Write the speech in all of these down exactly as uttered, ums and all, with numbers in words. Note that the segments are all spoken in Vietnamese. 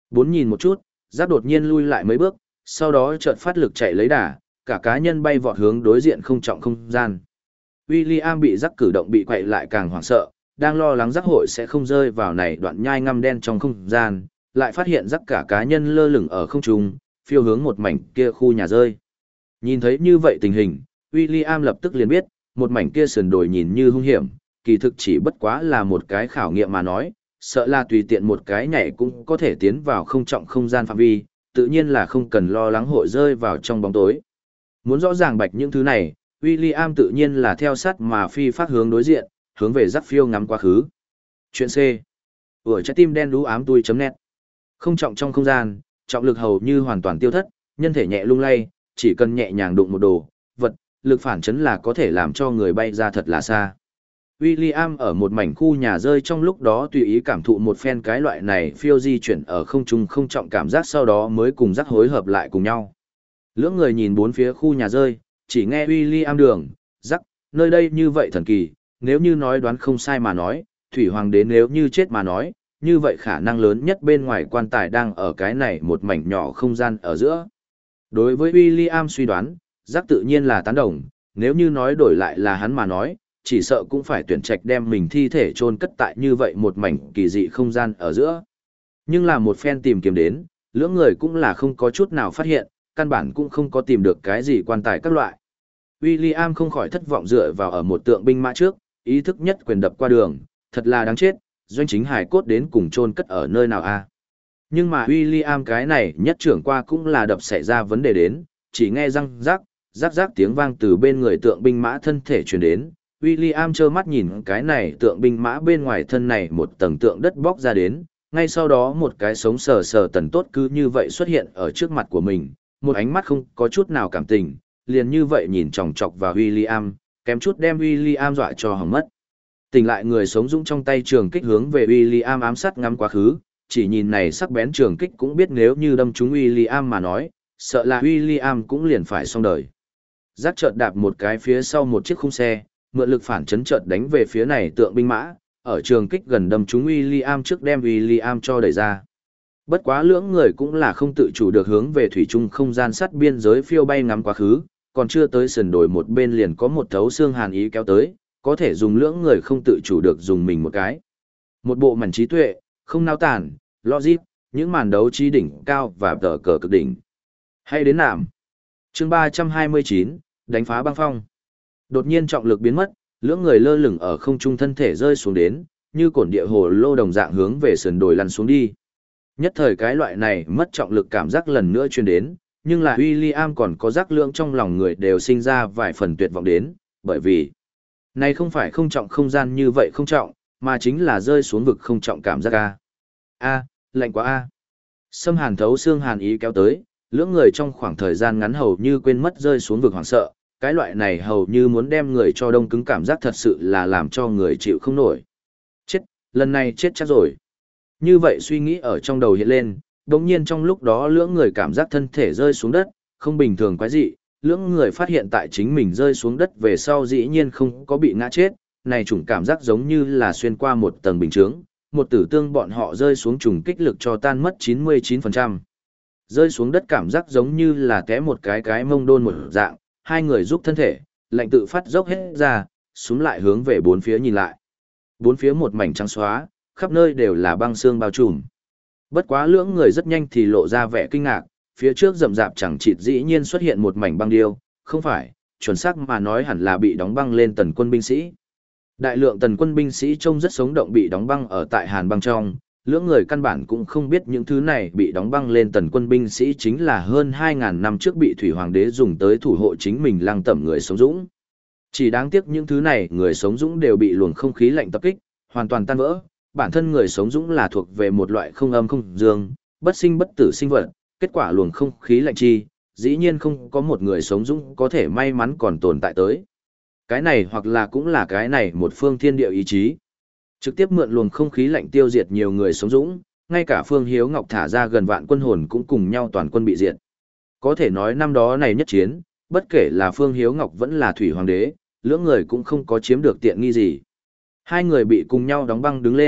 Bốn nhìn một chút, giác đột nhiên lui lại mấy bước, sau đó chợt phát lực chạy lấy đà, cả cá nhân bay vọt hướng đối diện không trọng không gian. William bị giác cử động bị quậy lại càng hoảng sợ, đang lo lắng giác hội sẽ không rơi vào này đoạn nhai ngăm đen trong không gian, lại phát hiện giác cả cá nhân lơ lửng ở không trung, phiêu hướng một mảnh kia khu nhà rơi. Nhìn thấy như vậy tình hình, William lập tức liền biết, một mảnh kia sườn đồi nhìn như hung hiểm, kỳ thực chỉ bất quá là một cái khảo nghiệm mà nói, sợ là tùy tiện một cái nhảy cũng có thể tiến vào không trọng không gian phạm vi, tự nhiên là không cần lo lắng hội rơi vào trong bóng tối. Muốn rõ ràng bạch những thứ này, William tự nhiên là theo sát mà phi phát hướng đối diện, hướng về giác phiêu ngắm quá khứ. Chuyện C. Ở trái tim đen đú ám tui.net. Không trọng trong không gian, trọng lực hầu như hoàn toàn tiêu thất, nhân thể nhẹ lung lay, chỉ cần nhẹ nhàng đụng một đồ, vật, lực phản chấn là có thể làm cho người bay ra thật là xa. William ở một mảnh khu nhà rơi trong lúc đó tùy ý cảm thụ một phen cái loại này phiêu di chuyển ở không trung không trọng cảm giác, sau đó mới cùng giác hối hợp lại cùng nhau. Lưỡng người nhìn bốn phía khu nhà rơi, chỉ nghe William đường, giác, nơi đây như vậy thần kỳ, nếu như nói đoán không sai mà nói, Thủy Hoàng đế nếu như chết mà nói, như vậy khả năng lớn nhất bên ngoài quan tài đang ở cái này một mảnh nhỏ không gian ở giữa. Đối với William suy đoán, giác tự nhiên là tán đồng, nếu như nói đổi lại là hắn mà nói, chỉ sợ cũng phải tuyển trạch đem mình thi thể chôn cất tại như vậy một mảnh kỳ dị không gian ở giữa. Nhưng là một phen tìm kiếm đến, lưỡng người cũng là không có chút nào phát hiện, căn bản cũng không có tìm được cái gì quan tài các loại. William không khỏi thất vọng dựa vào ở một tượng binh mã trước, ý thức nhất quyền đập qua đường, thật là đáng chết, doanh chính hải cốt đến cùng chôn cất ở nơi nào a? Nhưng mà William cái này nhất trưởng qua cũng là đập xảy ra vấn đề đến, chỉ nghe răng rắc, rắc rắc tiếng vang từ bên người tượng binh mã thân thể truyền đến. William trơ mắt nhìn cái này tượng binh mã bên ngoài thân này một tầng tượng đất bóc ra đến, ngay sau đó một cái sống sờ sờ tần tốt cứ như vậy xuất hiện ở trước mặt của mình, một ánh mắt không có chút nào cảm tình, liền như vậy nhìn chòng chọc vào William, kém chút đem William dọa cho hỏng mất. Tỉnh lại người sống dũng trong tay trường kích hướng về William ám sát ngắm quá khứ, chỉ nhìn này sắc bén trường kích cũng biết nếu như đâm trúng William mà nói, sợ là William cũng liền phải xong đời. Giác chợt đạp một cái phía sau một chiếc khung xe, mượn lực phản chấn chợt đánh về phía này tượng binh mã, ở trường kích gần đâm trúng William trước đem William cho đẩy ra. Bất quá lưỡng người cũng là không tự chủ được hướng về thủy trung không gian sắt biên giới phiêu bay ngắm quá khứ, còn chưa tới sườn đồi một bên liền có một thấu xương hàn ý kéo tới, có thể dùng lưỡng người không tự chủ được dùng mình một cái. Một bộ mảnh trí tuệ, không nao tản, logic, những màn đấu trí đỉnh cao và tờ cờ cực đỉnh. Hay đến nạm. Chương ba trăm hai mươi chín, đánh phá băng phong. Đột nhiên trọng lực biến mất, lưỡng người lơ lửng ở không trung thân thể rơi xuống đến, như cổn địa hồ lô đồng dạng hướng về sườn đồi lăn xuống đi. Nhất thời cái loại này mất trọng lực cảm giác lần nữa truyền đến, nhưng là William còn có giác lượng trong lòng người đều sinh ra vài phần tuyệt vọng đến, bởi vì này không phải không trọng không gian như vậy không trọng, mà chính là rơi xuống vực không trọng cảm giác a. A, lạnh quá a. Xâm hàn thấu xương hàn ý kéo tới, lưỡng người trong khoảng thời gian ngắn hầu như quên mất rơi xuống vực hoảng sợ, cái loại này hầu như muốn đem người cho đông cứng cảm giác thật sự là làm cho người chịu không nổi. Chết, lần này chết chắc rồi. Như vậy suy nghĩ ở trong đầu hiện lên, đồng nhiên trong lúc đó lưỡng người cảm giác thân thể rơi xuống đất, không bình thường quái dị, lưỡng người phát hiện tại chính mình rơi xuống đất về sau dĩ nhiên không có bị ngã chết, này chủng cảm giác giống như là xuyên qua một tầng bình chướng, một tử tương bọn họ rơi xuống trùng kích lực cho tan mất chín mươi chín phần trăm. Rơi xuống đất cảm giác giống như là té một cái cái mông đôn một dạng, hai người giúp thân thể, lạnh tự phát dốc hết ra, xuống lại hướng về bốn phía nhìn lại. Bốn phía một mảnh trắng xóa, khắp nơi đều là băng xương bao trùm. Bất quá lưỡng người rất nhanh thì lộ ra vẻ kinh ngạc, phía trước rậm rạp chẳng chịt dĩ nhiên xuất hiện một mảnh băng điêu, không phải, chuẩn xác mà nói hẳn là bị đóng băng lên tần quân binh sĩ. Đại lượng tần quân binh sĩ trông rất sống động bị đóng băng ở tại hàn băng trong, lưỡng người căn bản cũng không biết những thứ này bị đóng băng lên tần quân binh sĩ chính là hơn hai ngàn năm trước bị Thủy Hoàng đế dùng tới thủ hộ chính mình lăng tẩm người sống dũng. Chỉ đáng tiếc những thứ này người sống dũng đều bị luồng không khí lạnh tập kích, hoàn toàn tan vỡ, bản thân người sống dũng là thuộc về một loại không âm không dương, bất sinh bất tử sinh vật, kết quả luồng không khí lạnh chi, dĩ nhiên không có một người sống dũng có thể may mắn còn tồn tại tới. Cái này hoặc là cũng là cái này một phương thiên địa ý chí. Trực tiếp mượn luồng không khí lạnh tiêu diệt nhiều người sống dũng, ngay cả Phương Hiếu Ngọc thả ra gần vạn quân hồn cũng cùng nhau toàn quân bị diệt. Có thể nói năm đó này nhất chiến, bất kể là Phương Hiếu Ngọc vẫn là Thủy Hoàng đế, lưỡng người cũng không có chiếm được tiện nghi gì. Hai người bị cùng nhau đóng băng đứng lên,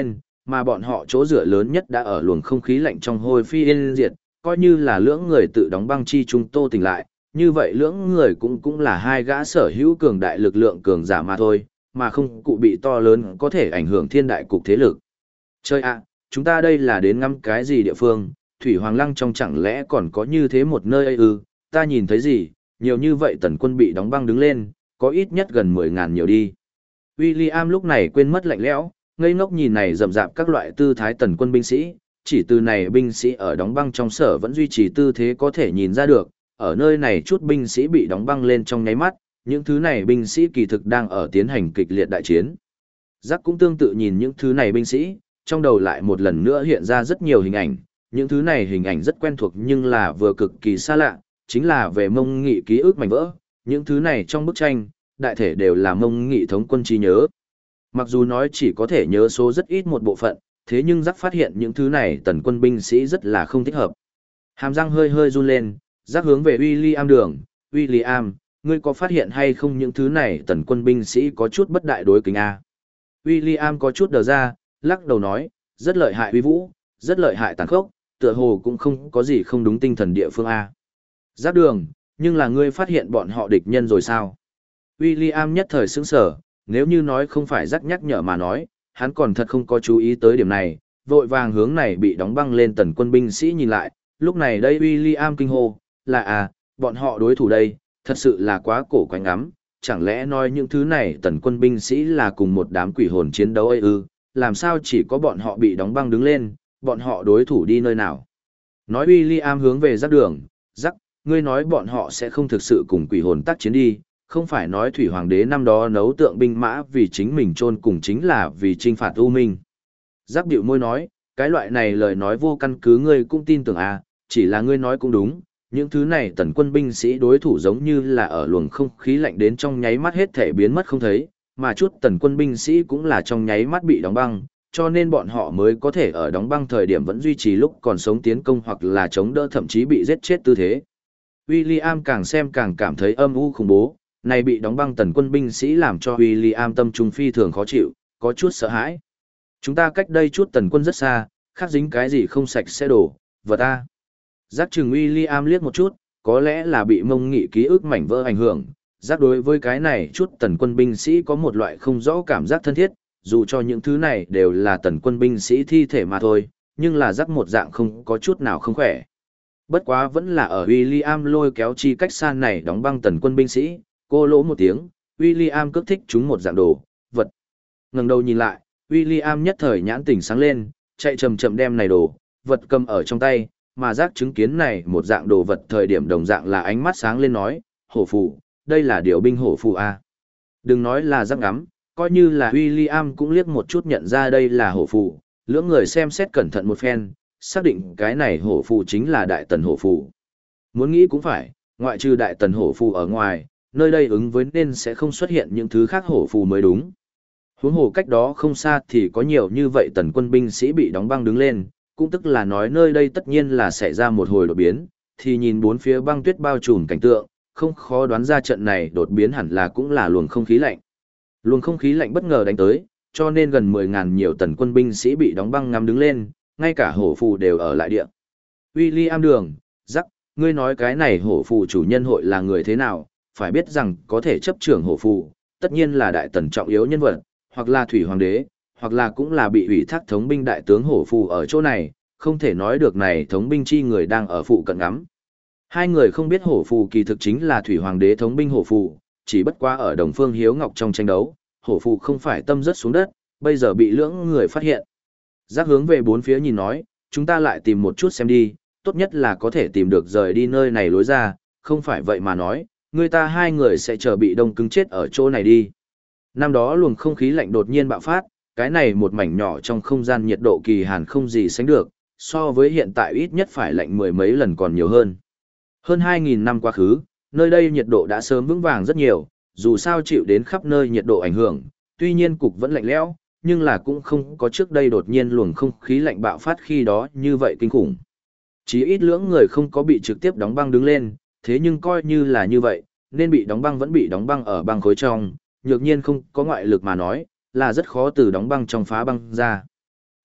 mà bọn họ chỗ dựa lớn nhất đã ở luồng không khí lạnh trong hôi phi yên diệt, coi như là lưỡng người tự đóng băng chi trung tô tỉnh lại, như vậy lưỡng người cũng cũng là hai gã sở hữu cường đại lực lượng cường giả mà thôi, mà không cụ bị to lớn có thể ảnh hưởng thiên đại cục thế lực. Chơi ạ, chúng ta đây là đến ngắm cái gì địa phương, Thủy Hoàng Lăng trong chẳng lẽ còn có như thế một nơi ấy ư, ta nhìn thấy gì, nhiều như vậy tần quân bị đóng băng đứng lên, có ít nhất gần mười ngàn nhiều đi. William lúc này quên mất lạnh lẽo, ngây ngốc nhìn này rậm rạp các loại tư thái tần quân binh sĩ, chỉ từ này binh sĩ ở đóng băng trong sở vẫn duy trì tư thế có thể nhìn ra được, ở nơi này chút binh sĩ bị đóng băng lên trong nháy mắt, những thứ này binh sĩ kỳ thực đang ở tiến hành kịch liệt đại chiến. Giác cũng tương tự nhìn những thứ này binh sĩ, trong đầu lại một lần nữa hiện ra rất nhiều hình ảnh, những thứ này hình ảnh rất quen thuộc nhưng là vừa cực kỳ xa lạ, chính là về Mông Nghị ký ức mảnh vỡ, những thứ này trong bức tranh, đại thể đều là Mông Nghị thống quân trí nhớ. Mặc dù nói chỉ có thể nhớ số rất ít một bộ phận, thế nhưng Giác phát hiện những thứ này tần quân binh sĩ rất là không thích hợp. Hàm răng hơi hơi run lên, Giác hướng về William đường, William, ngươi có phát hiện hay không những thứ này tần quân binh sĩ có chút bất đại đối kính a? William có chút đờ ra, lắc đầu nói, rất lợi hại uy vũ, rất lợi hại tàn khốc, tựa hồ cũng không có gì không đúng tinh thần địa phương a. Giác đường, nhưng là ngươi phát hiện bọn họ địch nhân rồi sao? William nhất thời sững sờ, nếu như nói không phải Giác nhắc nhở mà nói, hắn còn thật không có chú ý tới điểm này, vội vàng hướng này bị đóng băng lên tần quân binh sĩ nhìn lại, lúc này đây William kinh hô, là à, bọn họ đối thủ đây, thật sự là quá cổ quái ngắm, chẳng lẽ nói những thứ này tần quân binh sĩ là cùng một đám quỷ hồn chiến đấu ấy ư, làm sao chỉ có bọn họ bị đóng băng đứng lên, bọn họ đối thủ đi nơi nào? Nói William hướng về Giác đường, Giác, ngươi nói bọn họ sẽ không thực sự cùng quỷ hồn tác chiến đi, không phải nói Thủy Hoàng đế năm đó nấu tượng binh mã vì chính mình chôn cùng chính là vì trinh phạt U Minh. Giác điệu môi nói, cái loại này lời nói vô căn cứ ngươi cũng tin tưởng à, chỉ là ngươi nói cũng đúng, những thứ này tần quân binh sĩ đối thủ giống như là ở luồng không khí lạnh đến trong nháy mắt hết thể biến mất không thấy, mà chút tần quân binh sĩ cũng là trong nháy mắt bị đóng băng, cho nên bọn họ mới có thể ở đóng băng thời điểm vẫn duy trì lúc còn sống tiến công hoặc là chống đỡ thậm chí bị giết chết tư thế. William càng xem càng cảm thấy âm u khủng bố, này bị đóng băng tần quân binh sĩ làm cho William tâm trung phi thường khó chịu, có chút sợ hãi. Chúng ta cách đây chút tần quân rất xa, khác dính cái gì không sạch sẽ đổ, vật ta. Giác chừng William liếc một chút, có lẽ là bị Mông Nghị ký ức mảnh vỡ ảnh hưởng, giác đối với cái này chút tần quân binh sĩ có một loại không rõ cảm giác thân thiết, dù cho những thứ này đều là tần quân binh sĩ thi thể mà thôi, nhưng là giác một dạng không có chút nào không khỏe. Bất quá vẫn là ở William lôi kéo chi cách xa này đóng băng tần quân binh sĩ, cô lỗ một tiếng, William cước thích chúng một dạng đồ, vật. Ngẩng đầu nhìn lại, William nhất thời nhãn tỉnh sáng lên, chạy chậm chậm đem này đồ, vật cầm ở trong tay, mà giác chứng kiến này một dạng đồ vật thời điểm đồng dạng là ánh mắt sáng lên nói, hổ phù, đây là điều binh hổ phù a. Đừng nói là giác ngắm, coi như là William cũng liếc một chút nhận ra đây là hổ phù, lưỡng người xem xét cẩn thận một phen, xác định cái này hổ phù chính là đại tần hổ phù. Muốn nghĩ cũng phải, ngoại trừ đại tần hổ phù ở ngoài, nơi đây ứng với nên sẽ không xuất hiện những thứ khác hổ phù mới đúng. Huống hồ cách đó không xa thì có nhiều như vậy tần quân binh sĩ bị đóng băng đứng lên, cũng tức là nói nơi đây tất nhiên là xảy ra một hồi đột biến, thì nhìn bốn phía băng tuyết bao trùm cảnh tượng, không khó đoán ra trận này đột biến hẳn là cũng là luồng không khí lạnh. Luồng không khí lạnh bất ngờ đánh tới, cho nên gần mười ngàn nhiều tần quân binh sĩ bị đóng băng ngắm đứng lên, ngay cả hổ phù đều ở lại địa. William đường, Giác, ngươi nói cái này hổ phù chủ nhân hội là người thế nào, phải biết rằng có thể chấp trưởng hổ phù, tất nhiên là đại tần trọng yếu nhân vật, hoặc là thủy hoàng đế, hoặc là cũng là bị ủy thác thống binh đại tướng hổ phù ở chỗ này, không thể nói được này thống binh chi người đang ở phụ cận ngắm. Hai người không biết hổ phù kỳ thực chính là thủy hoàng đế thống binh hổ phù, chỉ bất quá ở Đồng Phương Hiếu Ngọc trong tranh đấu, hổ phù không phải tâm rớt xuống đất, bây giờ bị lưỡng người phát hiện. Giác hướng về bốn phía nhìn nói, chúng ta lại tìm một chút xem đi, tốt nhất là có thể tìm được rời đi nơi này lối ra, không phải vậy mà nói, người ta hai người sẽ chờ bị đông cứng chết ở chỗ này đi. Năm đó luồng không khí lạnh đột nhiên bạo phát, cái này một mảnh nhỏ trong không gian nhiệt độ kỳ hàn không gì sánh được, so với hiện tại ít nhất phải lạnh mười mấy lần còn nhiều hơn. Hơn hai nghìn năm quá khứ, nơi đây nhiệt độ đã sớm vững vàng rất nhiều, dù sao chịu đến khắp nơi nhiệt độ ảnh hưởng, tuy nhiên cục vẫn lạnh lẽo, nhưng là cũng không có trước đây đột nhiên luồng không khí lạnh bạo phát khi đó như vậy kinh khủng. Chỉ ít lưỡng người không có bị trực tiếp đóng băng đứng lên, thế nhưng coi như là như vậy, nên bị đóng băng vẫn bị đóng băng ở băng khối trong, nhược nhiên không có ngoại lực mà nói, là rất khó từ đóng băng trong phá băng ra.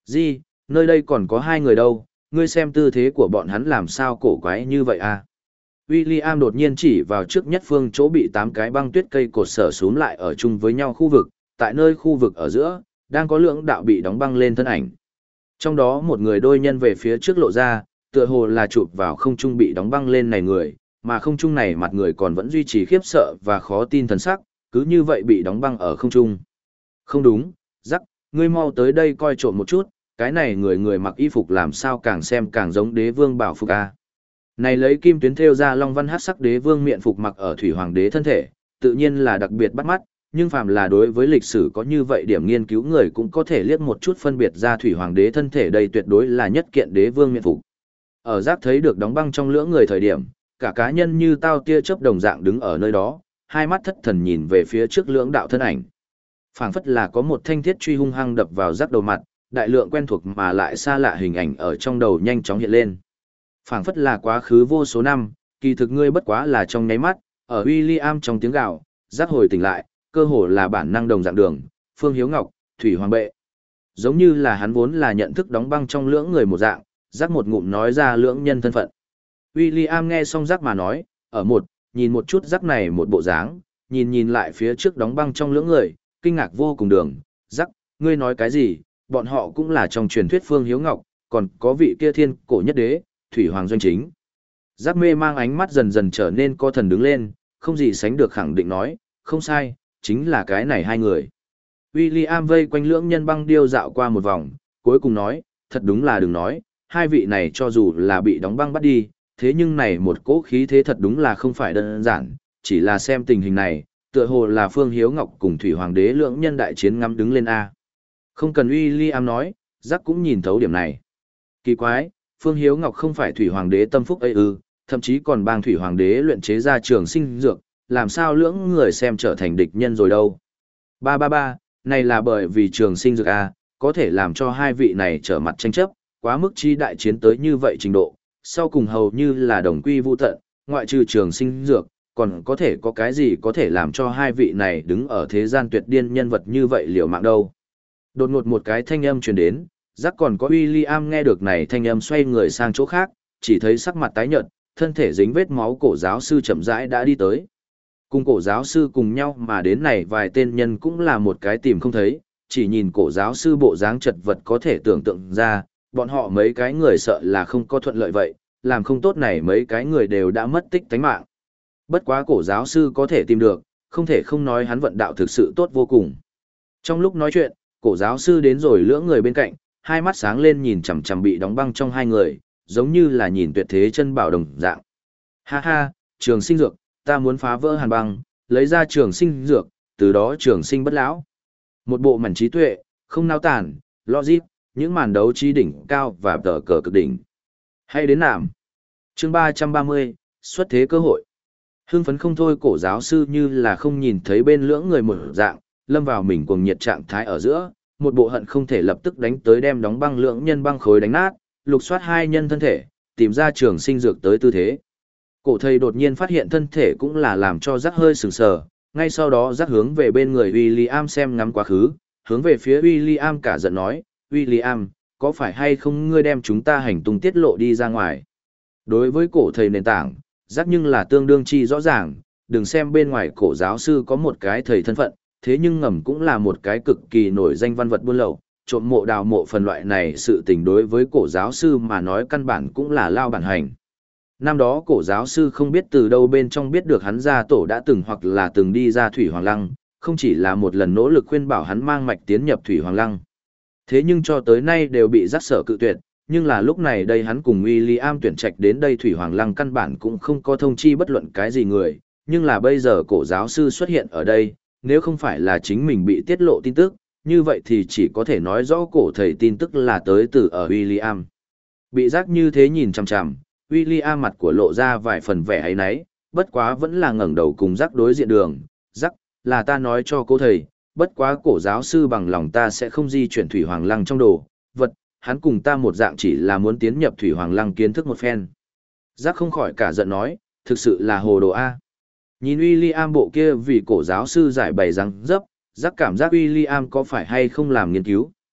Gì, nơi đây còn có hai người đâu, ngươi xem tư thế của bọn hắn làm sao cổ quái như vậy à? William đột nhiên chỉ vào trước nhất phương chỗ bị tám cái băng tuyết cây cột sở xuống lại ở chung với nhau khu vực, tại nơi khu vực ở giữa, đang có lưỡng đạo bị đóng băng lên thân ảnh. Trong đó một người đôi nhân về phía trước lộ ra, tựa hồ là chụp vào không trung bị đóng băng lên này người, mà không trung này mặt người còn vẫn duy trì khiếp sợ và khó tin thần sắc, cứ như vậy bị đóng băng ở không trung. Không đúng, rắc, ngươi mau tới đây coi trộm một chút, cái này người người mặc y phục làm sao càng xem càng giống đế vương bảo phục a. Này lấy kim tuyến thêu ra long văn hắc sắc đế vương miện phục mặc ở thủy hoàng đế thân thể, tự nhiên là đặc biệt bắt mắt, nhưng phàm là đối với lịch sử có như vậy điểm nghiên cứu người cũng có thể liếc một chút phân biệt ra thủy hoàng đế thân thể đây tuyệt đối là nhất kiện đế vương miện phục. Ở giác thấy được đóng băng trong lưỡng người thời điểm, cả cá nhân như tao tia chớp đồng dạng đứng ở nơi đó, hai mắt thất thần nhìn về phía trước lưỡng đạo thân ảnh. Phảng phất là có một thanh thiết truy hung hăng đập vào giác đầu mặt, đại lượng quen thuộc mà lại xa lạ hình ảnh ở trong đầu nhanh chóng hiện lên. Phảng phất là quá khứ vô số năm, kỳ thực ngươi bất quá là trong nháy mắt, ở William trong tiếng gào, giác hồi tỉnh lại, cơ hồ là bản năng đồng dạng đường, Phương Hiếu Ngọc, Thủy Hoàng Bệ. Giống như là hắn vốn là nhận thức đóng băng trong lưỡng người một dạng, giác một ngụm nói ra lưỡng nhân thân phận. William nghe xong giác mà nói, ở một, nhìn một chút giác này một bộ dáng, nhìn nhìn lại phía trước đóng băng trong lưỡng người, kinh ngạc vô cùng đường, giác, ngươi nói cái gì, bọn họ cũng là trong truyền thuyết Phương Hiếu Ngọc, còn có vị kia thiên cổ nhất đế, Thủy Hoàng Doanh Chính. Giác mê mang ánh mắt dần dần trở nên co thần đứng lên, không gì sánh được khẳng định nói, không sai, chính là cái này hai người. William vây quanh lưỡng nhân băng điêu dạo qua một vòng, cuối cùng nói, thật đúng là đừng nói, hai vị này cho dù là bị đóng băng bắt đi, thế nhưng này một cỗ khí thế thật đúng là không phải đơn giản, chỉ là xem tình hình này, tựa hồ là Phương Hiếu Ngọc cùng Thủy Hoàng đế lưỡng nhân đại chiến ngắm đứng lên A. Không cần William nói, giác cũng nhìn thấu điểm này. Kỳ quái, Phương Hiếu Ngọc không phải Thủy Hoàng đế tâm phúc ấy ư, thậm chí còn bang Thủy Hoàng đế luyện chế ra trường sinh dược, làm sao lưỡng người xem trở thành địch nhân rồi đâu. Ba ba ba, này là bởi vì trường sinh dược A, có thể làm cho hai vị này trở mặt tranh chấp, quá mức chi đại chiến tới như vậy trình độ, sau cùng hầu như là đồng quy vu tận, ngoại trừ trường sinh dược, còn có thể có cái gì có thể làm cho hai vị này đứng ở thế gian tuyệt điên nhân vật như vậy liều mạng đâu. Đột ngột một cái thanh âm truyền đến, giác còn có William nghe được này thanh âm xoay người sang chỗ khác, chỉ thấy sắc mặt tái nhợt, thân thể dính vết máu cổ giáo sư chậm rãi đã đi tới. Cùng cổ giáo sư cùng nhau mà đến này vài tên nhân cũng là một cái tìm không thấy, chỉ nhìn cổ giáo sư bộ dáng chật vật có thể tưởng tượng ra, bọn họ mấy cái người sợ là không có thuận lợi vậy, làm không tốt này mấy cái người đều đã mất tích tánh mạng. Bất quá cổ giáo sư có thể tìm được, không thể không nói hắn vận đạo thực sự tốt vô cùng. Trong lúc nói chuyện, cổ giáo sư đến rồi lưỡng người bên cạnh, hai mắt sáng lên nhìn chằm chằm bị đóng băng trong hai người, giống như là nhìn tuyệt thế chân bảo đồng dạng. Ha ha, trường sinh dược, ta muốn phá vỡ hàn băng, lấy ra trường sinh dược, từ đó trường sinh bất lão. Một bộ mảnh trí tuệ, không nao tản, logic, những màn đấu trí đỉnh cao và tờ cờ cực đỉnh. Hay đến nàm. Chương ba trăm ba mươi, xuất thế cơ hội. Hưng phấn không thôi, cổ giáo sư như là không nhìn thấy bên lưỡng người một dạng, lâm vào mình cuồng nhiệt trạng thái ở giữa, một bộ hận không thể lập tức đánh tới đem đóng băng lưỡng nhân băng khối đánh nát, lục soát hai nhân thân thể, tìm ra trường sinh dược tới tư thế. Cổ thầy đột nhiên phát hiện thân thể cũng là làm cho rắc hơi sừng sờ, ngay sau đó rắc hướng về bên người William xem ngắm quá khứ, hướng về phía William cả giận nói, William, có phải hay không ngươi đem chúng ta hành tung tiết lộ đi ra ngoài? Đối với cổ thầy nền tảng, rắc nhưng là tương đương chi rõ ràng, đừng xem bên ngoài cổ giáo sư có một cái thầy thân phận, thế nhưng ngầm cũng là một cái cực kỳ nổi danh văn vật buôn lậu, trộm mộ đào mộ phần loại này sự tình đối với cổ giáo sư mà nói căn bản cũng là lao bản hành. Năm đó cổ giáo sư không biết từ đâu bên trong biết được hắn gia tổ đã từng hoặc là từng đi ra Thủy Hoàng Lăng, không chỉ là một lần nỗ lực khuyên bảo hắn mang mạch tiến nhập Thủy Hoàng Lăng. Thế nhưng cho tới nay đều bị rắc sở cự tuyệt, nhưng là lúc này đây hắn cùng William tuyển trạch đến đây Thủy Hoàng Lăng căn bản cũng không có thông chi bất luận cái gì người, nhưng là bây giờ cổ giáo sư xuất hiện ở đây, nếu không phải là chính mình bị tiết lộ tin tức, như vậy thì chỉ có thể nói rõ cổ thầy tin tức là tới từ ở William. Bị rắc như thế nhìn chằm chằm, William mặt của lộ ra vài phần vẻ ấy nấy, bất quá vẫn là ngẩng đầu cùng rắc đối diện đường, rắc, là ta nói cho cô thầy, bất quá cổ giáo sư bằng lòng ta sẽ không di chuyển Thủy Hoàng Lăng trong đồ, vật, hắn cùng ta một dạng chỉ là muốn tiến nhập Thủy Hoàng Lăng kiến thức một phen. Rắc không khỏi cả giận nói, thực sự là hồ đồ A. Nhìn William bộ kia vì cổ giáo sư giải bày răng dấp, rắc cảm giác William có phải hay không làm nghiên cứu,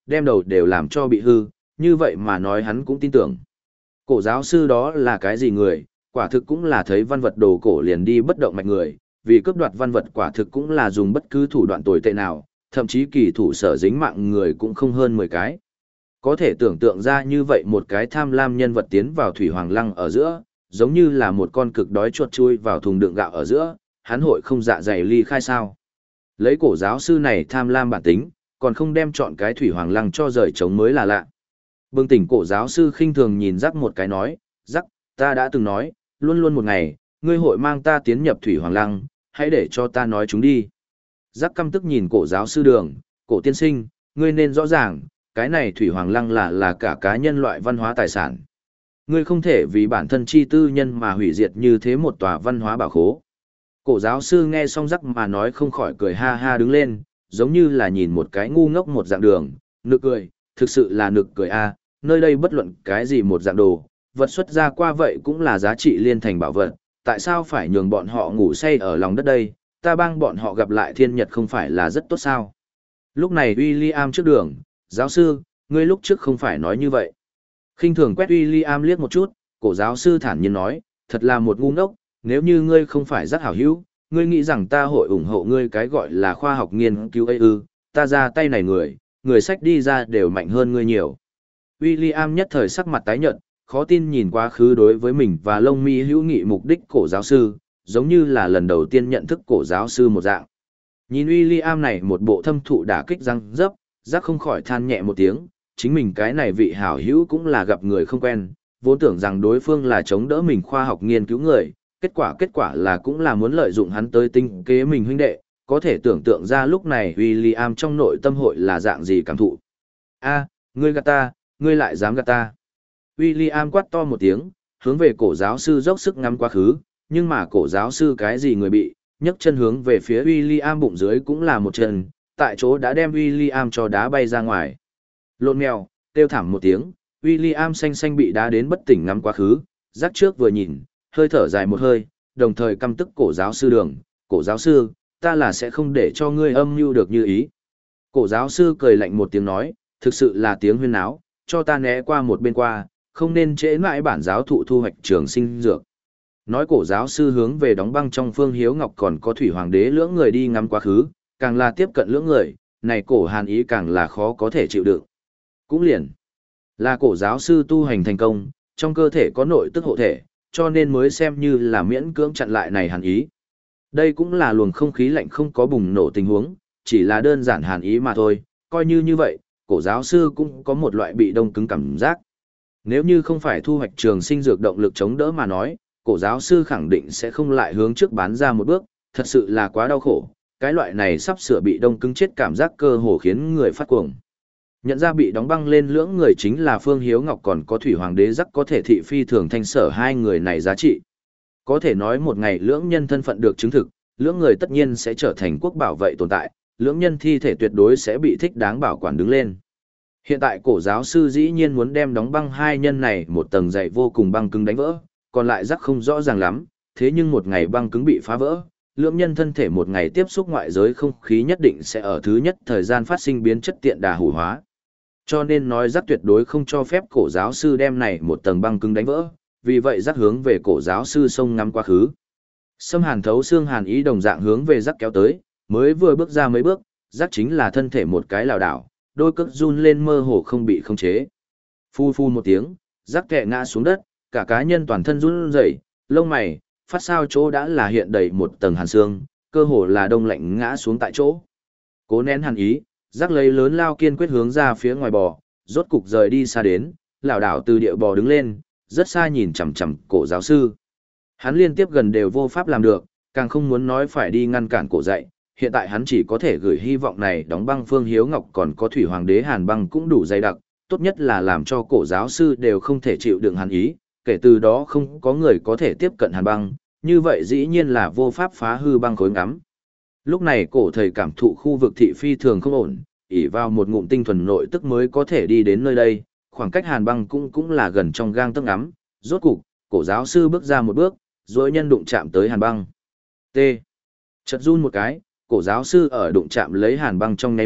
đem đầu đều làm cho bị hư, như vậy mà nói hắn cũng tin tưởng. Cổ giáo sư đó là cái gì người, quả thực cũng là thấy văn vật đồ cổ liền đi bất động mạch người, vì cướp đoạt văn vật quả thực cũng là dùng bất cứ thủ đoạn tồi tệ nào, thậm chí kỳ thủ sở dính mạng người cũng không hơn mười cái. Có thể tưởng tượng ra như vậy một cái tham lam nhân vật tiến vào thủy hoàng lăng ở giữa, giống như là một con cực đói chuột chui vào thùng đựng gạo ở giữa, hắn hội không dạ dày ly khai sao. Lấy cổ giáo sư này tham lam bản tính, còn không đem chọn cái thủy hoàng lăng cho rời trống mới là lạ. Bừng tỉnh cổ giáo sư khinh thường nhìn rắc một cái nói, rắc, ta đã từng nói, luôn luôn một ngày, ngươi hội mang ta tiến nhập thủy hoàng lăng, hãy để cho ta nói chúng đi. Rắc căm tức nhìn cổ giáo sư đường, cổ tiên sinh, ngươi nên rõ ràng, cái này thủy hoàng lăng là là cả cá nhân loại văn hóa tài sản. Ngươi không thể vì bản thân chi tư nhân mà hủy diệt như thế một tòa văn hóa bảo khố. Cổ giáo sư nghe xong rắc mà nói không khỏi cười ha ha đứng lên, giống như là nhìn một cái ngu ngốc một dạng đường, nực cười, thực sự là nực cười a, nơi đây bất luận cái gì một dạng đồ, vật xuất ra qua vậy cũng là giá trị liên thành bảo vật, tại sao phải nhường bọn họ ngủ say ở lòng đất đây, ta bang bọn họ gặp lại thiên nhật không phải là rất tốt sao. Lúc này William trước đường, giáo sư, ngươi lúc trước không phải nói như vậy. Khinh thường quét William liếc một chút, cổ giáo sư thản nhiên nói, thật là một ngu ngốc, nếu như ngươi không phải rất hảo hữu, ngươi nghĩ rằng ta hội ủng hộ ngươi cái gọi là khoa học nghiên cứu ấy ư, ta ra tay này người, người sách đi ra đều mạnh hơn ngươi nhiều. William nhất thời sắc mặt tái nhợt, khó tin nhìn quá khứ đối với mình và lông mi hữu nghị mục đích cổ giáo sư, giống như là lần đầu tiên nhận thức cổ giáo sư một dạng. Nhìn William này một bộ thâm thụ đả kích răng dấp, giác không khỏi than nhẹ một tiếng, chính mình cái này vị hảo hữu cũng là gặp người không quen, vốn tưởng rằng đối phương là chống đỡ mình khoa học nghiên cứu người, kết quả kết quả là cũng là muốn lợi dụng hắn tới tinh kế mình huynh đệ, có thể tưởng tượng ra lúc này William trong nội tâm hội là dạng gì cảm thụ. A, ngươi gạt ta, ngươi lại dám gạt ta. William quát to một tiếng, hướng về cổ giáo sư dốc sức ngắm quá khứ, nhưng mà cổ giáo sư cái gì người bị, nhấc chân hướng về phía William bụng dưới cũng là một chân, tại chỗ đã đem William cho đá bay ra ngoài. Lộn mèo, kêu thảm một tiếng, William xanh xanh bị đá đến bất tỉnh ngắm quá khứ, rắc trước vừa nhìn, hơi thở dài một hơi, đồng thời căm tức cổ giáo sư đường, cổ giáo sư, ta là sẽ không để cho ngươi âm mưu được như ý. Cổ giáo sư cười lạnh một tiếng nói, thực sự là tiếng huyên náo, cho ta né qua một bên qua, không nên trễ mãi bản giáo thụ thu hoạch trường sinh dược. Nói cổ giáo sư hướng về đóng băng trong Phương Hiếu Ngọc còn có thủy hoàng đế lưỡng người đi ngắm quá khứ, càng là tiếp cận lưỡng người, này cổ hàn ý càng là khó có thể chịu đựng. Cũng liền là cổ giáo sư tu hành thành công, trong cơ thể có nội tức hộ thể, cho nên mới xem như là miễn cưỡng chặn lại này hàn ý. Đây cũng là luồng không khí lạnh không có bùng nổ tình huống, chỉ là đơn giản hàn ý mà thôi, coi như như vậy, cổ giáo sư cũng có một loại bị đông cứng cảm giác. Nếu như không phải thu hoạch trường sinh dược động lực chống đỡ mà nói, cổ giáo sư khẳng định sẽ không lại hướng trước bán ra một bước, thật sự là quá đau khổ, cái loại này sắp sửa bị đông cứng chết cảm giác cơ hồ khiến người phát cuồng. Nhận ra bị đóng băng lên lưỡng người chính là Phương Hiếu Ngọc còn có Thủy Hoàng đế Giắc có thể thị phi thường thanh sở hai người này giá trị. Có thể nói một ngày lưỡng nhân thân phận được chứng thực, lưỡng người tất nhiên sẽ trở thành quốc bảo vệ tồn tại, lưỡng nhân thi thể tuyệt đối sẽ bị thích đáng bảo quản đứng lên. Hiện tại cổ giáo sư dĩ nhiên muốn đem đóng băng hai nhân này một tầng dày vô cùng băng cứng đánh vỡ, còn lại Giắc không rõ ràng lắm, thế nhưng một ngày băng cứng bị phá vỡ, lưỡng nhân thân thể một ngày tiếp xúc ngoại giới không khí nhất định sẽ ở thứ nhất thời gian phát sinh biến chất tiện đà hủ hóa. Cho nên nói Giắc tuyệt đối không cho phép cổ giáo sư đem này một tầng băng cứng đánh vỡ, vì vậy Giắc hướng về cổ giáo sư sông ngắm quá khứ. Xâm hàn thấu xương hàn ý đồng dạng hướng về Giắc kéo tới, mới vừa bước ra mấy bước, Giắc chính là thân thể một cái lảo đảo, đôi cước run lên mơ hồ không bị khống chế. Phu phu một tiếng, Giắc kẹ ngã xuống đất, cả cá nhân toàn thân run rẩy, lông mày, phát sao chỗ đã là hiện đầy một tầng hàn xương, cơ hồ là đông lạnh ngã xuống tại chỗ. Cố nén hàn ý, Giắc lấy lớn lao kiên quyết hướng ra phía ngoài bò, rốt cục rời đi xa đến, lảo đảo từ địa bò đứng lên, rất xa nhìn chằm chằm cổ giáo sư. Hắn liên tiếp gần đều vô pháp làm được, càng không muốn nói phải đi ngăn cản cổ dạy, hiện tại hắn chỉ có thể gửi hy vọng này đóng băng Phương Hiếu Ngọc còn có Thủy Hoàng đế Hàn băng cũng đủ dày đặc, tốt nhất là làm cho cổ giáo sư đều không thể chịu đựng hàn ý, kể từ đó không có người có thể tiếp cận Hàn băng, như vậy dĩ nhiên là vô pháp phá hư băng khối ngắm. Lúc này cổ thầy cảm thụ khu vực thị phi thường không ổn, ỷ vào một ngụm tinh thuần nội tức mới có thể đi đến nơi đây, khoảng cách Hàn băng cũng cũng là gần trong gang tấc ngắm, rốt cục, cổ giáo sư bước ra một bước, rồi nhân đụng chạm tới Hàn băng. T. Chợt run một cái, cổ giáo sư ở đụng chạm lấy Hàn băng trong nháy mắt,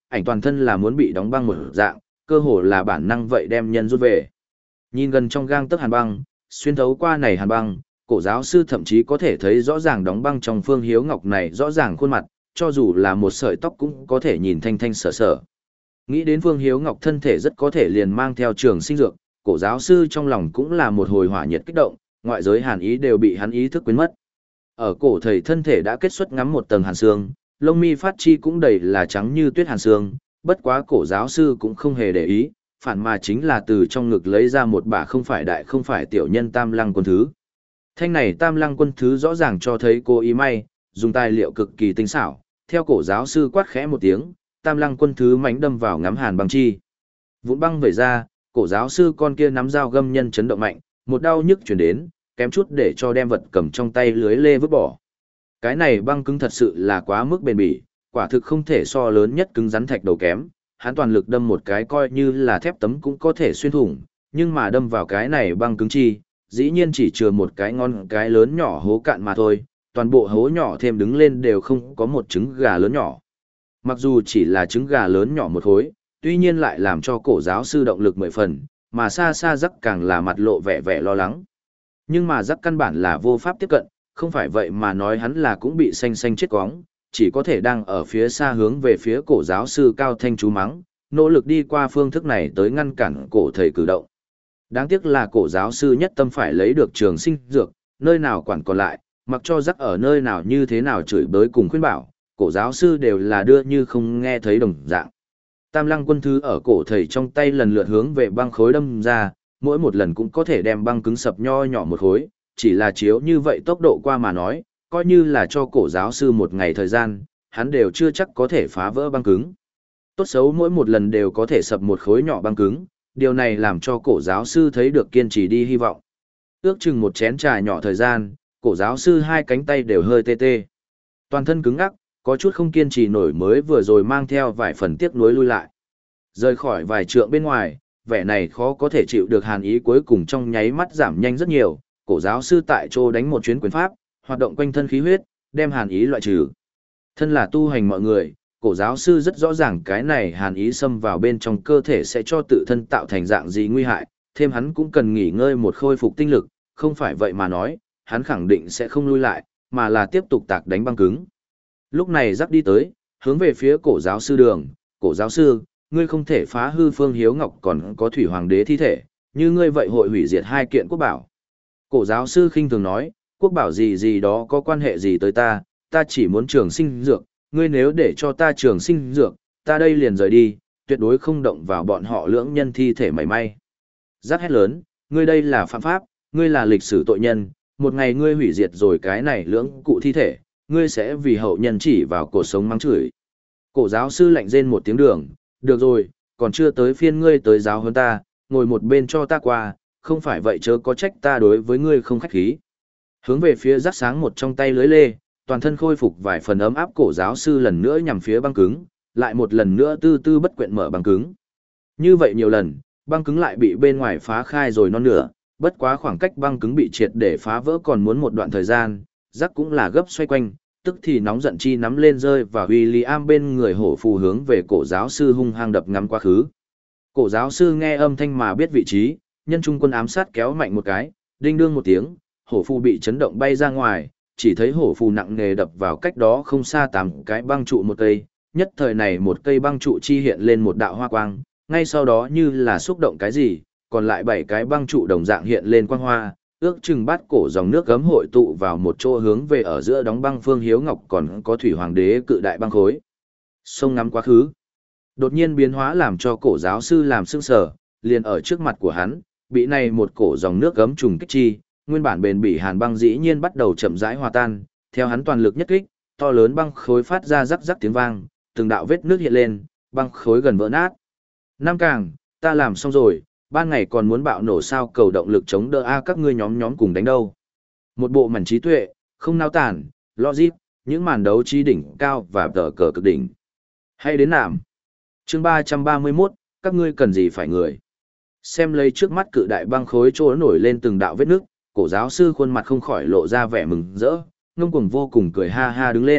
ảnh toàn thân là muốn bị đóng băng một dạng, cơ hồ là bản năng vậy đem nhân rút về. Nhìn gần trong gang tấc hàn băng, xuyên thấu qua này hàn băng, cổ giáo sư thậm chí có thể thấy rõ ràng đóng băng trong Phương Hiếu Ngọc này rõ ràng khuôn mặt, cho dù là một sợi tóc cũng có thể nhìn thanh thanh sở sở. Nghĩ đến Phương Hiếu Ngọc thân thể rất có thể liền mang theo trường sinh dược, cổ giáo sư trong lòng cũng là một hồi hỏa nhiệt kích động, ngoại giới hàn ý đều bị hắn ý thức quên mất. Ở cổ thầy thân thể đã kết xuất ngắm một tầng hàn xương, lông mi phát chi cũng đầy là trắng như tuyết hàn xương, bất quá cổ giáo sư cũng không hề để ý, phản mà chính là từ trong ngực lấy ra một bả không phải đại không phải tiểu nhân tam lăng quân thứ. Thanh này tam lăng quân thứ rõ ràng cho thấy cô ý may, dùng tài liệu cực kỳ tinh xảo, theo cổ giáo sư quát khẽ một tiếng, tam lăng quân thứ mánh đâm vào ngắm hàn băng chi. Vụn băng vẩy ra, cổ giáo sư con kia nắm dao găm nhân chấn động mạnh, một đau nhức chuyển đến, kém chút để cho đem vật cầm trong tay lưới lê vứt bỏ. Cái này băng cứng thật sự là quá mức bền bỉ, quả thực không thể so lớn nhất cứng rắn thạch đầu kém, hắn toàn lực đâm một cái coi như là thép tấm cũng có thể xuyên thủng, nhưng mà đâm vào cái này băng cứng chi, dĩ nhiên chỉ chừa một cái ngon cái lớn nhỏ hố cạn mà thôi, toàn bộ hố nhỏ thêm đứng lên đều không có một trứng gà lớn nhỏ. Mặc dù chỉ là trứng gà lớn nhỏ một khối, tuy nhiên lại làm cho cổ giáo sư động lực mười phần, mà xa xa rắc càng là mặt lộ vẻ vẻ lo lắng. Nhưng mà rắc căn bản là vô pháp tiếp cận, không phải vậy mà nói hắn là cũng bị xanh xanh chết quóng, chỉ có thể đang ở phía xa hướng về phía cổ giáo sư cao thanh chú mắng, nỗ lực đi qua phương thức này tới ngăn cản cổ thầy cử động. Đáng tiếc là cổ giáo sư nhất tâm phải lấy được trường sinh dược, nơi nào quản còn lại, mặc cho rắc ở nơi nào như thế nào chửi bới cùng khuyên bảo, cổ giáo sư đều là đưa như không nghe thấy đồng dạng. Tam lăng quân thứ ở cổ thầy trong tay lần lượt hướng về băng khối đâm ra, mỗi một lần cũng có thể đem băng cứng sập nho nhỏ một khối, chỉ là chiếu như vậy tốc độ qua mà nói, coi như là cho cổ giáo sư một ngày thời gian, hắn đều chưa chắc có thể phá vỡ băng cứng. Tốt xấu mỗi một lần đều có thể sập một khối nhỏ băng cứng, điều này làm cho cổ giáo sư thấy được kiên trì đi hy vọng. Ước chừng một chén trà nhỏ thời gian, cổ giáo sư hai cánh tay đều hơi tê tê. Toàn thân cứng ngắc, có chút không kiên trì nổi mới vừa rồi mang theo vài phần tiếc nuối lui lại. Rời khỏi vài trượng bên ngoài, vẻ này khó có thể chịu được hàn ý cuối cùng trong nháy mắt giảm nhanh rất nhiều, cổ giáo sư tại chỗ đánh một chuyến quyền pháp, hoạt động quanh thân khí huyết, đem hàn ý loại trừ. Thân là tu hành mọi người, cổ giáo sư rất rõ ràng cái này hàn ý xâm vào bên trong cơ thể sẽ cho tự thân tạo thành dạng gì nguy hại, thêm hắn cũng cần nghỉ ngơi một khôi phục tinh lực, không phải vậy mà nói, hắn khẳng định sẽ không lui lại, mà là tiếp tục tạc đánh băng cứng. Lúc này rắc đi tới, hướng về phía cổ giáo sư đường, cổ giáo sư, ngươi không thể phá hư Phương Hiếu Ngọc còn có thủy hoàng đế thi thể, như ngươi vậy hội hủy diệt hai kiện quốc bảo. Cổ giáo sư khinh thường nói, quốc bảo gì gì đó có quan hệ gì tới ta, ta chỉ muốn trường sinh dược, ngươi nếu để cho ta trường sinh dược, ta đây liền rời đi, tuyệt đối không động vào bọn họ lưỡng nhân thi thể mảy may. Giác hét lớn, ngươi đây là phạm pháp, ngươi là lịch sử tội nhân, một ngày ngươi hủy diệt rồi cái này lưỡng cụ thi thể, ngươi sẽ vì hậu nhân chỉ vào cổ sống mắng chửi. Cổ giáo sư lạnh rên một tiếng đường, được rồi, còn chưa tới phiên ngươi tới giáo hơn ta, ngồi một bên cho ta qua, không phải vậy chớ có trách ta đối với ngươi không khách khí. Hướng về phía rắc sáng một trong tay lưới lê, toàn thân khôi phục vài phần ấm áp cổ giáo sư lần nữa nhằm phía băng cứng, lại một lần nữa tư tư bất quyện mở băng cứng. Như vậy nhiều lần, băng cứng lại bị bên ngoài phá khai rồi non nửa, bất quá khoảng cách băng cứng bị triệt để phá vỡ còn muốn một đoạn thời gian, rắc cũng là gấp xoay quanh, tức thì nóng giận chi nắm lên rơi và William bên người hổ phù hướng về cổ giáo sư hung hăng đập ngắm quá khứ. Cổ giáo sư nghe âm thanh mà biết vị trí, nhân trung quân ám sát kéo mạnh một cái, đinh đương một tiếng, hổ phù bị chấn động bay ra ngoài, chỉ thấy hổ phù nặng nề đập vào cách đó không xa tám cái băng trụ một cây, nhất thời này một cây băng trụ chi hiện lên một đạo hoa quang, ngay sau đó như là xúc động cái gì, còn lại bảy cái băng trụ đồng dạng hiện lên quang hoa, ước chừng bát cổ dòng nước gấm hội tụ vào một chỗ hướng về ở giữa đóng băng Phương Hiếu Ngọc còn có thủy hoàng đế cự đại băng khối. Sông ngắm quá khứ. Đột nhiên biến hóa làm cho cổ giáo sư làm sững sờ, liền ở trước mặt của hắn, bị này một cổ dòng nước gấm trùng kích chi, nguyên bản bền bỉ hàn băng dĩ nhiên bắt đầu chậm rãi hòa tan, theo hắn toàn lực nhất kích, to lớn băng khối phát ra rắc rắc tiếng vang, từng đạo vết nước hiện lên, băng khối gần vỡ nát. Nam Càng, ta làm xong rồi, ban ngày còn muốn bạo nổ sao cầu động lực chống đỡ a các ngươi nhóm nhóm cùng đánh đâu. Một bộ màn trí tuệ, không nao tản, logic, những màn đấu trí đỉnh cao và tờ cờ cực đỉnh. Hay đến nạm. Chương ba trăm ba mươi mốt, các ngươi cần gì phải người. Xem lấy trước mắt cự đại băng khối trôi nổi lên từng đạo vết nước, cổ giáo sư khuôn mặt không khỏi lộ ra vẻ mừng rỡ, ngông cuồng vô cùng cười ha ha đứng lên,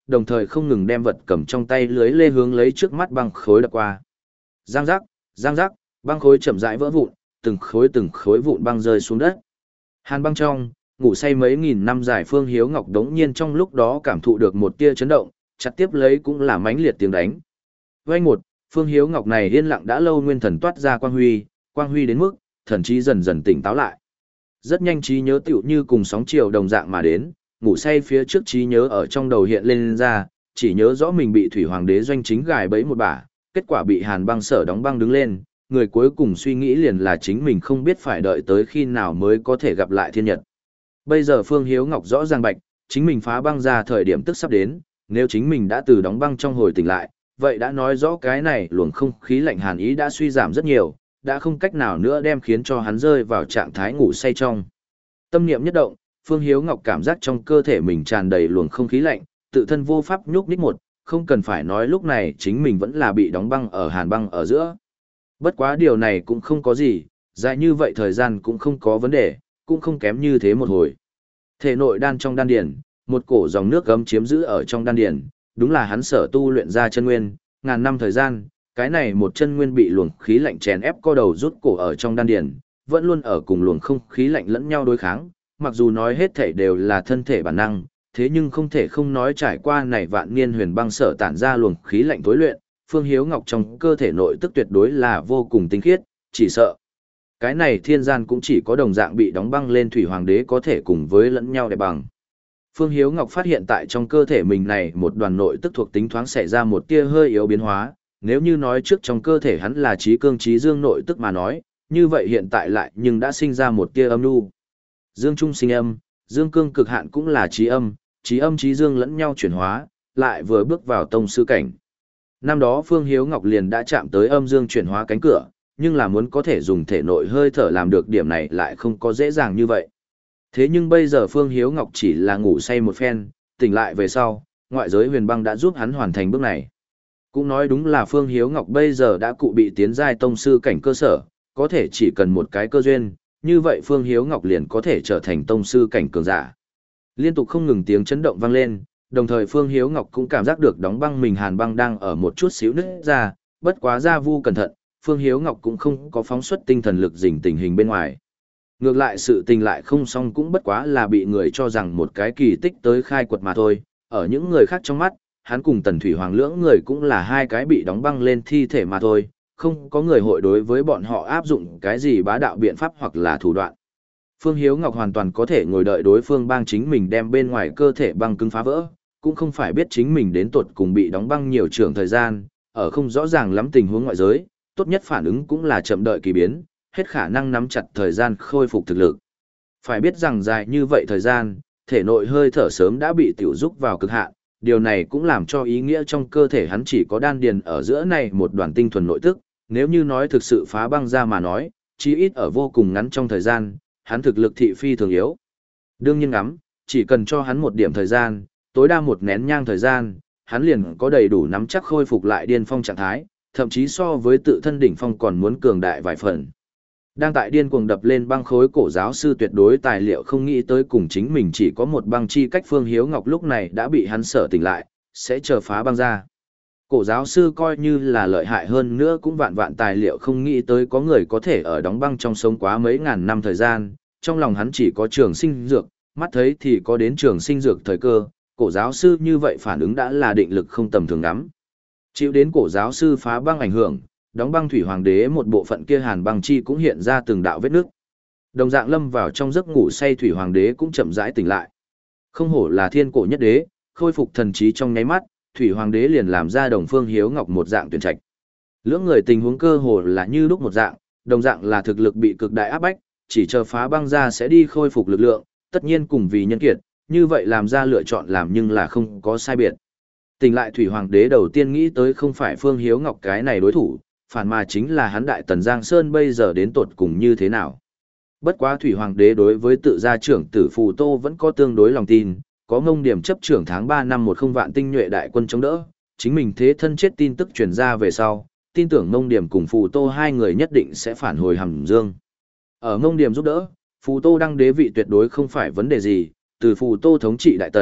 đồng thời không ngừng đem vật cầm trong tay lưới lê hướng lấy trước mắt băng khối đập qua. Giang giác, giang giác, băng khối chậm rãi vỡ vụn, từng khối từng khối vụn băng rơi xuống đất. Hàn băng trong, ngủ say mấy nghìn năm dài Phương Hiếu Ngọc đống nhiên trong lúc đó cảm thụ được một tia chấn động, chặt tiếp lấy cũng là mãnh liệt tiếng đánh. Vây một, Phương Hiếu Ngọc này yên lặng đã lâu nguyên thần toát ra quang huy, quang huy đến mức, thần trí dần dần tỉnh táo lại. Rất nhanh trí nhớ tựu như cùng sóng chiều đồng dạng mà đến, ngủ say phía trước trí nhớ ở trong đầu hiện lên ra, chỉ nhớ rõ mình bị Thủy Hoàng đế doanh chính gài bẫy một bả, kết quả bị Hàn băng sở đóng băng đứng lên, người cuối cùng suy nghĩ liền là chính mình không biết phải đợi tới khi nào mới có thể gặp lại thiên nhật. Bây giờ Phương Hiếu Ngọc rõ ràng bạch, chính mình phá băng ra thời điểm tức sắp đến, nếu chính mình đã từ đóng băng trong hồi tỉnh lại, vậy đã nói rõ cái này luồng không khí lạnh hàn ý đã suy giảm rất nhiều, đã không cách nào nữa đem khiến cho hắn rơi vào trạng thái ngủ say trong. Tâm niệm nhất động, Phương Hiếu Ngọc cảm giác trong cơ thể mình tràn đầy luồng không khí lạnh, tự thân vô pháp nhúc nhích một, không cần phải nói lúc này chính mình vẫn là bị đóng băng ở hàn băng ở giữa. Bất quá điều này cũng không có gì, dài như vậy thời gian cũng không có vấn đề, cũng không kém như thế một hồi. Thể nội đan trong đan điền, một cổ dòng nước gấm chiếm giữ ở trong đan điền, đúng là hắn sở tu luyện ra chân nguyên, ngàn năm thời gian, cái này một chân nguyên bị luồng khí lạnh chèn ép co đầu rút cổ ở trong đan điền, vẫn luôn ở cùng luồng không khí lạnh lẫn nhau đối kháng, mặc dù nói hết thể đều là thân thể bản năng, thế nhưng không thể không nói trải qua này vạn niên huyền băng sở tản ra luồng khí lạnh tối luyện, Phương Hiếu Ngọc trong cơ thể nội tức tuyệt đối là vô cùng tinh khiết, chỉ sợ cái này thiên gian cũng chỉ có đồng dạng bị đóng băng lên Thủy Hoàng đế có thể cùng với lẫn nhau để bằng. Phương Hiếu Ngọc phát hiện tại trong cơ thể mình này một đoàn nội tức thuộc tính thoáng xảy ra một tia hơi yếu biến hóa, nếu như nói trước trong cơ thể hắn là trí cương trí dương nội tức mà nói, như vậy hiện tại lại nhưng đã sinh ra một tia âm nu. Dương trung sinh âm, dương cương cực hạn cũng là trí âm, trí âm trí dương lẫn nhau chuyển hóa, lại vừa bước vào tông sư cảnh. Năm đó Phương Hiếu Ngọc liền đã chạm tới âm dương chuyển hóa cánh cửa, nhưng là muốn có thể dùng thể nội hơi thở làm được điểm này lại không có dễ dàng như vậy. Thế nhưng bây giờ Phương Hiếu Ngọc chỉ là ngủ say một phen, tỉnh lại về sau, ngoại giới huyền băng đã giúp hắn hoàn thành bước này. Cũng nói đúng là Phương Hiếu Ngọc bây giờ đã cụ bị tiến giai tông sư cảnh cơ sở, có thể chỉ cần một cái cơ duyên, như vậy Phương Hiếu Ngọc liền có thể trở thành tông sư cảnh cường giả. Liên tục không ngừng tiếng chấn động vang lên, đồng thời Phương Hiếu Ngọc cũng cảm giác được đóng băng mình hàn băng đang ở một chút xíu nứt ra, bất quá ra vu cẩn thận, Phương Hiếu Ngọc cũng không có phóng xuất tinh thần lực dình tình hình bên ngoài. Ngược lại sự tình lại không xong cũng bất quá là bị người cho rằng một cái kỳ tích tới khai quật mà thôi, ở những người khác trong mắt, hắn cùng Tần Thủy Hoàng lưỡng người cũng là hai cái bị đóng băng lên thi thể mà thôi, không có người hội đối với bọn họ áp dụng cái gì bá đạo biện pháp hoặc là thủ đoạn. Phương Hiếu Ngọc hoàn toàn có thể ngồi đợi đối phương bang chính mình đem bên ngoài cơ thể băng cứng phá vỡ, cũng không phải biết chính mình đến tuột cùng bị đóng băng nhiều trường thời gian, ở không rõ ràng lắm tình huống ngoại giới, tốt nhất phản ứng cũng là chậm đợi kỳ biến, hết khả năng nắm chặt thời gian khôi phục thực lực. Phải biết rằng dài như vậy thời gian, thể nội hơi thở sớm đã bị tiểu rúc vào cực hạn, điều này cũng làm cho ý nghĩa trong cơ thể hắn chỉ có đan điền ở giữa này một đoàn tinh thuần nội tức, nếu như nói thực sự phá băng ra mà nói, chí ít ở vô cùng ngắn trong thời gian, hắn thực lực thị phi thường yếu. Đương nhiên ngắm, chỉ cần cho hắn một điểm thời gian, tối đa một nén nhang thời gian, hắn liền có đầy đủ nắm chắc khôi phục lại điên phong trạng thái, thậm chí so với tự thân đỉnh phong còn muốn cường đại vài phần. Đang tại điên cuồng đập lên băng khối cổ giáo sư tuyệt đối tài liệu không nghĩ tới cùng chính mình chỉ có một băng chi cách Phương Hiếu Ngọc lúc này đã bị hắn sợ tỉnh lại, sẽ chờ phá băng ra. Cổ giáo sư coi như là lợi hại hơn nữa cũng vạn vạn tài liệu không nghĩ tới có người có thể ở đóng băng trong sống quá mấy ngàn năm thời gian, trong lòng hắn chỉ có trường sinh dược, mắt thấy thì có đến trường sinh dược thời cơ, cổ giáo sư như vậy phản ứng đã là định lực không tầm thường lắm. Chịu đến cổ giáo sư phá băng ảnh hưởng, đóng băng Thủy Hoàng đế một bộ phận kia hàn băng chi cũng hiện ra từng đạo vết nước. Đồng dạng lâm vào trong giấc ngủ say Thủy Hoàng đế cũng chậm rãi tỉnh lại. Không hổ là thiên cổ nhất đế, khôi phục thần trí trong nháy mắt, Thủy Hoàng đế liền làm ra Đồng Phương Hiếu Ngọc một dạng tuyển trạch. Lưỡng người tình huống cơ hồ là như lúc một dạng, đồng dạng là thực lực bị cực đại áp bách, chỉ chờ phá băng ra sẽ đi khôi phục lực lượng, tất nhiên cùng vì nhân kiệt, như vậy làm ra lựa chọn làm nhưng là không có sai biệt. Tỉnh lại Thủy Hoàng đế đầu tiên nghĩ tới không phải Phương Hiếu Ngọc cái này đối thủ, phản mà chính là hắn Đại Tần Giang Sơn bây giờ đến tột cùng như thế nào. Bất quá Thủy Hoàng đế đối với tự gia trưởng tử Phù Tô vẫn có tương đối lòng tin, có Ngông Điểm chấp trưởng tháng ba năm một không vạn tinh nhuệ đại quân chống đỡ, chính mình thế thân chết tin tức truyền ra về sau, tin tưởng Ngông Điểm cùng Phù Tô hai người nhất định sẽ phản hồi Hàm Dương. Ở Ngông Điểm giúp đỡ, Phù Tô đăng đế vị tuyệt đối không phải vấn đề gì, từ Phù Tô thống trị Đại Tần,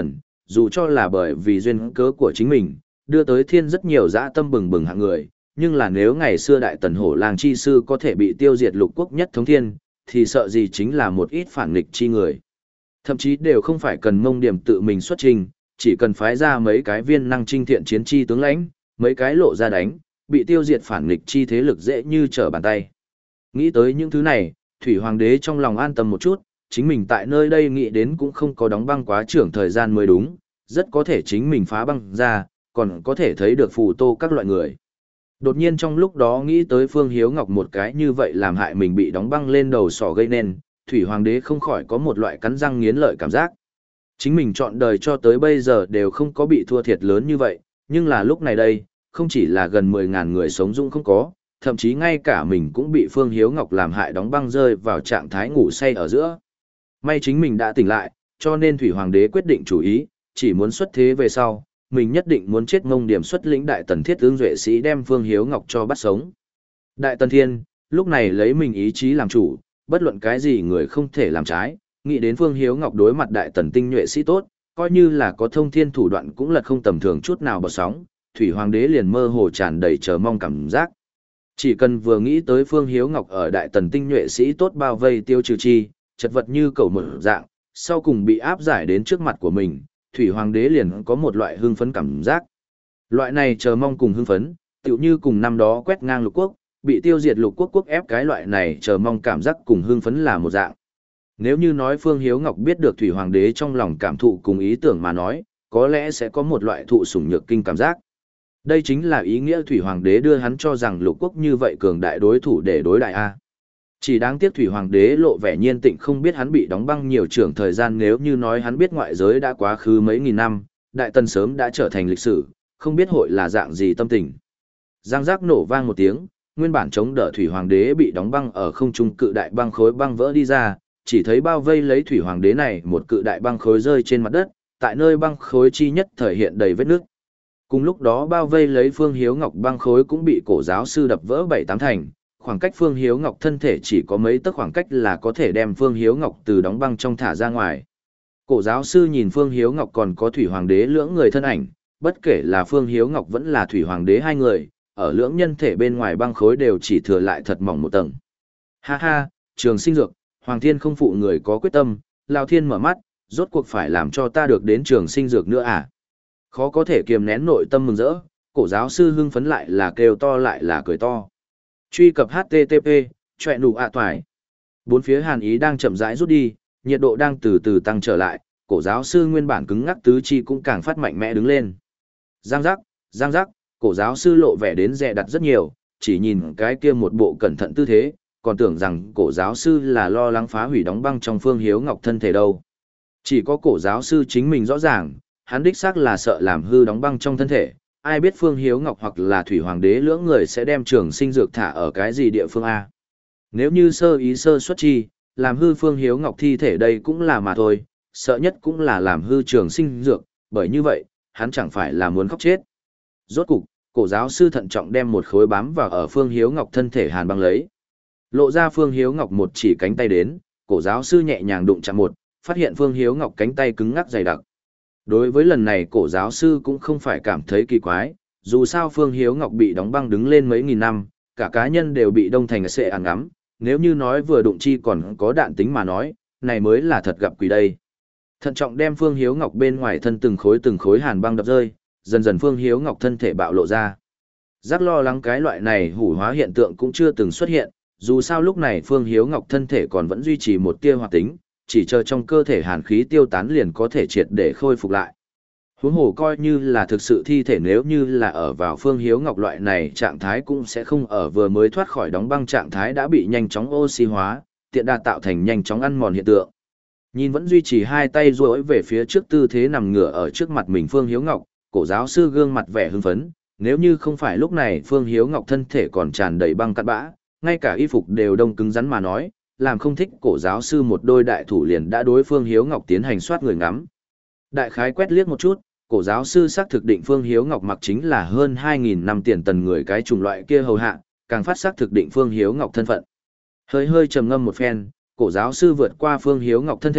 dù cho là bởi vì duyên cớ của chính mình, đưa tới thiên rất nhiều dã tâm bừng bừng hạng người, nhưng là nếu ngày xưa đại tần hổ làng chi sư có thể bị tiêu diệt lục quốc nhất thống thiên, thì sợ gì chính là một ít phản nghịch chi người. Thậm chí đều không phải cần Mông Điểm tự mình xuất trình, chỉ cần phái ra mấy cái viên năng trinh thiện chiến chi tướng lãnh, mấy cái lộ ra đánh, bị tiêu diệt phản nghịch chi thế lực dễ như trở bàn tay. Nghĩ tới những thứ này, Thủy Hoàng đế trong lòng an tâm một chút, chính mình tại nơi đây nghĩ đến cũng không có đóng băng quá trưởng thời gian mới đúng, rất có thể chính mình phá băng ra, còn có thể thấy được phù tô các loại người. Đột nhiên trong lúc đó nghĩ tới Phương Hiếu Ngọc một cái như vậy làm hại mình bị đóng băng lên đầu sỏ gây nên, Thủy Hoàng đế không khỏi có một loại cắn răng nghiến lợi cảm giác. Chính mình chọn đời cho tới bây giờ đều không có bị thua thiệt lớn như vậy, nhưng là lúc này đây, không chỉ là gần mười ngàn người sống dũng không có, thậm chí ngay cả mình cũng bị Phương Hiếu Ngọc làm hại đóng băng rơi vào trạng thái ngủ say ở giữa. May chính mình đã tỉnh lại, cho nên Thủy Hoàng đế quyết định chủ ý, chỉ muốn xuất thế về sau, mình nhất định muốn chết Mông Điểm xuất lĩnh Đại Tần Thiết Tướng Duệ sĩ đem Phương Hiếu Ngọc cho bắt sống. Đại Tần Thiên, lúc này lấy mình ý chí làm chủ, bất luận cái gì người không thể làm trái, nghĩ đến Phương Hiếu Ngọc đối mặt Đại Tần tinh nhuệ sĩ tốt, coi như là có thông thiên thủ đoạn cũng lật không tầm thường chút nào bọt sóng, Thủy Hoàng đế liền mơ hồ tràn đầy chờ mong cảm giác. Chỉ cần vừa nghĩ tới Phương Hiếu Ngọc ở Đại Tần tinh nhuệ sĩ tốt bao vây tiêu trừ chi, chật vật như cầu một dạng, sau cùng bị áp giải đến trước mặt của mình, Thủy Hoàng đế liền có một loại hưng phấn cảm giác. Loại này chờ mong cùng hưng phấn, tựu như cùng năm đó quét ngang lục quốc, bị tiêu diệt lục quốc quốc ép cái loại này chờ mong cảm giác cùng hưng phấn là một dạng. Nếu như nói Phương Hiếu Ngọc biết được Thủy Hoàng đế trong lòng cảm thụ cùng ý tưởng mà nói, có lẽ sẽ có một loại thụ sủng nhược kinh cảm giác. Đây chính là ý nghĩa Thủy Hoàng đế đưa hắn cho rằng lục quốc như vậy cường đại đối thủ để đối đại A. Chỉ đáng tiếc Thủy Hoàng đế lộ vẻ nhiên tịnh không biết hắn bị đóng băng nhiều trưởng thời gian, nếu như nói hắn biết ngoại giới đã quá khứ mấy nghìn năm, Đại Tần sớm đã trở thành lịch sử, không biết hội là dạng gì tâm tình. Giang giác nổ vang một tiếng, nguyên bản chống đỡ Thủy Hoàng đế bị đóng băng ở không trung cự đại băng khối băng vỡ đi ra, chỉ thấy bao vây lấy Thủy Hoàng đế này một cự đại băng khối rơi trên mặt đất, tại nơi băng khối chi nhất thể hiện đầy vết nước. Cùng lúc đó bao vây lấy Phương Hiếu Ngọc băng khối cũng bị cổ giáo sư đập vỡ bảy tám thành, khoảng cách Phương Hiếu Ngọc thân thể chỉ có mấy tấc khoảng cách là có thể đem Phương Hiếu Ngọc từ đóng băng trong thả ra ngoài. Cổ giáo sư nhìn Phương Hiếu Ngọc còn có Thủy Hoàng đế lưỡng người thân ảnh, bất kể là Phương Hiếu Ngọc vẫn là Thủy Hoàng đế hai người, ở lưỡng nhân thể bên ngoài băng khối đều chỉ thừa lại thật mỏng một tầng. Ha ha, Trường Sinh Dược, Hoàng Thiên không phụ người có quyết tâm, Lão Thiên mở mắt, rốt cuộc phải làm cho ta được đến Trường Sinh Dược nữa à? Khó có thể kiềm nén nội tâm mừng rỡ, cổ giáo sư hưng phấn lại là kêu to lại là cười to. Truy cập H T T P, chọe nụ ạ toài. Bốn phía hàn ý đang chậm rãi rút đi, nhiệt độ đang từ từ tăng trở lại, cổ giáo sư nguyên bản cứng ngắc tứ chi cũng càng phát mạnh mẽ đứng lên. Giang giác, giang giác, cổ giáo sư lộ vẻ đến dè đặt rất nhiều, chỉ nhìn cái kia một bộ cẩn thận tư thế, còn tưởng rằng cổ giáo sư là lo lắng phá hủy đóng băng trong Phương Hiếu Ngọc thân thể đâu. Chỉ có cổ giáo sư chính mình rõ ràng, hắn đích xác là sợ làm hư đóng băng trong thân thể, ai biết Phương Hiếu Ngọc hoặc là Thủy Hoàng đế lưỡng người sẽ đem Trường Sinh Dược thả ở cái gì địa phương A. Nếu như sơ ý sơ xuất chi, làm hư Phương Hiếu Ngọc thi thể đây cũng là mà thôi, sợ nhất cũng là làm hư Trường Sinh Dược, bởi như vậy, hắn chẳng phải là muốn khóc chết. Rốt cục, cổ giáo sư thận trọng đem một khối bám vào ở Phương Hiếu Ngọc thân thể hàn băng lấy. Lộ ra Phương Hiếu Ngọc một chỉ cánh tay đến, cổ giáo sư nhẹ nhàng đụng chạm một, phát hiện Phương Hiếu Ngọc cánh tay cứng ngắc dày đặc. Đối với lần này cổ giáo sư cũng không phải cảm thấy kỳ quái, dù sao Phương Hiếu Ngọc bị đóng băng đứng lên mấy nghìn năm, cả cá nhân đều bị đông thành sệ ăn ngắm, nếu như nói vừa đụng chi còn có đạn tính mà nói, này mới là thật gặp quỷ đây. Thận trọng đem Phương Hiếu Ngọc bên ngoài thân từng khối từng khối hàn băng đập rơi, dần dần Phương Hiếu Ngọc thân thể bạo lộ ra. Giác lo lắng cái loại này hủ hóa hiện tượng cũng chưa từng xuất hiện, dù sao lúc này Phương Hiếu Ngọc thân thể còn vẫn duy trì một tia hoạt tính, chỉ chờ trong cơ thể hàn khí tiêu tán liền có thể triệt để khôi phục lại. Huống hồ coi như là thực sự thi thể, nếu như là ở vào Phương Hiếu Ngọc loại này trạng thái cũng sẽ không ở vừa mới thoát khỏi đóng băng trạng thái đã bị nhanh chóng oxy hóa, tiện đa tạo thành nhanh chóng ăn mòn hiện tượng. Nhìn vẫn duy trì hai tay duỗi về phía trước tư thế nằm ngửa ở trước mặt mình Phương Hiếu Ngọc, cổ giáo sư gương mặt vẻ hưng phấn, nếu như không phải lúc này Phương Hiếu Ngọc thân thể còn tràn đầy băng cát bã, ngay cả y phục đều đông cứng rắn mà nói, làm không thích cổ giáo sư một đôi đại thủ liền đã đối Phương Hiếu Ngọc tiến hành soát người ngắm. Đại khái quét liếc một chút, cổ giáo sư xác thực định Phương Hiếu Ngọc mặc chính là hơn hai nghìn năm tiền tần người cái chủng loại kia hầu hạ, càng phát xác thực định Phương Hiếu Ngọc thân phận. Hơi hơi trầm ngâm một phen, cổ giáo sư vượt qua Phương Hiếu Ngọc thân thể,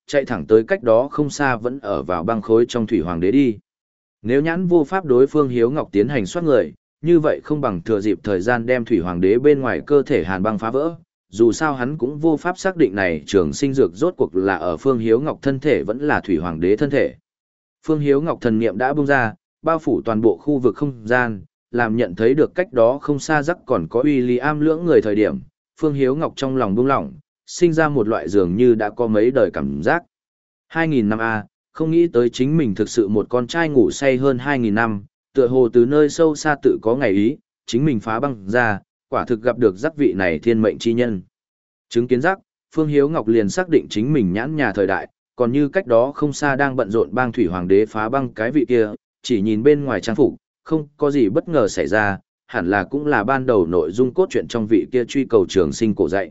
chạy thẳng tới cách đó không xa vẫn ở vào băng khối trong thủy hoàng đế đi. Nếu nhãn vô pháp đối phương Hiếu Ngọc tiến hành soát người, như vậy không bằng thừa dịp thời gian đem thủy hoàng đế bên ngoài cơ thể hàn băng phá vỡ. Dù sao hắn cũng vô pháp xác định này trường sinh dược rốt cuộc là ở Phương Hiếu Ngọc thân thể vẫn là thủy hoàng đế thân thể. Phương Hiếu Ngọc thần niệm đã bung ra, bao phủ toàn bộ khu vực không gian, làm nhận thấy được cách đó không xa rắc còn có William lưỡng người thời điểm, Phương Hiếu Ngọc trong lòng buông lỏng, sinh ra một loại dường như đã có mấy đời cảm giác. hai nghìn năm A, không nghĩ tới chính mình thực sự một con trai ngủ say hơn hai nghìn năm, tựa hồ từ nơi sâu xa tự có ngày ý, chính mình phá băng ra, quả thực gặp được giác vị này thiên mệnh chi nhân. Chứng kiến giác, Phương Hiếu Ngọc liền xác định chính mình nhãn nhà thời đại, còn như cách đó không xa đang bận rộn bang thủy hoàng đế phá băng cái vị kia, chỉ nhìn bên ngoài trang phục, không có gì bất ngờ xảy ra, hẳn là cũng là ban đầu nội dung cốt truyện trong vị kia truy cầu trường sinh cổ dạy.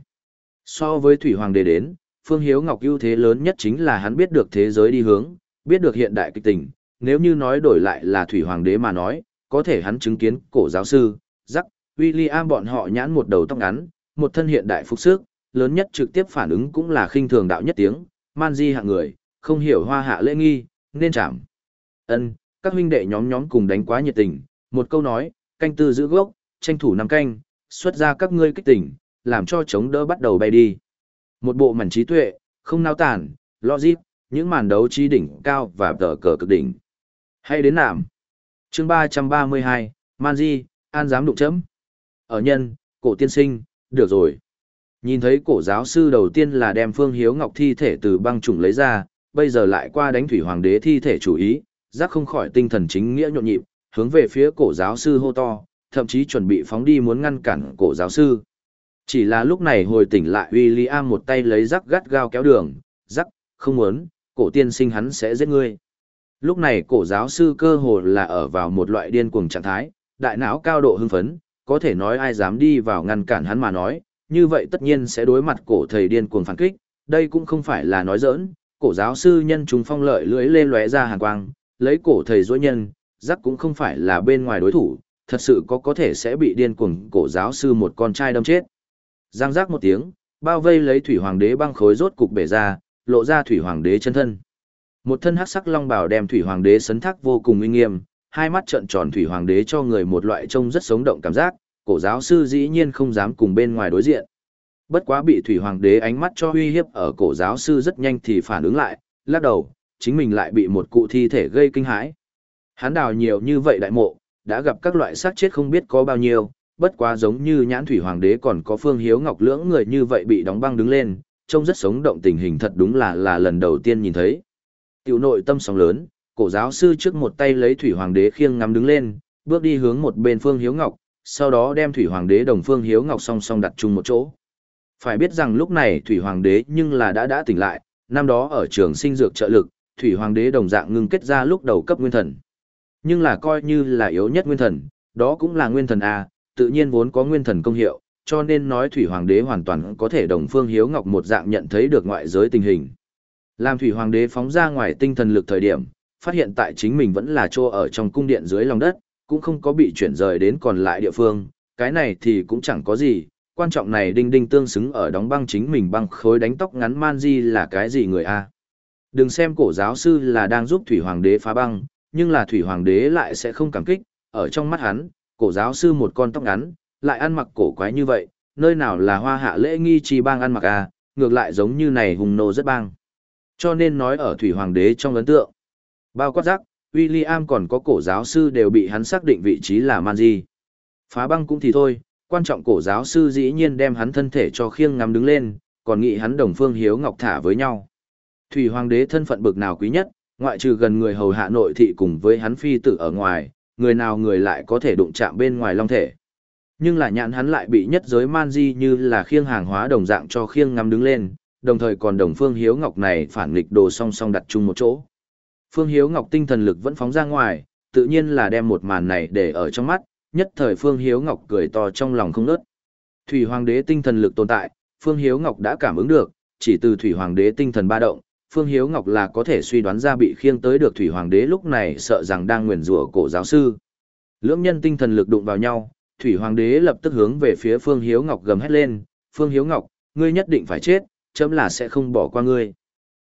So với thủy hoàng đế đến, Phương Hiếu Ngọc ưu thế lớn nhất chính là hắn biết được thế giới đi hướng, biết được hiện đại kịch tình, nếu như nói đổi lại là thủy hoàng đế mà nói, có thể hắn chứng kiến cổ giáo sư, Jack, William bọn họ nhãn một đầu tóc ngắn, một thân hiện đại phục sức, lớn nhất trực tiếp phản ứng cũng là khinh thường đạo nhất tiếng, man di hạng người, không hiểu hoa hạ lễ nghi, nên chạm. Ân, các huynh đệ nhóm nhóm cùng đánh quá nhiệt tình, một câu nói, canh tư giữ gốc, tranh thủ năm canh, xuất ra các ngươi kích tỉnh, làm cho chống đỡ bắt đầu bay đi. Một bộ mảnh trí tuệ, không nao tản, logic, những màn đấu trí đỉnh cao và tờ cờ cực đỉnh. Hay đến nạm. Chương ba trăm ba mươi hai, Man Di, an dám đụng chấm. Ở nhân, cổ tiên sinh, được rồi. Nhìn thấy cổ giáo sư đầu tiên là đem Phương Hiếu Ngọc thi thể từ băng trùng lấy ra, bây giờ lại qua đánh thủy hoàng đế thi thể chủ ý, giác không khỏi tinh thần chính nghĩa nhộn nhịp, hướng về phía cổ giáo sư hô to, thậm chí chuẩn bị phóng đi muốn ngăn cản cổ giáo sư. Chỉ là lúc này hồi tỉnh lại William một tay lấy rắc gắt gao kéo đường, rắc, không muốn, cổ tiên sinh hắn sẽ giết ngươi. Lúc này cổ giáo sư cơ hồ là ở vào một loại điên cuồng trạng thái, đại não cao độ hưng phấn, có thể nói ai dám đi vào ngăn cản hắn mà nói, như vậy tất nhiên sẽ đối mặt cổ thầy điên cuồng phản kích, đây cũng không phải là nói giỡn, cổ giáo sư nhân chúng phong lợi lưỡi lên lóe ra hàn quang, lấy cổ thầy dối nhân, rắc cũng không phải là bên ngoài đối thủ, thật sự có có thể sẽ bị điên cuồng cổ giáo sư một con trai đâm chết. Giang giác một tiếng, bao vây lấy thủy hoàng đế băng khối rốt cục bể ra, lộ ra thủy hoàng đế chân thân. Một thân hắc sắc long bào đem thủy hoàng đế sấn thác vô cùng uy nghiêm, hai mắt trợn tròn thủy hoàng đế cho người một loại trông rất sống động cảm giác, cổ giáo sư dĩ nhiên không dám cùng bên ngoài đối diện. Bất quá bị thủy hoàng đế ánh mắt cho uy hiếp ở cổ giáo sư rất nhanh thì phản ứng lại, lắc đầu, chính mình lại bị một cụ thi thể gây kinh hãi. Hắn đào nhiều như vậy đại mộ, đã gặp các loại xác chết không biết có bao nhiêu, bất quá giống như nhãn thủy hoàng đế còn có Phương Hiếu Ngọc lưỡng người như vậy bị đóng băng đứng lên, trông rất sống động tình hình thật đúng là là lần đầu tiên nhìn thấy. Tiểu nội tâm sóng lớn, cổ giáo sư trước một tay lấy thủy hoàng đế khiêng ngắm đứng lên, bước đi hướng một bên Phương Hiếu Ngọc, sau đó đem thủy hoàng đế đồng Phương Hiếu Ngọc song song đặt chung một chỗ. Phải biết rằng lúc này thủy hoàng đế nhưng là đã đã tỉnh lại, năm đó ở trường sinh dược trợ lực, thủy hoàng đế đồng dạng ngưng kết ra lúc đầu cấp nguyên thần. Nhưng là coi như là yếu nhất nguyên thần, đó cũng là nguyên thần A, tự nhiên vốn có nguyên thần công hiệu, cho nên nói thủy hoàng đế hoàn toàn có thể đồng Phương Hiếu Ngọc một dạng nhận thấy được ngoại giới tình hình. Làm thủy hoàng đế phóng ra ngoài tinh thần lực thời điểm, phát hiện tại chính mình vẫn là chỗ ở trong cung điện dưới lòng đất, cũng không có bị chuyển rời đến còn lại địa phương, cái này thì cũng chẳng có gì, quan trọng này đinh đinh tương xứng ở đóng băng chính mình băng khối đánh tóc ngắn man di là cái gì người a. Đừng xem cổ giáo sư là đang giúp thủy hoàng đế phá băng, nhưng là thủy hoàng đế lại sẽ không cảm kích, ở trong mắt hắn, cổ giáo sư một con tóc ngắn, lại ăn mặc cổ quái như vậy, nơi nào là hoa hạ lễ nghi chi bang ăn mặc a, ngược lại giống như này hùng nô rất bang. Cho nên nói ở thủy hoàng đế trong ấn tượng, bao quát giác, William còn có cổ giáo sư đều bị hắn xác định vị trí là man di. Phá băng cũng thì thôi, quan trọng cổ giáo sư dĩ nhiên đem hắn thân thể cho khiêng ngắm đứng lên, còn nghĩ hắn đồng Phương Hiếu Ngọc thả với nhau. Thủy hoàng đế thân phận bực nào quý nhất, ngoại trừ gần người hầu hạ nội thị cùng với hắn phi tử ở ngoài, người nào người lại có thể đụng chạm bên ngoài long thể. Nhưng là nhãn hắn lại bị nhất giới man di như là khiêng hàng hóa đồng dạng cho khiêng ngắm đứng lên, đồng thời còn đồng Phương Hiếu Ngọc này phản nghịch đồ song song đặt chung một chỗ. Phương Hiếu Ngọc tinh thần lực vẫn phóng ra ngoài, tự nhiên là đem một màn này để ở trong mắt, nhất thời Phương Hiếu Ngọc cười to trong lòng không nớt. Thủy Hoàng đế tinh thần lực tồn tại, Phương Hiếu Ngọc đã cảm ứng được, chỉ từ Thủy Hoàng đế tinh thần ba động, Phương Hiếu Ngọc là có thể suy đoán ra bị khiêng tới được Thủy Hoàng đế lúc này sợ rằng đang nguyền rủa cổ giáo sư. Lưỡng nhân tinh thần lực đụng vào nhau, Thủy Hoàng đế lập tức hướng về phía Phương Hiếu Ngọc gầm hét lên, Phương Hiếu Ngọc, ngươi nhất định phải chết, chấm là sẽ không bỏ qua ngươi.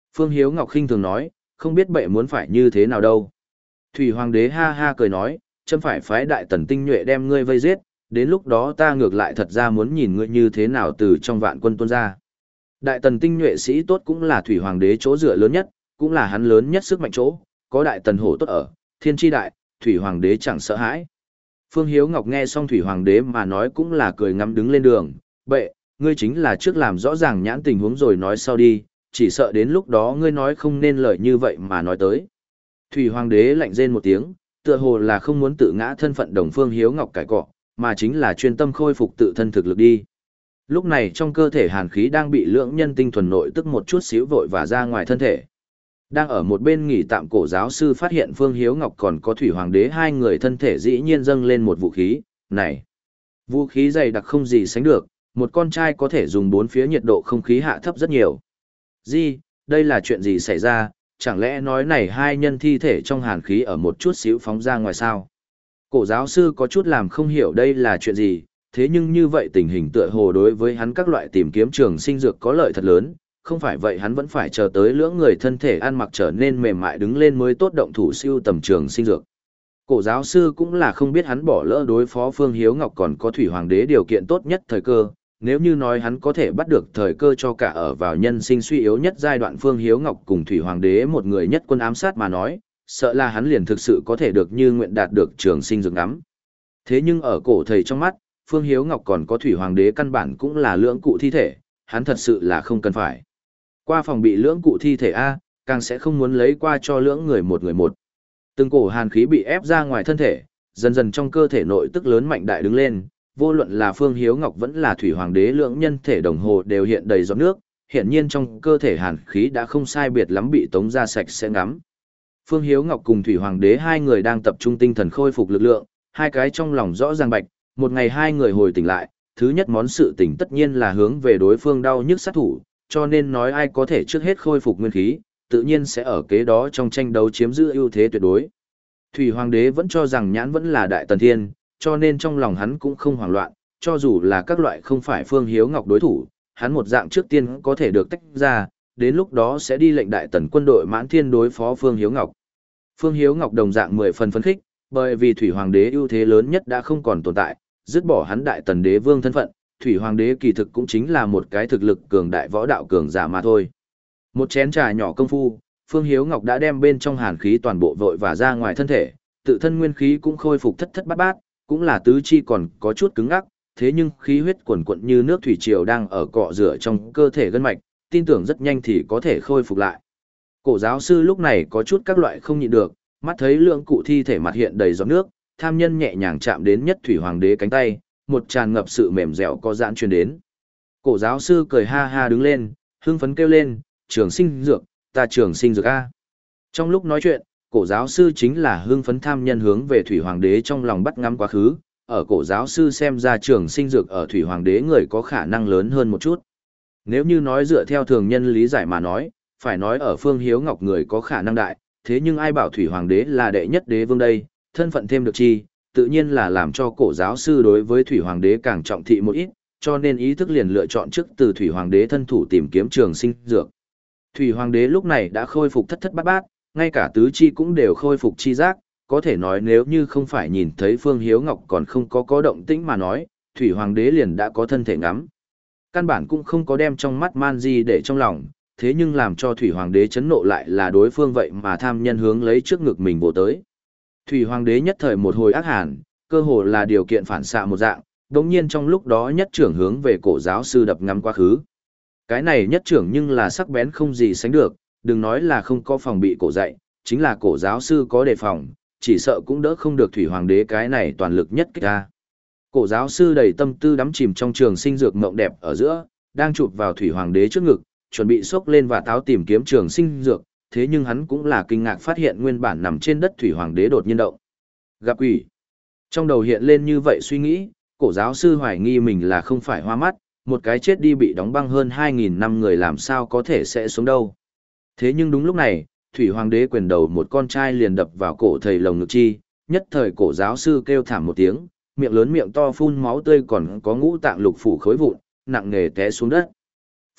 Phương Hiếu Ngọc khinh thường nói, không biết bệ muốn phải như thế nào đâu. Thủy Hoàng đế ha ha cười nói, chấm phải phái đại tần tinh nhuệ đem ngươi vây giết, đến lúc đó ta ngược lại thật ra muốn nhìn ngươi như thế nào từ trong vạn quân tuôn ra. Đại tần tinh nhuệ sĩ tốt cũng là Thủy Hoàng đế chỗ dựa lớn nhất, cũng là hắn lớn nhất sức mạnh chỗ, có đại tần hổ tốt ở, thiên tri đại, Thủy Hoàng đế chẳng sợ hãi. Phương Hiếu Ngọc nghe xong Thủy Hoàng đế mà nói cũng là cười ngắm đứng lên đường, bệ, ngươi chính là trước làm rõ ràng nhãn tình huống rồi nói sau đi, chỉ sợ đến lúc đó ngươi nói không nên lời như vậy mà nói tới. Thủy Hoàng đế lạnh rên một tiếng, tựa hồ là không muốn tự ngã thân phận đồng Phương Hiếu Ngọc cải cọ, mà chính là chuyên tâm khôi phục tự thân thực lực đi. Lúc này trong cơ thể hàn khí đang bị lưỡng nhân tinh thuần nội tức một chút xíu vội và ra ngoài thân thể. Đang ở một bên nghỉ tạm cổ giáo sư phát hiện Phương Hiếu Ngọc còn có Thủy Hoàng đế hai người thân thể dĩ nhiên dâng lên một vũ khí, này. Vũ khí dày đặc không gì sánh được, một con trai có thể dùng bốn phía nhiệt độ không khí hạ thấp rất nhiều. Di, đây là chuyện gì xảy ra, chẳng lẽ nói này hai nhân thi thể trong hàn khí ở một chút xíu phóng ra ngoài sao? Cổ giáo sư có chút làm không hiểu đây là chuyện gì, thế nhưng như vậy tình hình tựa hồ đối với hắn các loại tìm kiếm trường sinh dược có lợi thật lớn, không phải vậy hắn vẫn phải chờ tới lưỡng người thân thể ăn mặc trở nên mềm mại đứng lên mới tốt động thủ siêu tầm trường sinh dược. Cổ giáo sư cũng là không biết hắn bỏ lỡ đối phó Phương Hiếu Ngọc còn có Thủy Hoàng đế điều kiện tốt nhất thời cơ, nếu như nói hắn có thể bắt được thời cơ cho cả ở vào nhân sinh suy yếu nhất giai đoạn Phương Hiếu Ngọc cùng Thủy Hoàng đế một người nhất quân ám sát mà nói, sợ là hắn liền thực sự có thể được như nguyện đạt được trường sinh dược ngắm. Thế nhưng ở cổ thầy trong mắt, Phương Hiếu Ngọc còn có Thủy Hoàng đế căn bản cũng là lưỡng cụ thi thể, hắn thật sự là không cần phải. Qua phòng bị lưỡng cụ thi thể A, càng sẽ không muốn lấy qua cho lưỡng người một người một. Từng cổ hàn khí bị ép ra ngoài thân thể, dần dần trong cơ thể nội tức lớn mạnh đại đứng lên, vô luận là Phương Hiếu Ngọc vẫn là Thủy Hoàng đế lưỡng nhân thể đồng hồ đều hiện đầy giọt nước, hiện nhiên trong cơ thể hàn khí đã không sai biệt lắm bị tống ra sạch sẽ ngắm. Phương Hiếu Ngọc cùng Thủy Hoàng đế hai người đang tập trung tinh thần khôi phục lực lượng, hai cái trong lòng rõ ràng bạch, một ngày hai người hồi tỉnh lại, thứ nhất món sự tỉnh tất nhiên là hướng về đối phương đau nhức sát thủ, cho nên nói ai có thể trước hết khôi phục nguyên khí, tự nhiên sẽ ở kế đó trong tranh đấu chiếm giữ ưu thế tuyệt đối. Thủy Hoàng đế vẫn cho rằng nhãn vẫn là đại tần thiên, cho nên trong lòng hắn cũng không hoảng loạn, cho dù là các loại không phải Phương Hiếu Ngọc đối thủ, hắn một dạng trước tiên có thể được tách ra, đến lúc đó sẽ đi lệnh đại tần quân đội mãn thiên đối phó Phương Hiếu Ngọc. Phương Hiếu Ngọc đồng dạng mười phần phấn khích, bởi vì Thủy Hoàng đế ưu thế lớn nhất đã không còn tồn tại, dứt bỏ hắn đại tần đế vương thân phận, Thủy Hoàng đế kỳ thực cũng chính là một cái thực lực cường đại võ đạo cường giả mà thôi. Một chén trà nhỏ công phu, Phương Hiếu Ngọc đã đem bên trong hàn khí toàn bộ vội và ra ngoài thân thể, tự thân nguyên khí cũng khôi phục thất thất bát bát, cũng là tứ chi còn có chút cứng ngắc, thế nhưng khí huyết quần quận như nước thủy triều đang ở cọ rửa trong cơ thể gân mạch, tin tưởng rất nhanh thì có thể khôi phục lại. Cổ giáo sư lúc này có chút các loại không nhịn được, mắt thấy lượng cụ thi thể mặt hiện đầy giọt nước, tham nhân nhẹ nhàng chạm đến nhất Thủy Hoàng đế cánh tay, một tràn ngập sự mềm dẻo có giãn truyền đến. Cổ giáo sư cười ha ha đứng lên, hưng phấn kêu lên, trường sinh dược, ta trường sinh dược A. Trong lúc nói chuyện, cổ giáo sư chính là hưng phấn tham nhân hướng về Thủy Hoàng đế trong lòng bắt ngắm quá khứ, ở cổ giáo sư xem ra trường sinh dược ở Thủy Hoàng đế người có khả năng lớn hơn một chút. Nếu như nói dựa theo thường nhân lý giải mà nói, phải nói ở Phương Hiếu Ngọc người có khả năng đại, thế nhưng ai bảo Thủy Hoàng đế là đệ nhất đế vương đây, thân phận thêm được chi, tự nhiên là làm cho cổ giáo sư đối với Thủy Hoàng đế càng trọng thị một ít, cho nên ý thức liền lựa chọn trước từ Thủy Hoàng đế thân thủ tìm kiếm trường sinh dược. Thủy Hoàng đế lúc này đã khôi phục thất thất bát bát, ngay cả tứ chi cũng đều khôi phục chi giác, có thể nói nếu như không phải nhìn thấy Phương Hiếu Ngọc còn không có có động tĩnh mà nói, Thủy Hoàng đế liền đã có thân thể ngắm. Căn bản cũng không có đem trong mắt man gì để trong lòng, thế nhưng làm cho Thủy Hoàng đế chấn nộ lại là đối phương vậy mà tham nhân hướng lấy trước ngực mình vồ tới. Thủy Hoàng đế nhất thời một hồi ác hàn, cơ hồ là điều kiện phản xạ một dạng, đồng nhiên trong lúc đó nhất trưởng hướng về cổ giáo sư đập ngắm quá khứ. Cái này nhất trưởng nhưng là sắc bén không gì sánh được, đừng nói là không có phòng bị cổ dạy, chính là cổ giáo sư có đề phòng, chỉ sợ cũng đỡ không được Thủy Hoàng đế cái này toàn lực nhất kích ra. Cổ giáo sư đầy tâm tư đắm chìm trong trường sinh dược mộng đẹp ở giữa, đang chụp vào Thủy Hoàng đế trước ngực, chuẩn bị xốc lên và táo tìm kiếm trường sinh dược, thế nhưng hắn cũng là kinh ngạc phát hiện nguyên bản nằm trên đất Thủy Hoàng đế đột nhiên động. Gặp quỷ. Trong đầu hiện lên như vậy suy nghĩ, cổ giáo sư hoài nghi mình là không phải hoa mắt, một cái chết đi bị đóng băng hơn hai nghìn năm người làm sao có thể sẽ sống đâu. Thế nhưng đúng lúc này, Thủy Hoàng đế quyền đầu một con trai liền đập vào cổ thầy lồng ngực chi, nhất thời cổ giáo sư kêu thảm một tiếng, miệng lớn miệng to phun máu tươi còn có ngũ tạng lục phủ khối vụn, nặng nề té xuống đất.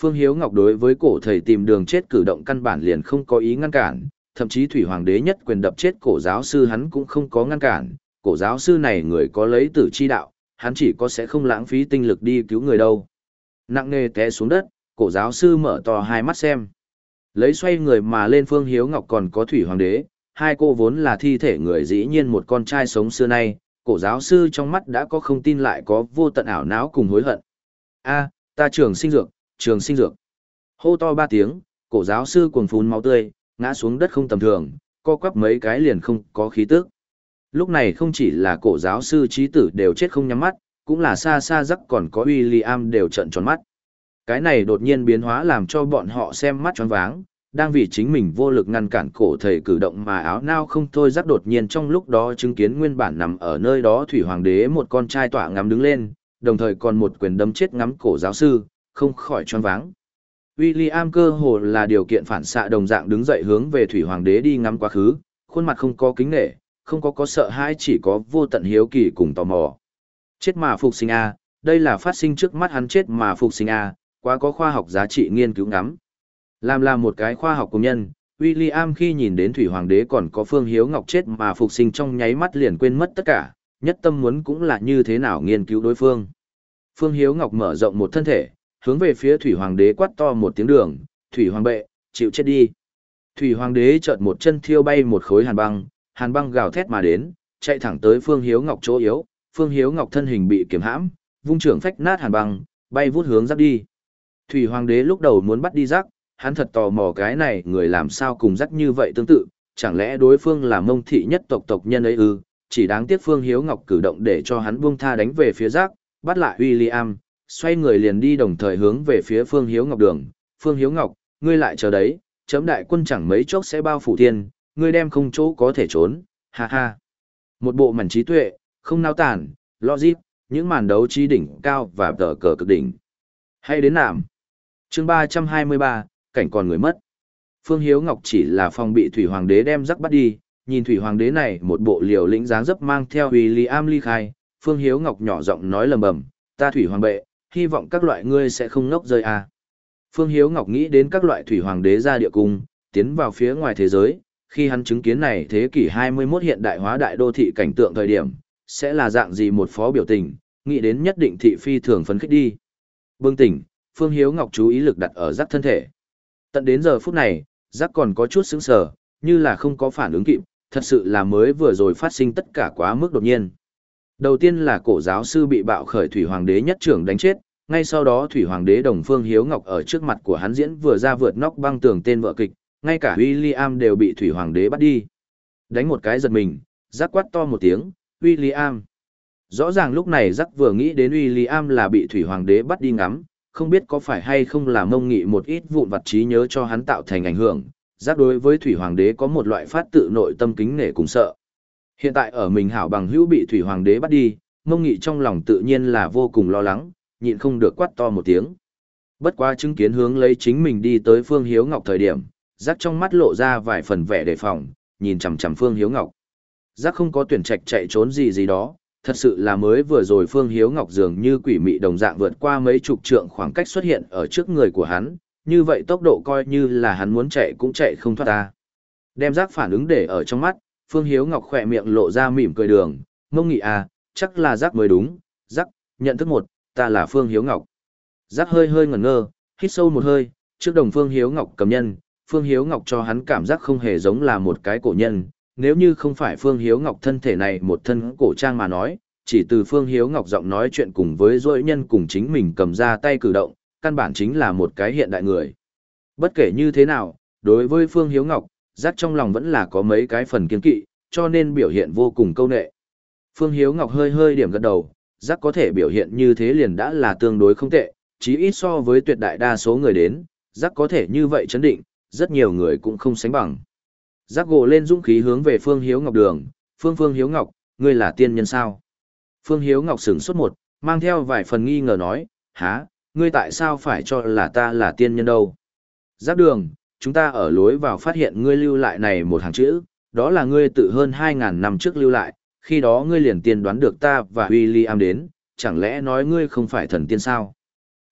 Phương Hiếu Ngọc đối với cổ thầy tìm đường chết cử động căn bản liền không có ý ngăn cản, thậm chí thủy hoàng đế nhất quyền đập chết cổ giáo sư hắn cũng không có ngăn cản, cổ giáo sư này người có lấy tử chi đạo, hắn chỉ có sẽ không lãng phí tinh lực đi cứu người đâu. Nặng nề té xuống đất, cổ giáo sư mở to hai mắt xem. Lấy xoay người mà lên Phương Hiếu Ngọc còn có thủy hoàng đế, hai cô vốn là thi thể người dĩ nhiên một con trai sống xưa nay, cổ giáo sư trong mắt đã có không tin lại có vô tận ảo não cùng hối hận. A, ta trường sinh dược, trường sinh dược. Hô to ba tiếng, cổ giáo sư cuồng phun máu tươi, ngã xuống đất không tầm thường, co quắp mấy cái liền không có khí tức. Lúc này không chỉ là cổ giáo sư trí tử đều chết không nhắm mắt, cũng là xa xa rắc còn có William đều trợn tròn mắt. Cái này đột nhiên biến hóa làm cho bọn họ xem mắt choáng váng, đang vì chính mình vô lực ngăn cản cổ thầy cử động mà áo nao không thôi rắc đột nhiên trong lúc đó chứng kiến nguyên bản nằm ở nơi đó thủy hoàng đế một con trai tỏa ngắm đứng lên, đồng thời còn một quyền đấm chết ngắm cổ giáo sư, không khỏi choáng váng. William cơ hồ là điều kiện phản xạ đồng dạng đứng dậy hướng về thủy hoàng đế đi ngắm quá khứ, khuôn mặt không có kính nể, không có có sợ hãi chỉ có vô tận hiếu kỳ cùng tò mò. Chết mà phục sinh a, đây là phát sinh trước mắt hắn chết mà phục sinh a, quá có khoa học giá trị nghiên cứu ngắm. Làm là một cái khoa học công nhân, William khi nhìn đến thủy hoàng đế còn có Phương Hiếu Ngọc chết mà phục sinh trong nháy mắt liền quên mất tất cả, nhất tâm muốn cũng là như thế nào nghiên cứu đối phương. Phương Hiếu Ngọc mở rộng một thân thể, hướng về phía thủy hoàng đế quát to một tiếng đường, "Thủy hoàng bệ, chịu chết đi." Thủy hoàng đế chợt một chân thiêu bay một khối hàn băng, hàn băng gào thét mà đến, chạy thẳng tới Phương Hiếu Ngọc chỗ yếu, Phương Hiếu Ngọc thân hình bị kiềm hãm, vung trưởng phách nát hàn băng, bay vút hướng rắc đi. Thủy hoàng đế lúc đầu muốn bắt đi rắc, hắn thật tò mò cái này người làm sao cùng rắc như vậy tương tự, chẳng lẽ đối phương là Mông thị nhất tộc tộc nhân ấy ư? Chỉ đáng tiếc Phương Hiếu Ngọc cử động để cho hắn buông tha đánh về phía rắc, bắt lại William, xoay người liền đi đồng thời hướng về phía Phương Hiếu Ngọc đường. "Phương Hiếu Ngọc, ngươi lại chờ đấy, chấm đại quân chẳng mấy chốc sẽ bao phủ thiên, ngươi đem không chỗ có thể trốn, ha ha." Một bộ màn trí tuệ, không nao tản, logic, những màn đấu trí đỉnh cao và tờ cờ cực đỉnh. Hay đến nạm. Chương ba trăm hai mươi ba, cảnh còn người mất. Phương Hiếu Ngọc chỉ là phòng bị Thủy Hoàng đế đem rắc bắt đi, nhìn Thủy Hoàng đế này một bộ liều lĩnh dáng dấp mang theo William ly khai, Phương Hiếu Ngọc nhỏ giọng nói lầm bầm, "Ta Thủy Hoàng bệ, hy vọng các loại ngươi sẽ không ngốc rơi à." Phương Hiếu Ngọc nghĩ đến các loại Thủy Hoàng đế ra địa cung, tiến vào phía ngoài thế giới, khi hắn chứng kiến này thế kỷ hai mươi mốt hiện đại hóa đại đô thị cảnh tượng thời điểm, sẽ là dạng gì một phó biểu tình, nghĩ đến nhất định thị phi thường phấn khích đi. Bừng tỉnh, Phương Hiếu Ngọc chú ý lực đặt ở rắc thân thể. Tận đến giờ phút này, rắc còn có chút sững sờ, như là không có phản ứng kịp, thật sự là mới vừa rồi phát sinh tất cả quá mức đột nhiên. Đầu tiên là cổ giáo sư bị bạo khởi Thủy Hoàng đế nhất trưởng đánh chết, ngay sau đó Thủy Hoàng đế đồng Phương Hiếu Ngọc ở trước mặt của hắn diễn vừa ra vượt nóc băng tường tên vợ kịch, ngay cả William đều bị Thủy Hoàng đế bắt đi. Đánh một cái giật mình, rắc quát to một tiếng, "William!" Rõ ràng lúc này rắc vừa nghĩ đến William là bị Thủy Hoàng đế bắt đi ngắm, không biết có phải hay không là mông nghị một ít vụn vặt trí nhớ cho hắn tạo thành ảnh hưởng, rắc đối với Thủy Hoàng đế có một loại phát tự nội tâm kính nể cùng sợ. Hiện tại ở mình hảo bằng hữu bị Thủy Hoàng đế bắt đi, mông nghị trong lòng tự nhiên là vô cùng lo lắng, nhịn không được quát to một tiếng. Bất quá chứng kiến hướng lấy chính mình đi tới Phương Hiếu Ngọc thời điểm, rắc trong mắt lộ ra vài phần vẻ đề phòng, nhìn chằm chằm Phương Hiếu Ngọc. Rắc không có tuyển trạch chạy trốn gì gì đó, thật sự là mới vừa rồi Phương Hiếu Ngọc dường như quỷ mị đồng dạng vượt qua mấy chục trượng khoảng cách xuất hiện ở trước người của hắn, như vậy tốc độ coi như là hắn muốn chạy cũng chạy không thoát ta. Đem rắc phản ứng để ở trong mắt, Phương Hiếu Ngọc khỏe miệng lộ ra mỉm cười đường, "Mông nghị à, chắc là rắc mới đúng, rắc, nhận thức một, ta là Phương Hiếu Ngọc." Rắc hơi hơi ngẩn ngơ, hít sâu một hơi, trước đồng Phương Hiếu Ngọc cầm nhân, Phương Hiếu Ngọc cho hắn cảm giác không hề giống là một cái cổ nhân, nếu như không phải Phương Hiếu Ngọc thân thể này một thân cổ trang mà nói, chỉ từ Phương Hiếu Ngọc giọng nói chuyện cùng với dối nhân cùng chính mình cầm ra tay cử động, căn bản chính là một cái hiện đại người. Bất kể như thế nào, đối với Phương Hiếu Ngọc, rắc trong lòng vẫn là có mấy cái phần kiên kỵ, cho nên biểu hiện vô cùng câu nệ. Phương Hiếu Ngọc hơi hơi điểm gật đầu, rắc có thể biểu hiện như thế liền đã là tương đối không tệ, chí ít so với tuyệt đại đa số người đến, rắc có thể như vậy chấn định, rất nhiều người cũng không sánh bằng. Rắc gồ lên dũng khí hướng về Phương Hiếu Ngọc đường, "Phương Phương Hiếu Ngọc, ngươi là tiên nhân sao?" Phương Hiếu Ngọc sửng sốt một, mang theo vài phần nghi ngờ nói, "Hả, ngươi tại sao phải cho là ta là tiên nhân đâu?" "Rắc đường, chúng ta ở lối vào phát hiện ngươi lưu lại này một hàng chữ, đó là ngươi tự hơn hai ngàn năm trước lưu lại, khi đó ngươi liền tiên đoán được ta và William đến, chẳng lẽ nói ngươi không phải thần tiên sao?"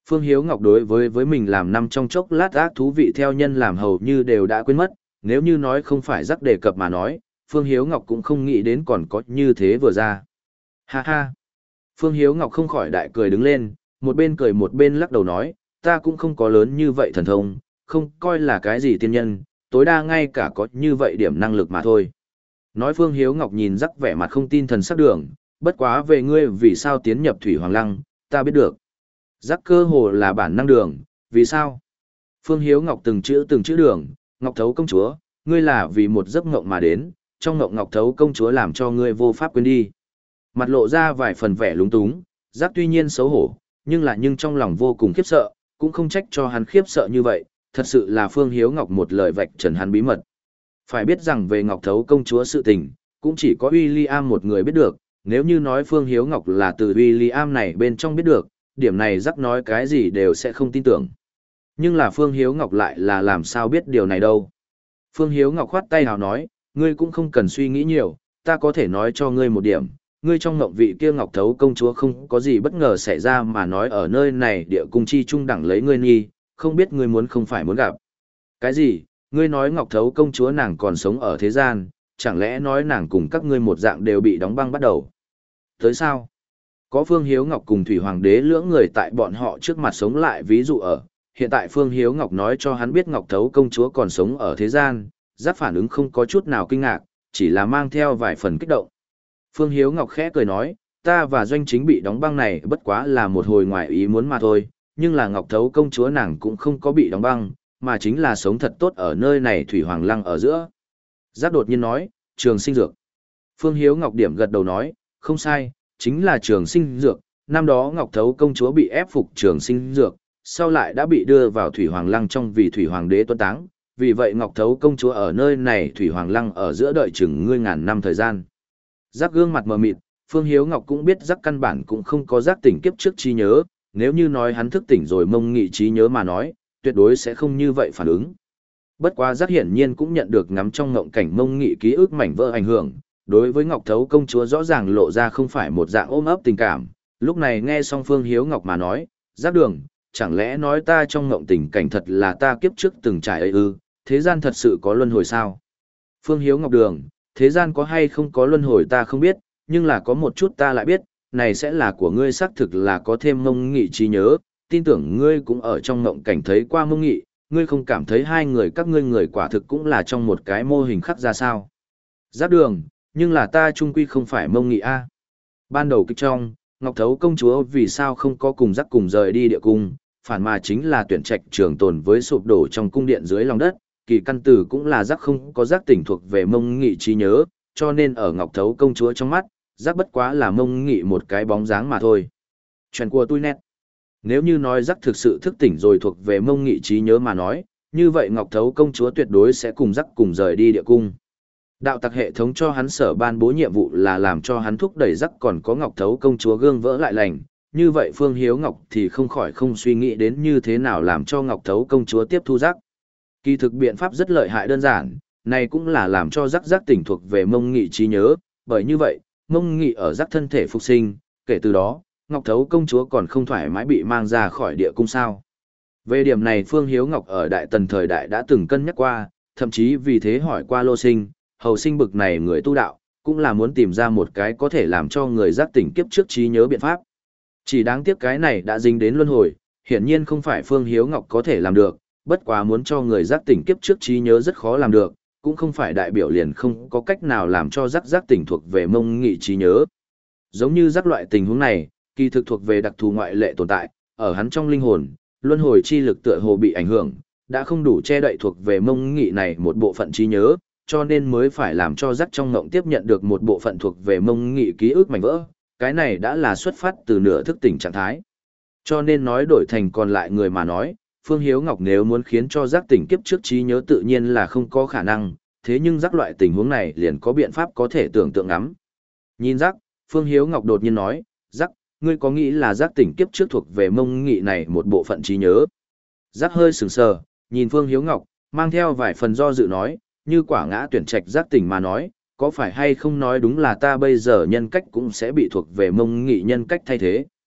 Phương Hiếu Ngọc đối với với mình làm năm trong chốc lát ác thú vị theo nhân làm hầu như đều đã quên mất, nếu như nói không phải rắc đề cập mà nói, Phương Hiếu Ngọc cũng không nghĩ đến còn có như thế vừa ra. Ha ha! Phương Hiếu Ngọc không khỏi đại cười đứng lên, một bên cười một bên lắc đầu nói, ta cũng không có lớn như vậy thần thông, không coi là cái gì tiên nhân, tối đa ngay cả có như vậy điểm năng lực mà thôi. Nói Phương Hiếu Ngọc nhìn rắc vẻ mặt không tin thần sắc đường, bất quá về ngươi vì sao tiến nhập Thủy Hoàng Lăng, ta biết được. Rắc cơ hồ là bản năng đường, vì sao? Phương Hiếu Ngọc từng chữ từng chữ đường, Ngọc Thấu công chúa, ngươi là vì một giấc ngộng mà đến, trong ngộng Ngọc Thấu công chúa làm cho ngươi vô pháp quên đi. Mặt lộ ra vài phần vẻ lúng túng, Giác tuy nhiên xấu hổ, nhưng là nhưng trong lòng vô cùng khiếp sợ, cũng không trách cho hắn khiếp sợ như vậy, thật sự là Phương Hiếu Ngọc một lời vạch trần hắn bí mật. Phải biết rằng về Ngọc Thấu công chúa sự tình, cũng chỉ có William một người biết được, nếu như nói Phương Hiếu Ngọc là từ William này bên trong biết được, điểm này Giác nói cái gì đều sẽ không tin tưởng. Nhưng là Phương Hiếu Ngọc lại là làm sao biết điều này đâu. Phương Hiếu Ngọc khoát tay hào nói, ngươi cũng không cần suy nghĩ nhiều, ta có thể nói cho ngươi một điểm, ngươi trong ngộng vị kia Ngọc Thấu công chúa không có gì bất ngờ xảy ra mà nói ở nơi này địa cung chi trung đẳng lấy ngươi nghi, không biết ngươi muốn không phải muốn gặp. Cái gì, ngươi nói Ngọc Thấu công chúa nàng còn sống ở thế gian, chẳng lẽ nói nàng cùng các ngươi một dạng đều bị đóng băng bắt đầu. Tới sao? Có Phương Hiếu Ngọc cùng Thủy Hoàng đế lưỡng người tại bọn họ trước mặt sống lại ví dụ ở, hiện tại Phương Hiếu Ngọc nói cho hắn biết Ngọc Thấu công chúa còn sống ở thế gian, Giác phản ứng không có chút nào kinh ngạc, chỉ là mang theo vài phần kích động. Phương Hiếu Ngọc khẽ cười nói, ta và Doanh Chính bị đóng băng này bất quá là một hồi ngoài ý muốn mà thôi, nhưng là Ngọc Thấu công chúa nàng cũng không có bị đóng băng, mà chính là sống thật tốt ở nơi này Thủy Hoàng Lăng ở giữa. Giác đột nhiên nói, trường sinh dược. Phương Hiếu Ngọc điểm gật đầu nói, không sai, chính là trường sinh dược, năm đó Ngọc Thấu công chúa bị ép phục trường sinh dược, sau lại đã bị đưa vào Thủy Hoàng Lăng trong vì Thủy Hoàng đế tuân táng, vì vậy Ngọc Thấu công chúa ở nơi này Thủy Hoàng Lăng ở giữa đợi chừng ngươi ngàn năm thời gian. Giác gương mặt mờ mịt, Phương Hiếu Ngọc cũng biết Giác căn bản cũng không có giác tỉnh kiếp trước trí nhớ, nếu như nói hắn thức tỉnh rồi mông nghị trí nhớ mà nói, tuyệt đối sẽ không như vậy phản ứng. Bất quá Giác hiển nhiên cũng nhận được ngắm trong ngộng cảnh mông nghị ký ức mảnh vỡ ảnh hưởng, đối với Ngọc Thấu công chúa rõ ràng lộ ra không phải một dạng ôm ấp tình cảm, lúc này nghe xong Phương Hiếu Ngọc mà nói, Giác đường, chẳng lẽ nói ta trong ngộng tình cảnh thật là ta kiếp trước từng trải ấy ư, thế gian thật sự có luân hồi sao? Phương Hiếu Ngọc đường, thế gian có hay không có luân hồi ta không biết, nhưng là có một chút ta lại biết, này sẽ là của ngươi xác thực là có thêm mông nghị trí nhớ, tin tưởng ngươi cũng ở trong ngộng cảnh thấy qua mông nghị, ngươi không cảm thấy hai người các ngươi người quả thực cũng là trong một cái mô hình khắc ra sao. Giác đường, nhưng là ta trung quy không phải mông nghị a. Ban đầu kịch trong, Ngọc Thấu công chúa vì sao không có cùng Giác cùng rời đi địa cung, phản mà chính là tuyển trạch trường tồn với sụp đổ trong cung điện dưới lòng đất, kỳ căn tử cũng là Giác không có Giác tỉnh thuộc về mông nghị trí nhớ, cho nên ở Ngọc Thấu công chúa trong mắt, Giác bất quá là mông nghị một cái bóng dáng mà thôi. Chuyện của tôi nét. Nếu như nói Giác thực sự thức tỉnh rồi thuộc về mông nghị trí nhớ mà nói, như vậy Ngọc Thấu công chúa tuyệt đối sẽ cùng Giác cùng rời đi địa cung. Đạo tặc hệ thống cho hắn sở ban bố nhiệm vụ là làm cho hắn thúc đẩy Giác còn có Ngọc Thấu công chúa gương vỡ lại lành, như vậy Phương Hiếu Ngọc thì không khỏi không suy nghĩ đến như thế nào làm cho Ngọc Thấu công chúa tiếp thu Giác. Kỳ thực biện pháp rất lợi hại đơn giản, này cũng là làm cho Giác Giác tỉnh thuộc về mông nghị trí nhớ, bởi như vậy, mông nghị ở Giác thân thể phục sinh, kể từ đó, Ngọc Thấu công chúa còn không thoải mái bị mang ra khỏi địa cung sao. Về điểm này Phương Hiếu Ngọc ở Đại Tần thời đại đã từng cân nhắc qua, thậm chí vì thế hỏi qua Lô Sinh, Hầu Sinh bực này người tu đạo, cũng là muốn tìm ra một cái có thể làm cho người Giác tỉnh kiếp trước trí nhớ biện pháp. Chỉ đáng tiếc cái này đã dính đến luân hồi, hiển nhiên không phải Phương Hiếu Ngọc có thể làm được, bất quá muốn cho người Giác tỉnh kiếp trước trí nhớ rất khó làm được, cũng không phải đại biểu liền không có cách nào làm cho Giác Giác tỉnh thuộc về mông nghị trí nhớ. Giống như Giác loại tình huống này, kỳ thực thuộc về đặc thù ngoại lệ tồn tại, ở hắn trong linh hồn, luân hồi chi lực tựa hồ bị ảnh hưởng, đã không đủ che đậy thuộc về mông nghị này một bộ phận trí nhớ, cho nên mới phải làm cho Giác trong ngộng tiếp nhận được một bộ phận thuộc về mông nghị ký ức mảnh vỡ, cái này đã là xuất phát từ nửa thức tỉnh trạng thái. Cho nên nói đổi thành còn lại người mà nói, Phương Hiếu Ngọc nếu muốn khiến cho Giác tỉnh kiếp trước trí nhớ tự nhiên là không có khả năng, thế nhưng Giác loại tình huống này liền có biện pháp có thể tưởng tượng ngắm. Nhìn Giác, Phương Hiếu Ngọc đột nhiên nói, Giác, ngươi có nghĩ là Giác tỉnh kiếp trước thuộc về mông nghị này một bộ phận trí nhớ? Giác hơi sừng sờ, nhìn Phương Hiếu Ngọc, mang theo vài phần do dự nói, như quả ngã tuyển trạch Giác tỉnh mà nói, có phải hay không nói đúng là ta bây giờ nhân cách cũng sẽ bị thuộc về mông nghị nhân cách thay thế?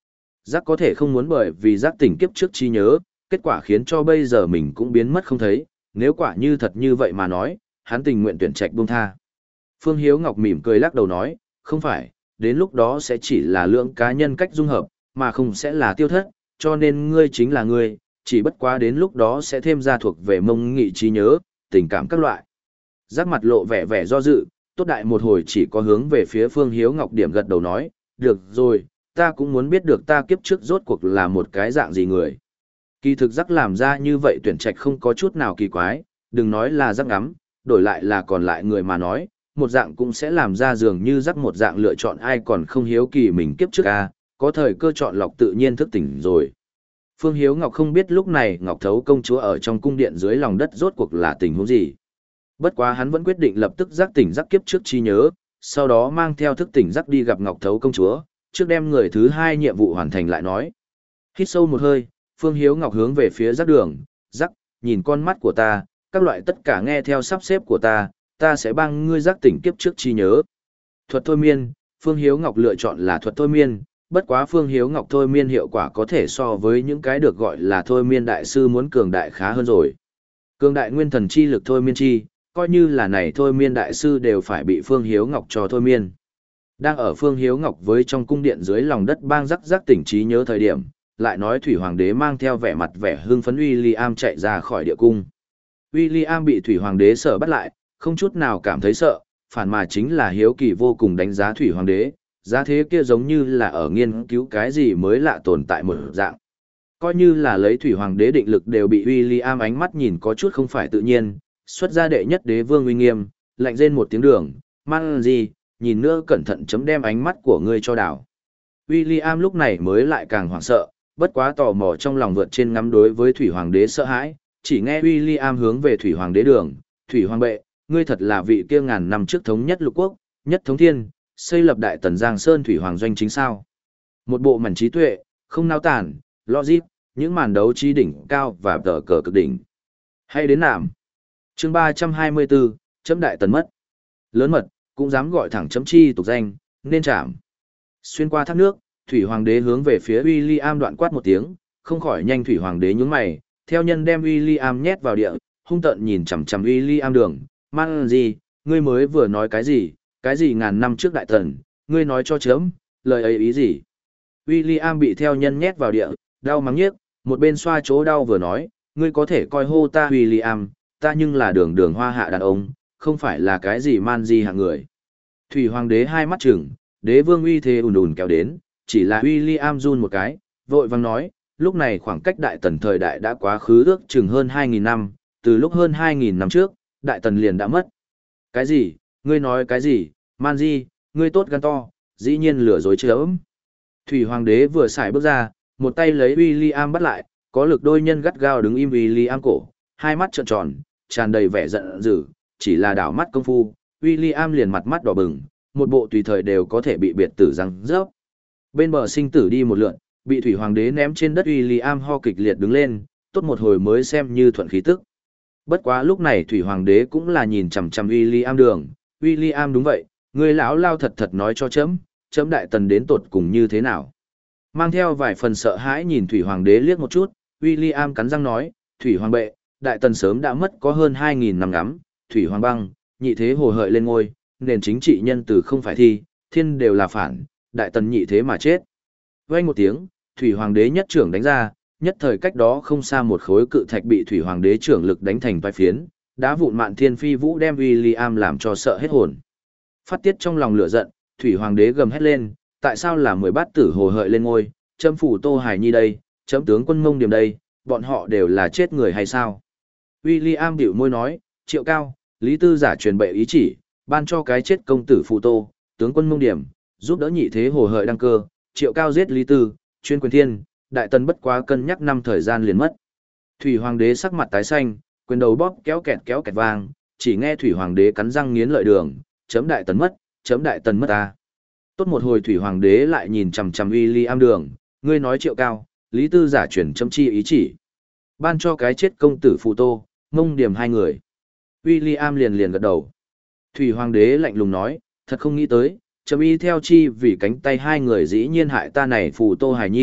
Giác có thể không muốn bởi vì giác tỉnh kiếp trước trí nhớ, kết quả khiến cho bây giờ mình cũng biến mất không thấy, nếu quả như thật như vậy mà nói, hắn tình nguyện tuyển trạch buông tha. Phương Hiếu Ngọc mỉm cười lắc đầu nói, không phải, đến lúc đó sẽ chỉ là lượng cá nhân cách dung hợp, mà không sẽ là tiêu thất, cho nên ngươi chính là ngươi, chỉ bất quá đến lúc đó sẽ thêm ra thuộc về mông nghị trí nhớ, tình cảm các loại. Giác mặt lộ vẻ vẻ do dự, tốt đại một hồi chỉ có hướng về phía Phương Hiếu Ngọc điểm gật đầu nói, được rồi, ta cũng muốn biết được ta kiếp trước rốt cuộc là một cái dạng gì người. Kỳ thực giác làm ra như vậy tuyển trạch không có chút nào kỳ quái, đừng nói là giác ngắm, đổi lại là còn lại người mà nói, một dạng cũng sẽ làm ra dường như giác một dạng lựa chọn ai còn không hiếu kỳ mình kiếp trước a, có thời cơ chọn lọc tự nhiên thức tỉnh rồi. Phương Hiếu Ngọc không biết lúc này Ngọc Thấu công chúa ở trong cung điện dưới lòng đất rốt cuộc là tình huống gì. Bất quá hắn vẫn quyết định lập tức giác tỉnh giác kiếp trước trí nhớ, sau đó mang theo thức tỉnh giác đi gặp Ngọc Thấu công chúa, trước đem người thứ hai nhiệm vụ hoàn thành lại nói. Hít sâu một hơi, Phương Hiếu Ngọc hướng về phía giác đường, giác, nhìn con mắt của ta, các loại tất cả nghe theo sắp xếp của ta, ta sẽ băng ngươi giác tỉnh kiếp trước trí nhớ. Thuật thôi miên, Phương Hiếu Ngọc lựa chọn là thuật thôi miên, bất quá Phương Hiếu Ngọc thôi miên hiệu quả có thể so với những cái được gọi là thôi miên đại sư muốn cường đại khá hơn rồi. Cường đại nguyên thần chi lực thôi miên chi, coi như là này thôi miên đại sư đều phải bị Phương Hiếu Ngọc cho thôi miên. Đang ở Phương Hiếu Ngọc với trong cung điện dưới lòng đất bang rắc rắc tỉnh trí nhớ thời điểm, lại nói Thủy Hoàng đế mang theo vẻ mặt vẻ hưng phấn William chạy ra khỏi địa cung. William bị Thủy Hoàng đế sợ bắt lại, không chút nào cảm thấy sợ, phản mà chính là hiếu kỳ vô cùng đánh giá Thủy Hoàng đế, giá thế kia giống như là ở nghiên cứu cái gì mới lạ tồn tại một dạng. Coi như là lấy Thủy Hoàng đế định lực đều bị William ánh mắt nhìn có chút không phải tự nhiên, xuất ra đệ nhất đế vương uy nghiêm, lạnh rên một tiếng đường, mang gì, nhìn nữa cẩn thận chấm đem ánh mắt của ngươi cho đảo. William lúc này mới lại càng hoảng sợ, bất quá tò mò trong lòng vượt trên ngắm đối với Thủy Hoàng đế sợ hãi, chỉ nghe William hướng về Thủy Hoàng đế đường, Thủy Hoàng bệ, ngươi thật là vị kia ngàn năm trước thống nhất lục quốc, nhất thống thiên, xây lập đại tần Giang Sơn Thủy Hoàng doanh chính sao. Một bộ mảnh trí tuệ, không nao tản, logic, những màn đấu trí đỉnh cao và tờ cờ cực đỉnh. Hay đến nạm. Chương ba trăm hai mươi bốn, chấm đại tần mất. Lớn mật, cũng dám gọi thẳng chấm chi tục danh, nên chạm. Xuyên qua thác nước, Thủy Hoàng đế hướng về phía William đoạn quát một tiếng, không khỏi nhanh Thủy Hoàng đế nhún mày, theo nhân đem William nhét vào địa, hung tợn nhìn chằm chằm William đường, mang gì, ngươi mới vừa nói cái gì, cái gì ngàn năm trước đại tần, ngươi nói cho chấm, lời ấy ý gì. William bị theo nhân nhét vào địa, đau mắng nhiếc, một bên xoa chỗ đau vừa nói, ngươi có thể coi hô ta William, ta nhưng là đường đường hoa hạ đàn ông, không phải là cái gì man di hạng người. Thủy Hoàng đế hai mắt chừng, đế vương uy thế ùn ùn kéo đến, chỉ là William run một cái, vội vang nói, lúc này khoảng cách đại tần thời đại đã quá khứ ước chừng hơn hai nghìn năm, từ lúc hơn hai nghìn năm trước, đại tần liền đã mất. Cái gì, ngươi nói cái gì, man di, ngươi tốt gan to, dĩ nhiên lừa dối chớm. Thủy Hoàng đế vừa xài bước ra, một tay lấy William bắt lại, có lực đôi nhân gắt gao đứng im William cổ, hai mắt trợn tròn, tràn đầy vẻ giận dữ, chỉ là đảo mắt công phu, William liền mặt mắt đỏ bừng, một bộ tùy thời đều có thể bị biệt tử răng rớp. Bên bờ sinh tử đi một lượn, bị Thủy Hoàng đế ném trên đất William ho kịch liệt đứng lên, tốt một hồi mới xem như thuận khí tức. Bất quá lúc này Thủy Hoàng đế cũng là nhìn chằm chằm William đường, William đúng vậy, người lão lao thật thật nói cho chấm, chấm đại tần đến tột cùng như thế nào. Mang theo vài phần sợ hãi nhìn Thủy Hoàng đế liếc một chút, William cắn răng nói, Thủy Hoàng bệ, đại tần sớm đã mất có hơn hai nghìn năm ngắm, Thủy Hoàng băng, nhị thế hồ hợi lên ngôi, nền chính trị nhân từ không phải thi, thiên đều là phản, đại tần nhị thế mà chết. Vang một tiếng, Thủy Hoàng đế nhất trưởng đánh ra, nhất thời cách đó không xa một khối cự thạch bị Thủy Hoàng đế trưởng lực đánh thành toái phiến, đá vụn mạn thiên phi vũ đem William làm cho sợ hết hồn. Phát tiết trong lòng lửa giận, Thủy Hoàng đế gầm hét lên, tại sao là mười bát tử hồ hợi lên ngôi, chấm phủ Tô Hải Nhi đây, chấm tướng quân Mông Điểm đây, bọn họ đều là chết người hay sao? William bĩu môi nói, Triệu Cao, Lý Tư giả truyền bệ ý chỉ, ban cho cái chết công tử Phù Tô, tướng quân Mông Điểm, giúp đỡ nhị thế hồ hợi đăng cơ, Triệu Cao giết Lý Tư, chuyên quyền thiên, đại tần bất quá cân nhắc năm thời gian liền mất. Thủy Hoàng đế sắc mặt tái xanh, quyền đầu bóp kéo kẹt kéo kẹt vang, chỉ nghe Thủy Hoàng đế cắn răng nghiến lợi đường, chấm đại tần mất, chấm đại tần mất ta. Tốt một hồi Thủy Hoàng đế lại nhìn chằm chằm William đường, ngươi nói Triệu Cao, Lý Tư giả truyền chấm chi ý chỉ. Ban cho cái chết công tử Phù Tô, Mông Điểm hai người. William liền liền gật đầu. Thủy Hoàng đế lạnh lùng nói, thật không nghĩ tới, chấm y theo chi vì cánh tay hai người dĩ nhiên hại ta này Phù Tô Hải Nhi,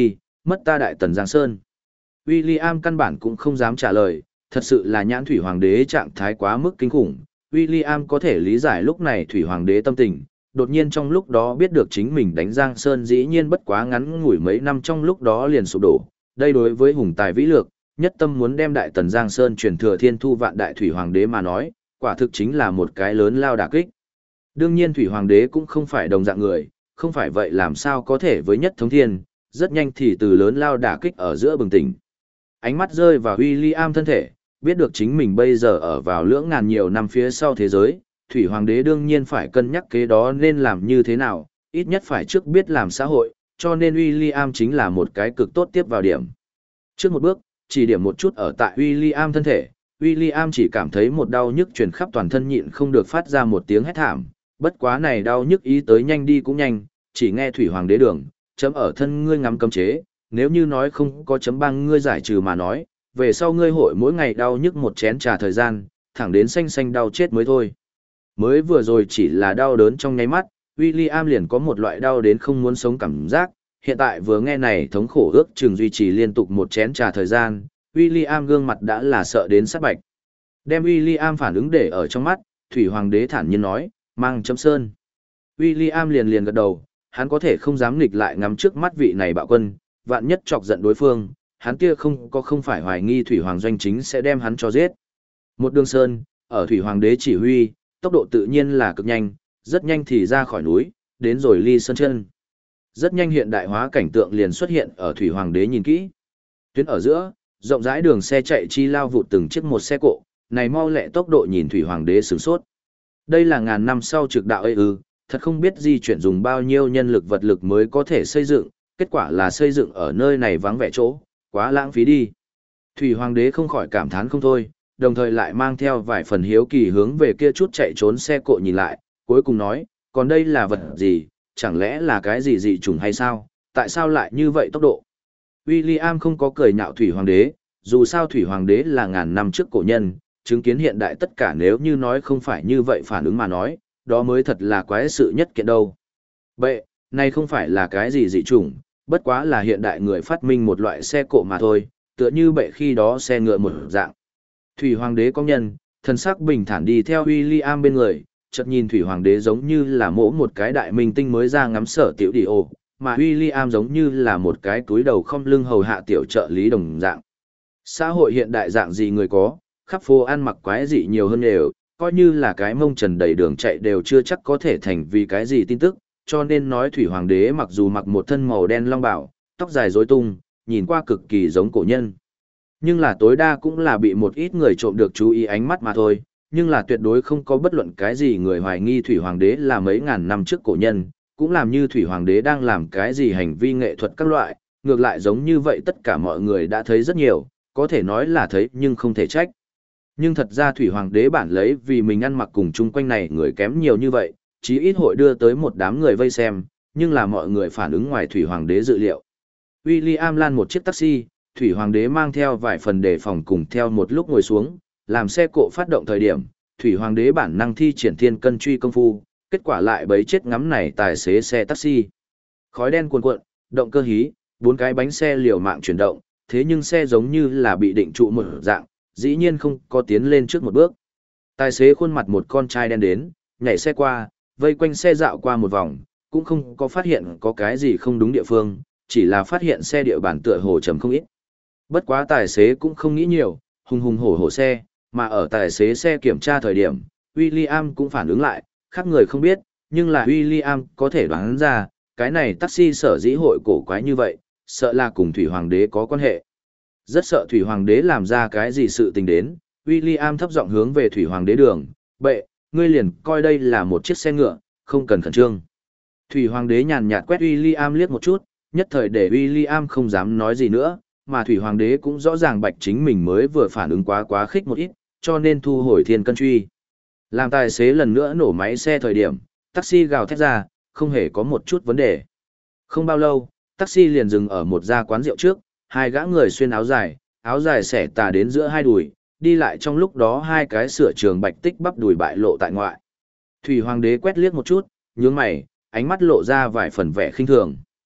mất ta Đại Tần Giang Sơn. William căn bản cũng không dám trả lời, thật sự là nhãn thủy hoàng đế trạng thái quá mức kinh khủng. William có thể lý giải lúc này thủy hoàng đế tâm tình, đột nhiên trong lúc đó biết được chính mình đánh Giang Sơn dĩ nhiên bất quá ngắn ngủi mấy năm trong lúc đó liền sụp đổ. Đây đối với hùng tài vĩ lược, nhất tâm muốn đem Đại Tần Giang Sơn truyền thừa thiên thu vạn đại thủy hoàng đế mà nói, quả thực chính là một cái lớn lao đả kích. Đương nhiên thủy hoàng đế cũng không phải đồng dạng người, không phải vậy làm sao có thể với nhất thống thiên, rất nhanh thì từ lớn lao đả kích ở giữa bừng tỉnh. Ánh mắt rơi vào William thân thể, biết được chính mình bây giờ ở vào lưỡng ngàn nhiều năm phía sau thế giới, thủy hoàng đế đương nhiên phải cân nhắc kế đó nên làm như thế nào, ít nhất phải trước biết làm xã hội, cho nên William chính là một cái cực tốt tiếp vào điểm. Trước một bước, chỉ điểm một chút ở tại William thân thể, William chỉ cảm thấy một đau nhức truyền khắp toàn thân nhịn không được phát ra một tiếng hét thảm, bất quá này đau nhức ý tới nhanh đi cũng nhanh, chỉ nghe thủy hoàng đế đường, chấm ở thân ngươi ngắm cấm chế, nếu như nói không có chấm băng ngươi giải trừ mà nói, về sau ngươi hội mỗi ngày đau nhức một chén trà thời gian, thẳng đến xanh xanh đau chết mới thôi. Mới vừa rồi chỉ là đau đớn trong nháy mắt, William liền có một loại đau đến không muốn sống cảm giác, hiện tại vừa nghe này thống khổ ước chừng duy trì liên tục một chén trà thời gian, William gương mặt đã là sợ đến sát bạch. Đem William phản ứng để ở trong mắt, thủy hoàng đế thản nhiên nói, mang chấm sơn. William liền liền gật đầu, hắn có thể không dám nghịch lại ngắm trước mắt vị này bạo quân, vạn nhất chọc giận đối phương, hắn kia không có không phải hoài nghi thủy hoàng doanh chính sẽ đem hắn cho giết. Một đường sơn, ở thủy hoàng đế chỉ huy, tốc độ tự nhiên là cực nhanh, rất nhanh thì ra khỏi núi, đến rồi ly sơn chân. Rất nhanh hiện đại hóa cảnh tượng liền xuất hiện ở thủy hoàng đế nhìn kỹ. Tuyến ở giữa, rộng rãi đường xe chạy chi lao vụt từng chiếc một xe cộ, này mau lẹ tốc độ nhìn thủy hoàng đế sửng sốt. Đây là ngàn năm sau trực đạo ấy ư, thật không biết di chuyển dùng bao nhiêu nhân lực vật lực mới có thể xây dựng, kết quả là xây dựng ở nơi này vắng vẻ chỗ, quá lãng phí đi. Thủy hoàng đế không khỏi cảm thán không thôi, đồng thời lại mang theo vài phần hiếu kỳ hướng về kia chút chạy trốn xe cộ nhìn lại, cuối cùng nói, còn đây là vật gì, chẳng lẽ là cái gì dị trùng hay sao, tại sao lại như vậy tốc độ? William không có cười nhạo thủy hoàng đế, dù sao thủy hoàng đế là ngàn năm trước cổ nhân, chứng kiến hiện đại tất cả nếu như nói không phải như vậy phản ứng mà nói, đó mới thật là quái sự nhất kiện đâu. Vậy, này không phải là cái gì dị trùng, bất quá là hiện đại người phát minh một loại xe cộ mà thôi, tựa như bệ khi đó xe ngựa một dạng. Thủy hoàng đế công nhân, thần sắc bình thản đi theo William bên người, chợt nhìn thủy hoàng đế giống như là mỗ một cái đại minh tinh mới ra ngắm sở tiểu đi ô, mà William giống như là một cái túi đầu không lưng hầu hạ tiểu trợ lý đồng dạng. Xã hội hiện đại dạng gì người có, khắp phố ăn mặc quái dị nhiều hơn đều, coi như là cái mông trần đầy đường chạy đều chưa chắc có thể thành vì cái gì tin tức, cho nên nói thủy hoàng đế mặc dù mặc một thân màu đen long bào, tóc dài rối tung, nhìn qua cực kỳ giống cổ nhân. Nhưng là tối đa cũng là bị một ít người trộm được chú ý ánh mắt mà thôi, nhưng là tuyệt đối không có bất luận cái gì người hoài nghi thủy hoàng đế là mấy ngàn năm trước cổ nhân, cũng làm như thủy hoàng đế đang làm cái gì hành vi nghệ thuật các loại, ngược lại giống như vậy tất cả mọi người đã thấy rất nhiều, có thể nói là thấy nhưng không thể trách. Nhưng thật ra thủy hoàng đế bản lấy vì mình ăn mặc cùng chung quanh này người kém nhiều như vậy, chí ít hội đưa tới một đám người vây xem, nhưng là mọi người phản ứng ngoài thủy hoàng đế dự liệu. William lan một chiếc taxi, thủy hoàng đế mang theo vài phần đề phòng cùng theo một lúc ngồi xuống, làm xe cộ phát động thời điểm, thủy hoàng đế bản năng thi triển thiên cân truy công phu, kết quả lại bấy chết ngắm này tài xế xe taxi. Khói đen cuồn cuộn, động cơ hí, bốn cái bánh xe liều mạng chuyển động, thế nhưng xe giống như là bị định trụ một dạng, dĩ nhiên không có tiến lên trước một bước. Tài xế khuôn mặt một con trai đen đến, nhảy xe qua, vây quanh xe dạo qua một vòng, cũng không có phát hiện có cái gì không đúng địa phương, chỉ là phát hiện xe địa bản tựa hồ trầm không ít. Bất quá tài xế cũng không nghĩ nhiều, hùng hùng hổ hổ xe, mà ở tài xế xe kiểm tra thời điểm, William cũng phản ứng lại, khác người không biết, nhưng là William có thể đoán ra, cái này taxi sở dĩ hội cổ quái như vậy, sợ là cùng thủy hoàng đế có quan hệ. Rất sợ thủy hoàng đế làm ra cái gì sự tình đến, William thấp giọng hướng về thủy hoàng đế đường, bệ, ngươi liền coi đây là một chiếc xe ngựa, không cần khẩn trương. Thủy hoàng đế nhàn nhạt quét William liếc một chút, nhất thời để William không dám nói gì nữa, mà thủy hoàng đế cũng rõ ràng bạch chính mình mới vừa phản ứng quá quá khích một ít, cho nên thu hồi thiên cân truy. Làm tài xế lần nữa nổ máy xe thời điểm, taxi gào thét ra, không hề có một chút vấn đề. Không bao lâu, taxi liền dừng ở một gia quán rượu trước, hai gã người xuyên áo dài, áo dài xẻ tà đến giữa hai đùi, đi lại trong lúc đó hai cái sửa trường bạch tích bắp đùi bại lộ tại ngoại. Thủy hoàng đế quét liếc một chút, nhướng mày, ánh mắt lộ ra vài phần vẻ khinh thường.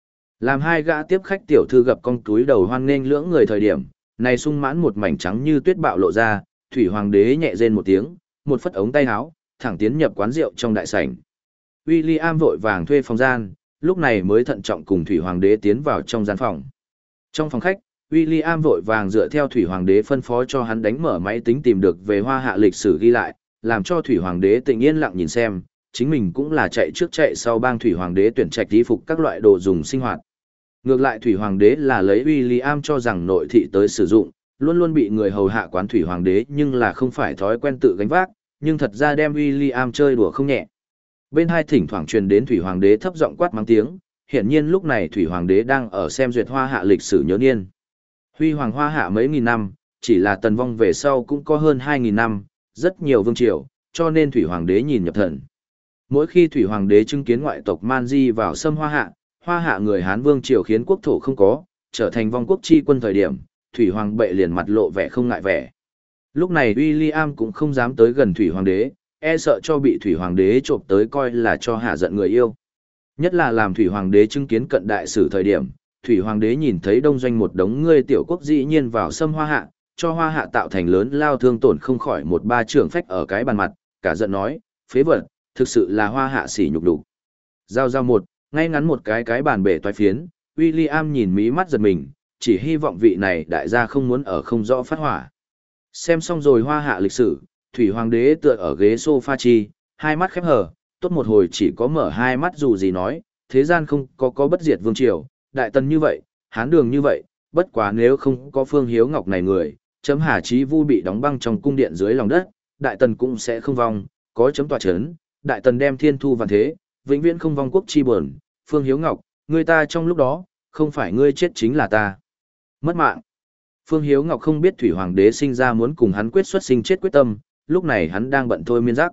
Làm hai gã tiếp khách tiểu thư gặp con túi đầu hoan nghênh lưỡng người thời điểm, này sung mãn một mảnh trắng như tuyết bạo lộ ra, thủy hoàng đế nhẹ rên một tiếng, một phất ống tay áo, thẳng tiến nhập quán rượu trong đại sảnh. William vội vàng thuê phòng gian, lúc này mới thận trọng cùng thủy hoàng đế tiến vào trong gian phòng. Trong phòng khách, William vội vàng dựa theo thủy hoàng đế phân phó cho hắn đánh mở máy tính tìm được về hoa hạ lịch sử ghi lại, làm cho thủy hoàng đế tĩnh yên lặng nhìn xem, chính mình cũng là chạy trước chạy sau bang thủy hoàng đế tuyển trạch y phục các loại đồ dùng sinh hoạt. Ngược lại thủy hoàng đế là lấy William cho rằng nội thị tới sử dụng, luôn luôn bị người hầu hạ quán thủy hoàng đế nhưng là không phải thói quen tự gánh vác, nhưng thật ra đem William chơi đùa không nhẹ. Bên hai thỉnh thoảng truyền đến thủy hoàng đế thấp giọng quát mắng tiếng, hiển nhiên lúc này thủy hoàng đế đang ở xem duyệt hoa hạ lịch sử nhớ niên. Huy hoàng hoa hạ mấy nghìn năm, chỉ là tần vong về sau cũng có hơn hai nghìn năm, rất nhiều vương triều, cho nên thủy hoàng đế nhìn nhập thần. Mỗi khi thủy hoàng đế chứng kiến ngoại tộc Man Di vào xâm hoa hạ, hoa hạ người Hán vương triều khiến quốc thổ không có, trở thành vong quốc chi quân thời điểm, thủy hoàng bệ liền mặt lộ vẻ không ngại vẻ. Lúc này William cũng không dám tới gần thủy hoàng đế, e sợ cho bị thủy hoàng đế trộm tới coi là cho hạ giận người yêu. Nhất là làm thủy hoàng đế chứng kiến cận đại sử thời điểm, thủy hoàng đế nhìn thấy đông doanh một đống ngươi tiểu quốc dĩ nhiên vào xâm hoa hạ, cho hoa hạ tạo thành lớn lao thương tổn không khỏi một ba trưởng phách ở cái bàn mặt, cả giận nói, phế vật, thực sự là hoa hạ sỉ nhục đủ. Giao giao một, ngay ngắn một cái cái bàn bể toái phiến, William nhìn mí mắt giật mình, chỉ hy vọng vị này đại gia không muốn ở không rõ phát hỏa. Xem xong rồi hoa hạ lịch sử, thủy hoàng đế tựa ở ghế sofa chi, hai mắt khép hờ, tốt một hồi chỉ có mở hai mắt dù gì nói, thế gian không có có bất diệt vương triều, đại tần như vậy, hán đường như vậy, bất quá nếu không có Phương Hiếu Ngọc này người, chấm Hà Chí Vu bị đóng băng trong cung điện dưới lòng đất, đại tần cũng sẽ không vong, có chấm tòa chấn, đại tần đem thiên thu vạn thế, vĩnh viễn không vong quốc chi buồn, Phương Hiếu Ngọc, người ta trong lúc đó, không phải ngươi chết chính là ta. Mất mạng. Phương Hiếu Ngọc không biết thủy hoàng đế sinh ra muốn cùng hắn quyết xuất sinh chết quyết tâm, lúc này hắn đang bận thôi miên giác.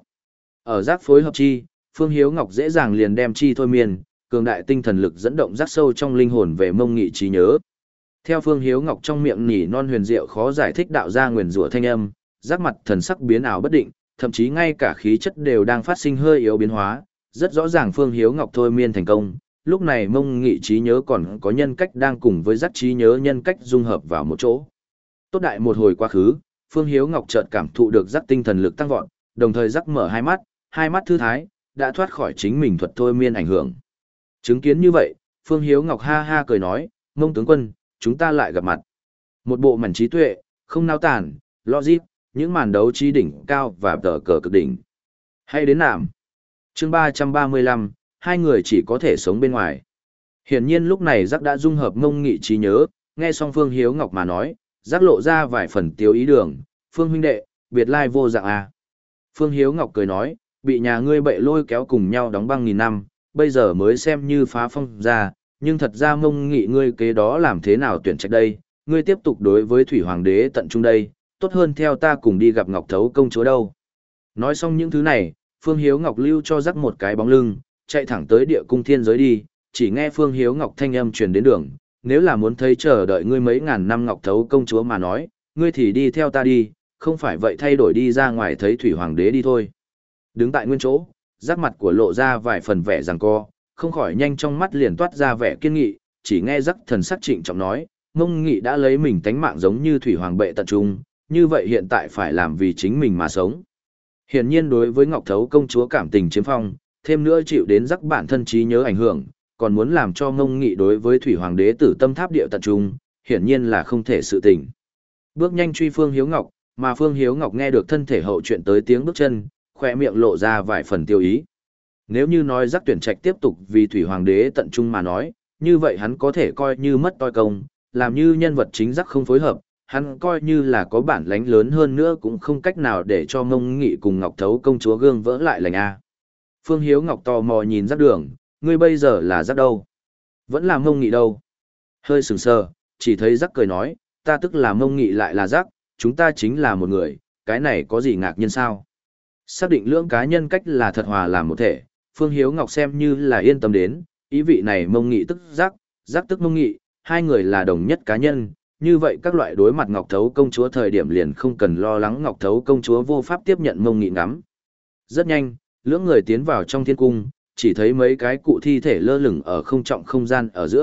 Ở giác phối hợp chi, Phương Hiếu Ngọc dễ dàng liền đem chi thôi miên, cường đại tinh thần lực dẫn động giác sâu trong linh hồn về mông nghị trí nhớ. Theo Phương Hiếu Ngọc trong miệng nỉ non huyền diệu khó giải thích đạo ra nguyền rủa thanh âm, giác mặt thần sắc biến ảo bất định, thậm chí ngay cả khí chất đều đang phát sinh hơi yếu biến hóa, rất rõ ràng Phương Hiếu Ngọc thôi miên thành công. Lúc này mông nghị trí nhớ còn có nhân cách đang cùng với giác trí nhớ nhân cách dung hợp vào một chỗ. Tốt đại một hồi quá khứ, Phương Hiếu Ngọc chợt cảm thụ được giác tinh thần lực tăng vọt, đồng thời giác mở hai mắt, hai mắt thư thái, đã thoát khỏi chính mình thuật thôi miên ảnh hưởng. Chứng kiến như vậy, Phương Hiếu Ngọc ha ha cười nói, Mông tướng quân, chúng ta lại gặp mặt. Một bộ mảnh trí tuệ, không nao tản, logic, những màn đấu trí đỉnh cao và tờ cờ cực đỉnh. Hay đến nạm. Chương ba trăm ba mươi lăm, hai người chỉ có thể sống bên ngoài. Hiển nhiên lúc này giác đã dung hợp mông nghị trí nhớ, nghe xong Phương Hiếu Ngọc mà nói, giác lộ ra vài phần tiêu ý đường, Phương huynh đệ, biệt lai vô dạng à. Phương Hiếu Ngọc cười nói, bị nhà ngươi bậy lôi kéo cùng nhau đóng băng nghìn năm, bây giờ mới xem như phá phong ra, nhưng thật ra mông nghị ngươi kế đó làm thế nào tuyển trạch đây, ngươi tiếp tục đối với thủy hoàng đế tận trung đây, tốt hơn theo ta cùng đi gặp Ngọc Thấu công chúa đâu. Nói xong những thứ này, Phương Hiếu Ngọc lưu cho giác một cái bóng lưng, chạy thẳng tới địa cung thiên giới đi, chỉ nghe Phương Hiếu Ngọc thanh âm truyền đến đường, nếu là muốn thấy chờ đợi ngươi mấy ngàn năm Ngọc Thấu công chúa mà nói, ngươi thì đi theo ta đi, không phải vậy thay đổi đi ra ngoài thấy thủy hoàng đế đi thôi. Đứng tại nguyên chỗ, giác mặt của lộ ra vài phần vẻ giằng co, không khỏi nhanh trong mắt liền toát ra vẻ kiên nghị, chỉ nghe giác thần sắc trịnh trọng nói, mông nghị đã lấy mình tánh mạng giống như thủy hoàng bệ tận trung, như vậy hiện tại phải làm vì chính mình mà sống. Hiển nhiên đối với Ngọc Thấu công chúa cảm tình chiếm phong, thêm nữa chịu đến giác bản thân trí nhớ ảnh hưởng, còn muốn làm cho mông nghị đối với thủy hoàng đế tử tâm tháp địa tận trung, hiển nhiên là không thể sự tình. Bước nhanh truy Phương Hiếu Ngọc, mà Phương Hiếu Ngọc nghe được thân thể hậu chuyện tới tiếng bước chân, khỏe miệng lộ ra vài phần tiêu ý. Nếu như nói giác tuyển trạch tiếp tục vì thủy hoàng đế tận trung mà nói, như vậy hắn có thể coi như mất toi công, làm như nhân vật chính giác không phối hợp, hắn coi như là có bản lãnh lớn hơn nữa cũng không cách nào để cho mông nghị cùng Ngọc Thấu công chúa gương vỡ lại lành a. Phương Hiếu Ngọc tò mò nhìn giác đường, ngươi bây giờ là giác đâu? Vẫn là mông nghị đâu? Hơi sừng sờ, chỉ thấy giác cười nói, ta tức là mông nghị lại là giác, chúng ta chính là một người, cái này có gì ngạc nhiên sao? Xác định lưỡng cá nhân cách là thật hòa làm một thể, Phương Hiếu Ngọc xem như là yên tâm đến, ý vị này mông nghị tức giác, giác tức mông nghị, hai người là đồng nhất cá nhân, như vậy các loại đối mặt Ngọc Thấu công chúa thời điểm liền không cần lo lắng Ngọc Thấu công chúa vô pháp tiếp nhận mông nghị ngắm. Rất nhanh, lưỡng người tiến vào trong thiên cung, chỉ thấy mấy cái cụ thi thể lơ lửng ở không trọng không gian ở giữa,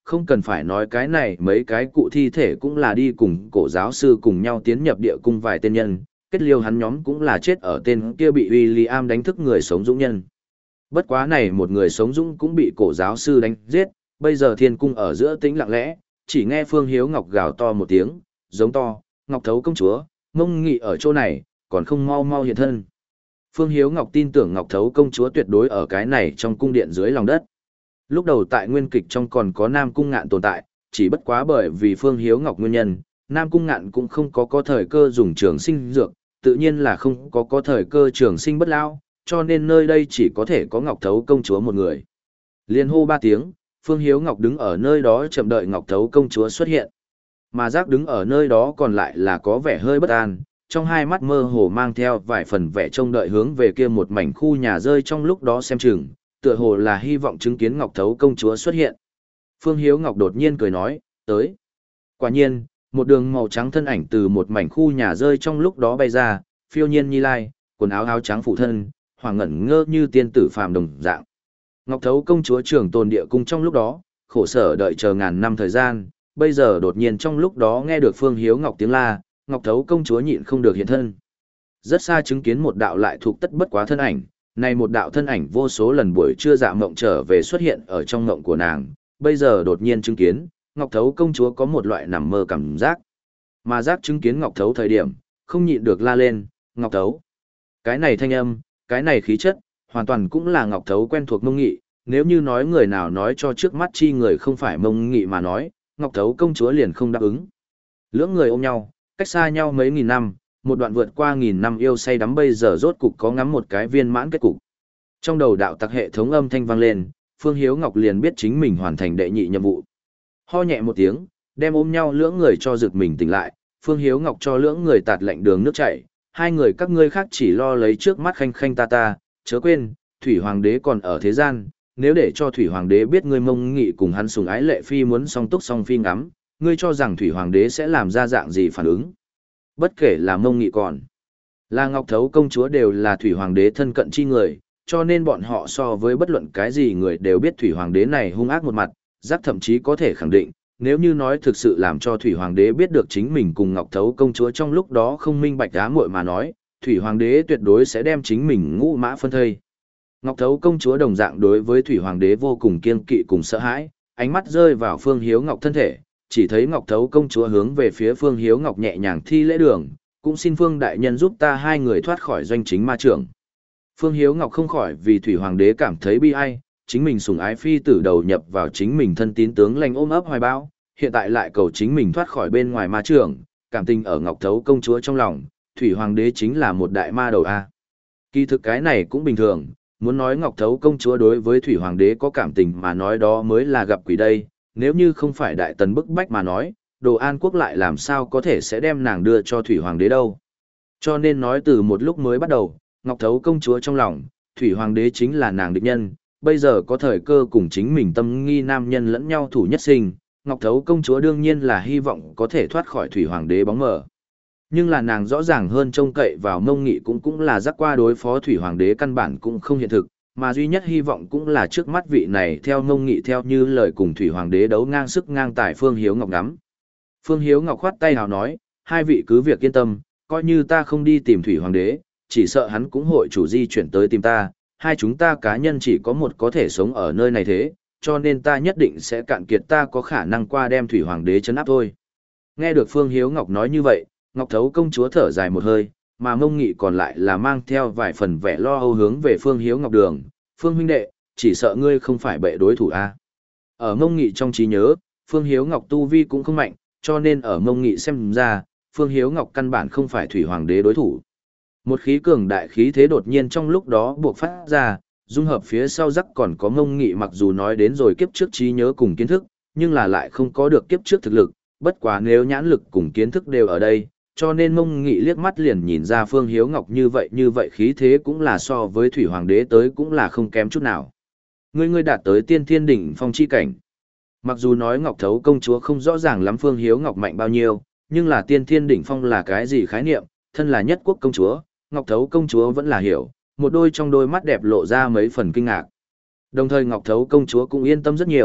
không cần phải nói cái này mấy cái cụ thi thể cũng là đi cùng cổ giáo sư cùng nhau tiến nhập địa cung vài tên nhân, kết liêu hắn nhóm cũng là chết ở tên kia bị William đánh thức người sống dũng nhân. Bất quá này một người sống dũng cũng bị cổ giáo sư đánh giết, bây giờ thiên cung ở giữa tĩnh lặng lẽ, chỉ nghe Phương Hiếu Ngọc gào to một tiếng, giống to, Ngọc Thấu công chúa, Mông Nghị ở chỗ này, còn không mau mau hiện thân. Phương Hiếu Ngọc tin tưởng Ngọc Thấu công chúa tuyệt đối ở cái này trong cung điện dưới lòng đất. Lúc đầu tại nguyên kịch trong còn có Nam Cung Ngạn tồn tại, chỉ bất quá bởi vì Phương Hiếu Ngọc nguyên nhân, Nam Cung Ngạn cũng không có có thời cơ dùng trường sinh dược, tự nhiên là không có có thời cơ trường sinh bất lao, cho nên nơi đây chỉ có thể có Ngọc Thấu công chúa một người. Liên hô ba tiếng, Phương Hiếu Ngọc đứng ở nơi đó chậm đợi Ngọc Thấu công chúa xuất hiện. Mà Giác đứng ở nơi đó còn lại là có vẻ hơi bất an, trong hai mắt mơ hồ mang theo vài phần vẻ trông đợi hướng về kia một mảnh khu nhà rơi trong lúc đó xem chừng, tựa hồ là hy vọng chứng kiến Ngọc Thấu công chúa xuất hiện. Phương Hiếu Ngọc đột nhiên cười nói, tới. Quả nhiên, một đường màu trắng thân ảnh từ một mảnh khu nhà rơi trong lúc đó bay ra, phiêu nhiên nhi lai, quần áo áo trắng phụ thân, hoàng ngẩn ngơ như tiên tử phàm đồng dạng. Ngọc Thấu công chúa trưởng tồn địa cung trong lúc đó, khổ sở đợi chờ ngàn năm thời gian, bây giờ đột nhiên trong lúc đó nghe được Phương Hiếu Ngọc tiếng la, Ngọc Thấu công chúa nhịn không được hiện thân. Rất xa chứng kiến một đạo lại thuộc tất bất quá thân ảnh, này một đạo thân ảnh vô số lần buổi trưa dạ mộng trở về xuất hiện ở trong mộng của nàng, bây giờ đột nhiên chứng kiến, Ngọc Thấu công chúa có một loại nằm mơ cảm giác. Mà giác chứng kiến Ngọc Thấu thời điểm, không nhịn được la lên, Ngọc Thấu. Cái này thanh âm, cái này khí chất, hoàn toàn cũng là Ngọc Thấu quen thuộc Mông Nghị, nếu như nói người nào nói cho trước mắt chi người không phải Mông Nghị mà nói, Ngọc Thấu công chúa liền không đáp ứng. Lưỡng người ôm nhau, cách xa nhau mấy nghìn năm, một đoạn vượt qua nghìn năm yêu say đắm bây giờ rốt cục có ngắm một cái viên mãn kết cục. Trong đầu đạo tặc hệ thống âm thanh vang lên, Phương Hiếu Ngọc liền biết chính mình hoàn thành đệ nhị nhiệm vụ. Ho nhẹ một tiếng, đem ôm nhau lưỡng người cho giật mình tỉnh lại, Phương Hiếu Ngọc cho lưỡng người tạt lệnh đường nước chảy, hai người các ngươi khác chỉ lo lấy trước mắt khanh khanh ta ta, chớ quên, Thủy Hoàng đế còn ở thế gian, nếu để cho Thủy Hoàng đế biết ngươi Mông Nghị cùng hắn sùng ái lệ phi muốn song túc song phi ngắm, ngươi cho rằng Thủy Hoàng đế sẽ làm ra dạng gì phản ứng? Bất kể là Mông Nghị còn là Ngọc Thấu công chúa đều là Thủy Hoàng đế thân cận chi người, cho nên bọn họ so với bất luận cái gì người đều biết Thủy Hoàng đế này hung ác một mặt, giác thậm chí có thể khẳng định, nếu như nói thực sự làm cho Thủy Hoàng đế biết được chính mình cùng Ngọc Thấu công chúa trong lúc đó không minh bạch á muội mà nói, Thủy Hoàng đế tuyệt đối sẽ đem chính mình ngũ mã phân thây. Ngọc Thấu công chúa đồng dạng đối với Thủy Hoàng đế vô cùng kiêng kỵ cùng sợ hãi, ánh mắt rơi vào Phương Hiếu Ngọc thân thể, chỉ thấy Ngọc Thấu công chúa hướng về phía Phương Hiếu Ngọc nhẹ nhàng thi lễ đường, cũng xin Phương đại nhân giúp ta hai người thoát khỏi doanh chính ma trưởng. Phương Hiếu Ngọc không khỏi vì Thủy Hoàng đế cảm thấy bi ai, chính mình sủng ái phi tử đầu nhập vào chính mình thân tín tướng lành ôm ấp hoài bão, hiện tại lại cầu chính mình thoát khỏi bên ngoài ma trưởng, cảm tình ở Ngọc Thấu công chúa trong lòng, Thủy Hoàng đế chính là một đại ma đầu a. Kỳ thực cái này cũng bình thường, muốn nói Ngọc Thấu công chúa đối với Thủy Hoàng đế có cảm tình mà nói đó mới là gặp quỷ đây, nếu như không phải đại tần bức bách mà nói, Đồ An quốc lại làm sao có thể sẽ đem nàng đưa cho Thủy Hoàng đế đâu. Cho nên nói từ một lúc mới bắt đầu, Ngọc Thấu công chúa trong lòng, Thủy Hoàng đế chính là nàng địch nhân, bây giờ có thời cơ cùng chính mình tâm nghi nam nhân lẫn nhau thủ nhất sinh, Ngọc Thấu công chúa đương nhiên là hy vọng có thể thoát khỏi Thủy Hoàng đế bóng mờ. Nhưng là nàng rõ ràng hơn trông cậy vào Mông Nghị cũng cũng là giác qua đối phó Thủy Hoàng đế căn bản cũng không hiện thực, mà duy nhất hy vọng cũng là trước mắt vị này theo Mông Nghị theo như lời cùng Thủy Hoàng đế đấu ngang sức ngang tài Phương Hiếu Ngọc ngắm. Phương Hiếu Ngọc khoát tay hào nói, hai vị cứ việc yên tâm, coi như ta không đi tìm Thủy Hoàng đế, chỉ sợ hắn cũng hội chủ di chuyển tới tìm ta, hai chúng ta cá nhân chỉ có một có thể sống ở nơi này thế, cho nên ta nhất định sẽ cạn kiệt ta có khả năng qua đem Thủy Hoàng đế trấn áp thôi. Nghe được Phương Hiếu Ngọc nói như vậy, Ngọc Thấu công chúa thở dài một hơi, mà Mông Nghị còn lại là mang theo vài phần vẻ lo âu hướng về Phương Hiếu Ngọc đường, Phương huynh đệ, chỉ sợ ngươi không phải bệ đối thủ a. Ở Mông Nghị trong trí nhớ, Phương Hiếu Ngọc tu vi cũng không mạnh, cho nên ở Mông Nghị xem ra, Phương Hiếu Ngọc căn bản không phải Thủy Hoàng đế đối thủ. Một khí cường đại khí thế đột nhiên trong lúc đó buộc phát ra, dung hợp phía sau rắc còn có Mông Nghị mặc dù nói đến rồi kiếp trước trí nhớ cùng kiến thức, nhưng là lại không có được kiếp trước thực lực, bất quá nếu nhãn lực cùng kiến thức đều ở đây, cho nên Mông Nghị liếc mắt liền nhìn ra Phương Hiếu Ngọc như vậy như vậy khí thế cũng là so với Thủy Hoàng đế tới cũng là không kém chút nào. Ngươi ngươi đạt tới tiên thiên đỉnh phong chi cảnh. Mặc dù nói Ngọc Thấu công chúa không rõ ràng lắm Phương Hiếu Ngọc mạnh bao nhiêu, nhưng là tiên thiên đỉnh phong là cái gì khái niệm, thân là nhất quốc công chúa, Ngọc Thấu công chúa vẫn là hiểu, một đôi trong đôi mắt đẹp lộ ra mấy phần kinh ngạc. Đồng thời Ngọc Thấu công chúa cũng yên tâm rất nhiều,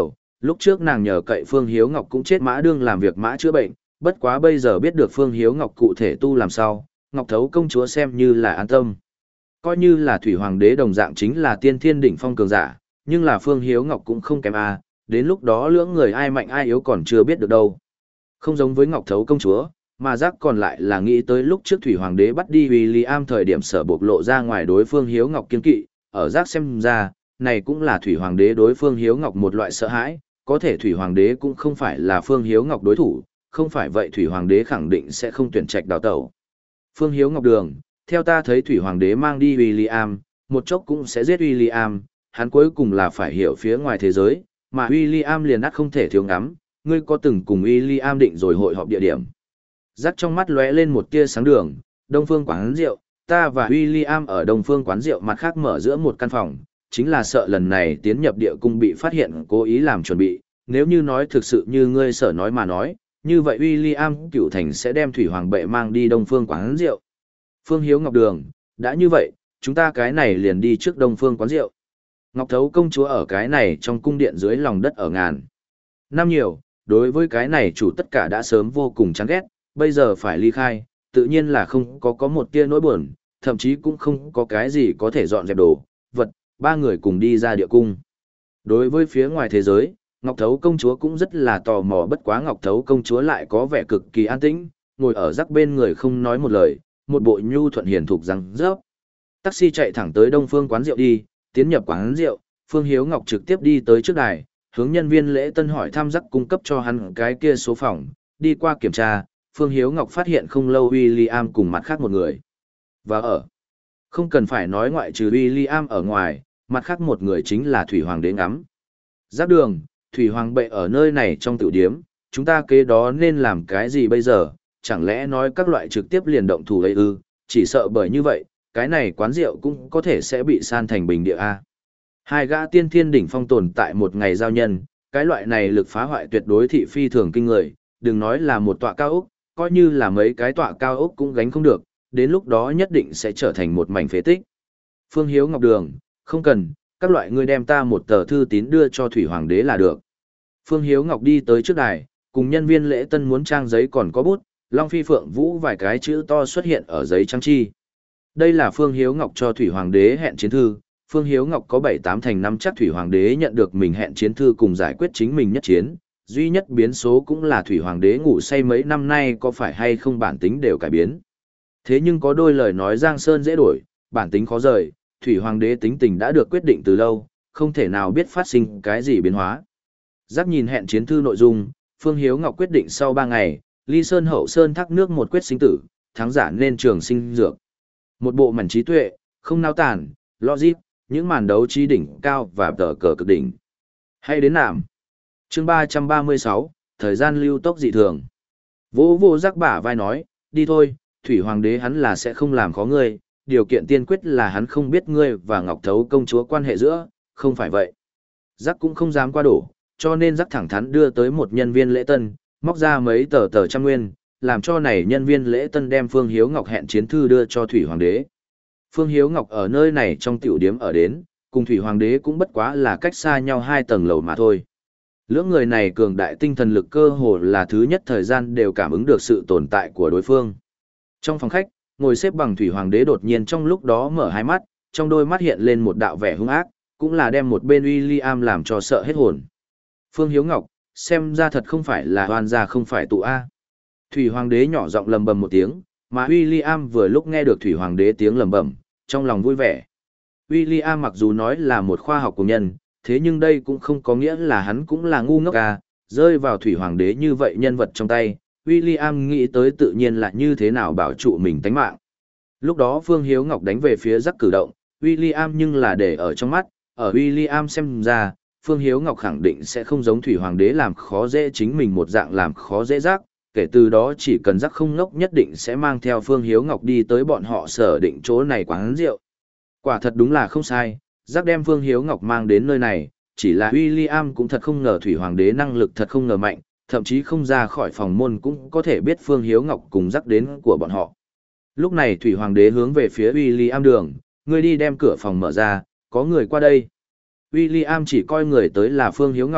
Lúc trước nàng nhờ cậy Phương Hiếu Ngọc cũng chết mã đương làm việc mã chữa bệnh, bất quá bây giờ biết được Phương Hiếu Ngọc cụ thể tu làm sao, Ngọc Thấu công chúa xem như là an tâm. Coi như là Thủy Hoàng đế đồng dạng chính là tiên thiên đỉnh phong cường giả, nhưng là Phương Hiếu Ngọc cũng không kém a, đến lúc đó lưỡng người ai mạnh ai yếu còn chưa biết được đâu. Không giống với Ngọc Thấu công chúa, mà giác còn lại là nghĩ tới lúc trước Thủy Hoàng đế bắt đi William thời điểm sở bộc lộ ra ngoài đối Phương Hiếu Ngọc kiên kỵ, ở giác xem ra, này cũng là Thủy Hoàng đế đối Phương Hiếu Ngọc một loại sợ hãi, có thể Thủy Hoàng đế cũng không phải là Phương Hiếu Ngọc đối thủ, không phải vậy Thủy Hoàng đế khẳng định sẽ không tuyển trạch đào tẩu. Phương Hiếu Ngọc đường, theo ta thấy Thủy Hoàng đế mang đi William, một chốc cũng sẽ giết William, hắn cuối cùng là phải hiểu phía ngoài thế giới, mà William liền ắt không thể thiếu ngắm, ngươi có từng cùng William định rồi hội họp địa điểm. Rắc trong mắt lóe lên một tia sáng đường, Đông Phương quán rượu, ta và William ở Đông Phương quán rượu mặt khác mở giữa một căn phòng, chính là sợ lần này tiến nhập địa cung bị phát hiện cố ý làm chuẩn bị, nếu như nói thực sự như ngươi sở nói mà nói, như vậy William cựu thành sẽ đem Thủy Hoàng bệ mang đi Đông Phương quán rượu. Phương Hiếu Ngọc đường, đã như vậy, chúng ta cái này liền đi trước Đông Phương quán rượu. Ngọc Thấu công chúa ở cái này trong cung điện dưới lòng đất ở ngàn năm nhiều, đối với cái này chủ tất cả đã sớm vô cùng chán ghét, bây giờ phải ly khai, tự nhiên là không có có một tia nỗi buồn, thậm chí cũng không có cái gì có thể dọn dẹp đồ, vật, ba người cùng đi ra địa cung. Đối với phía ngoài thế giới, Ngọc Thấu công chúa cũng rất là tò mò, bất quá Ngọc Thấu công chúa lại có vẻ cực kỳ an tĩnh, ngồi ở rắc bên người không nói một lời, một bộ nhu thuận hiền thục răng rớp. Taxi chạy thẳng tới Đông Phương quán rượu đi, tiến nhập quán rượu, Phương Hiếu Ngọc trực tiếp đi tới trước đài, hướng nhân viên lễ tân hỏi thăm rắc cung cấp cho hắn cái kia số phòng, đi qua kiểm tra, Phương Hiếu Ngọc phát hiện không lâu William cùng mặt khác một người. Và ở, không cần phải nói ngoại trừ William ở ngoài, mặt khác một người chính là Thủy Hoàng đế ngắm. Giáp đường, Thủy Hoàng bệ ở nơi này trong tiểu điếm, chúng ta kế đó nên làm cái gì bây giờ, chẳng lẽ nói các loại trực tiếp liền động thủ ấy ư, chỉ sợ bởi như vậy, cái này quán rượu cũng có thể sẽ bị san thành bình địa A. Hai gã tiên thiên đỉnh phong tồn tại một ngày giao nhân, cái loại này lực phá hoại tuyệt đối thị phi thường kinh người, đừng nói là một tọa cao ốc, coi như là mấy cái tọa cao ốc cũng gánh không được, đến lúc đó nhất định sẽ trở thành một mảnh phế tích. Phương Hiếu Ngọc đường, không cần, các loại ngươi đem ta một tờ thư tín đưa cho Thủy Hoàng đế là được. Phương Hiếu Ngọc đi tới trước đài, cùng nhân viên lễ tân muốn trang giấy còn có bút, Long Phi Phượng Vũ vài cái chữ to xuất hiện ở giấy trang chi. Đây là Phương Hiếu Ngọc cho Thủy Hoàng đế hẹn chiến thư, Phương Hiếu Ngọc có bảy tám thành năm chắc Thủy Hoàng đế nhận được mình hẹn chiến thư cùng giải quyết chính mình nhất chiến, duy nhất biến số cũng là Thủy Hoàng đế ngủ say mấy năm nay có phải hay không bản tính đều cải biến. Thế nhưng có đôi lời nói Giang Sơn dễ đổi, bản tính khó rời, Thủy Hoàng đế tính tình đã được quyết định từ lâu, không thể nào biết phát sinh cái gì biến hóa. Giác nhìn hẹn chiến thư nội dung, Phương Hiếu Ngọc quyết định sau ba ngày, ly sơn hậu sơn thác nước một quyết sinh tử, thắng giả nên trường sinh dược. Một bộ mảnh trí tuệ, không nao tàn, logic, những màn đấu trí đỉnh cao và tờ cờ cực đỉnh. Hay đến nạm. Chương ba trăm ba mươi sáu, thời gian lưu tốc dị thường. Vô vô giác bả vai nói, đi thôi, Thủy Hoàng đế hắn là sẽ không làm khó ngươi, điều kiện tiên quyết là hắn không biết ngươi và Ngọc Thấu công chúa quan hệ giữa, không phải vậy. Giác cũng không dám qua đổ, cho nên giác thẳng thắn đưa tới một nhân viên lễ tân, móc ra mấy tờ tờ trăm nguyên, làm cho này nhân viên lễ tân đem Phương Hiếu Ngọc hẹn chiến thư đưa cho Thủy Hoàng đế. Phương Hiếu Ngọc ở nơi này trong tiểu điếm ở đến, cùng Thủy Hoàng đế cũng bất quá là cách xa nhau hai tầng lầu mà thôi. Lưỡng người này cường đại tinh thần lực cơ hồ là thứ nhất thời gian đều cảm ứng được sự tồn tại của đối phương. Trong phòng khách, ngồi xếp bằng Thủy Hoàng đế đột nhiên trong lúc đó mở hai mắt, trong đôi mắt hiện lên một đạo vẻ hung ác, cũng là đem một bên William làm cho sợ hết hồn. Phương Hiếu Ngọc, xem ra thật không phải là oan gia không phải tụ A. Thủy Hoàng đế nhỏ giọng lầm bầm một tiếng, mà William vừa lúc nghe được Thủy Hoàng đế tiếng lầm bầm, trong lòng vui vẻ. William mặc dù nói là một khoa học của nhân, thế nhưng đây cũng không có nghĩa là hắn cũng là ngu ngốc à, rơi vào Thủy Hoàng đế như vậy nhân vật trong tay, William nghĩ tới tự nhiên là như thế nào bảo trụ mình tánh mạng. Lúc đó Phương Hiếu Ngọc đánh về phía rắc cử động, William nhưng là để ở trong mắt, ở William xem ra, Phương Hiếu Ngọc khẳng định sẽ không giống Thủy Hoàng đế làm khó dễ chính mình một dạng làm khó dễ rắc, kể từ đó chỉ cần rắc không ngốc nhất định sẽ mang theo Phương Hiếu Ngọc đi tới bọn họ sở định chỗ này quán rượu. Quả thật đúng là không sai, rắc đem Phương Hiếu Ngọc mang đến nơi này, chỉ là William cũng thật không ngờ Thủy Hoàng đế năng lực thật không ngờ mạnh, thậm chí không ra khỏi phòng môn cũng có thể biết Phương Hiếu Ngọc cùng rắc đến của bọn họ. Lúc này Thủy Hoàng đế hướng về phía William đường, người đi đem cửa phòng mở ra, có người qua đây. William chỉ coi người tới là Phương Hiếu Ngọc,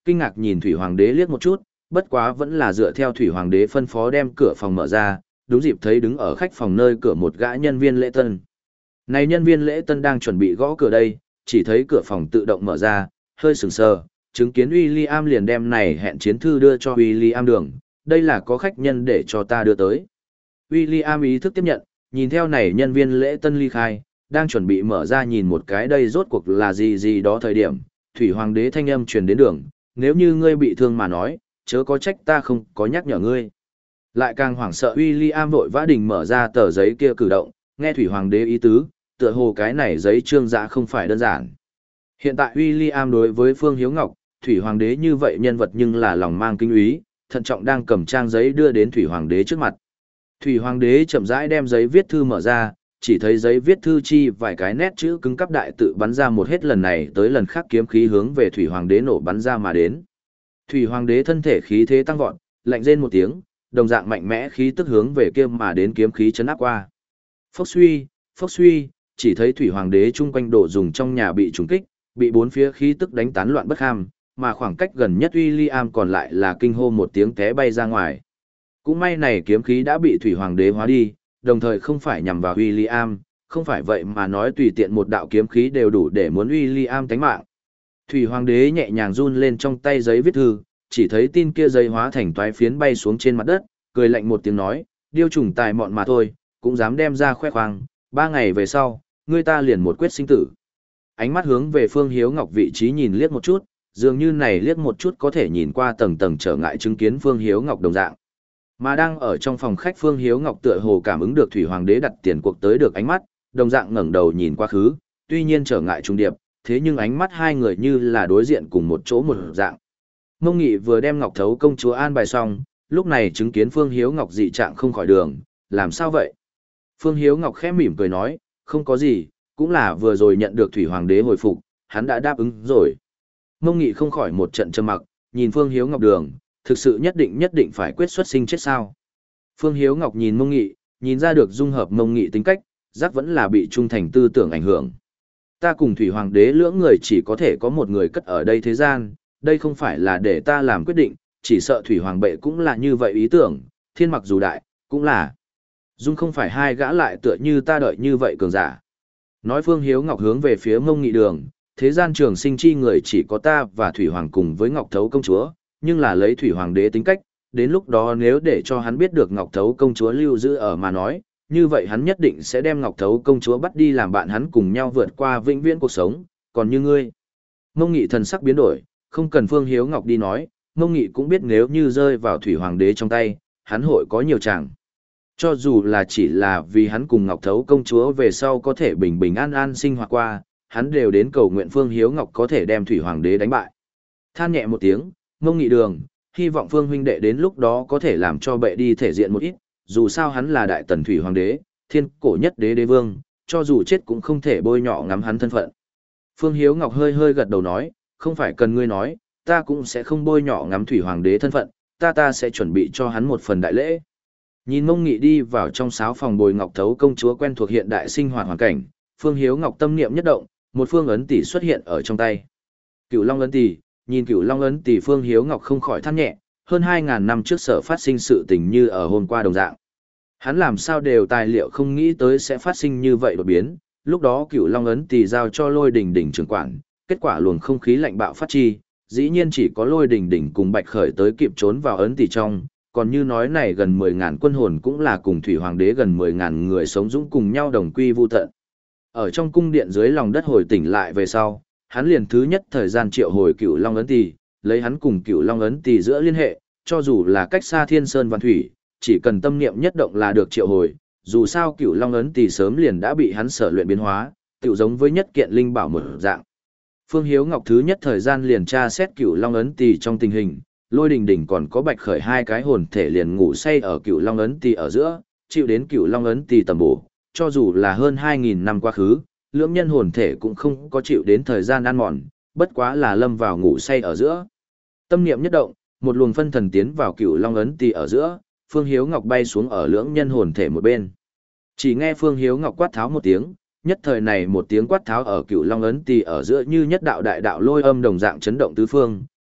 kinh ngạc nhìn Thủy Hoàng đế liếc một chút, bất quá vẫn là dựa theo Thủy Hoàng đế phân phó đem cửa phòng mở ra, đúng dịp thấy đứng ở khách phòng nơi cửa một gã nhân viên lễ tân. Này nhân viên lễ tân đang chuẩn bị gõ cửa đây, chỉ thấy cửa phòng tự động mở ra, hơi sừng sờ, chứng kiến William liền đem này hẹn chiến thư đưa cho William đường, đây là có khách nhân để cho ta đưa tới. William ý thức tiếp nhận, nhìn theo này nhân viên lễ tân ly khai, đang chuẩn bị mở ra nhìn một cái đây rốt cuộc là gì gì đó thời điểm, Thủy Hoàng đế thanh âm truyền đến đường, nếu như ngươi bị thương mà nói, chớ có trách ta không có nhắc nhở ngươi. Lại càng hoảng sợ William vội vã đình mở ra tờ giấy kia cử động, nghe Thủy Hoàng đế ý tứ, tựa hồ cái này giấy trương dạ không phải đơn giản. Hiện tại William đối với Phương Hiếu Ngọc, Thủy Hoàng đế như vậy nhân vật nhưng là lòng mang kinh úy, thận trọng đang cầm trang giấy đưa đến Thủy Hoàng đế trước mặt. Thủy Hoàng đế chậm rãi đem giấy viết thư mở ra, chỉ thấy giấy viết thư chi vài cái nét chữ cứng cắp đại tự bắn ra một hết lần này tới lần khác kiếm khí hướng về Thủy Hoàng đế nổ bắn ra mà đến. Thủy Hoàng đế thân thể khí thế tăng vọt, lạnh rên một tiếng, đồng dạng mạnh mẽ khí tức hướng về kia mà đến kiếm khí chấn áp qua. Phốc suy, phốc suy, chỉ thấy Thủy Hoàng đế chung quanh đổ dùng trong nhà bị trúng kích, bị bốn phía khí tức đánh tán loạn bất ham, mà khoảng cách gần nhất William còn lại là kinh hô một tiếng té bay ra ngoài. Cũng may này kiếm khí đã bị Thủy Hoàng đế hóa đi, đồng thời không phải nhằm vào William, không phải vậy mà nói tùy tiện một đạo kiếm khí đều đủ để muốn William tánh mạng. Thủy Hoàng đế nhẹ nhàng run lên trong tay giấy viết thư, chỉ thấy tin kia giấy hóa thành toái phiến bay xuống trên mặt đất, cười lạnh một tiếng nói, điêu trùng tài mọn mà thôi, cũng dám đem ra khoe khoang, ba ngày về sau, ngươi ta liền một quyết sinh tử. Ánh mắt hướng về Phương Hiếu Ngọc vị trí nhìn liếc một chút, dường như này liếc một chút có thể nhìn qua tầng tầng trở ngại chứng kiến Phương Hiếu Ngọc đồng dạng. Mà đang ở trong phòng khách Phương Hiếu Ngọc tựa hồ cảm ứng được Thủy Hoàng đế đặt tiền cuộc tới được ánh mắt, đồng dạng ngẩng đầu nhìn quá khứ, tuy nhiên trở ngại trung điệp, thế nhưng ánh mắt hai người như là đối diện cùng một chỗ một dạng. Mông Nghị vừa đem Ngọc Thấu công chúa an bài xong, lúc này chứng kiến Phương Hiếu Ngọc dị trạng không khỏi đường, làm sao vậy? Phương Hiếu Ngọc khẽ mỉm cười nói, không có gì, cũng là vừa rồi nhận được Thủy Hoàng đế hồi phục, hắn đã đáp ứng rồi. Mông Nghị không khỏi một trận trầm mặc, nhìn Phương Hiếu Ngọc đường, thực sự nhất định nhất định phải quyết xuất sinh chết sao. Phương Hiếu Ngọc nhìn Mông Nghị, nhìn ra được dung hợp Mông Nghị tính cách, giác vẫn là bị trung thành tư tưởng ảnh hưởng. Ta cùng Thủy Hoàng đế lưỡng người chỉ có thể có một người cất ở đây thế gian, đây không phải là để ta làm quyết định, chỉ sợ Thủy Hoàng bệ cũng là như vậy ý tưởng, thiên mặc dù đại, cũng là. Dung không phải hai gã lại tựa như ta đợi như vậy cường giả. Nói Phương Hiếu Ngọc hướng về phía Mông Nghị đường, thế gian trường sinh chi người chỉ có ta và Thủy Hoàng cùng với Ngọc Thấu công chúa, nhưng là lấy Thủy Hoàng đế tính cách, đến lúc đó nếu để cho hắn biết được Ngọc Thấu công chúa lưu giữ ở mà nói, như vậy hắn nhất định sẽ đem Ngọc Thấu công chúa bắt đi làm bạn hắn cùng nhau vượt qua vĩnh viễn cuộc sống, còn như ngươi. Mông Nghị thần sắc biến đổi, không cần Phương Hiếu Ngọc đi nói, Mông Nghị cũng biết nếu như rơi vào Thủy Hoàng đế trong tay, hắn hội có nhiều chàng. Cho dù là chỉ là vì hắn cùng Ngọc Thấu công chúa về sau có thể bình bình an an sinh hoạt qua, hắn đều đến cầu nguyện Phương Hiếu Ngọc có thể đem Thủy Hoàng đế đánh bại. Than nhẹ một tiếng, Mông Nghị đường, hy vọng Phương huynh đệ đến lúc đó có thể làm cho bệ đi thể diện một ít, dù sao hắn là đại tần Thủy Hoàng đế, thiên cổ nhất đế đế vương, cho dù chết cũng không thể bôi nhọ ngắm hắn thân phận. Phương Hiếu Ngọc hơi hơi gật đầu nói, không phải cần ngươi nói, ta cũng sẽ không bôi nhọ ngắm Thủy Hoàng đế thân phận, ta ta sẽ chuẩn bị cho hắn một phần đại lễ. Nhìn Mông Nghị đi vào trong sáo phòng bồi Ngọc Thấu công chúa quen thuộc hiện đại sinh hoạt hoàn cảnh, Phương Hiếu Ngọc tâm niệm nhất động, một phương ấn tỷ xuất hiện ở trong tay. Cửu Long ấn tỷ, nhìn Cửu Long ấn tỷ Phương Hiếu Ngọc không khỏi than nhẹ, hơn hai ngàn năm trước sở phát sinh sự tình như ở hôm qua đồng dạng. Hắn làm sao đều tài liệu không nghĩ tới sẽ phát sinh như vậy đột biến, lúc đó Cửu Long ấn tỷ giao cho Lôi Đình Đình trưởng quản, kết quả luồng không khí lạnh bạo phát chi, dĩ nhiên chỉ có Lôi Đình Đình cùng Bạch Khởi tới kịp trốn vào ấn tỷ trong, còn như nói này gần mười ngàn quân hồn cũng là cùng Thủy Hoàng đế gần mười ngàn người sống dũng cùng nhau đồng quy vu tận. Ở trong cung điện dưới lòng đất hồi tỉnh lại về sau, hắn liền thứ nhất thời gian triệu hồi Cửu Long ấn tỷ, lấy hắn cùng Cửu Long ấn tỷ giữa liên hệ, cho dù là cách xa thiên sơn vạn thủy, chỉ cần tâm niệm nhất động là được triệu hồi, dù sao Cửu Long ấn tỷ sớm liền đã bị hắn sở luyện biến hóa, tựu giống với nhất kiện linh bảo một dạng. Phương Hiếu Ngọc thứ nhất thời gian liền tra xét Cửu Long ấn tỷ trong tình hình, Lôi Đình Đình còn có Bạch Khởi hai cái hồn thể liền ngủ say ở Cửu Long ấn tỷ ở giữa, chịu đến Cửu Long ấn tỷ tầm bổ, cho dù là hơn hai nghìn năm quá khứ, lưỡng nhân hồn thể cũng không có chịu đến thời gian ăn mòn, bất quá là lâm vào ngủ say ở giữa. Tâm niệm nhất động, một luồng phân thần tiến vào Cửu Long ấn tỷ ở giữa, Phương Hiếu Ngọc bay xuống ở lưỡng nhân hồn thể một bên. Chỉ nghe Phương Hiếu Ngọc quát tháo một tiếng, nhất thời này một tiếng quát tháo ở Cửu Long ấn tỷ ở giữa như nhất đạo đại đạo lôi âm đồng dạng chấn động tứ phương,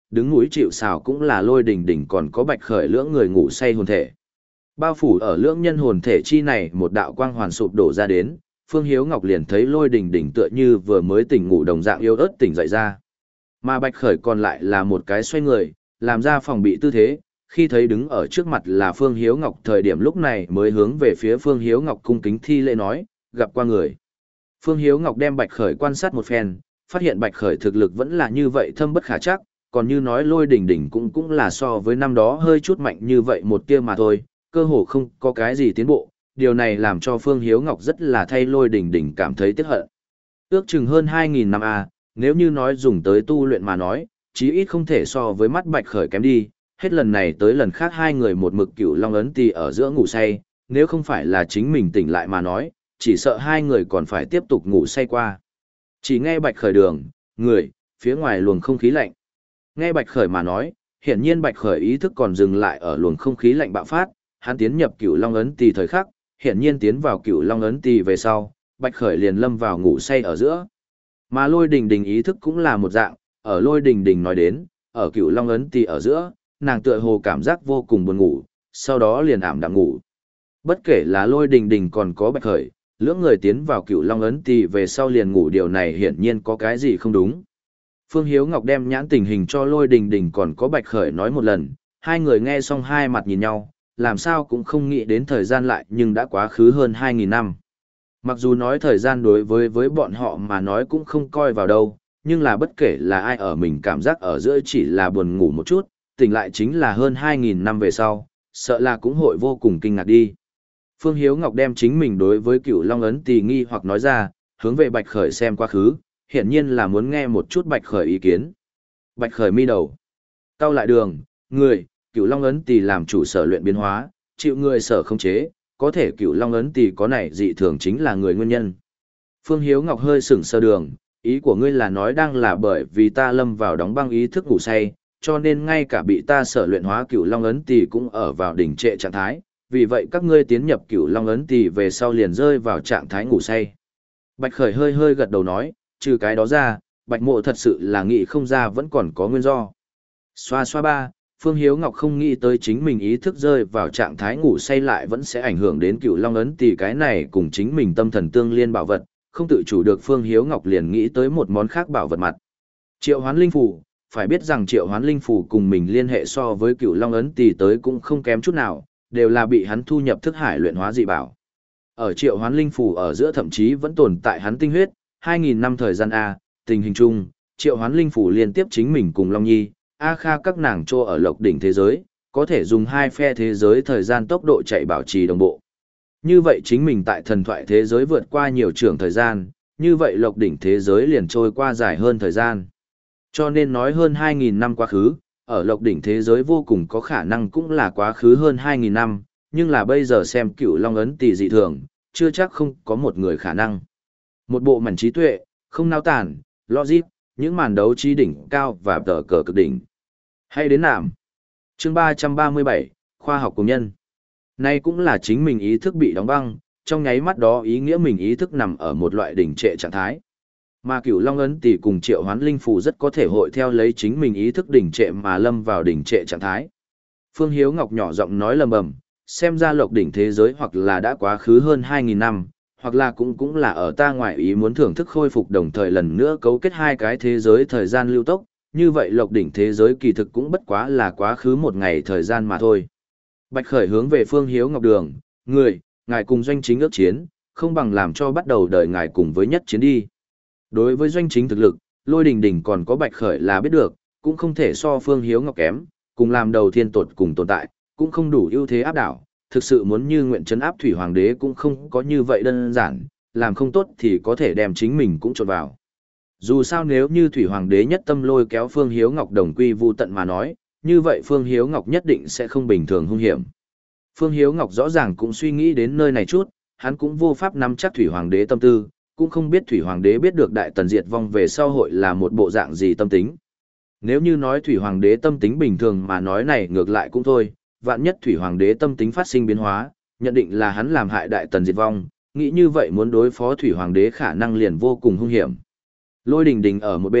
đứng núi chịu sào cũng là Lôi Đình Đình còn có Bạch Khởi lưỡng người ngủ say hồn thể. Bao phủ ở lưỡng nhân hồn thể chi này một đạo quang hoàn sụp đổ ra đến, Phương Hiếu Ngọc liền thấy Lôi Đình Đình tựa như vừa mới tỉnh ngủ đồng dạng yếu ớt tỉnh dậy ra. Mà Bạch Khởi còn lại là một cái xoay người, làm ra phòng bị tư thế, khi thấy đứng ở trước mặt là Phương Hiếu Ngọc thời điểm lúc này mới hướng về phía Phương Hiếu Ngọc cung kính thi lễ nói, gặp qua người. Phương Hiếu Ngọc đem Bạch Khởi quan sát một phen, phát hiện Bạch Khởi thực lực vẫn là như vậy thâm bất khả trắc, còn như nói Lôi Đình Đình cũng cũng là so với năm đó hơi chút mạnh như vậy một tia mà thôi, cơ hồ không có cái gì tiến bộ, điều này làm cho Phương Hiếu Ngọc rất là thay Lôi Đình Đình cảm thấy tiếc hận. Ước chừng hơn hai nghìn năm a, nếu như nói dùng tới tu luyện mà nói, chí ít không thể so với mắt Bạch Khởi kém đi, hết lần này tới lần khác hai người một mực Cửu Long ấn tì ở giữa ngủ say, nếu không phải là chính mình tỉnh lại mà nói, chỉ sợ hai người còn phải tiếp tục ngủ say qua. Chỉ nghe Bạch Khởi đường, người, phía ngoài luồng không khí lạnh. Nghe Bạch Khởi mà nói, hiển nhiên Bạch Khởi ý thức còn dừng lại ở luồng không khí lạnh bạo phát, hắn tiến nhập Cửu Long ấn tì thời khắc, hiển nhiên tiến vào Cửu Long ấn tì về sau, Bạch Khởi liền lâm vào ngủ say ở giữa. Mà Lôi Đình Đình ý thức cũng là một dạng, ở Lôi Đình Đình nói đến, ở Cửu Long ấn tì ở giữa, nàng tựa hồ cảm giác vô cùng buồn ngủ, sau đó liền ảm đạm ngủ. Bất kể là Lôi Đình Đình còn có Bạch Khởi, lưỡng người tiến vào Cửu Long ấn tì về sau liền ngủ, điều này hiển nhiên có cái gì không đúng. Phương Hiếu Ngọc đem nhãn tình hình cho Lôi Đình Đình còn có Bạch Khởi nói một lần, hai người nghe xong hai mặt nhìn nhau, làm sao cũng không nghĩ đến thời gian lại nhưng đã quá khứ hơn hai nghìn năm. Mặc dù nói thời gian đối với với bọn họ mà nói cũng không coi vào đâu, nhưng là bất kể là ai ở mình cảm giác ở giữa chỉ là buồn ngủ một chút, tỉnh lại chính là hơn hai nghìn năm về sau, sợ là cũng hội vô cùng kinh ngạc đi. Phương Hiếu Ngọc đem chính mình đối với Cửu Long ấn tì nghi hoặc nói ra, hướng về Bạch Khởi xem quá khứ, hiển nhiên là muốn nghe một chút Bạch Khởi ý kiến. Bạch Khởi mi đầu, cau lại đường, người, Cửu Long ấn tì làm chủ sở luyện biến hóa, chịu người sở không chế, có thể Cửu Long ấn tì có này dị thường chính là người nguyên nhân. Phương Hiếu Ngọc hơi sững sờ đường, ý của ngươi là nói đang là bởi vì ta lâm vào đóng băng ý thức ngủ say, cho nên ngay cả bị ta sở luyện hóa Cửu Long ấn tì cũng ở vào đỉnh trệ trạng thái, vì vậy các ngươi tiến nhập Cửu Long ấn tì về sau liền rơi vào trạng thái ngủ say. Bạch Khởi hơi hơi gật đầu nói, trừ cái đó ra, Bạch Mộ thật sự là nghĩ không ra vẫn còn có nguyên do. Xoa xoa ba, Phương Hiếu Ngọc không nghĩ tới chính mình ý thức rơi vào trạng thái ngủ say lại vẫn sẽ ảnh hưởng đến Cửu Long ấn tì cái này cùng chính mình tâm thần tương liên bảo vật, không tự chủ được Phương Hiếu Ngọc liền nghĩ tới một món khác bảo vật mặt. Triệu Hoán Linh Phù, phải biết rằng Triệu Hoán Linh Phù cùng mình liên hệ so với Cửu Long ấn tì tới cũng không kém chút nào, đều là bị hắn thu nhập thức hải luyện hóa dị bảo. Ở Triệu Hoán Linh Phù ở giữa thậm chí vẫn tồn tại hắn tinh huyết, hai nghìn năm thời gian a, tình hình chung, Triệu Hoán Linh Phù liên tiếp chính mình cùng Long Nhi, A Kha các nàng trô ở Lộc đỉnh thế giới, có thể dùng hai phe thế giới thời gian tốc độ chạy bảo trì đồng bộ. Như vậy chính mình tại thần thoại thế giới vượt qua nhiều trường thời gian, như vậy Lộc đỉnh thế giới liền trôi qua dài hơn thời gian. Cho nên nói hơn hai nghìn năm quá khứ, ở Lộc đỉnh thế giới vô cùng có khả năng cũng là quá khứ hơn hai nghìn năm, nhưng là bây giờ xem Cửu Long ấn tì dị thường, chưa chắc không có một người khả năng. Một bộ mảnh trí tuệ, không nao tản, logic, những màn đấu trí đỉnh cao và tờ cờ cực đỉnh. Hay đến nạm. Chương ba trăm ba mươi bảy, khoa học công nhân. Nay cũng là chính mình ý thức bị đóng băng, trong nháy mắt đó ý nghĩa mình ý thức nằm ở một loại đỉnh trệ trạng thái. Mà Cửu Long ấn tì cùng Triệu Hoán Linh Phù rất có thể hội theo lấy chính mình ý thức đỉnh trệ mà lâm vào đỉnh trệ trạng thái. Phương Hiếu Ngọc nhỏ giọng nói lầm bầm, xem ra Lộc đỉnh thế giới hoặc là đã quá khứ hơn hai nghìn năm, hoặc là cũng cũng là ở ta ngoại ý muốn thưởng thức khôi phục đồng thời lần nữa cấu kết hai cái thế giới thời gian lưu tốc, như vậy Lộc đỉnh thế giới kỳ thực cũng bất quá là quá khứ một ngày thời gian mà thôi. Bạch Khởi hướng về Phương Hiếu Ngọc đường, người, ngài cùng Doanh Chính ước chiến, không bằng làm cho bắt đầu đời ngài cùng với nhất chiến đi. Đối với Doanh Chính thực lực, Lôi Đình Đình còn có Bạch Khởi là biết được, cũng không thể so Phương Hiếu Ngọc kém, cùng làm đầu thiên tột cùng tồn tại, cũng không đủ ưu thế áp đảo, thực sự muốn như nguyện trấn áp Thủy Hoàng đế cũng không có như vậy đơn giản, làm không tốt thì có thể đem chính mình cũng trộn vào. Dù sao nếu như Thủy Hoàng đế nhất tâm lôi kéo Phương Hiếu Ngọc đồng quy vu tận mà nói, như vậy Phương Hiếu Ngọc nhất định sẽ không bình thường hung hiểm. Phương Hiếu Ngọc rõ ràng cũng suy nghĩ đến nơi này chút, hắn cũng vô pháp nắm chắc Thủy Hoàng đế tâm tư, cũng không biết Thủy Hoàng đế biết được Đại Tần diệt vong về sau hội là một bộ dạng gì tâm tính. Nếu như nói Thủy Hoàng đế tâm tính bình thường mà nói này ngược lại cũng thôi, vạn nhất Thủy Hoàng đế tâm tính phát sinh biến hóa, nhận định là hắn làm hại Đại Tần diệt vong, nghĩ như vậy muốn đối phó Thủy Hoàng đế khả năng liền vô cùng hung hiểm. Lôi Đình Đình ở một bên,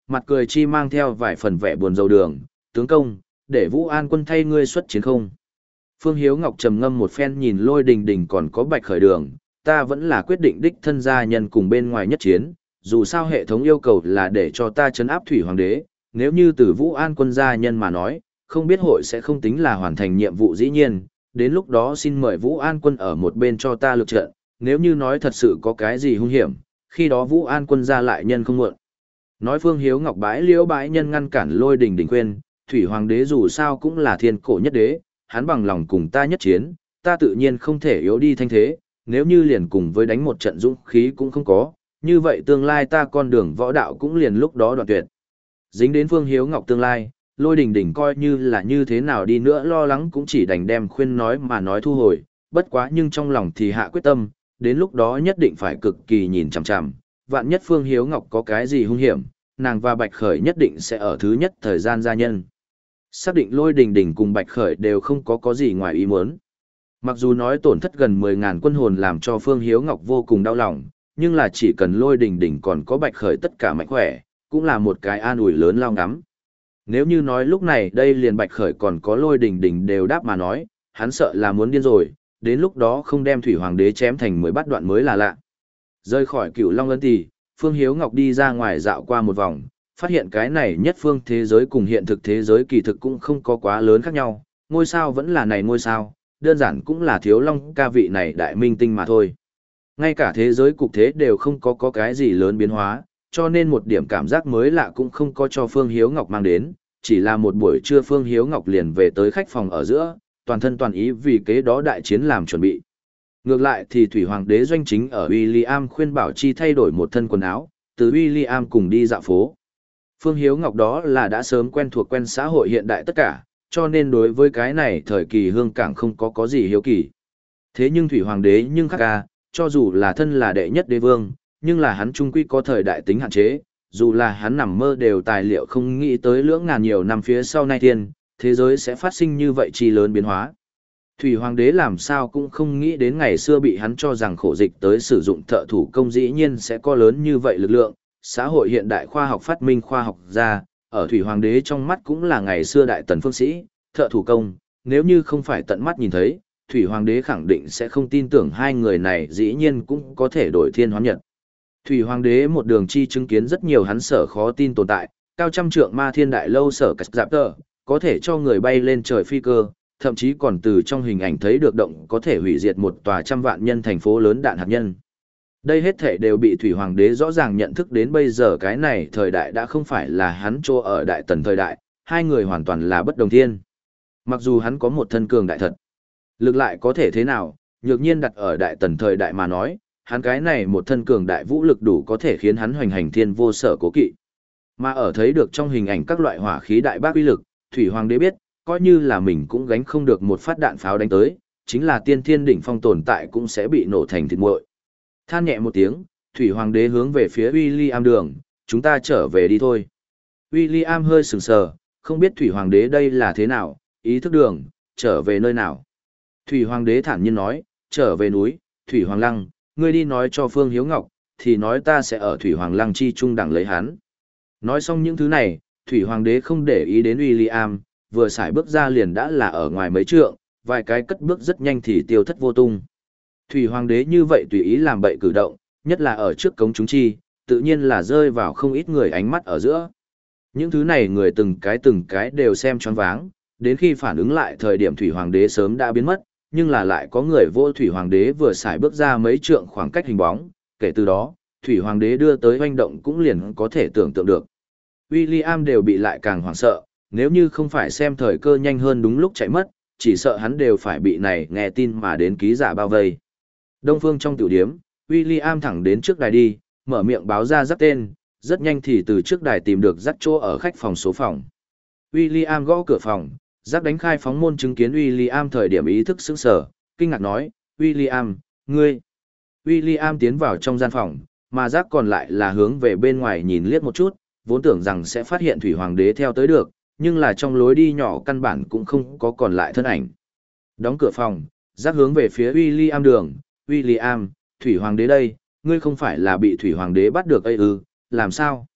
mặt cười chi mang theo vài phần vẻ buồn rầu đường, tướng công, để Vũ An quân thay ngươi xuất chiến không. Phương Hiếu Ngọc trầm ngâm một phen nhìn Lôi Đình Đình còn có Bạch Khởi đường, ta vẫn là quyết định đích thân gia nhân cùng bên ngoài nhất chiến, dù sao hệ thống yêu cầu là để cho ta trấn áp Thủy Hoàng đế, nếu như từ Vũ An quân gia nhân mà nói, không biết hội sẽ không tính là hoàn thành nhiệm vụ dĩ nhiên, đến lúc đó xin mời Vũ An quân ở một bên cho ta lực trận, nếu như nói thật sự có cái gì hung hiểm, khi đó Vũ An quân ra lại nhân không muộn. Nói Phương Hiếu Ngọc bãi liễu bãi nhân ngăn cản Lôi Đình Đình khuyên, Thủy Hoàng đế dù sao cũng là thiên cổ nhất đế, hắn bằng lòng cùng ta nhất chiến, ta tự nhiên không thể yếu đi thanh thế, nếu như liền cùng với đánh một trận dũng khí cũng không có, như vậy tương lai ta con đường võ đạo cũng liền lúc đó đoạn tuyệt. Dính đến Phương Hiếu Ngọc tương lai, Lôi Đình Đình coi như là như thế nào đi nữa lo lắng cũng chỉ đành đem khuyên nói mà nói thu hồi, bất quá nhưng trong lòng thì hạ quyết tâm, đến lúc đó nhất định phải cực kỳ nhìn chằm chằm, vạn nhất Phương Hiếu Ngọc có cái gì hung hiểm, nàng và Bạch Khởi nhất định sẽ ở thứ nhất thời gian gia nhân. Xác định Lôi Đình Đình cùng Bạch Khởi đều không có có gì ngoài ý muốn. Mặc dù nói tổn thất gần mười ngàn quân hồn làm cho Phương Hiếu Ngọc vô cùng đau lòng, nhưng là chỉ cần Lôi Đình Đình còn có Bạch Khởi tất cả mạnh khỏe, cũng là một cái an ủi lớn lao ngắm. Nếu như nói lúc này đây liền Bạch Khởi còn có Lôi Đình Đình đều đáp mà nói, hắn sợ là muốn điên rồi, đến lúc đó không đem Thủy Hoàng đế chém thành mười bát đoạn mới là lạ. Rơi khỏi Cửu Long Ân Tỳ, Phương Hiếu Ngọc đi ra ngoài dạo qua một vòng, phát hiện cái này nhất phương thế giới cùng hiện thực thế giới kỳ thực cũng không có quá lớn khác nhau, ngôi sao vẫn là này ngôi sao, đơn giản cũng là Thiếu Long ca vị này đại minh tinh mà thôi. Ngay cả thế giới cục thế đều không có có cái gì lớn biến hóa, cho nên một điểm cảm giác mới lạ cũng không có cho Phương Hiếu Ngọc mang đến, chỉ là một buổi trưa Phương Hiếu Ngọc liền về tới khách phòng ở giữa, toàn thân toàn ý vì kế đó đại chiến làm chuẩn bị. Ngược lại thì Thủy Hoàng đế doanh chính ở William khuyên bảo chi thay đổi một thân quần áo, từ William cùng đi dạo phố. Phương Hiếu Ngọc đó là đã sớm quen thuộc quen xã hội hiện đại tất cả, cho nên đối với cái này thời kỳ hương cảng không có có gì hiếu kỳ. Thế nhưng Thủy Hoàng đế nhưng khác ca, cho dù là thân là đệ nhất đế vương, nhưng là hắn trung quy có thời đại tính hạn chế, dù là hắn nằm mơ đều tài liệu không nghĩ tới lưỡng ngàn nhiều năm phía sau nay thiên, thế giới sẽ phát sinh như vậy chi lớn biến hóa. Thủy Hoàng đế làm sao cũng không nghĩ đến ngày xưa bị hắn cho rằng khổ dịch tới sử dụng thợ thủ công dĩ nhiên sẽ có lớn như vậy lực lượng, xã hội hiện đại khoa học phát minh khoa học ra, ở Thủy Hoàng đế trong mắt cũng là ngày xưa đại tần phương sĩ, thợ thủ công, nếu như không phải tận mắt nhìn thấy, Thủy Hoàng đế khẳng định sẽ không tin tưởng hai người này dĩ nhiên cũng có thể đổi thiên hóa nhật. Thủy Hoàng đế một đường chi chứng kiến rất nhiều hắn sở khó tin tồn tại, cao trăm trượng ma thiên đại lâu sở cắt giáp tờ, có thể cho người bay lên trời phi cơ, thậm chí còn từ trong hình ảnh thấy được động có thể hủy diệt một tòa trăm vạn nhân thành phố lớn đạn hạt nhân. Đây hết thể đều bị Thủy Hoàng đế rõ ràng nhận thức đến bây giờ cái này thời đại đã không phải là hắn trô ở đại tần thời đại, hai người hoàn toàn là bất đồng thiên. Mặc dù hắn có một thân cường đại thật, lực lại có thể thế nào, nhược nhiên đặt ở đại tần thời đại mà nói, hắn cái này một thân cường đại vũ lực đủ có thể khiến hắn hoành hành thiên vô sở cố kỵ. Mà ở thấy được trong hình ảnh các loại hỏa khí đại bác uy lực, Thủy Hoàng đế biết, coi như là mình cũng gánh không được một phát đạn pháo đánh tới, chính là tiên thiên đỉnh phong tồn tại cũng sẽ bị nổ thành thịt nguội. Than nhẹ một tiếng, Thủy Hoàng đế hướng về phía William đường, chúng ta trở về đi thôi. William hơi sừng sờ, không biết Thủy Hoàng đế đây là thế nào, ý thức đường, trở về nơi nào. Thủy Hoàng đế thản nhiên nói, trở về núi, Thủy Hoàng Lăng, ngươi đi nói cho Phương Hiếu Ngọc, thì nói ta sẽ ở Thủy Hoàng Lăng chi trung đẳng lấy hắn. Nói xong những thứ này, Thủy Hoàng đế không để ý đến William, vừa xài bước ra liền đã là ở ngoài mấy trượng, vài cái cất bước rất nhanh thì tiêu thất vô tung. Thủy Hoàng đế như vậy tùy ý làm bậy cử động, nhất là ở trước cống chúng chi, tự nhiên là rơi vào không ít người ánh mắt ở giữa. Những thứ này người từng cái từng cái đều xem choáng váng, đến khi phản ứng lại thời điểm Thủy Hoàng đế sớm đã biến mất, nhưng là lại có người vô Thủy Hoàng đế vừa xài bước ra mấy trượng khoảng cách hình bóng, kể từ đó, Thủy Hoàng đế đưa tới hoành động cũng liền có thể tưởng tượng được. William đều bị lại càng hoảng sợ, nếu như không phải xem thời cơ nhanh hơn đúng lúc chạy mất, chỉ sợ hắn đều phải bị này nghe tin mà đến ký giả bao vây. Đông phương trong tiểu điếm, William thẳng đến trước đài đi, mở miệng báo ra dắt tên, rất nhanh thì từ trước đài tìm được dắt chỗ ở khách phòng số phòng. William gõ cửa phòng, dắt đánh khai phóng môn chứng kiến William thời điểm ý thức sững sờ, kinh ngạc nói, William, ngươi. William tiến vào trong gian phòng, mà dắt còn lại là hướng về bên ngoài nhìn liếc một chút, vốn tưởng rằng sẽ phát hiện Thủy Hoàng đế theo tới được, nhưng là trong lối đi nhỏ căn bản cũng không có còn lại thân ảnh. Đóng cửa phòng, dắt hướng về phía William đường, William, Thủy Hoàng đế đây, ngươi không phải là bị Thủy Hoàng đế bắt được ấy ư, làm sao?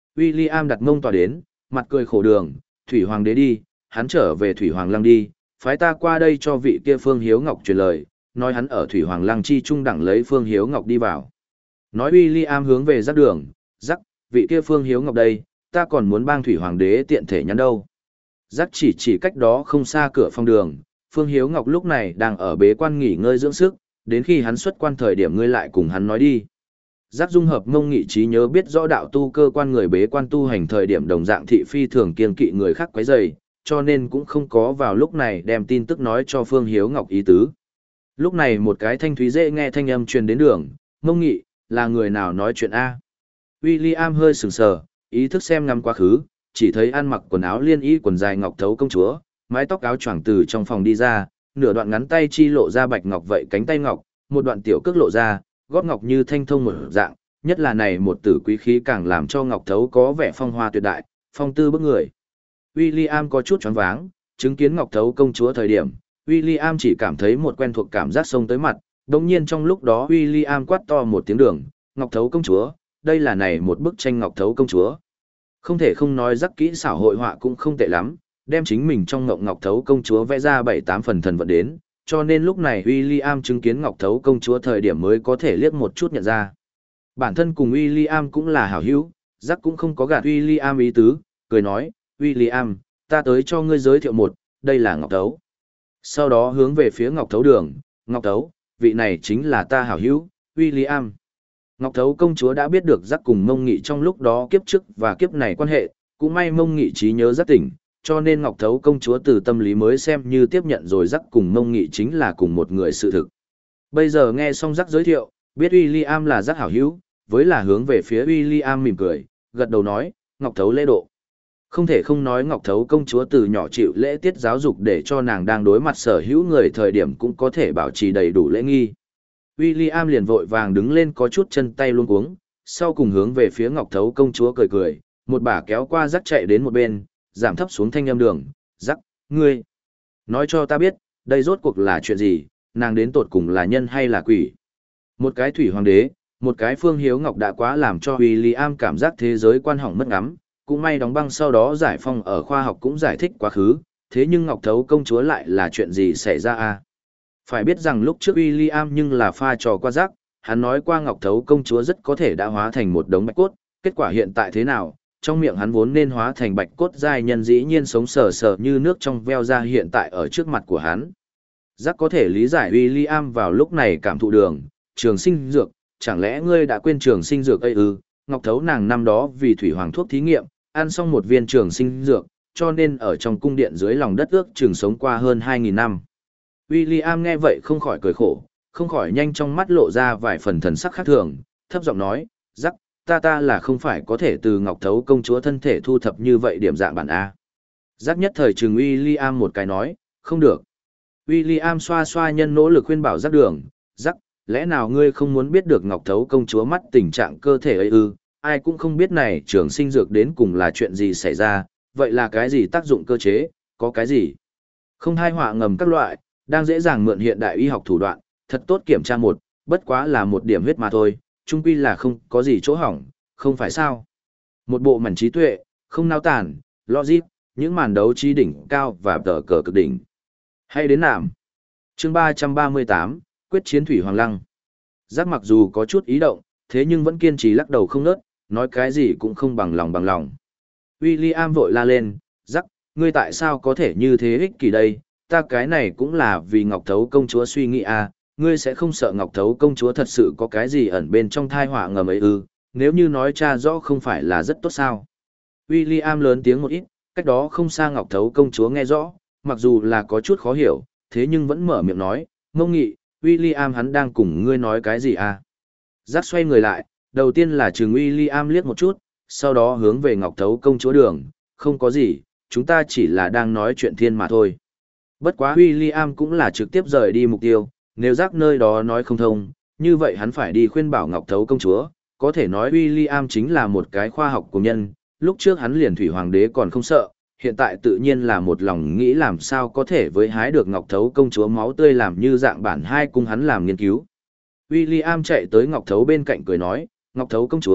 William đặt mông tòa đến, mặt cười khổ đường, Thủy Hoàng đế đi, hắn trở về Thủy Hoàng Lăng đi, phái ta qua đây cho vị kia Phương Hiếu Ngọc truyền lời, nói hắn ở Thủy Hoàng Lăng chi trung đẳng lấy Phương Hiếu Ngọc đi vào. Nói William hướng về rắc đường, rắc, vị kia Phương Hiếu Ngọc đây, ta còn muốn bang Thủy Hoàng đế tiện thể nhắn đâu. Rắc chỉ chỉ cách đó không xa cửa phòng đường, Phương Hiếu Ngọc lúc này đang ở bế quan nghỉ ngơi dưỡng sức, đến khi hắn xuất quan thời điểm ngươi lại cùng hắn nói đi. Giác dung hợp ngông nghị trí nhớ biết rõ đạo tu cơ quan người bế quan tu hành thời điểm đồng dạng thị phi thường kiên kỵ người khác quấy rầy, cho nên cũng không có vào lúc này đem tin tức nói cho Phương Hiếu Ngọc ý tứ. Lúc này một cái thanh thúy dễ nghe thanh âm truyền đến đường, ngông nghị, là người nào nói chuyện A. William hơi sừng sờ, ý thức xem ngắm quá khứ, chỉ thấy ăn mặc quần áo liên y quần dài ngọc thấu công chúa, mái tóc áo choàng từ trong phòng đi ra, nửa đoạn ngắn tay chi lộ ra bạch ngọc vậy cánh tay ngọc, một đoạn tiểu cước lộ ra, gót ngọc như thanh thông một dạng, nhất là này một tử quý khí càng làm cho ngọc thấu có vẻ phong hoa tuyệt đại, phong tư bức người. William có chút choáng váng, chứng kiến ngọc thấu công chúa thời điểm, William chỉ cảm thấy một quen thuộc cảm giác xông tới mặt, đồng nhiên trong lúc đó William quát to một tiếng đường, ngọc thấu công chúa, đây là này một bức tranh ngọc thấu công chúa. Không thể không nói rắc kỹ xảo hội họa cũng không tệ lắm, đem chính mình trong ngộng ngọc thấu công chúa vẽ ra bảy tám phần thần vận đến, cho nên lúc này William chứng kiến ngọc thấu công chúa thời điểm mới có thể liếc một chút nhận ra. Bản thân cùng William cũng là hảo hữu, rắc cũng không có gạt William ý tứ, cười nói, William, ta tới cho ngươi giới thiệu một, đây là ngọc thấu. Sau đó hướng về phía ngọc thấu đường, ngọc thấu, vị này chính là ta hảo hữu, William. Ngọc thấu công chúa đã biết được rắc cùng mông nghị trong lúc đó kiếp trước và kiếp này quan hệ, cũng may mông nghị trí nhớ rất tỉnh, cho nên Ngọc Thấu công chúa từ tâm lý mới xem như tiếp nhận rồi rắc cùng mông nghị chính là cùng một người sự thực. Bây giờ nghe xong rắc giới thiệu, biết William là rắc hảo hữu, với là hướng về phía William mỉm cười, gật đầu nói, Ngọc Thấu lễ độ. Không thể không nói Ngọc Thấu công chúa từ nhỏ chịu lễ tiết giáo dục để cho nàng đang đối mặt sở hữu người thời điểm cũng có thể bảo trì đầy đủ lễ nghi. William liền vội vàng đứng lên có chút chân tay luống cuống, sau cùng hướng về phía Ngọc Thấu công chúa cười cười, một bà kéo qua rắc chạy đến một bên, giảm thấp xuống thanh âm đường, rắc, ngươi. Nói cho ta biết, đây rốt cuộc là chuyện gì, nàng đến tột cùng là nhân hay là quỷ. Một cái thủy hoàng đế, một cái Phương Hiếu Ngọc đã quá làm cho William cảm giác thế giới quan hỏng mất ngắm, cũng may đóng băng sau đó giải phong ở khoa học cũng giải thích quá khứ, thế nhưng Ngọc Thấu công chúa lại là chuyện gì xảy ra à? Phải biết rằng lúc trước William nhưng là pha trò qua rắc, hắn nói qua Ngọc Thấu công chúa rất có thể đã hóa thành một đống bạch cốt, kết quả hiện tại thế nào, trong miệng hắn vốn nên hóa thành bạch cốt giai nhân dĩ nhiên sống sờ sờ như nước trong veo ra hiện tại ở trước mặt của hắn. Rắc có thể lý giải William vào lúc này cảm thụ đường, trường sinh dược, chẳng lẽ ngươi đã quên trường sinh dược ấy ư? Ngọc Thấu nàng năm đó vì thủy hoàng thuốc thí nghiệm, ăn xong một viên trường sinh dược, cho nên ở trong cung điện dưới lòng đất ước trường sống qua hơn hai nghìn năm. William nghe vậy không khỏi cười khổ, không khỏi nhanh trong mắt lộ ra vài phần thần sắc khác thường, thấp giọng nói, rắc, ta ta là không phải có thể từ Ngọc Thấu công chúa thân thể thu thập như vậy điểm dạng bản A. Rắc nhất thời trừng William một cái nói, không được. William xoa xoa nhân nỗ lực khuyên bảo rắc đường, rắc, lẽ nào ngươi không muốn biết được Ngọc Thấu công chúa mắt tình trạng cơ thể ấy ư, ai cũng không biết này trường sinh dược đến cùng là chuyện gì xảy ra, vậy là cái gì tác dụng cơ chế, có cái gì? Không hai họa ngầm các loại, đang dễ dàng mượn hiện đại y học thủ đoạn, thật tốt kiểm tra một, bất quá là một điểm huyết mà thôi, chung quy là không có gì chỗ hỏng, không phải sao. Một bộ mảnh trí tuệ, không nao tản, logic, những màn đấu trí đỉnh cao và tờ cờ cực đỉnh. Hay đến nạm. Chương ba trăm ba mươi tám, Quyết chiến Thủy Hoàng Lăng. Giác mặc dù có chút ý động, thế nhưng vẫn kiên trì lắc đầu không nớt, nói cái gì cũng không bằng lòng bằng lòng. William vội la lên, Giác, ngươi tại sao có thể như thế ích kỷ đây, ta cái này cũng là vì Ngọc Thấu công chúa suy nghĩ à, ngươi sẽ không sợ Ngọc Thấu công chúa thật sự có cái gì ẩn bên trong thai họa ngầm ấy ư, nếu như nói cha rõ không phải là rất tốt sao. William lớn tiếng một ít, cách đó không xa Ngọc Thấu công chúa nghe rõ, mặc dù là có chút khó hiểu, thế nhưng vẫn mở miệng nói, Mông Nghị, William hắn đang cùng ngươi nói cái gì à. Giác xoay người lại, đầu tiên là trừng William liếc một chút, sau đó hướng về Ngọc Thấu công chúa đường, không có gì, chúng ta chỉ là đang nói chuyện thiên mà thôi. Bất quá William cũng là trực tiếp rời đi mục tiêu, nếu Giác nơi đó nói không thông, như vậy hắn phải đi khuyên bảo Ngọc Thấu công chúa, có thể nói William chính là một cái khoa học của nhân, lúc trước hắn liền thủy hoàng đế còn không sợ, hiện tại tự nhiên là một lòng nghĩ làm sao có thể với hái được Ngọc Thấu công chúa máu tươi làm như dạng bản hai cung hắn làm nghiên cứu. William chạy tới Ngọc Thấu bên cạnh cười nói, Ngọc Thấu công chúa,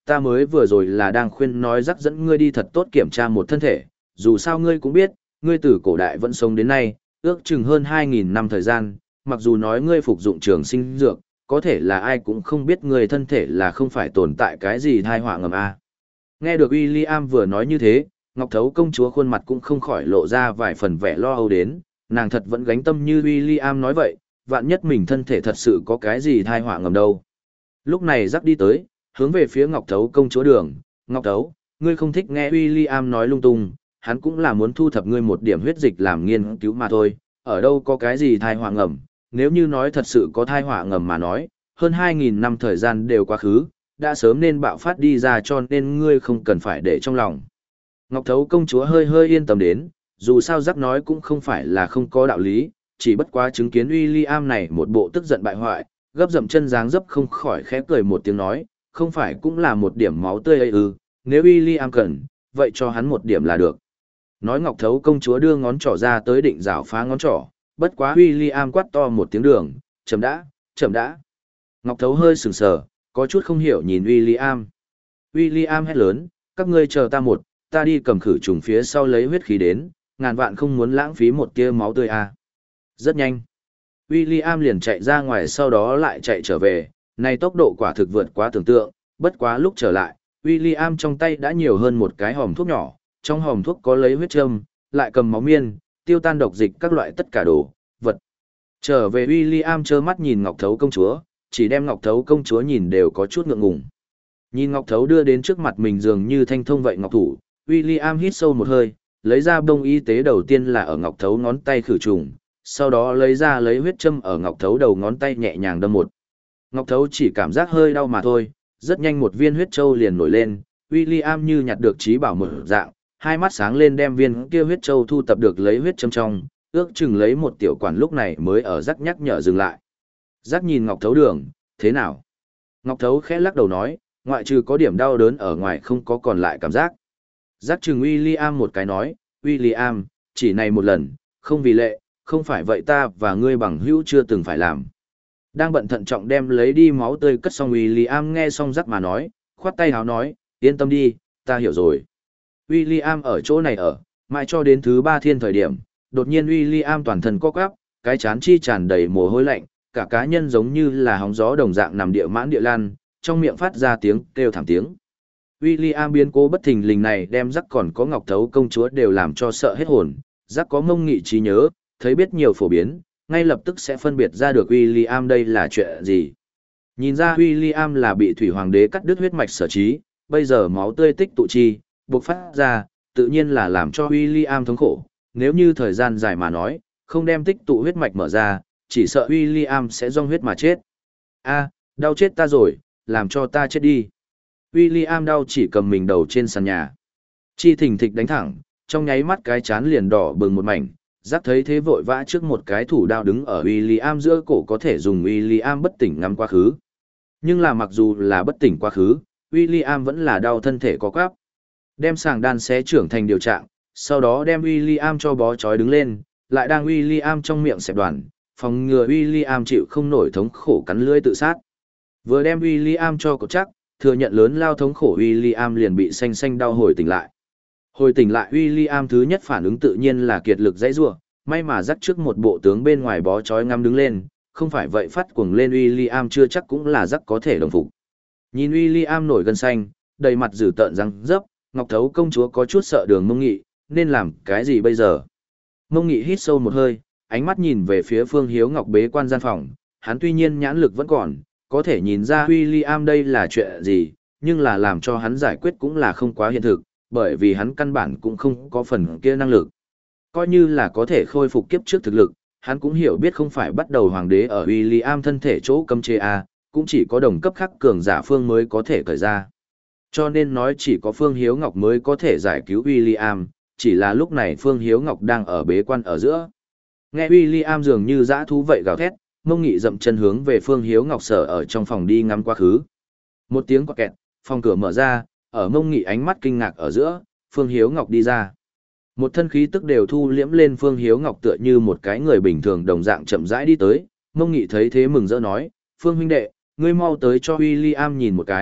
ta mới vừa rồi là đang khuyên nói rắc dẫn ngươi đi thật tốt kiểm tra một thân thể, dù sao ngươi cũng biết, ngươi từ cổ đại vẫn sống đến nay, ước chừng hơn hai nghìn năm thời gian, mặc dù nói ngươi phục dụng trường sinh dược, có thể là ai cũng không biết ngươi thân thể là không phải tồn tại cái gì thai họa ngầm a. Nghe được William vừa nói như thế, Ngọc Thấu công chúa khuôn mặt cũng không khỏi lộ ra vài phần vẻ lo âu đến, nàng thật vẫn gánh tâm như William nói vậy, vạn nhất mình thân thể thật sự có cái gì thai họa ngầm đâu. Lúc này rắc đi tới, hướng về phía Ngọc Thấu công chúa đường, Ngọc Thấu, ngươi không thích nghe William nói lung tung, hắn cũng là muốn thu thập ngươi một điểm huyết dịch làm nghiên cứu mà thôi, ở đâu có cái gì thai họa ngầm, nếu như nói thật sự có thai họa ngầm mà nói, hơn hai nghìn năm thời gian đều quá khứ, đã sớm nên bạo phát đi ra cho nên ngươi không cần phải để trong lòng. Ngọc Thấu công chúa hơi hơi yên tâm đến, dù sao rắc nói cũng không phải là không có đạo lý, chỉ bất quá chứng kiến William này một bộ tức giận bại hoại, gấp dậm chân dáng dấp không khỏi khẽ cười một tiếng nói, không phải cũng là một điểm máu tươi ấy ư, nếu William cần, vậy cho hắn một điểm là được. Nói Ngọc Thấu công chúa đưa ngón trỏ ra tới định rảo phá ngón trỏ, bất quá William quát to một tiếng đường, chậm đã, chậm đã. Ngọc Thấu hơi sừng sờ, có chút không hiểu nhìn William. William hét lớn, các ngươi chờ ta một, ta đi cầm khử trùng phía sau lấy huyết khí đến, ngàn vạn không muốn lãng phí một tia máu tươi à. Rất nhanh. William liền chạy ra ngoài sau đó lại chạy trở về, này tốc độ quả thực vượt quá tưởng tượng, bất quá lúc trở lại, William trong tay đã nhiều hơn một cái hòm thuốc nhỏ, trong hòm thuốc có lấy huyết châm, lại cầm máu miên, tiêu tan độc dịch các loại tất cả đồ, vật. Trở về William trơ mắt nhìn Ngọc Thấu công chúa, chỉ đem Ngọc Thấu công chúa nhìn đều có chút ngượng ngùng. Nhìn Ngọc Thấu đưa đến trước mặt mình dường như thanh thông vậy ngọc thủ, William hít sâu một hơi, lấy ra bông y tế đầu tiên là ở Ngọc Thấu ngón tay khử trùng, sau đó lấy ra lấy huyết châm ở Ngọc Thấu đầu ngón tay nhẹ nhàng đâm một. Ngọc Thấu chỉ cảm giác hơi đau mà thôi, rất nhanh một viên huyết châu liền nổi lên, William như nhặt được trí bảo một dạng, hai mắt sáng lên đem viên kia huyết châu thu tập được lấy huyết châm trong, ước chừng lấy một tiểu quản lúc này mới ở rắc nhắc nhở dừng lại. Rắc nhìn Ngọc Thấu đường, thế nào? Ngọc Thấu khẽ lắc đầu nói, ngoại trừ có điểm đau đớn ở ngoài không có còn lại cảm giác. Rắc chừng William một cái nói, William, chỉ này một lần, không vì lệ, không phải vậy ta và ngươi bằng hữu chưa từng phải làm. Đang bận thận trọng đem lấy đi máu tươi cất xong William nghe xong rắc mà nói, khoát tay háo nói, yên tâm đi, ta hiểu rồi. William ở chỗ này ở, mãi cho đến thứ ba thiên thời điểm, đột nhiên William toàn thân co quắp, cái chán chi tràn đầy mồ hôi lạnh, cả cá nhân giống như là hóng gió đồng dạng nằm địa mãn địa lan, trong miệng phát ra tiếng kêu thảm tiếng. William biến cố bất thình lình này đem rắc còn có Ngọc Thấu công chúa đều làm cho sợ hết hồn, rắc có mông nghị trí nhớ, thấy biết nhiều phổ biến, ngay lập tức sẽ phân biệt ra được William đây là chuyện gì. Nhìn ra William là bị thủy hoàng đế cắt đứt huyết mạch sở trí, bây giờ máu tươi tích tụ chi, bộc phát ra, tự nhiên là làm cho William thống khổ, nếu như thời gian dài mà nói, không đem tích tụ huyết mạch mở ra, chỉ sợ William sẽ dòng huyết mà chết. A, đau chết ta rồi, làm cho ta chết đi. William đau chỉ cầm mình đầu trên sàn nhà. Chi thình thịch đánh thẳng, trong nháy mắt cái chán liền đỏ bừng một mảnh, giác thấy thế vội vã trước một cái thủ đao đứng ở William giữa cổ có thể dùng William bất tỉnh ngắm quá khứ. Nhưng là mặc dù là bất tỉnh quá khứ, William vẫn là đau thân thể có quắp. Đem sàng đan xé trưởng thành điều trạng, sau đó đem William cho bó chói đứng lên, lại đang William trong miệng xẹp đoàn, phòng ngừa William chịu không nổi thống khổ cắn lưỡi tự sát. Vừa đem William cho cột chắc, thừa nhận lớn lao thống khổ William liền bị xanh xanh đau hồi tỉnh lại. Hồi tỉnh lại William thứ nhất phản ứng tự nhiên là kiệt lực dãy rủa, may mà dắt trước một bộ tướng bên ngoài bó chói ngắm đứng lên, không phải vậy phát cuồng lên William chưa chắc cũng là dắt có thể đồng phục. Nhìn William nổi gân xanh, đầy mặt dữ tợn răng dấp, Ngọc Thấu công chúa có chút sợ Đường Mông Nghị, nên làm cái gì bây giờ? Mông Nghị hít sâu một hơi, ánh mắt nhìn về phía Phương Hiếu Ngọc bế quan gian phòng, hắn tuy nhiên nhãn lực vẫn còn, có thể nhìn ra William đây là chuyện gì, nhưng là làm cho hắn giải quyết cũng là không quá hiện thực, bởi vì hắn căn bản cũng không có phần kia năng lực. Coi như là có thể khôi phục kiếp trước thực lực, hắn cũng hiểu biết không phải bắt đầu hoàng đế ở William thân thể chỗ cấm chế A, cũng chỉ có đồng cấp khắc cường giả Phương mới có thể cởi ra. Cho nên nói chỉ có Phương Hiếu Ngọc mới có thể giải cứu William, chỉ là lúc này Phương Hiếu Ngọc đang ở bế quan ở giữa. Nghe William dường như dã thú vậy gào thét, Mông Nghị dậm chân hướng về Phương Hiếu Ngọc sở ở trong phòng đi ngắm quá khứ. Một tiếng quạt kẹt, phòng cửa mở ra, ở Mông Nghị ánh mắt kinh ngạc ở giữa, Phương Hiếu Ngọc đi ra. Một thân khí tức đều thu liễm lên Phương Hiếu Ngọc tựa như một cái người bình thường đồng dạng chậm rãi đi tới, Mông Nghị thấy thế mừng rỡ nói, Phương huynh đệ, ngươi mau tới cho William nhìn một cái,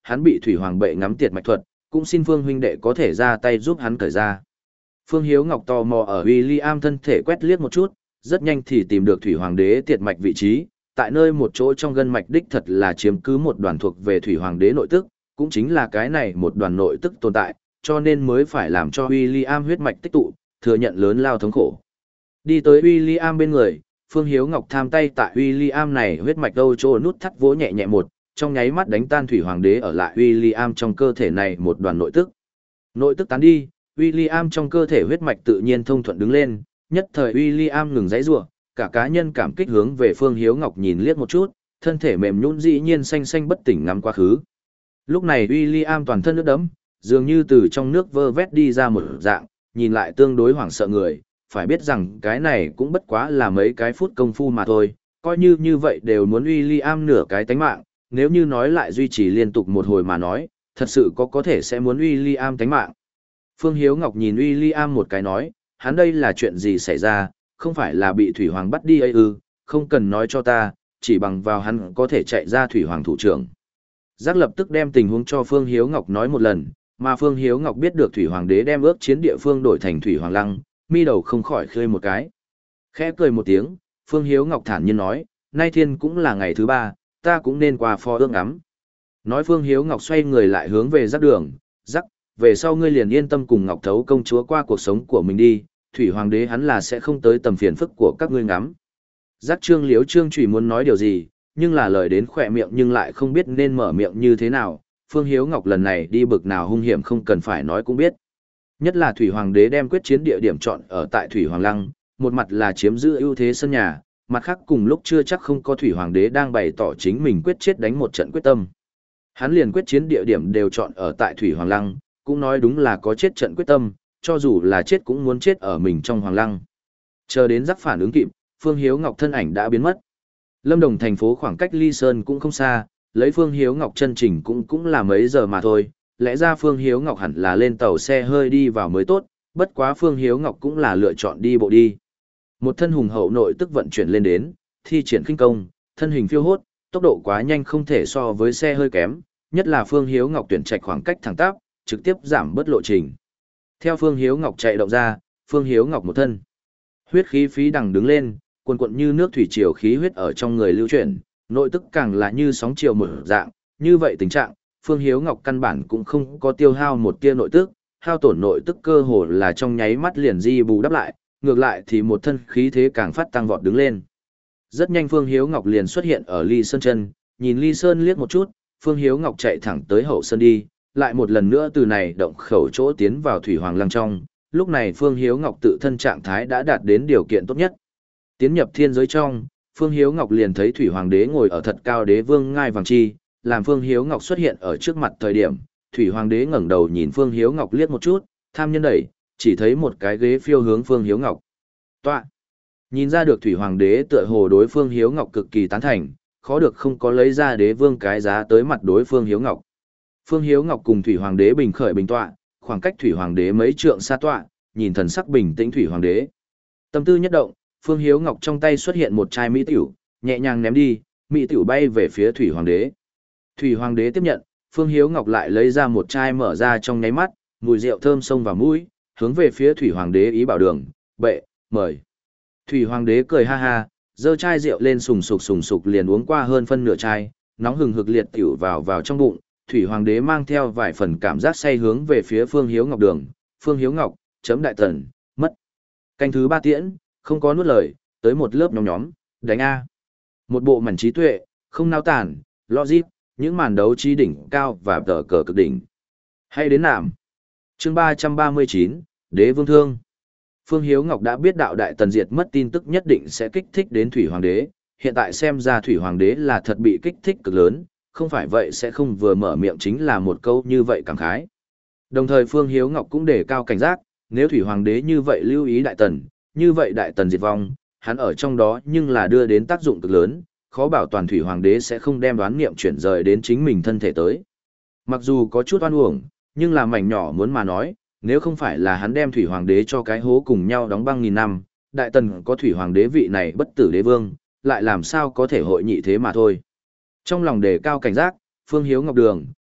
hắn bị thủy hoàng bệ ngắm tiệt mạch thuật, cũng xin Phương huynh đệ có thể ra tay giúp hắn cởi ra. Phương Hiếu Ngọc tò mò ở William thân thể quét liếc một chút, rất nhanh thì tìm được thủy hoàng đế tiệt mạch vị trí, tại nơi một chỗ trong gân mạch đích thật là chiếm cứ một đoàn thuộc về thủy hoàng đế nội tức, cũng chính là cái này một đoàn nội tức tồn tại, cho nên mới phải làm cho William huyết mạch tích tụ, thừa nhận lớn lao thống khổ. Đi tới William bên người, Phương Hiếu Ngọc tham tay tại William này huyết mạch đâu chỗ nút thắt vỗ nhẹ nhẹ một, trong nháy mắt đánh tan thủy hoàng đế ở lại William trong cơ thể này một đoàn nội tức. Nội tức tán đi, William trong cơ thể huyết mạch tự nhiên thông thuận đứng lên, nhất thời William ngừng giãy giụa, cả cá nhân cảm kích hướng về Phương Hiếu Ngọc nhìn liếc một chút, thân thể mềm nhũn dĩ nhiên xanh xanh bất tỉnh ngắm quá khứ. Lúc này William toàn thân nước đẫm, dường như từ trong nước vơ vét đi ra một dạng, nhìn lại tương đối hoảng sợ người, phải biết rằng cái này cũng bất quá là mấy cái phút công phu mà thôi, coi như như vậy đều muốn William nửa cái tánh mạng, nếu như nói lại duy trì liên tục một hồi mà nói, thật sự có có thể sẽ muốn William tánh mạng. Phương Hiếu Ngọc nhìn William một cái nói, hắn đây là chuyện gì xảy ra, không phải là bị Thủy Hoàng bắt đi ấy ư, không cần nói cho ta, chỉ bằng vào hắn có thể chạy ra Thủy Hoàng thủ trưởng. Giác lập tức đem tình huống cho Phương Hiếu Ngọc nói một lần, mà Phương Hiếu Ngọc biết được Thủy Hoàng đế đem ước chiến địa phương đổi thành Thủy Hoàng Lăng, mi đầu không khỏi khơi một cái. Khẽ cười một tiếng, Phương Hiếu Ngọc thản nhiên nói, nay thiên cũng là ngày thứ ba, ta cũng nên qua pho ước ngắm. Nói Phương Hiếu Ngọc xoay người lại hướng về giác đường, giác, về sau ngươi liền yên tâm cùng Ngọc Thấu công chúa qua cuộc sống của mình đi, Thủy Hoàng đế hắn là sẽ không tới tầm phiền phức của các ngươi ngắm. Giác Trương Liếu Trương Trùy muốn nói điều gì, nhưng là lời đến khỏe miệng nhưng lại không biết nên mở miệng như thế nào, Phương Hiếu Ngọc lần này đi bực nào hung hiểm không cần phải nói cũng biết. Nhất là Thủy Hoàng đế đem quyết chiến địa điểm chọn ở tại Thủy Hoàng Lăng, một mặt là chiếm giữ ưu thế sân nhà, mặt khác cùng lúc chưa chắc không có Thủy Hoàng đế đang bày tỏ chính mình quyết chết đánh một trận quyết tâm. Hắn liền quyết chiến địa điểm đều chọn ở tại Thủy Hoàng Lăng, cũng nói đúng là có chết trận quyết tâm, cho dù là chết cũng muốn chết ở mình trong Hoàng Lăng. Chờ đến giác phản ứng kịp, Phương Hiếu Ngọc thân ảnh đã biến mất. Lâm Đồng thành phố khoảng cách Ly Sơn cũng không xa, lấy Phương Hiếu Ngọc chân trình cũng cũng là mấy giờ mà thôi, lẽ ra Phương Hiếu Ngọc hẳn là lên tàu xe hơi đi vào mới tốt, bất quá Phương Hiếu Ngọc cũng là lựa chọn đi bộ đi. Một thân hùng hậu nội tức vận chuyển lên đến, thi triển khinh công, thân hình phiêu hốt, tốc độ quá nhanh không thể so với xe hơi kém, nhất là Phương Hiếu Ngọc tuyển trạch khoảng cách thẳng tắp, trực tiếp giảm bớt lộ trình. Theo Phương Hiếu Ngọc chạy động ra, Phương Hiếu Ngọc một thân huyết khí phí đằng đứng lên, cuồn cuộn như nước thủy triều khí huyết ở trong người lưu chuyển, nội tức càng là như sóng triều mở dạng, như vậy tình trạng, Phương Hiếu Ngọc căn bản cũng không có tiêu hao một tia nội tức, hao tổn nội tức cơ hồ là trong nháy mắt liền di bù đắp lại, ngược lại thì một thân khí thế càng phát tăng vọt đứng lên. Rất nhanh Phương Hiếu Ngọc liền xuất hiện ở Ly Sơn chân, nhìn Ly Sơn liếc một chút, Phương Hiếu Ngọc chạy thẳng tới hậu sơn đi, lại một lần nữa từ này động khẩu chỗ tiến vào Thủy Hoàng Lăng trong, lúc này Phương Hiếu Ngọc tự thân trạng thái đã đạt đến điều kiện tốt nhất. Tiến nhập thiên giới trong, Phương Hiếu Ngọc liền thấy Thủy Hoàng đế ngồi ở thật cao đế vương ngai vàng chi, làm Phương Hiếu Ngọc xuất hiện ở trước mặt thời điểm, Thủy Hoàng đế ngẩng đầu nhìn Phương Hiếu Ngọc liếc một chút, tham nhân đẩy, chỉ thấy một cái ghế phiêu hướng Phương Hiếu Ngọc. Tọa. Nhìn ra được Thủy Hoàng đế tựa hồ đối Phương Hiếu Ngọc cực kỳ tán thành, khó được không có lấy ra đế vương cái giá tới mặt đối Phương Hiếu Ngọc. Phương Hiếu Ngọc cùng Thủy Hoàng đế bình khởi bình tọa, khoảng cách Thủy Hoàng đế mấy trượng xa tọa, nhìn thần sắc bình tĩnh Thủy Hoàng đế. Tâm tư nhất động, Phương Hiếu Ngọc trong tay xuất hiện một chai mỹ tiểu, nhẹ nhàng ném đi, mỹ tiểu bay về phía Thủy Hoàng đế. Thủy Hoàng đế tiếp nhận, Phương Hiếu Ngọc lại lấy ra một chai mở ra trong nháy mắt, mùi rượu thơm xông vào mũi, hướng về phía Thủy Hoàng đế ý bảo đường, bệ, mời. Thủy Hoàng đế cười ha ha, giơ chai rượu lên sùng sục sùng sục liền uống qua hơn phân nửa chai, nóng hừng hực liệt tiểu vào vào trong bụng, Thủy Hoàng đế mang theo vài phần cảm giác say hướng về phía Phương Hiếu Ngọc đường, Phương Hiếu Ngọc, chấm đại tần, mất. Canh thứ ba tiễn, không có nuốt lời, tới một lớp nhóm nhóm, đánh A. Một bộ mảnh trí tuệ, không nao tản, logic, những màn đấu trí đỉnh cao và tờ cờ cực đỉnh. Hay đến nạm. Chương ba trăm ba mươi chín, Đế Vương Thương. Phương Hiếu Ngọc đã biết đạo đại tần diệt mất tin tức nhất định sẽ kích thích đến Thủy Hoàng đế, hiện tại xem ra Thủy Hoàng đế là thật bị kích thích cực lớn, không phải vậy sẽ không vừa mở miệng chính là một câu như vậy cảm khái. Đồng thời Phương Hiếu Ngọc cũng đề cao cảnh giác, nếu Thủy Hoàng đế như vậy lưu ý đại tần, như vậy đại tần diệt vong, hắn ở trong đó nhưng là đưa đến tác dụng cực lớn, khó bảo toàn Thủy Hoàng đế sẽ không đem đoán niệm chuyển rời đến chính mình thân thể tới. Mặc dù có chút oan uổng, nhưng là mảnh nhỏ muốn mà nói, nếu không phải là hắn đem Thủy Hoàng đế cho cái hố cùng nhau đóng băng nghìn năm, đại tần có Thủy Hoàng đế vị này bất tử đế vương, lại làm sao có thể hội nhị thế mà thôi. Trong lòng đề cao cảnh giác, Phương Hiếu Ngọc đường,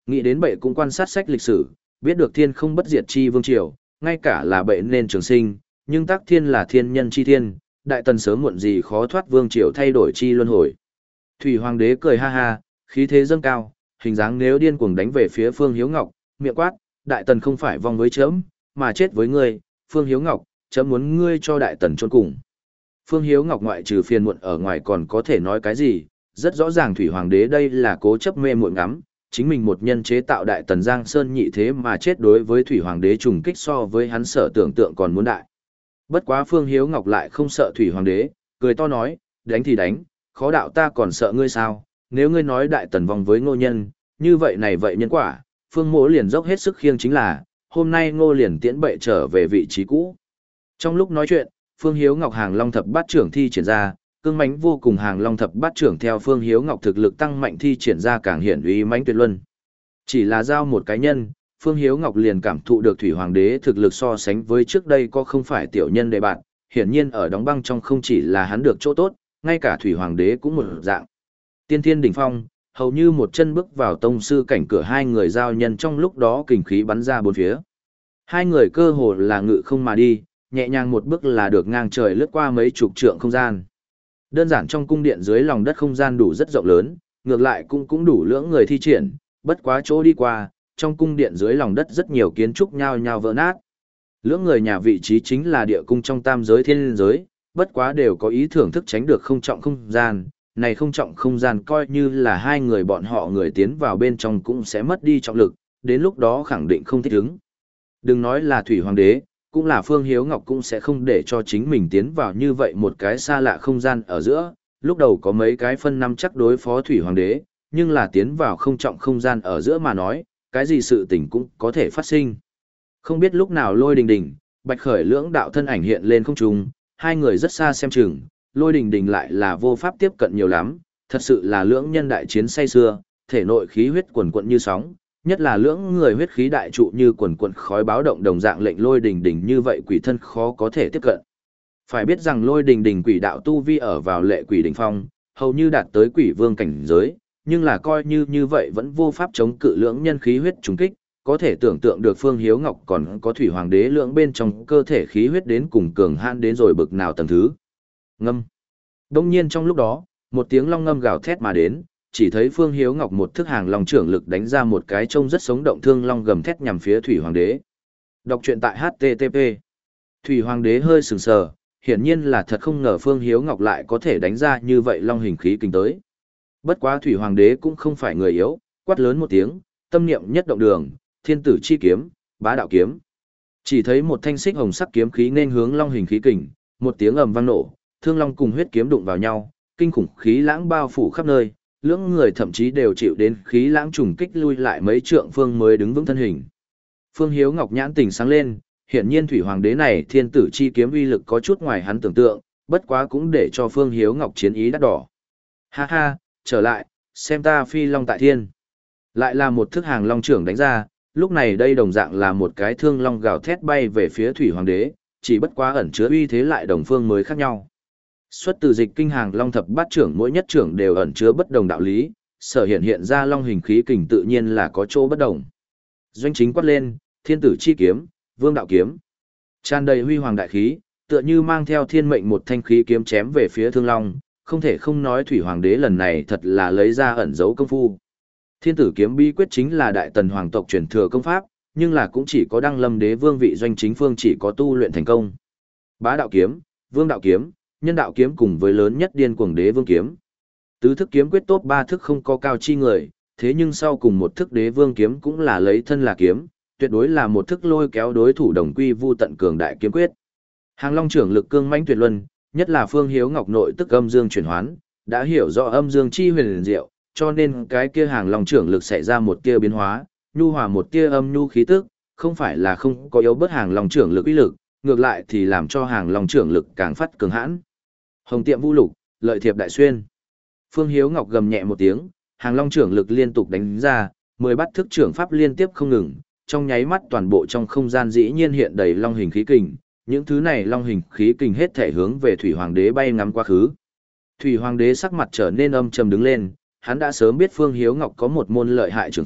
Nghĩ đến bệ cũng quan sát sách lịch sử, biết được thiên không bất diệt chi vương triều, ngay cả là bệ nên trường sinh, nhưng tác thiên là thiên nhân chi thiên, đại tần sớm muộn gì khó thoát vương triều thay đổi chi luân hồi. Thủy Hoàng đế cười ha ha, khí thế dâng cao, hình dáng nếu điên cuồng đánh về phía Phương Hiếu Ngọc, miệng quát, đại tần không phải vong với chấm, mà chết với ngươi, Phương Hiếu Ngọc, chấm muốn ngươi cho đại tần chôn cùng. Phương Hiếu Ngọc ngoại trừ phiền muộn ở ngoài còn có thể nói cái gì, rất rõ ràng Thủy Hoàng đế đây là cố chấp mê muội ngắm, chính mình một nhân chế tạo đại tần Giang Sơn nhị thế mà chết đối với Thủy Hoàng đế trùng kích so với hắn sở tưởng tượng còn muốn đại. Bất quá Phương Hiếu Ngọc lại không sợ Thủy Hoàng đế, cười to nói, đánh thì đánh, khó đạo ta còn sợ ngươi sao, nếu ngươi nói đại tần vong với ngô nhân, như vậy này vậy nhân quả, Phương mỗ liền dốc hết sức khiêng chính là, hôm nay ngô liền tiễn bệ trở về vị trí cũ. Trong lúc nói chuyện, Phương Hiếu Ngọc hàng long thập bát trưởng thi triển ra, cương mãnh vô cùng hàng long thập bát trưởng theo Phương Hiếu Ngọc thực lực tăng mạnh thi triển ra càng hiển uy mãnh tuyệt luân. Chỉ là giao một cái nhân, Phương Hiếu Ngọc liền cảm thụ được Thủy Hoàng đế thực lực so sánh với trước đây có không phải tiểu nhân đệ bạn, hiển nhiên ở đóng băng trong không chỉ là hắn được chỗ tốt, ngay cả Thủy Hoàng đế cũng một dạng. Tiên thiên đỉnh phong, hầu như một chân bước vào tông sư cảnh cửa hai người giao nhân trong lúc đó kình khí bắn ra bốn phía. Hai người cơ hồ là ngự không mà đi, nhẹ nhàng một bước là được ngang trời lướt qua mấy chục trượng không gian. Đơn giản trong cung điện dưới lòng đất không gian đủ rất rộng lớn, ngược lại cũng cũng đủ lưỡng người thi triển, bất quá chỗ đi qua, trong cung điện dưới lòng đất rất nhiều kiến trúc nhao nhao vỡ nát. Lưỡng người nhà vị trí chính là địa cung trong tam giới thiên giới, bất quá đều có ý thưởng thức tránh được không trọng không gian, này không trọng không gian coi như là hai người bọn họ người tiến vào bên trong cũng sẽ mất đi trọng lực, đến lúc đó khẳng định không thích ứng. Đừng nói là Thủy Hoàng đế, cũng là Phương Hiếu Ngọc cũng sẽ không để cho chính mình tiến vào như vậy một cái xa lạ không gian ở giữa, lúc đầu có mấy cái phân năm chắc đối phó Thủy Hoàng đế, nhưng là tiến vào không trọng không gian ở giữa mà nói, cái gì sự tình cũng có thể phát sinh. Không biết lúc nào Lôi Đình Đình, Bạch Khởi lưỡng đạo thân ảnh hiện lên không trung, hai người rất xa xem chừng, Lôi Đình Đình lại là vô pháp tiếp cận nhiều lắm, thật sự là lưỡng nhân đại chiến say xưa, thể nội khí huyết quần quận như sóng, nhất là lưỡng người huyết khí đại trụ như quần quận khói báo động đồng dạng lệnh Lôi Đình Đình như vậy quỷ thân khó có thể tiếp cận. Phải biết rằng Lôi Đình Đình quỷ đạo tu vi ở vào lệ quỷ đỉnh phong, hầu như đạt tới quỷ vương cảnh giới, nhưng là coi như như vậy vẫn vô pháp chống cự lưỡng nhân khí huyết trùng kích, có thể tưởng tượng được Phương Hiếu Ngọc còn có Thủy Hoàng đế lưỡng bên trong cơ thể khí huyết đến cùng cường hãn đến rồi bực nào tầng thứ. Ngâm. Đông nhiên trong lúc đó, một tiếng long ngâm gào thét mà đến, chỉ thấy Phương Hiếu Ngọc một thức hàng long trưởng lực đánh ra một cái trông rất sống động thương long gầm thét nhằm phía Thủy Hoàng đế. Đọc truyện tại H T T P. Thủy Hoàng đế hơi sừng sờ, hiển nhiên là thật không ngờ Phương Hiếu Ngọc lại có thể đánh ra như vậy long hình khí kinh tới. Bất quá Thủy Hoàng đế cũng không phải người yếu, quát lớn một tiếng, tâm niệm nhất động đường, thiên tử chi kiếm, bá đạo kiếm. Chỉ thấy một thanh xích hồng sắc kiếm khí nên hướng long hình khí kình, một tiếng ầm vang nổ, thương long cùng huyết kiếm đụng vào nhau, kinh khủng khí lãng bao phủ khắp nơi, lưỡng người thậm chí đều chịu đến khí lãng trùng kích lui lại mấy trượng phương mới đứng vững thân hình. Phương Hiếu Ngọc nhãn tình sáng lên, hiển nhiên Thủy Hoàng đế này thiên tử chi kiếm uy lực có chút ngoài hắn tưởng tượng, bất quá cũng để cho Phương Hiếu Ngọc chiến ý đắt đỏ. Ha ha, trở lại, xem ta phi long tại thiên. Lại là một thức hàng long trưởng đánh ra, lúc này đây đồng dạng là một cái thương long gào thét bay về phía Thủy Hoàng đế, chỉ bất quá ẩn chứa uy thế lại đồng phương mới khác nhau. Xuất từ dịch kinh hàng long thập bát trưởng mỗi nhất trưởng đều ẩn chứa bất đồng đạo lý, sở hiện hiện ra long hình khí kình tự nhiên là có chỗ bất đồng. Doanh chính quát lên, thiên tử chi kiếm, vương đạo kiếm. Tràn đầy huy hoàng đại khí, tựa như mang theo thiên mệnh một thanh khí kiếm chém về phía thương long, không thể không nói Thủy Hoàng đế lần này thật là lấy ra ẩn dấu công phu. Thiên tử kiếm bí quyết chính là đại tần hoàng tộc truyền thừa công pháp, nhưng là cũng chỉ có đăng lâm đế vương vị doanh chính phương chỉ có tu luyện thành công. Bá đạo kiếm, vương đạo kiếm, nhân đạo kiếm cùng với lớn nhất điên cuồng đế vương kiếm. Tứ thức kiếm quyết tốt ba thức không có cao chi người, thế nhưng sau cùng một thức đế vương kiếm cũng là lấy thân là kiếm, tuyệt đối là một thức lôi kéo đối thủ đồng quy vu tận cường đại kiếm quyết. Hàng long trưởng lực cương mãnh tuyệt luân, nhất là Phương Hiếu Ngọc nội tức âm dương chuyển hoán, đã hiểu rõ âm dương chi huyền diệu, cho nên cái kia hàng long trưởng lực xảy ra một tia biến hóa, nhu hòa một tia âm nhu khí tức, không phải là không có yếu bớt hàng long trưởng lực uy lực, ngược lại thì làm cho hàng long trưởng lực càng phát cường hãn. Hồng tiệm vũ lục, lợi thiệp đại xuyên. Phương Hiếu Ngọc gầm nhẹ một tiếng, hàng long trưởng lực liên tục đánh ra, mười bát thức trưởng pháp liên tiếp không ngừng, trong nháy mắt toàn bộ trong không gian dĩ nhiên hiện đầy long hình khí kình, những thứ này long hình khí kình hết thể hướng về Thủy Hoàng đế bay ngắm quá khứ. Thủy Hoàng đế sắc mặt trở nên âm trầm đứng lên, hắn đã sớm biết Phương Hiếu Ngọc có một môn lợi hại trường pháp,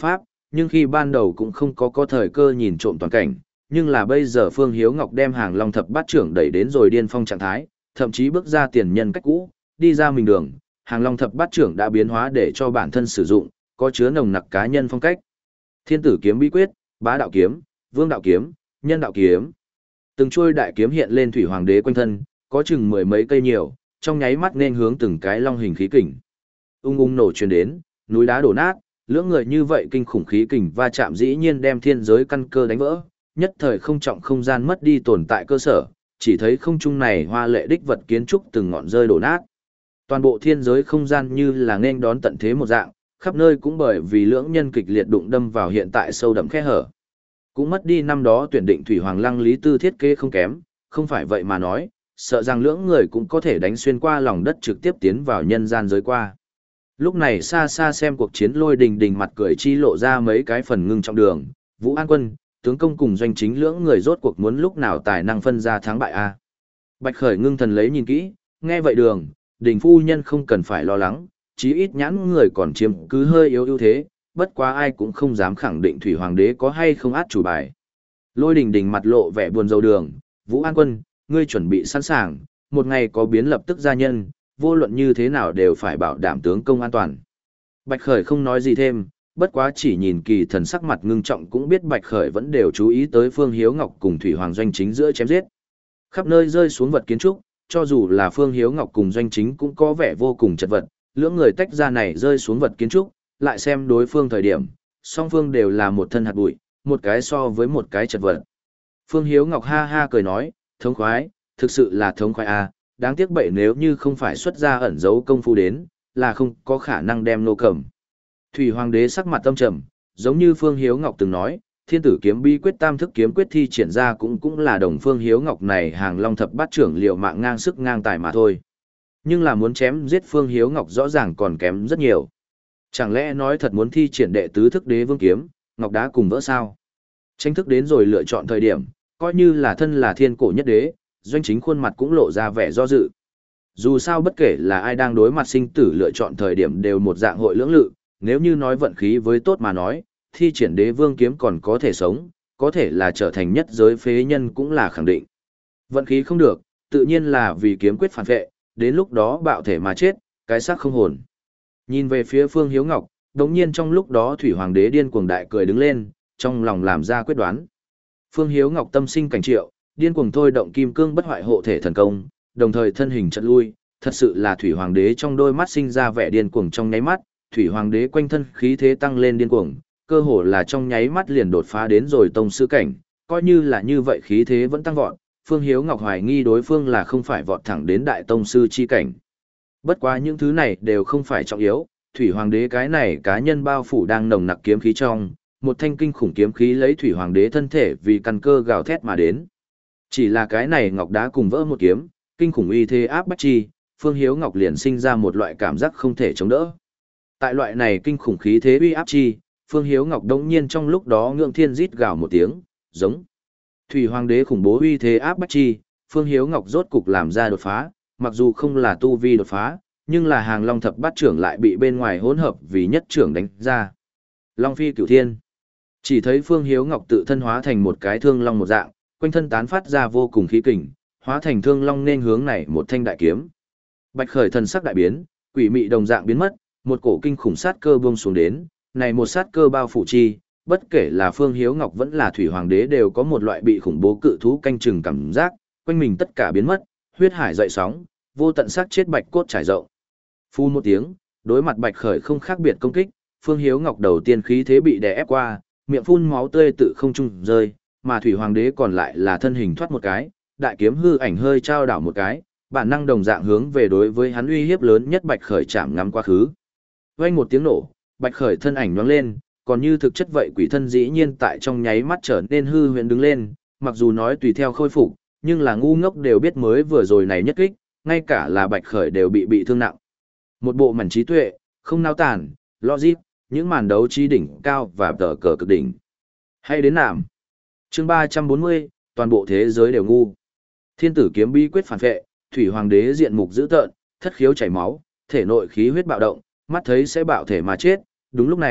nhưng khi ban đầu cũng không có có thời cơ nhìn trộm toàn cảnh, nhưng là bây giờ Phương Hiếu Ngọc đem Hàng Long thập bát trưởng đẩy đến rồi điên phong trạng thái, thậm chí bước ra tiền nhân cách cũ, đi ra mình đường, Hàng Long thập bát trưởng đã biến hóa để cho bản thân sử dụng, có chứa nồng nặc cá nhân phong cách. Thiên tử kiếm bí quyết, bá đạo kiếm, vương đạo kiếm, nhân đạo kiếm. Từng chuôi đại kiếm hiện lên thủy hoàng đế quanh thân, có chừng mười mấy cây nhiều, trong nháy mắt nên hướng từng cái long hình khí kình. Ung ung nổ truyền đến, núi đá đổ nát, lưỡng người như vậy kinh khủng khí kình va chạm dĩ nhiên đem thiên giới căn cơ đánh vỡ, nhất thời không trọng không gian mất đi tồn tại cơ sở, chỉ thấy không trung này hoa lệ đích vật kiến trúc từng ngọn rơi đổ nát. Toàn bộ thiên giới không gian như là nên đón tận thế một dạng, khắp nơi cũng bởi vì lưỡng nhân kịch liệt đụng đâm vào hiện tại sâu đậm khe hở. Cũng mất đi năm đó tuyển định thủy hoàng lăng lý tư thiết kế không kém, không phải vậy mà nói, sợ rằng lưỡng người cũng có thể đánh xuyên qua lòng đất trực tiếp tiến vào nhân gian giới qua. Lúc này xa xa xem cuộc chiến Lôi Đình Đình mặt cười chi lộ ra mấy cái phần ngưng trong đường, Vũ An Quân, tướng công cùng doanh chính lưỡng người rốt cuộc muốn lúc nào tài năng phân ra thắng bại a. Bạch Khởi ngưng thần lấy nhìn kỹ, nghe vậy đường, Đình phu nhân không cần phải lo lắng, chí ít nhãn người còn chiếm cứ hơi yếu ưu thế, bất quá ai cũng không dám khẳng định thủy hoàng đế có hay không át chủ bài. Lôi Đình Đình mặt lộ vẻ buồn rầu đường, Vũ An Quân, ngươi chuẩn bị sẵn sàng, một ngày có biến lập tức gia nhân, vô luận như thế nào đều phải bảo đảm tướng công an toàn. Bạch Khởi không nói gì thêm, bất quá chỉ nhìn Kỳ Thần sắc mặt ngưng trọng cũng biết Bạch Khởi vẫn đều chú ý tới Phương Hiếu Ngọc cùng Thủy Hoàng Doanh Chính giữa chém giết. Khắp nơi rơi xuống vật kiến trúc, cho dù là Phương Hiếu Ngọc cùng Doanh Chính cũng có vẻ vô cùng chật vật, lưỡng người tách ra này rơi xuống vật kiến trúc, lại xem đối phương thời điểm, song phương đều là một thân hạt bụi, một cái so với một cái chật vật. Phương Hiếu Ngọc ha ha cười nói, thống khoái, thực sự là thống khoái a, đáng tiếc bậy nếu như không phải xuất ra ẩn giấu công phu đến, là không có khả năng đem nô cầm. Thủy Hoàng đế sắc mặt tâm trầm, giống như Phương Hiếu Ngọc từng nói, thiên tử kiếm bí quyết tam thức kiếm quyết thi triển ra cũng cũng là đồng Phương Hiếu Ngọc này hàng long thập bát trưởng liệu mạng ngang sức ngang tài mà thôi. Nhưng là muốn chém giết Phương Hiếu Ngọc rõ ràng còn kém rất nhiều. Chẳng lẽ nói thật muốn thi triển đệ tứ thức đế vương kiếm, ngọc đá cùng vỡ sao? Tranh thức đến rồi lựa chọn thời điểm, coi như là thân là thiên cổ nhất đế, Doanh Chính khuôn mặt cũng lộ ra vẻ do dự. Dù sao bất kể là ai đang đối mặt sinh tử lựa chọn thời điểm đều một dạng hội lưỡng lự, nếu như nói vận khí với tốt mà nói, thi triển đế vương kiếm còn có thể sống, có thể là trở thành nhất giới phế nhân cũng là khẳng định. Vận khí không được, tự nhiên là vì kiếm quyết phản vệ, đến lúc đó bạo thể mà chết, cái xác không hồn. Nhìn về phía Phương Hiếu Ngọc, đống nhiên trong lúc đó Thủy Hoàng đế điên cuồng đại cười đứng lên, trong lòng làm ra quyết đoán. Phương Hiếu Ngọc tâm sinh cảnh triệu, điên cuồng thôi động kim cương bất hoại hộ thể thần công, đồng thời thân hình chợt lui, thật sự là Thủy Hoàng đế trong đôi mắt sinh ra vẻ điên cuồng trong nháy mắt, Thủy Hoàng đế quanh thân khí thế tăng lên điên cuồng, cơ hồ là trong nháy mắt liền đột phá đến rồi tông sư cảnh, coi như là như vậy khí thế vẫn tăng vọt, Phương Hiếu Ngọc hoài nghi đối phương là không phải vọt thẳng đến đại tông sư chi cảnh. Bất quá những thứ này đều không phải trọng yếu, Thủy Hoàng đế cái này cá nhân bao phủ đang nồng nặc kiếm khí trong, một thanh kinh khủng kiếm khí lấy Thủy Hoàng đế thân thể vì căn cơ gào thét mà đến. Chỉ là cái này ngọc đá cùng vỡ một kiếm, kinh khủng uy thế áp bách chi, Phương Hiếu Ngọc liền sinh ra một loại cảm giác không thể chống đỡ. Tại loại này kinh khủng khí thế uy áp chi, Phương Hiếu Ngọc đống nhiên trong lúc đó ngưỡng thiên rít gào một tiếng, giống. Thủy Hoàng đế khủng bố uy thế áp bách chi, Phương Hiếu Ngọc rốt cục làm ra đột phá, mặc dù không là tu vi đột phá, nhưng là hàng long thập bát trưởng lại bị bên ngoài hỗn hợp vì nhất trưởng đánh ra. Long phi cửu thiên. Chỉ thấy Phương Hiếu Ngọc tự thân hóa thành một cái thương long một dạng, quanh thân tán phát ra vô cùng khí kình, hóa thành thương long nên hướng này một thanh đại kiếm. Bạch Khởi thần sắc đại biến, quỷ mị đồng dạng biến mất, một cổ kinh khủng sát cơ buông xuống đến, này một sát cơ bao phủ chi, bất kể là Phương Hiếu Ngọc vẫn là Thủy Hoàng đế đều có một loại bị khủng bố cự thú canh chừng cảm giác, quanh mình tất cả biến mất, huyết hải dậy sóng, vô tận sát chết bạch cốt trải rộng. Phu một tiếng, đối mặt Bạch Khởi không khác biệt công kích, Phương Hiếu Ngọc đầu tiên khí thế bị đè ép qua, miệng phun máu tươi tự không trung rơi, mà Thủy Hoàng đế còn lại là thân hình thoát một cái, đại kiếm hư ảnh hơi trao đảo một cái, bản năng đồng dạng hướng về đối với hắn uy hiếp lớn nhất Bạch Khởi chạm ngắm quá khứ. Vang một tiếng nổ, Bạch Khởi thân ảnh nhoáng lên, còn như thực chất vậy quỷ thân dĩ nhiên tại trong nháy mắt trở nên hư huyễn đứng lên, mặc dù nói tùy theo khôi phục, nhưng là ngu ngốc đều biết mới vừa rồi này nhất kích, ngay cả là Bạch Khởi đều bị bị thương nặng. Một bộ mảnh trí tuệ, không nao tản, logic, những màn đấu trí đỉnh cao và tờ cờ cực đỉnh. Hay đến nạm. Chương ba trăm bốn mươi, toàn bộ thế giới đều ngu. Thiên tử kiếm bí quyết phản vệ, Thủy Hoàng đế diện mục dữ tợn, thất khiếu chảy máu, thể nội khí huyết bạo động, mắt thấy sẽ bạo thể mà chết. Đúng lúc này,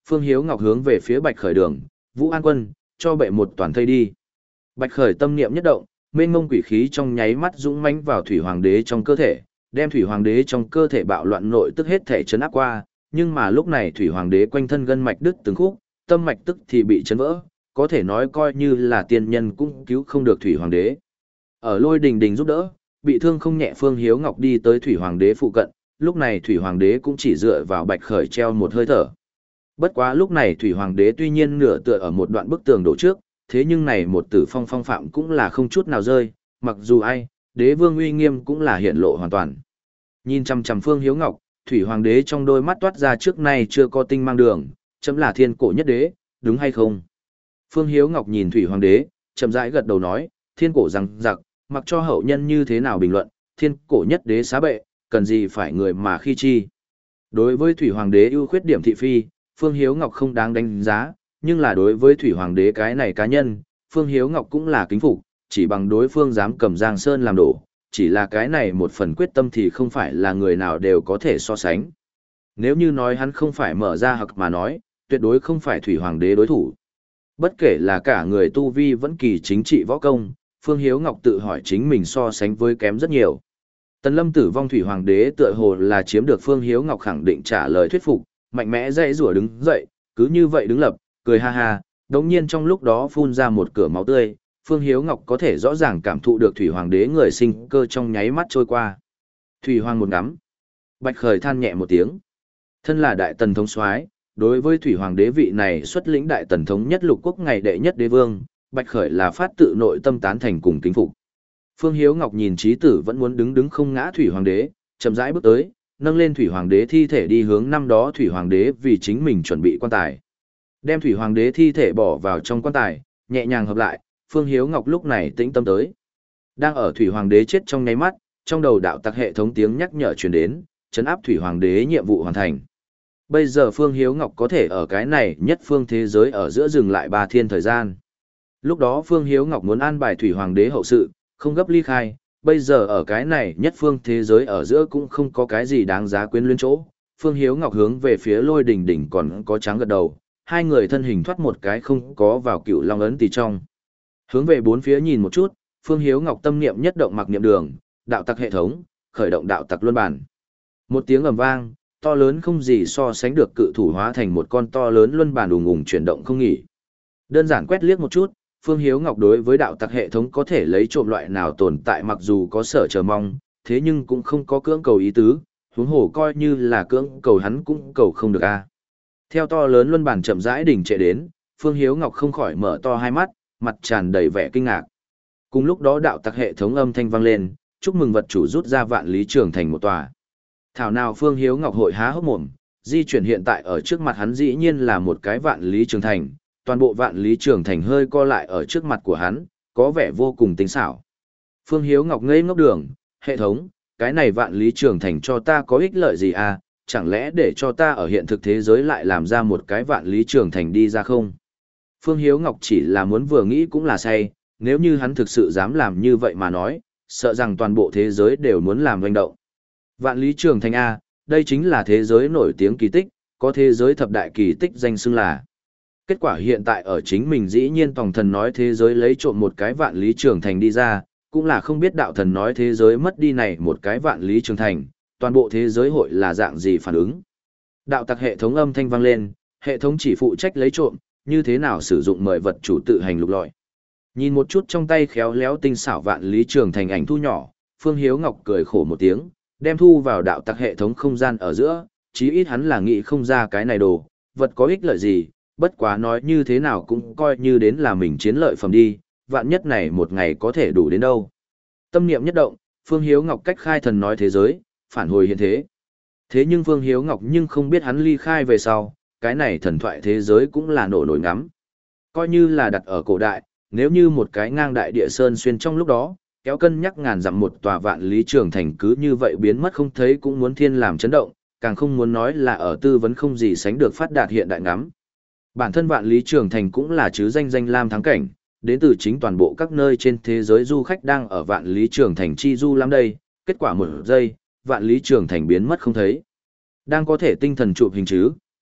Phương Hiếu Ngọc hướng về phía Bạch Khởi đường, Vũ An Quân, cho bệ một toàn thây đi. Bạch Khởi tâm niệm nhất động, mênh mông quỷ khí trong nháy mắt dũng mãnh vào Thủy Hoàng đế trong cơ thể, đem Thủy Hoàng đế trong cơ thể bạo loạn nội tức hết thể chấn áp qua, nhưng mà lúc này Thủy Hoàng đế quanh thân gân mạch đứt từng khúc, tâm mạch tức thì bị chấn vỡ, có thể nói coi như là tiên nhân cũng cứu không được Thủy Hoàng đế. Ở Lôi Đình Đình giúp đỡ, bị thương không nhẹ Phương Hiếu Ngọc đi tới Thủy Hoàng đế phụ cận, lúc này Thủy Hoàng đế cũng chỉ dựa vào Bạch Khởi treo một hơi thở. Bất quá lúc này Thủy Hoàng đế tuy nhiên nửa tựa ở một đoạn bức tường đổ trước, thế nhưng này một tử phong phong phạm cũng là không chút nào rơi, mặc dù ai, đế vương uy nghiêm cũng là hiện lộ hoàn toàn. Nhìn chằm chằm Phương Hiếu Ngọc, Thủy Hoàng đế trong đôi mắt toát ra trước nay chưa có tinh mang đường, chấm là thiên cổ nhất đế, đúng hay không? Phương Hiếu Ngọc nhìn Thủy Hoàng đế, chậm rãi gật đầu nói, thiên cổ rằng giặc, mặc cho hậu nhân như thế nào bình luận, thiên cổ nhất đế xá bệ, cần gì phải người mà khi chi. Đối với Thủy Hoàng đế ưu khuyết điểm thị phi, Phương Hiếu Ngọc không đáng đánh giá, nhưng là đối với Thủy Hoàng đế cái này cá nhân, Phương Hiếu Ngọc cũng là kính phục, chỉ bằng đối phương dám cầm Giang Sơn làm đổ, chỉ là cái này một phần quyết tâm thì không phải là người nào đều có thể so sánh. Nếu như nói hắn không phải mở ra hoặc mà nói, tuyệt đối không phải Thủy Hoàng đế đối thủ. Bất kể là cả người tu vi vẫn kỳ chính trị võ công, Phương Hiếu Ngọc tự hỏi chính mình so sánh với kém rất nhiều. Tần Lâm tử vong Thủy Hoàng đế tựa hồ là chiếm được Phương Hiếu Ngọc khẳng định trả lời thuyết phục, mạnh mẽ dãy rủa đứng dậy, cứ như vậy đứng lập, cười ha ha, đống nhiên trong lúc đó phun ra một cửa máu tươi, Phương Hiếu Ngọc có thể rõ ràng cảm thụ được Thủy Hoàng đế người sinh cơ trong nháy mắt trôi qua. Thủy Hoàng một ngắm, Bạch Khởi than nhẹ một tiếng. Thân là đại tần thống soái, đối với Thủy Hoàng đế vị này xuất lĩnh đại tần thống nhất lục quốc ngày đệ nhất đế vương, Bạch Khởi là phát tự nội tâm tán thành cùng kính phục. Phương Hiếu Ngọc nhìn trí tử vẫn muốn đứng đứng không ngã Thủy Hoàng đế, chậm rãi bước tới, nâng lên Thủy Hoàng đế thi thể đi hướng năm đó Thủy Hoàng đế vì chính mình chuẩn bị quan tài. Đem Thủy Hoàng đế thi thể bỏ vào trong quan tài, nhẹ nhàng hợp lại, Phương Hiếu Ngọc lúc này tĩnh tâm tới. Đang ở Thủy Hoàng đế chết trong nháy mắt, trong đầu đạo tặc hệ thống tiếng nhắc nhở truyền đến, trấn áp Thủy Hoàng đế nhiệm vụ hoàn thành. Bây giờ Phương Hiếu Ngọc có thể ở cái này nhất phương thế giới ở giữa dừng lại ba thiên thời gian. Lúc đó Phương Hiếu Ngọc muốn an bài Thủy Hoàng đế hậu sự, không gấp ly khai, bây giờ ở cái này nhất phương thế giới ở giữa cũng không có cái gì đáng giá quyến luyến chỗ. Phương Hiếu Ngọc hướng về phía Lôi Đình Đình còn có trắng gật đầu, hai người thân hình thoát một cái không có vào Cựu Long ấn tỳ trong. Hướng về bốn phía nhìn một chút, Phương Hiếu Ngọc tâm niệm nhất động mặc niệm đường, đạo tặc hệ thống, khởi động đạo tặc luân bản. Một tiếng ầm vang, to lớn không gì so sánh được cự thủ hóa thành một con to lớn luân bản ùng ùng chuyển động không nghỉ. Đơn giản quét liếc một chút, Phương Hiếu Ngọc đối với đạo tặc hệ thống có thể lấy trộm loại nào tồn tại mặc dù có sở chờ mong, thế nhưng cũng không có cưỡng cầu ý tứ, huống hồ coi như là cưỡng cầu hắn cũng cầu không được a. Theo to lớn luân bản chậm rãi đỉnh trệ đến, Phương Hiếu Ngọc không khỏi mở to hai mắt, mặt tràn đầy vẻ kinh ngạc. Cùng lúc đó đạo tặc hệ thống âm thanh vang lên, chúc mừng vật chủ rút ra vạn lý trường thành một tòa. Thảo nào Phương Hiếu Ngọc hội há hốc mồm, di chuyển hiện tại ở trước mặt hắn dĩ nhiên là một cái vạn lý trường thành, toàn bộ vạn lý trường thành hơi co lại ở trước mặt của hắn, có vẻ vô cùng tinh xảo. Phương Hiếu Ngọc ngây ngốc đường, hệ thống, cái này vạn lý trường thành cho ta có ích lợi gì à, chẳng lẽ để cho ta ở hiện thực thế giới lại làm ra một cái vạn lý trường thành đi ra không? Phương Hiếu Ngọc chỉ là muốn vừa nghĩ cũng là say, nếu như hắn thực sự dám làm như vậy mà nói, sợ rằng toàn bộ thế giới đều muốn làm doanh động. Vạn lý trường thành A, đây chính là thế giới nổi tiếng kỳ tích, có thế giới thập đại kỳ tích danh xưng là. Kết quả hiện tại ở chính mình dĩ nhiên tòng thần nói thế giới lấy trộm một cái vạn lý trường thành đi ra, cũng là không biết đạo thần nói thế giới mất đi này một cái vạn lý trường thành, toàn bộ thế giới hội là dạng gì phản ứng. Đạo tặc hệ thống âm thanh vang lên, hệ thống chỉ phụ trách lấy trộm, như thế nào sử dụng mời vật chủ tự hành lục lọi. Nhìn một chút trong tay khéo léo tinh xảo vạn lý trường thành ảnh thu nhỏ, Phương Hiếu Ngọc cười khổ một tiếng, đem thu vào đạo tặc hệ thống không gian ở giữa, chí ít hắn là nghĩ không ra cái này đồ, vật có ích lợi gì, bất quá nói như thế nào cũng coi như đến là mình chiến lợi phẩm đi, vạn nhất này một ngày có thể đủ đến đâu. Tâm niệm nhất động, Phương Hiếu Ngọc cách khai thần nói thế giới, phản hồi hiện thế. Thế nhưng Phương Hiếu Ngọc nhưng không biết hắn ly khai về sau, cái này thần thoại thế giới cũng là nổ nổi ngắm. Coi như là đặt ở cổ đại, nếu như một cái ngang đại địa sơn xuyên trong lúc đó, kéo cân nhắc ngàn dặm một tòa vạn lý trường thành cứ như vậy biến mất không thấy cũng muốn thiên làm chấn động, càng không muốn nói là ở tư vấn không gì sánh được phát đạt hiện đại ngắm. Bản thân vạn lý trường thành cũng là chứ danh danh lam thắng cảnh, đến từ chính toàn bộ các nơi trên thế giới du khách đang ở vạn lý trường thành chi du lắm đây, kết quả một giây, vạn lý trường thành biến mất không thấy. Đang có thể tinh thần chụp hình chứ,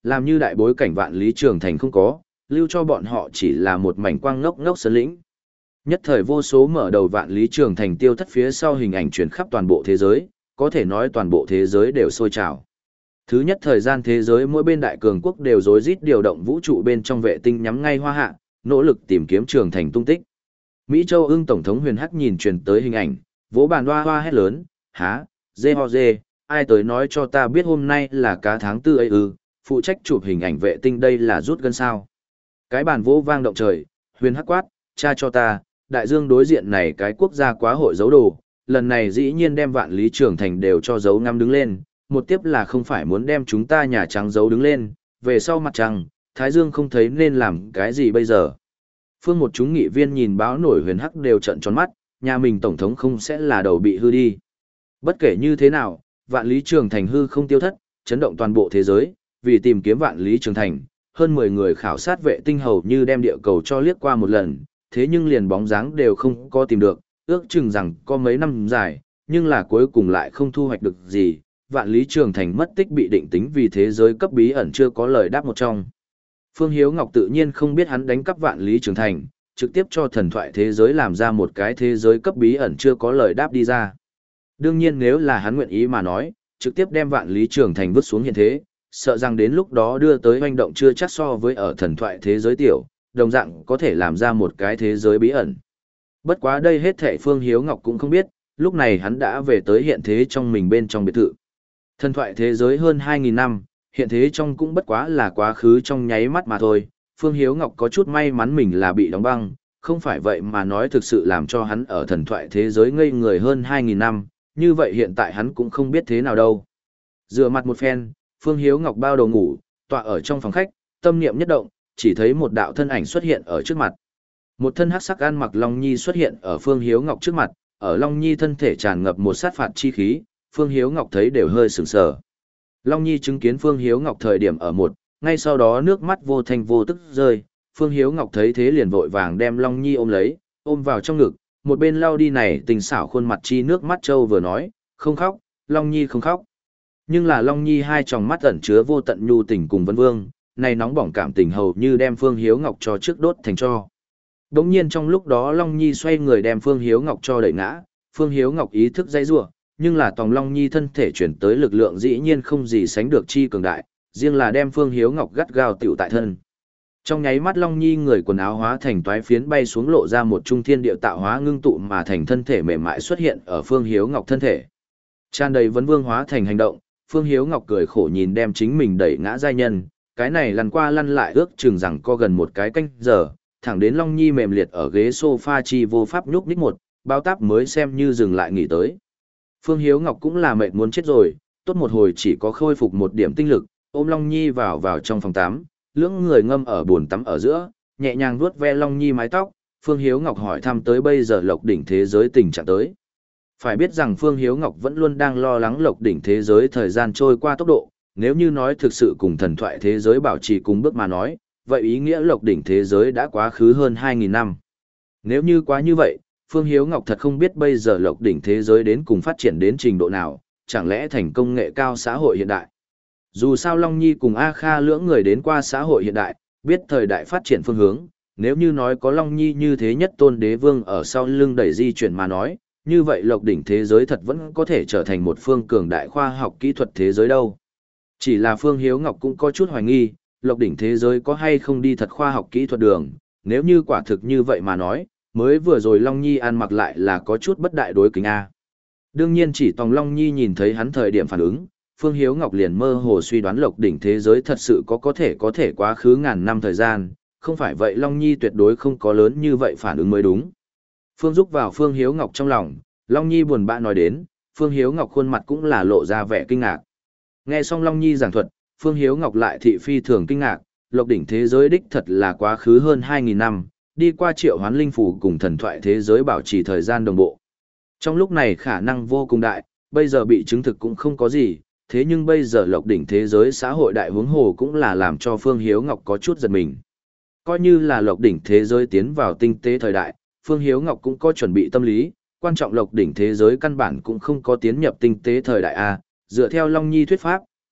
làm như đại bối cảnh vạn lý trường thành không có, lưu cho bọn họ chỉ là một mảnh quang ngốc ngốc sơn lĩnh. Nhất thời vô số mở đầu vạn lý trường thành tiêu thất phía sau hình ảnh truyền khắp toàn bộ thế giới, có thể nói toàn bộ thế giới đều sôi trào. Thứ nhất thời gian thế giới mỗi bên đại cường quốc đều rối rít điều động vũ trụ bên trong vệ tinh nhắm ngay Hoa Hạ, nỗ lực tìm kiếm trường thành tung tích. Mỹ Châu Ưng tổng thống Huyền Hắc nhìn truyền tới hình ảnh, vỗ bàn hoa hoa hét lớn, há, dê ho dê, ai tới nói cho ta biết hôm nay là cá tháng tư ấy ư, phụ trách chụp hình ảnh vệ tinh đây là rút gân sao. Cái bàn vỗ vang động trời, Huyền Hắc quát, cha cho ta, đại dương đối diện này cái quốc gia quá hội giấu đồ, lần này dĩ nhiên đem vạn lý trường thành đều cho giấu ngắm đứng lên, một tiếp là không phải muốn đem chúng ta Nhà Trắng giấu đứng lên, về sau mặt trăng, Thái Dương không thấy nên làm cái gì bây giờ. Phương một chúng nghị viên nhìn báo nổi Huyền Hắc đều trợn tròn mắt, nhà mình tổng thống không sẽ là đầu bị hư đi. Bất kể như thế nào, vạn lý trường thành hư không tiêu thất, chấn động toàn bộ thế giới, vì tìm kiếm vạn lý trường thành, hơn mười người khảo sát vệ tinh hầu như đem địa cầu cho liếc qua một lần, thế nhưng liền bóng dáng đều không có tìm được, ước chừng rằng có mấy năm dài, nhưng là cuối cùng lại không thu hoạch được gì, vạn lý trường thành mất tích bị định tính vì thế giới cấp bí ẩn chưa có lời đáp một trong. Phương Hiếu Ngọc tự nhiên không biết hắn đánh cắp vạn lý trường thành, trực tiếp cho thần thoại thế giới làm ra một cái thế giới cấp bí ẩn chưa có lời đáp đi ra. Đương nhiên nếu là hắn nguyện ý mà nói, trực tiếp đem vạn lý trường thành vứt xuống hiện thế, sợ rằng đến lúc đó đưa tới hoành động chưa chắc so với ở thần thoại thế giới tiểu, đồng dạng có thể làm ra một cái thế giới bí ẩn. Bất quá đây hết thảy Phương Hiếu Ngọc cũng không biết, lúc này hắn đã về tới hiện thế trong mình bên trong biệt thự. Thần thoại thế giới hơn hai nghìn năm, hiện thế trong cũng bất quá là quá khứ trong nháy mắt mà thôi. Phương Hiếu Ngọc có chút may mắn mình là bị đóng băng, không phải vậy mà nói thực sự làm cho hắn ở thần thoại thế giới ngây người hơn hai nghìn năm, như vậy hiện tại hắn cũng không biết thế nào đâu. Rửa mặt một phen, Phương Hiếu Ngọc bao đầu ngủ, tọa ở trong phòng khách, tâm niệm nhất động, chỉ thấy một đạo thân ảnh xuất hiện ở trước mặt. Một thân hắc sắc ăn mặc Long Nhi xuất hiện ở Phương Hiếu Ngọc trước mặt, ở Long Nhi thân thể tràn ngập một sát phạt chi khí, Phương Hiếu Ngọc thấy đều hơi sửng sờ. Long Nhi chứng kiến Phương Hiếu Ngọc thời điểm ở một, ngay sau đó nước mắt vô thanh vô tức rơi, Phương Hiếu Ngọc thấy thế liền vội vàng đem Long Nhi ôm lấy, ôm vào trong ngực, một bên lau đi này tình xảo khuôn mặt chi nước mắt trâu vừa nói, không khóc, Long Nhi không khóc. Nhưng là Long Nhi hai tròng mắt ẩn chứa vô tận nhu tình cùng vấn vương, này nóng bỏng cảm tình hầu như đem Phương Hiếu Ngọc cho trước đốt thành tro. Đống nhiên trong lúc đó Long Nhi xoay người đem Phương Hiếu Ngọc cho đẩy ngã, Phương Hiếu Ngọc ý thức dây rủa, nhưng là tòng Long Nhi thân thể chuyển tới lực lượng dĩ nhiên không gì sánh được chi cường đại, riêng là đem Phương Hiếu Ngọc gắt gao tiểu tại thân. Trong nháy mắt Long Nhi người quần áo hóa thành toái phiến bay xuống lộ ra một trung thiên địa tạo hóa ngưng tụ mà thành thân thể mềm mại xuất hiện ở Phương Hiếu Ngọc thân thể. Tràn đầy vấn vương hóa thành hành động, Phương Hiếu Ngọc cười khổ nhìn đem chính mình đẩy ngã giai nhân, cái này lăn qua lăn lại ước chừng rằng co gần một cái canh giờ, thẳng đến Long Nhi mềm liệt ở ghế sofa chi vô pháp nhúc nhích một, bao táp mới xem như dừng lại nghỉ tới. Phương Hiếu Ngọc cũng là mệt muốn chết rồi, tốt một hồi chỉ có khôi phục một điểm tinh lực, ôm Long Nhi vào vào trong phòng tắm, lưỡng người ngâm ở bồn tắm ở giữa, nhẹ nhàng vuốt ve Long Nhi mái tóc, Phương Hiếu Ngọc hỏi thăm tới bây giờ Lộc đỉnh thế giới tình trạng tới. Phải biết rằng Phương Hiếu Ngọc vẫn luôn đang lo lắng Lộc đỉnh thế giới thời gian trôi qua tốc độ, nếu như nói thực sự cùng thần thoại thế giới bảo trì cùng bước mà nói, vậy ý nghĩa Lộc đỉnh thế giới đã quá khứ hơn hai nghìn năm. Nếu như quá như vậy, Phương Hiếu Ngọc thật không biết bây giờ Lộc đỉnh thế giới đến cùng phát triển đến trình độ nào, chẳng lẽ thành công nghệ cao xã hội hiện đại. Dù sao Long Nhi cùng A Kha lưỡng người đến qua xã hội hiện đại, biết thời đại phát triển phương hướng, nếu như nói có Long Nhi như thế nhất tôn đế vương ở sau lưng đẩy di chuyển mà nói, như vậy Lộc đỉnh thế giới thật vẫn có thể trở thành một phương cường đại khoa học kỹ thuật thế giới đâu. Chỉ là Phương Hiếu Ngọc cũng có chút hoài nghi, Lộc đỉnh thế giới có hay không đi thật khoa học kỹ thuật đường, nếu như quả thực như vậy mà nói, mới vừa rồi Long Nhi ăn mặc lại là có chút bất đại đối kính A. Đương nhiên chỉ tòng Long Nhi nhìn thấy hắn thời điểm phản ứng, Phương Hiếu Ngọc liền mơ hồ suy đoán Lộc đỉnh thế giới thật sự có có thể có thể quá khứ ngàn năm thời gian, không phải vậy Long Nhi tuyệt đối không có lớn như vậy phản ứng mới đúng. Phương Dúc vào Phương Hiếu Ngọc trong lòng, Long Nhi buồn bã nói đến, Phương Hiếu Ngọc khuôn mặt cũng là lộ ra vẻ kinh ngạc. Nghe xong Long Nhi giảng thuật, Phương Hiếu Ngọc lại thị phi thường kinh ngạc, Lộc đỉnh thế giới đích thật là quá khứ hơn hai nghìn năm, đi qua triệu hoán linh phủ cùng thần thoại thế giới bảo trì thời gian đồng bộ. Trong lúc này khả năng vô cùng đại, bây giờ bị chứng thực cũng không có gì, thế nhưng bây giờ Lộc đỉnh thế giới xã hội đại huống hồ cũng là làm cho Phương Hiếu Ngọc có chút giật mình. Coi như là Lộc đỉnh thế giới tiến vào tinh tế thời đại, Phương Hiếu Ngọc cũng có chuẩn bị tâm lý, quan trọng Lộc đỉnh thế giới căn bản cũng không có tiến nhập tinh tế thời đại A, dựa theo Long Nhi thuyết pháp,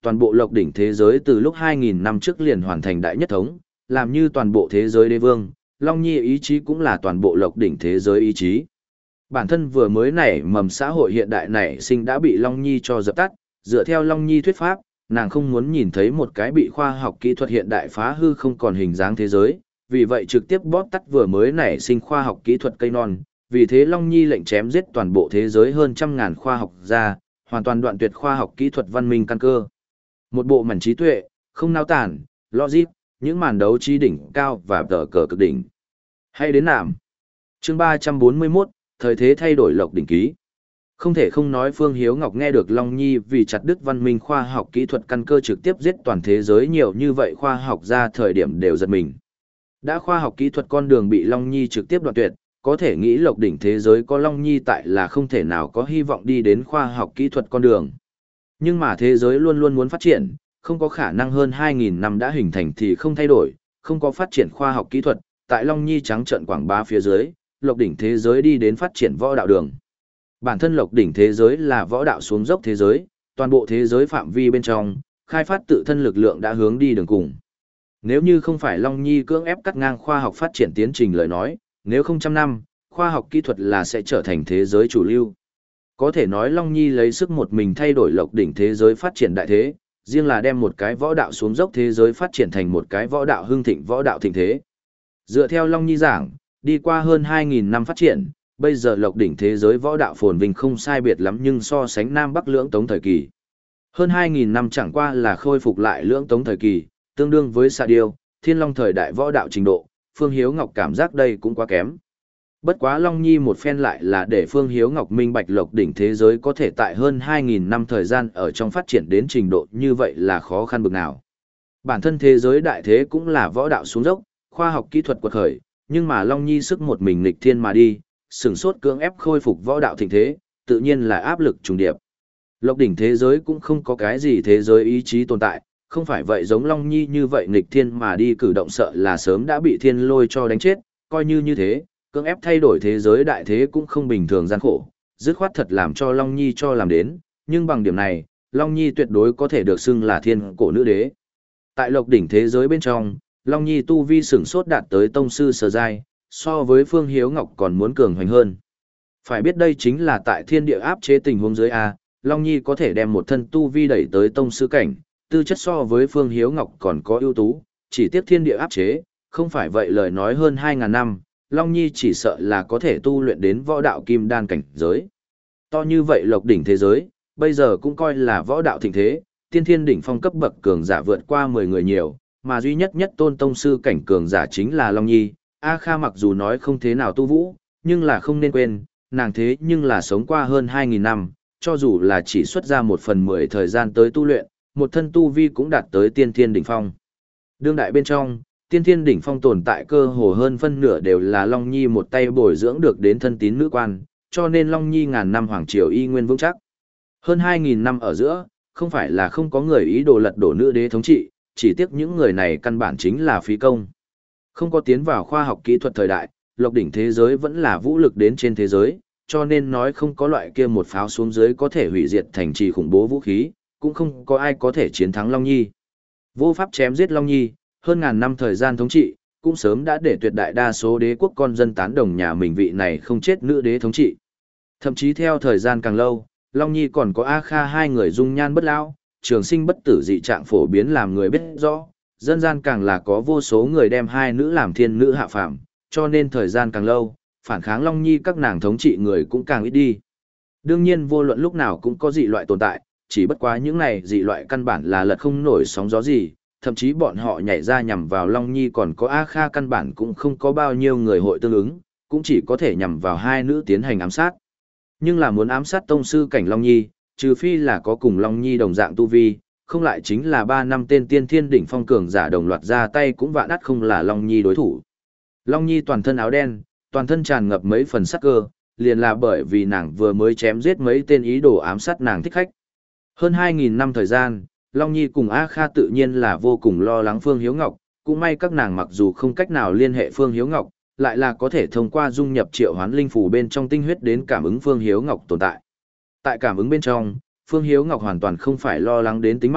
toàn bộ lộc đỉnh thế giới từ lúc hai nghìn năm trước liền hoàn thành đại nhất thống, làm như toàn bộ thế giới đế vương, Long Nhi ý chí cũng là toàn bộ lộc đỉnh thế giới ý chí. Bản thân vừa mới nảy mầm xã hội hiện đại này sinh đã bị Long Nhi cho dập tắt, dựa theo Long Nhi thuyết pháp, nàng không muốn nhìn thấy một cái bị khoa học kỹ thuật hiện đại phá hư không còn hình dáng thế giới, vì vậy trực tiếp bóp tắt vừa mới nảy sinh khoa học kỹ thuật cây non, vì thế Long Nhi lệnh chém giết toàn bộ thế giới hơn trăm ngàn khoa học gia, hoàn toàn đoạn tuyệt khoa học kỹ thuật văn minh căn cơ. Một bộ mảnh trí tuệ, không nao tản, logic, những màn đấu trí đỉnh cao và tờ cờ cực đỉnh. Hay đến nạm. Chương ba trăm bốn mươi mốt, thời thế thay đổi lộc đỉnh ký. Không thể không nói Phương Hiếu Ngọc nghe được Long Nhi vì chặt đứt văn minh khoa học kỹ thuật căn cơ trực tiếp giết toàn thế giới nhiều như vậy khoa học ra thời điểm đều giật mình. Đã khoa học kỹ thuật con đường bị Long Nhi trực tiếp đoạn tuyệt, có thể nghĩ lộc đỉnh thế giới có Long Nhi tại là không thể nào có hy vọng đi đến khoa học kỹ thuật con đường. Nhưng mà thế giới luôn luôn muốn phát triển, không có khả năng hơn hai nghìn năm đã hình thành thì không thay đổi, không có phát triển khoa học kỹ thuật, tại Long Nhi trắng trợn quảng bá phía dưới, lộc đỉnh thế giới đi đến phát triển võ đạo đường. Bản thân lộc đỉnh thế giới là võ đạo xuống dốc thế giới, toàn bộ thế giới phạm vi bên trong, khai phát tự thân lực lượng đã hướng đi đường cùng. Nếu như không phải Long Nhi cưỡng ép cắt ngang khoa học phát triển tiến trình lời nói, nếu không trăm năm, khoa học kỹ thuật là sẽ trở thành thế giới chủ lưu. Có thể nói Long Nhi lấy sức một mình thay đổi lộc đỉnh thế giới phát triển đại thế, riêng là đem một cái võ đạo xuống dốc thế giới phát triển thành một cái võ đạo hưng thịnh võ đạo thịnh thế. Dựa theo Long Nhi giảng, đi qua hơn hai nghìn năm phát triển, bây giờ lộc đỉnh thế giới võ đạo phồn vinh không sai biệt lắm nhưng so sánh Nam Bắc lưỡng tống thời kỳ. Hơn hai nghìn năm chẳng qua là khôi phục lại lưỡng tống thời kỳ, tương đương với Sa Điêu, Thiên Long thời đại võ đạo trình độ, Phương Hiếu Ngọc cảm giác đây cũng quá kém. Bất quá Long Nhi một phen lại là để Phương Hiếu Ngọc minh bạch lộc đỉnh thế giới có thể tại hơn hai nghìn năm thời gian ở trong phát triển đến trình độ như vậy là khó khăn bực nào. Bản thân thế giới đại thế cũng là võ đạo xuống dốc, khoa học kỹ thuật quật khởi, nhưng mà Long Nhi sức một mình nghịch thiên mà đi, sừng sốt cưỡng ép khôi phục võ đạo thịnh thế, tự nhiên là áp lực trùng điệp. Lộc đỉnh thế giới cũng không có cái gì thế giới ý chí tồn tại, không phải vậy giống Long Nhi như vậy nghịch thiên mà đi cử động sợ là sớm đã bị thiên lôi cho đánh chết, coi như như thế, cưỡng ép thay đổi thế giới đại thế cũng không bình thường gian khổ, dứt khoát thật làm cho Long Nhi cho làm đến, nhưng bằng điểm này, Long Nhi tuyệt đối có thể được xưng là thiên cổ nữ đế. Tại lộc đỉnh thế giới bên trong, Long Nhi tu vi sửng sốt đạt tới tông sư sở giai, so với Phương Hiếu Ngọc còn muốn cường hoành hơn. Phải biết đây chính là tại thiên địa áp chế tình huống dưới A, Long Nhi có thể đem một thân tu vi đẩy tới tông sư cảnh, tư chất so với Phương Hiếu Ngọc còn có ưu tú, chỉ tiếc thiên địa áp chế, không phải vậy lời nói hơn hai nghìn năm, Long Nhi chỉ sợ là có thể tu luyện đến võ đạo kim đan cảnh giới. To như vậy lộc đỉnh thế giới, bây giờ cũng coi là võ đạo thịnh thế, tiên thiên đỉnh phong cấp bậc cường giả vượt qua mười người nhiều, mà duy nhất nhất tôn tông sư cảnh cường giả chính là Long Nhi. A Kha mặc dù nói không thế nào tu vũ, nhưng là không nên quên, nàng thế nhưng là sống qua hơn hai nghìn năm, cho dù là chỉ xuất ra một phần mười thời gian tới tu luyện, một thân tu vi cũng đạt tới tiên thiên đỉnh phong. Đương đại bên trong, tiên thiên đỉnh phong tồn tại cơ hồ hơn phân nửa đều là Long Nhi một tay bồi dưỡng được đến thân tín nữ quan, cho nên Long Nhi ngàn năm hoàng triều y nguyên vững chắc. Hơn hai nghìn năm ở giữa, không phải là không có người ý đồ lật đổ nữ đế thống trị, chỉ tiếc những người này căn bản chính là phí công. Không có tiến vào khoa học kỹ thuật thời đại, lộc đỉnh thế giới vẫn là vũ lực đến trên thế giới, cho nên nói không có loại kia một pháo xuống dưới có thể hủy diệt thành trì khủng bố vũ khí, cũng không có ai có thể chiến thắng Long Nhi. Vô pháp chém giết Long Nhi, hơn ngàn năm thời gian thống trị, cũng sớm đã để tuyệt đại đa số đế quốc con dân tán đồng nhà mình vị này không chết nữ đế thống trị. Thậm chí theo thời gian càng lâu, Long Nhi còn có A Kha hai người dung nhan bất lão, trường sinh bất tử dị trạng phổ biến làm người biết rõ, dân gian càng là có vô số người đem hai nữ làm thiên nữ hạ phàm, cho nên thời gian càng lâu, phản kháng Long Nhi các nàng thống trị người cũng càng ít đi. Đương nhiên vô luận lúc nào cũng có dị loại tồn tại, chỉ bất quá những này dị loại căn bản là lật không nổi sóng gió gì, thậm chí bọn họ nhảy ra nhằm vào Long Nhi còn có A Kha căn bản cũng không có bao nhiêu người hội tương ứng, cũng chỉ có thể nhằm vào hai nữ tiến hành ám sát. Nhưng là muốn ám sát tông sư cảnh Long Nhi, trừ phi là có cùng Long Nhi đồng dạng tu vi, không lại chính là ba năm tên tiên thiên đỉnh phong cường giả đồng loạt ra tay cũng vạn ắt không là Long Nhi đối thủ. Long Nhi toàn thân áo đen, toàn thân tràn ngập mấy phần sắc cơ, liền là bởi vì nàng vừa mới chém giết mấy tên ý đồ ám sát nàng thích khách. Hơn hai nghìn năm thời gian, Long Nhi cùng A Kha tự nhiên là vô cùng lo lắng Phương Hiếu Ngọc, cũng may các nàng mặc dù không cách nào liên hệ Phương Hiếu Ngọc, lại là có thể thông qua dung nhập triệu hoán linh phù bên trong tinh huyết đến cảm ứng Phương Hiếu Ngọc tồn tại. Tại cảm ứng bên trong, Phương Hiếu Ngọc hoàn toàn không phải lo lắng đến tính mạng,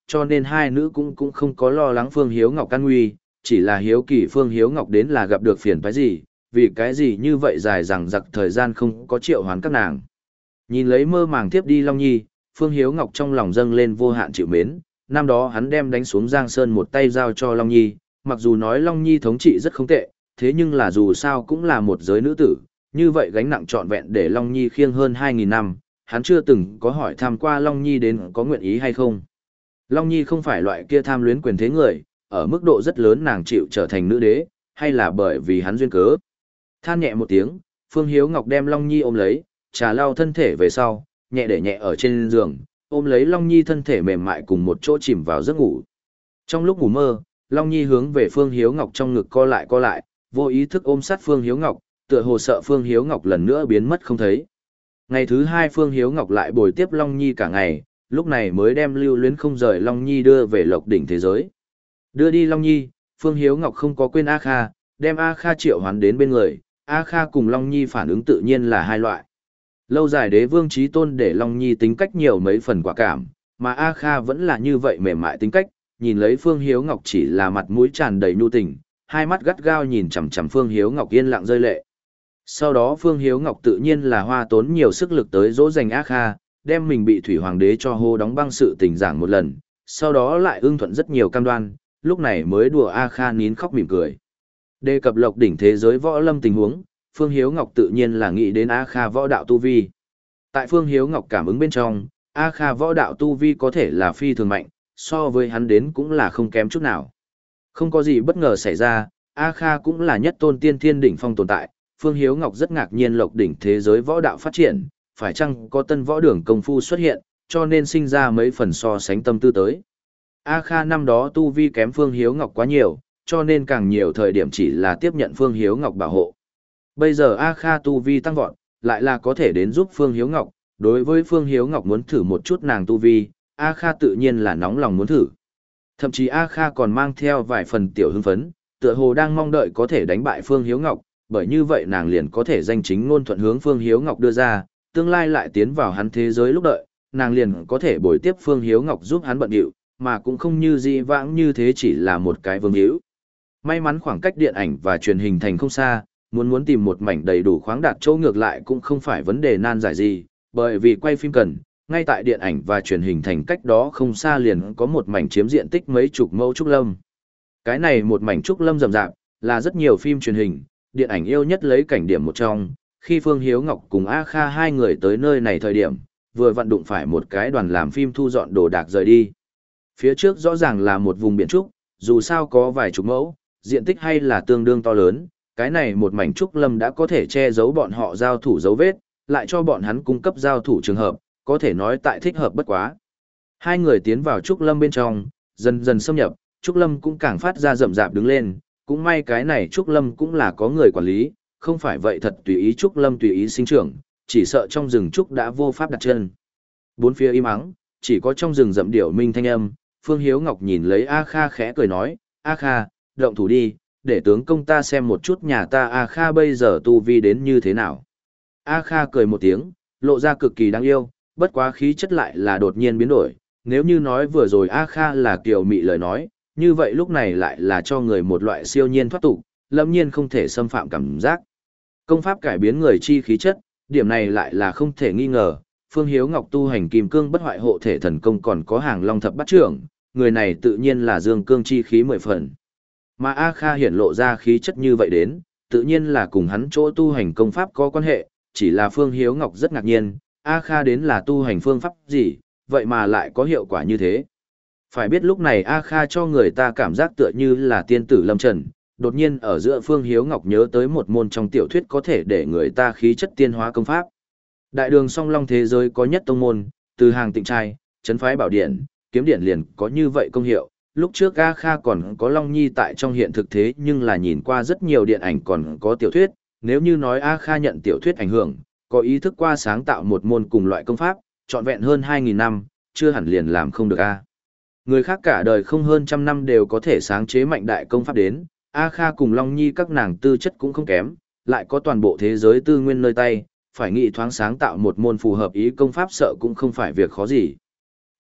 cho nên hai nữ cũng cũng không có lo lắng Phương Hiếu Ngọc an nguy, chỉ là hiếu kỳ Phương Hiếu Ngọc đến là gặp được phiền phải gì, vì cái gì như vậy dài rằng giặc thời gian không có triệu hoán các nàng. Nhìn lấy mơ màng tiếp đi Long Nhi, Phương Hiếu Ngọc trong lòng dâng lên vô hạn chịu mến, năm đó hắn đem đánh xuống Giang Sơn một tay giao cho Long Nhi, mặc dù nói Long Nhi thống trị rất không tệ, thế nhưng là dù sao cũng là một giới nữ tử, như vậy gánh nặng trọn vẹn để Long Nhi khiêng hơn hai nghìn năm, hắn chưa từng có hỏi tham qua Long Nhi đến có nguyện ý hay không. Long Nhi không phải loại kia tham luyến quyền thế người, ở mức độ rất lớn nàng chịu trở thành nữ đế, hay là bởi vì hắn duyên cớ. Than nhẹ một tiếng, Phương Hiếu Ngọc đem Long Nhi ôm lấy, trà lau thân thể về sau, nhẹ để nhẹ ở trên giường, ôm lấy Long Nhi thân thể mềm mại cùng một chỗ chìm vào giấc ngủ. Trong lúc ngủ mơ, Long Nhi hướng về Phương Hiếu Ngọc trong ngực co lại co lại, vô ý thức ôm sát Phương Hiếu Ngọc, tựa hồ sợ Phương Hiếu Ngọc lần nữa biến mất không thấy. Ngày thứ hai Phương Hiếu Ngọc lại bồi tiếp Long Nhi cả ngày, lúc này mới đem lưu luyến không rời Long Nhi đưa về Lộc Đỉnh thế giới. Đưa đi Long Nhi, Phương Hiếu Ngọc không có quên A Kha, đem A Kha triệu hoán đến bên người, A Kha cùng Long Nhi phản ứng tự nhiên là hai loại. Lâu dài đế vương chí tôn để Long Nhi tính cách nhiều mấy phần quả cảm, mà A Kha vẫn là như vậy mềm mại tính cách, nhìn lấy Phương Hiếu Ngọc chỉ là mặt mũi tràn đầy nhu tình, hai mắt gắt gao nhìn chằm chằm Phương Hiếu Ngọc yên lặng rơi lệ. Sau đó Phương Hiếu Ngọc tự nhiên là hoa tốn nhiều sức lực tới dỗ dành A Kha, đem mình bị thủy hoàng đế cho hô đóng băng sự tình giảng một lần, sau đó lại ưng thuận rất nhiều cam đoan, lúc này mới đùa A Kha nín khóc mỉm cười. Đề cập Lộc Đỉnh thế giới võ lâm tình huống, Phương Hiếu Ngọc tự nhiên là nghĩ đến A Kha võ đạo tu vi. Tại Phương Hiếu Ngọc cảm ứng bên trong, A Kha võ đạo tu vi có thể là phi thường mạnh, so với hắn đến cũng là không kém chút nào. Không có gì bất ngờ xảy ra, A Kha cũng là nhất tôn tiên thiên đỉnh phong tồn tại, Phương Hiếu Ngọc rất ngạc nhiên Lộc Đỉnh thế giới võ đạo phát triển, phải chăng có tân võ đường công phu xuất hiện, cho nên sinh ra mấy phần so sánh tâm tư tới. A Kha năm đó tu vi kém Phương Hiếu Ngọc quá nhiều, cho nên càng nhiều thời điểm chỉ là tiếp nhận Phương Hiếu Ngọc bảo hộ. Bây giờ A Kha tu vi tăng vọt, lại là có thể đến giúp Phương Hiếu Ngọc, đối với Phương Hiếu Ngọc muốn thử một chút nàng tu vi, A Kha tự nhiên là nóng lòng muốn thử. Thậm chí A Kha còn mang theo vài phần tiểu hưng phấn, tựa hồ đang mong đợi có thể đánh bại Phương Hiếu Ngọc, bởi như vậy nàng liền có thể danh chính ngôn thuận hướng Phương Hiếu Ngọc đưa ra, tương lai lại tiến vào hắn thế giới lúc đợi, nàng liền có thể bồi tiếp Phương Hiếu Ngọc giúp hắn bận điệu, mà cũng không như dị vãng như thế chỉ là một cái vương hữu. May mắn khoảng cách điện ảnh và truyền hình thành không xa, muốn muốn tìm một mảnh đầy đủ khoáng đạt chỗ ngược lại cũng không phải vấn đề nan giải gì, bởi vì quay phim cần, ngay tại điện ảnh và truyền hình thành cách đó không xa liền có một mảnh chiếm diện tích mấy chục mẫu trúc lâm. Cái này một mảnh trúc lâm rậm rạp, là rất nhiều phim truyền hình, điện ảnh yêu nhất lấy cảnh điểm một trong. Khi Phương Hiếu Ngọc cùng A Kha hai người tới nơi này thời điểm, vừa vặn đụng phải một cái đoàn làm phim thu dọn đồ đạc rời đi. Phía trước rõ ràng là một vùng biển trúc, dù sao có vài chục mẫu, diện tích hay là tương đương to lớn, cái này một mảnh trúc lâm đã có thể che giấu bọn họ giao thủ dấu vết, lại cho bọn hắn cung cấp giao thủ trường hợp, có thể nói tại thích hợp bất quá. Hai người tiến vào trúc lâm bên trong, dần dần xâm nhập, trúc lâm cũng càng phát ra rậm rạp đứng lên, cũng may cái này trúc lâm cũng là có người quản lý, không phải vậy thật tùy ý trúc lâm tùy ý sinh trưởng, chỉ sợ trong rừng trúc đã vô pháp đặt chân. Bốn phía im ắng, chỉ có trong rừng rậm điểu minh thanh âm, Phương Hiếu Ngọc nhìn lấy A Kha khẽ cười nói, A Kha, động thủ đi, để tướng công ta xem một chút nhà ta A Kha bây giờ tu vi đến như thế nào. A Kha cười một tiếng, lộ ra cực kỳ đáng yêu, bất quá khí chất lại là đột nhiên biến đổi, nếu như nói vừa rồi A Kha là kiều mị lời nói, như vậy lúc này lại là cho người một loại siêu nhiên thoát tục, lâm nhiên không thể xâm phạm cảm giác. Công pháp cải biến người chi khí chất, điểm này lại là không thể nghi ngờ, Phương Hiếu Ngọc tu hành kim cương bất hoại hộ thể thần công còn có hàng long thập bát trưởng, người này tự nhiên là dương cương chi khí mười phần. Mà A Kha hiển lộ ra khí chất như vậy đến, tự nhiên là cùng hắn chỗ tu hành công pháp có quan hệ, chỉ là Phương Hiếu Ngọc rất ngạc nhiên, A Kha đến là tu hành phương pháp gì, vậy mà lại có hiệu quả như thế. Phải biết lúc này A Kha cho người ta cảm giác tựa như là tiên tử lâm trần, đột nhiên ở giữa Phương Hiếu Ngọc nhớ tới một môn trong tiểu thuyết có thể để người ta khí chất tiên hóa công pháp. Đại đường song long thế giới có nhất tông môn, từ hàng tịnh trai, trấn phái bảo điện, kiếm điện liền có như vậy công hiệu. Lúc trước A Kha còn có Long Nhi tại trong hiện thực thế nhưng là nhìn qua rất nhiều điện ảnh còn có tiểu thuyết, nếu như nói A Kha nhận tiểu thuyết ảnh hưởng, có ý thức qua sáng tạo một môn cùng loại công pháp, trọn vẹn hơn hai nghìn năm, chưa hẳn liền làm không được A. Người khác cả đời không hơn trăm năm đều có thể sáng chế mạnh đại công pháp đến, A Kha cùng Long Nhi các nàng tư chất cũng không kém, lại có toàn bộ thế giới tư nguyên nơi tay, phải nghĩ thoáng sáng tạo một môn phù hợp ý công pháp sợ cũng không phải việc khó gì.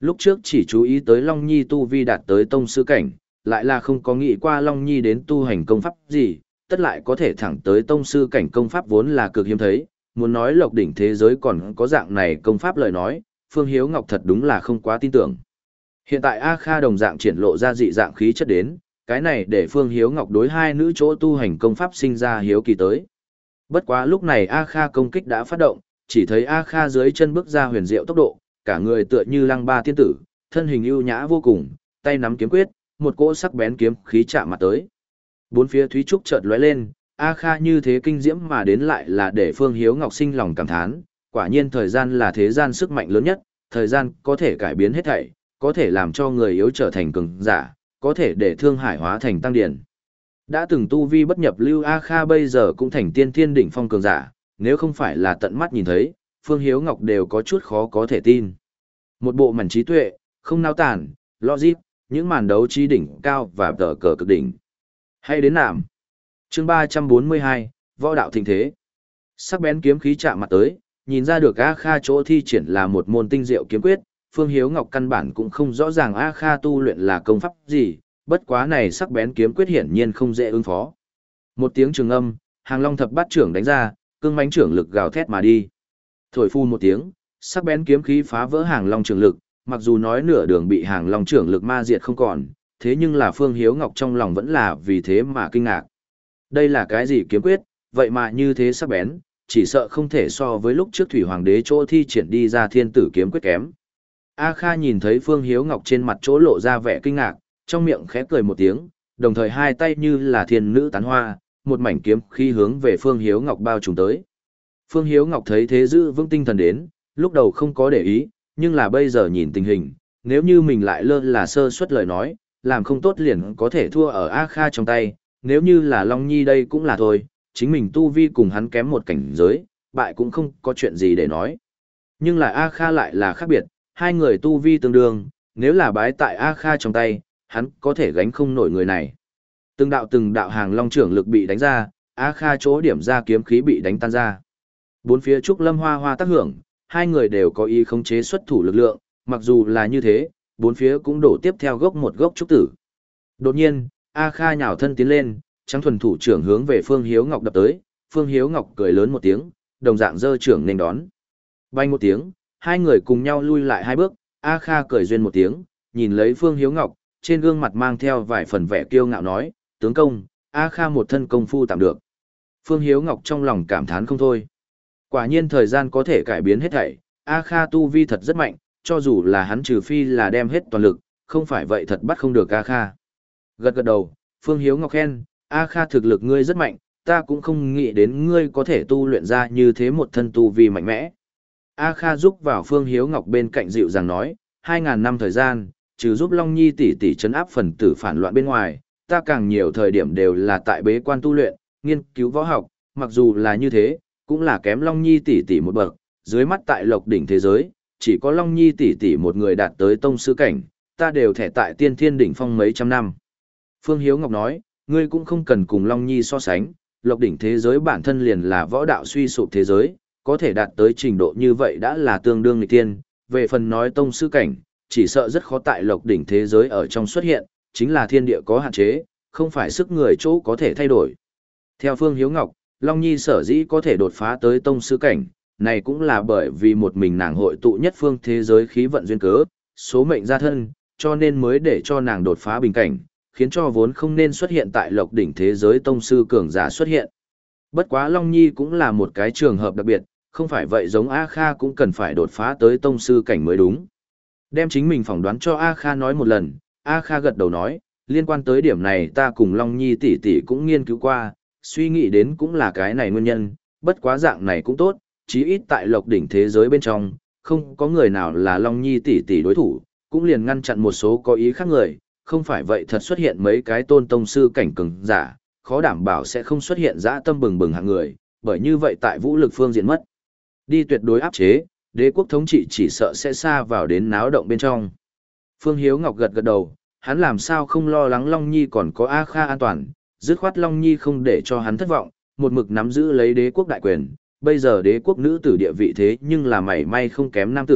Lúc trước chỉ chú ý tới Long Nhi tu vi đạt tới tông sư cảnh, lại là không có nghĩ qua Long Nhi đến tu hành công pháp gì, tất lại có thể thẳng tới tông sư cảnh công pháp vốn là cực hiếm thấy, muốn nói lộc đỉnh thế giới còn có dạng này công pháp lời nói, Phương Hiếu Ngọc thật đúng là không quá tin tưởng. Hiện tại A Kha đồng dạng triển lộ ra dị dạng khí chất đến, cái này để Phương Hiếu Ngọc đối hai nữ chỗ tu hành công pháp sinh ra hiếu kỳ tới. Bất quá lúc này A Kha công kích đã phát động, chỉ thấy A Kha dưới chân bước ra huyền diệu tốc độ, cả người tựa như lăng ba tiên tử, thân hình ưu nhã vô cùng, tay nắm kiếm quyết, một cỗ sắc bén kiếm khí chạm mặt tới. Bốn phía thúy trúc chợt lóe lên, A Kha như thế kinh diễm mà đến lại là để Phương Hiếu Ngọc sinh lòng cảm thán, quả nhiên thời gian là thế gian sức mạnh lớn nhất, thời gian có thể cải biến hết thảy, có thể làm cho người yếu trở thành cường giả, có thể để thương hải hóa thành tăng điển. Đã từng tu vi bất nhập lưu A Kha bây giờ cũng thành tiên thiên đỉnh phong cường giả, nếu không phải là tận mắt nhìn thấy, Phương Hiếu Ngọc đều có chút khó có thể tin. Một bộ mảnh trí tuệ, không nao tản, logic, những màn đấu trí đỉnh cao và tờ cờ cực đỉnh. Hay đến nạm. Chương ba trăm bốn mươi hai, Võ đạo thịnh thế. Sắc bén kiếm khí chạm mặt tới, nhìn ra được A Kha chỗ thi triển là một môn tinh diệu kiếm quyết, Phương Hiếu Ngọc căn bản cũng không rõ ràng A Kha tu luyện là công pháp gì, bất quá này sắc bén kiếm quyết hiển nhiên không dễ ứng phó. Một tiếng trường âm, Hàng Long thập bát trưởng đánh ra, cương mãnh trưởng lực gào thét mà đi. Thổi phu một tiếng, sắc bén kiếm khí phá vỡ Hàng Long trưởng lực, mặc dù nói nửa đường bị Hàng Long trưởng lực ma diệt không còn, thế nhưng là Phương Hiếu Ngọc trong lòng vẫn là vì thế mà kinh ngạc. Đây là cái gì kiếm quyết, vậy mà như thế sắc bén, chỉ sợ không thể so với lúc trước Thủy Hoàng đế chỗ thi triển đi ra thiên tử kiếm quyết kém. A Kha nhìn thấy Phương Hiếu Ngọc trên mặt chỗ lộ ra vẻ kinh ngạc, trong miệng khẽ cười một tiếng, đồng thời hai tay như là thiên nữ tán hoa, một mảnh kiếm khí hướng về Phương Hiếu Ngọc bao trùm tới. Phương Hiếu Ngọc thấy thế giữ vững tinh thần đến, lúc đầu không có để ý, nhưng là bây giờ nhìn tình hình, nếu như mình lại lơ là sơ suất lời nói, làm không tốt liền có thể thua ở A Kha trong tay, nếu như là Long Nhi đây cũng là thôi, chính mình tu vi cùng hắn kém một cảnh giới, bại cũng không có chuyện gì để nói. Nhưng là A Kha lại là khác biệt, hai người tu vi tương đương, nếu là bái tại A Kha trong tay, hắn có thể gánh không nổi người này. Từng đạo từng đạo Hàng Long trưởng lực bị đánh ra, A Kha chỗ điểm ra kiếm khí bị đánh tan ra. Bốn phía trúc lâm hoa hoa tác hưởng, hai người đều có ý khống chế xuất thủ lực lượng, mặc dù là như thế, bốn phía cũng đổ tiếp theo gốc một gốc trúc tử. Đột nhiên, A Kha nhào thân tiến lên, trắng thuần thủ trưởng hướng về Phương Hiếu Ngọc đập tới, Phương Hiếu Ngọc cười lớn một tiếng, đồng dạng giơ trưởng nên đón. Bay một tiếng, hai người cùng nhau lui lại hai bước, A Kha cười duyên một tiếng, nhìn lấy Phương Hiếu Ngọc, trên gương mặt mang theo vài phần vẻ kiêu ngạo nói, tướng công, A Kha một thân công phu tạm được. Phương Hiếu Ngọc trong lòng cảm thán không thôi. Quả nhiên thời gian có thể cải biến hết thảy, A Kha tu vi thật rất mạnh, cho dù là hắn trừ phi là đem hết toàn lực, không phải vậy thật bắt không được A Kha. Gật gật đầu, Phương Hiếu Ngọc khen, A Kha thực lực ngươi rất mạnh, ta cũng không nghĩ đến ngươi có thể tu luyện ra như thế một thân tu vi mạnh mẽ. A Kha giúp vào Phương Hiếu Ngọc bên cạnh dịu dàng nói, hai ngàn năm thời gian, trừ giúp Long Nhi tỷ tỷ trấn áp phần tử phản loạn bên ngoài, ta càng nhiều thời điểm đều là tại bế quan tu luyện, nghiên cứu võ học, mặc dù là như thế, cũng là kém Long Nhi tỷ tỷ một bậc, dưới mắt tại Lộc đỉnh thế giới, chỉ có Long Nhi tỷ tỷ một người đạt tới tông sư cảnh, ta đều thể tại tiên thiên đỉnh phong mấy trăm năm. Phương Hiếu Ngọc nói, ngươi cũng không cần cùng Long Nhi so sánh, Lộc đỉnh thế giới bản thân liền là võ đạo suy sụp thế giới, có thể đạt tới trình độ như vậy đã là tương đương nghịch tiên, về phần nói tông sư cảnh, chỉ sợ rất khó tại Lộc đỉnh thế giới ở trong xuất hiện, chính là thiên địa có hạn chế, không phải sức người chỗ có thể thay đổi. Theo Phương Hiếu Ngọc, Long Nhi sở dĩ có thể đột phá tới tông sư cảnh, này cũng là bởi vì một mình nàng hội tụ nhất phương thế giới khí vận duyên cớ, số mệnh gia thân, cho nên mới để cho nàng đột phá bình cảnh, khiến cho vốn không nên xuất hiện tại Lộc đỉnh thế giới tông sư cường giả xuất hiện. Bất quá Long Nhi cũng là một cái trường hợp đặc biệt, không phải vậy giống A Kha cũng cần phải đột phá tới tông sư cảnh mới đúng. Đem chính mình phỏng đoán cho A Kha nói một lần, A Kha gật đầu nói, liên quan tới điểm này ta cùng Long Nhi tỷ tỷ cũng nghiên cứu qua, suy nghĩ đến cũng là cái này nguyên nhân, bất quá dạng này cũng tốt, chí ít tại Lộc đỉnh thế giới bên trong, không có người nào là Long Nhi tỷ tỷ đối thủ, cũng liền ngăn chặn một số có ý khác người, không phải vậy thật xuất hiện mấy cái tôn tông sư cảnh cường giả, khó đảm bảo sẽ không xuất hiện dã tâm bừng bừng hạng người, bởi như vậy tại vũ lực phương diện mất đi tuyệt đối áp chế, đế quốc thống trị chỉ sợ sẽ xa vào đến náo động bên trong. Phương Hiếu Ngọc gật gật đầu, hắn làm sao không lo lắng Long Nhi còn có A Kha an toàn, dứt khoát Long Nhi không để cho hắn thất vọng, một mực nắm giữ lấy đế quốc đại quyền, bây giờ đế quốc nữ tử địa vị thế nhưng là mảy may không kém nam tử,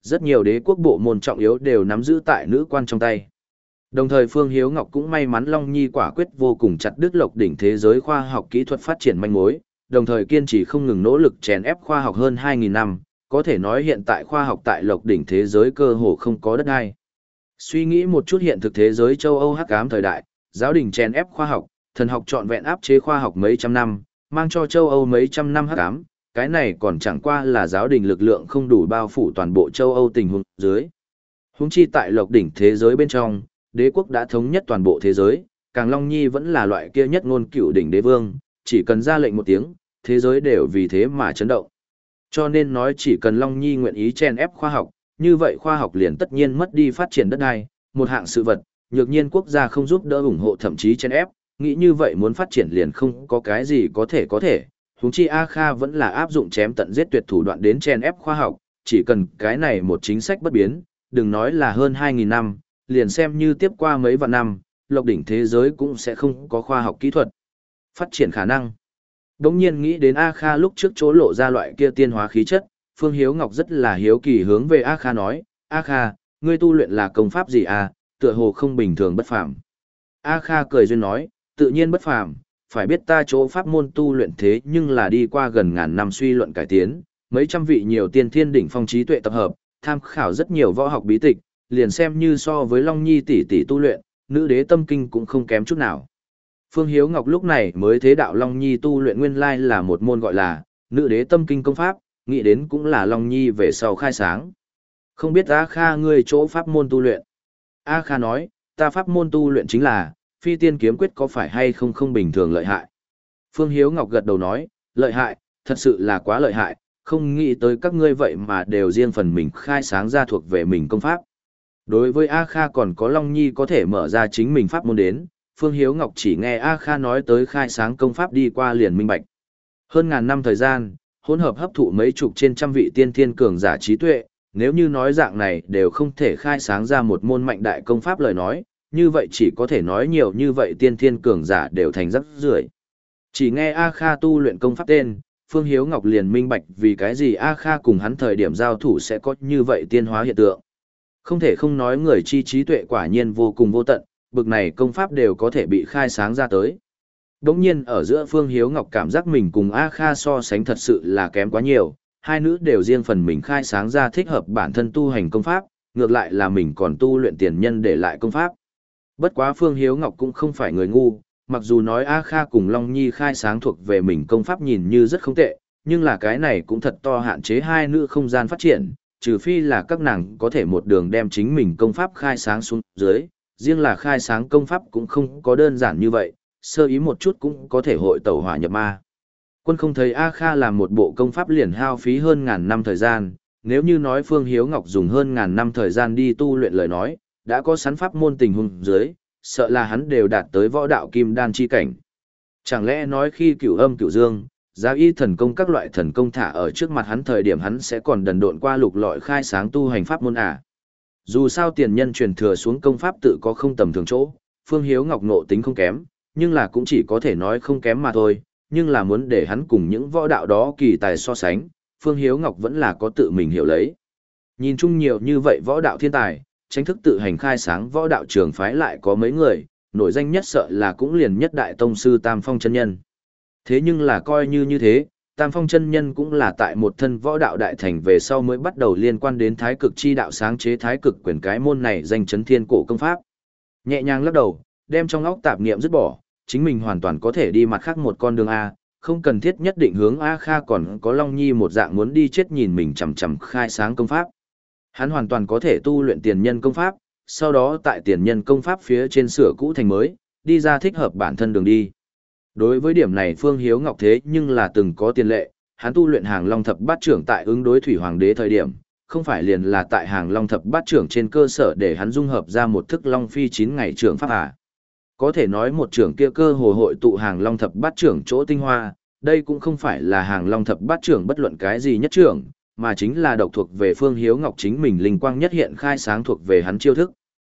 rất nhiều đế quốc bộ môn trọng yếu đều nắm giữ tại nữ quan trong tay. Đồng thời Phương Hiếu Ngọc cũng may mắn Long Nhi quả quyết vô cùng chặt đứt Lộc đỉnh thế giới khoa học kỹ thuật phát triển manh mối, đồng thời kiên trì không ngừng nỗ lực chèn ép khoa học hơn hai nghìn năm, có thể nói hiện tại khoa học tại Lộc đỉnh thế giới cơ hồ không có đất ai. Suy nghĩ một chút hiện thực thế giới châu Âu hắc ám thời đại, giáo đình chèn ép khoa học, thần học trọn vẹn áp chế khoa học mấy trăm năm, mang cho châu Âu mấy trăm năm hắc ám, cái này còn chẳng qua là giáo đình lực lượng không đủ bao phủ toàn bộ châu Âu tình huống dưới. Huống chi tại Lộc đỉnh thế giới bên trong, đế quốc đã thống nhất toàn bộ thế giới, càng Long Nhi vẫn là loại kia nhất ngôn cựu đỉnh đế vương, chỉ cần ra lệnh một tiếng, thế giới đều vì thế mà chấn động. Cho nên nói chỉ cần Long Nhi nguyện ý chen ép khoa học, như vậy khoa học liền tất nhiên mất đi phát triển đất đai, một hạng sự vật, nhược nhiên quốc gia không giúp đỡ ủng hộ thậm chí chen ép, nghĩ như vậy muốn phát triển liền không có cái gì có thể có thể. Huống chi A Kha vẫn là áp dụng chém tận giết tuyệt thủ đoạn đến chen ép khoa học, chỉ cần cái này một chính sách bất biến, đừng nói là hơn hai nghìn năm, liền xem như tiếp qua mấy vạn năm, Lộc đỉnh thế giới cũng sẽ không có khoa học kỹ thuật phát triển khả năng. Đống nhiên nghĩ đến A Kha lúc trước chỗ lộ ra loại kia tiên hóa khí chất, Phương Hiếu Ngọc rất là hiếu kỳ hướng về A Kha nói, A Kha, ngươi tu luyện là công pháp gì à, tựa hồ không bình thường bất phàm. A Kha cười duyên nói, tự nhiên bất phàm, phải biết ta chỗ pháp môn tu luyện thế nhưng là đi qua gần ngàn năm suy luận cải tiến, mấy trăm vị nhiều tiên thiên đỉnh phong trí tuệ tập hợp, tham khảo rất nhiều võ học bí tịch, liền xem như so với Long Nhi tỷ tỷ tu luyện, nữ đế tâm kinh cũng không kém chút nào. Phương Hiếu Ngọc lúc này mới thế đạo Long Nhi tu luyện nguyên lai là một môn gọi là nữ đế tâm kinh công pháp, nghĩ đến cũng là Long Nhi về sau khai sáng. Không biết A Kha ngươi chỗ pháp môn tu luyện. A Kha nói, ta pháp môn tu luyện chính là phi tiên kiếm quyết, có phải hay không không bình thường lợi hại. Phương Hiếu Ngọc gật đầu nói, lợi hại, thật sự là quá lợi hại, không nghĩ tới các ngươi vậy mà đều riêng phần mình khai sáng ra thuộc về mình công pháp. Đối với A Kha còn có Long Nhi có thể mở ra chính mình pháp môn đến, Phương Hiếu Ngọc chỉ nghe A Kha nói tới khai sáng công pháp đi qua liền minh bạch. Hơn ngàn năm thời gian, hỗn hợp hấp thụ mấy chục trên trăm vị tiên thiên cường giả trí tuệ, nếu như nói dạng này đều không thể khai sáng ra một môn mạnh đại công pháp lời nói, như vậy chỉ có thể nói nhiều như vậy tiên thiên cường giả đều thành rắc rưởi. Chỉ nghe A Kha tu luyện công pháp tên, Phương Hiếu Ngọc liền minh bạch vì cái gì A Kha cùng hắn thời điểm giao thủ sẽ có như vậy tiên hóa hiện tượng. Không thể không nói người chi trí tuệ quả nhiên vô cùng vô tận, bực này công pháp đều có thể bị khai sáng ra tới. Đống nhiên ở giữa Phương Hiếu Ngọc cảm giác mình cùng A Kha so sánh thật sự là kém quá nhiều, hai nữ đều riêng phần mình khai sáng ra thích hợp bản thân tu hành công pháp, ngược lại là mình còn tu luyện tiền nhân để lại công pháp. Bất quá Phương Hiếu Ngọc cũng không phải người ngu, mặc dù nói A Kha cùng Long Nhi khai sáng thuộc về mình công pháp nhìn như rất không tệ, nhưng là cái này cũng thật to hạn chế hai nữ không gian phát triển, trừ phi là các nàng có thể một đường đem chính mình công pháp khai sáng xuống dưới, riêng là khai sáng công pháp cũng không có đơn giản như vậy, sơ ý một chút cũng có thể hội tẩu hỏa nhập ma. Quân không thấy A Kha làm một bộ công pháp liền hao phí hơn ngàn năm thời gian, nếu như nói Phương Hiếu Ngọc dùng hơn ngàn năm thời gian đi tu luyện lời nói, đã có sẵn pháp môn tình huống dưới, sợ là hắn đều đạt tới võ đạo kim đan chi cảnh. Chẳng lẽ nói khi cửu âm cửu dương, giá y thần công các loại thần công thả ở trước mặt hắn thời điểm hắn sẽ còn đần độn qua lục lọi khai sáng tu hành pháp môn à? Dù sao tiền nhân truyền thừa xuống công pháp tự có không tầm thường chỗ, Phương Hiếu Ngọc ngộ tính không kém, nhưng là cũng chỉ có thể nói không kém mà thôi, nhưng là muốn để hắn cùng những võ đạo đó kỳ tài so sánh, Phương Hiếu Ngọc vẫn là có tự mình hiểu lấy. Nhìn chung nhiều như vậy võ đạo thiên tài, tranh thức tự hành khai sáng võ đạo trường phái lại có mấy người, nổi danh nhất sợ là cũng liền nhất đại tông sư Tam Phong chân nhân. Thế nhưng là coi như như thế, Tam Phong chân nhân cũng là tại một thân võ đạo đại thành về sau mới bắt đầu liên quan đến thái cực chi đạo sáng chế thái cực quyền cái môn này danh chấn thiên cổ công pháp. Nhẹ nhàng lắc đầu, đem trong óc tạp niệm dứt bỏ, chính mình hoàn toàn có thể đi mặt khác một con đường A, không cần thiết nhất định hướng A Kha còn có Long Nhi một dạng muốn đi chết nhìn mình chằm chằm khai sáng công pháp. Hắn hoàn toàn có thể tu luyện tiền nhân công pháp, sau đó tại tiền nhân công pháp phía trên sửa cũ thành mới, đi ra thích hợp bản thân đường đi. Đối với điểm này Phương Hiếu Ngọc thế nhưng là từng có tiền lệ, hắn tu luyện Hàng Long Thập Bát Trưởng tại ứng đối Thủy Hoàng đế thời điểm, không phải liền là tại Hàng Long Thập Bát Trưởng trên cơ sở để hắn dung hợp ra một thức Long Phi chín ngày trưởng pháp à. Có thể nói một trưởng kia cơ hồ hội tụ Hàng Long Thập Bát Trưởng chỗ tinh hoa, đây cũng không phải là Hàng Long Thập Bát Trưởng bất luận cái gì nhất trưởng, mà chính là độc thuộc về Phương Hiếu Ngọc chính mình linh quang nhất hiện khai sáng thuộc về hắn chiêu thức.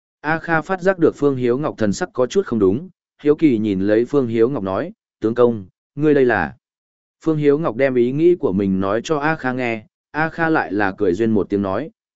A Kha phát giác được Phương Hiếu Ngọc thần sắc có chút không đúng, hiếu kỳ nhìn lấy Phương Hiếu Ngọc nói, tướng công, ngươi đây là. Phương Hiếu Ngọc đem ý nghĩ của mình nói cho A Kha nghe, A Kha lại là cười duyên một tiếng nói,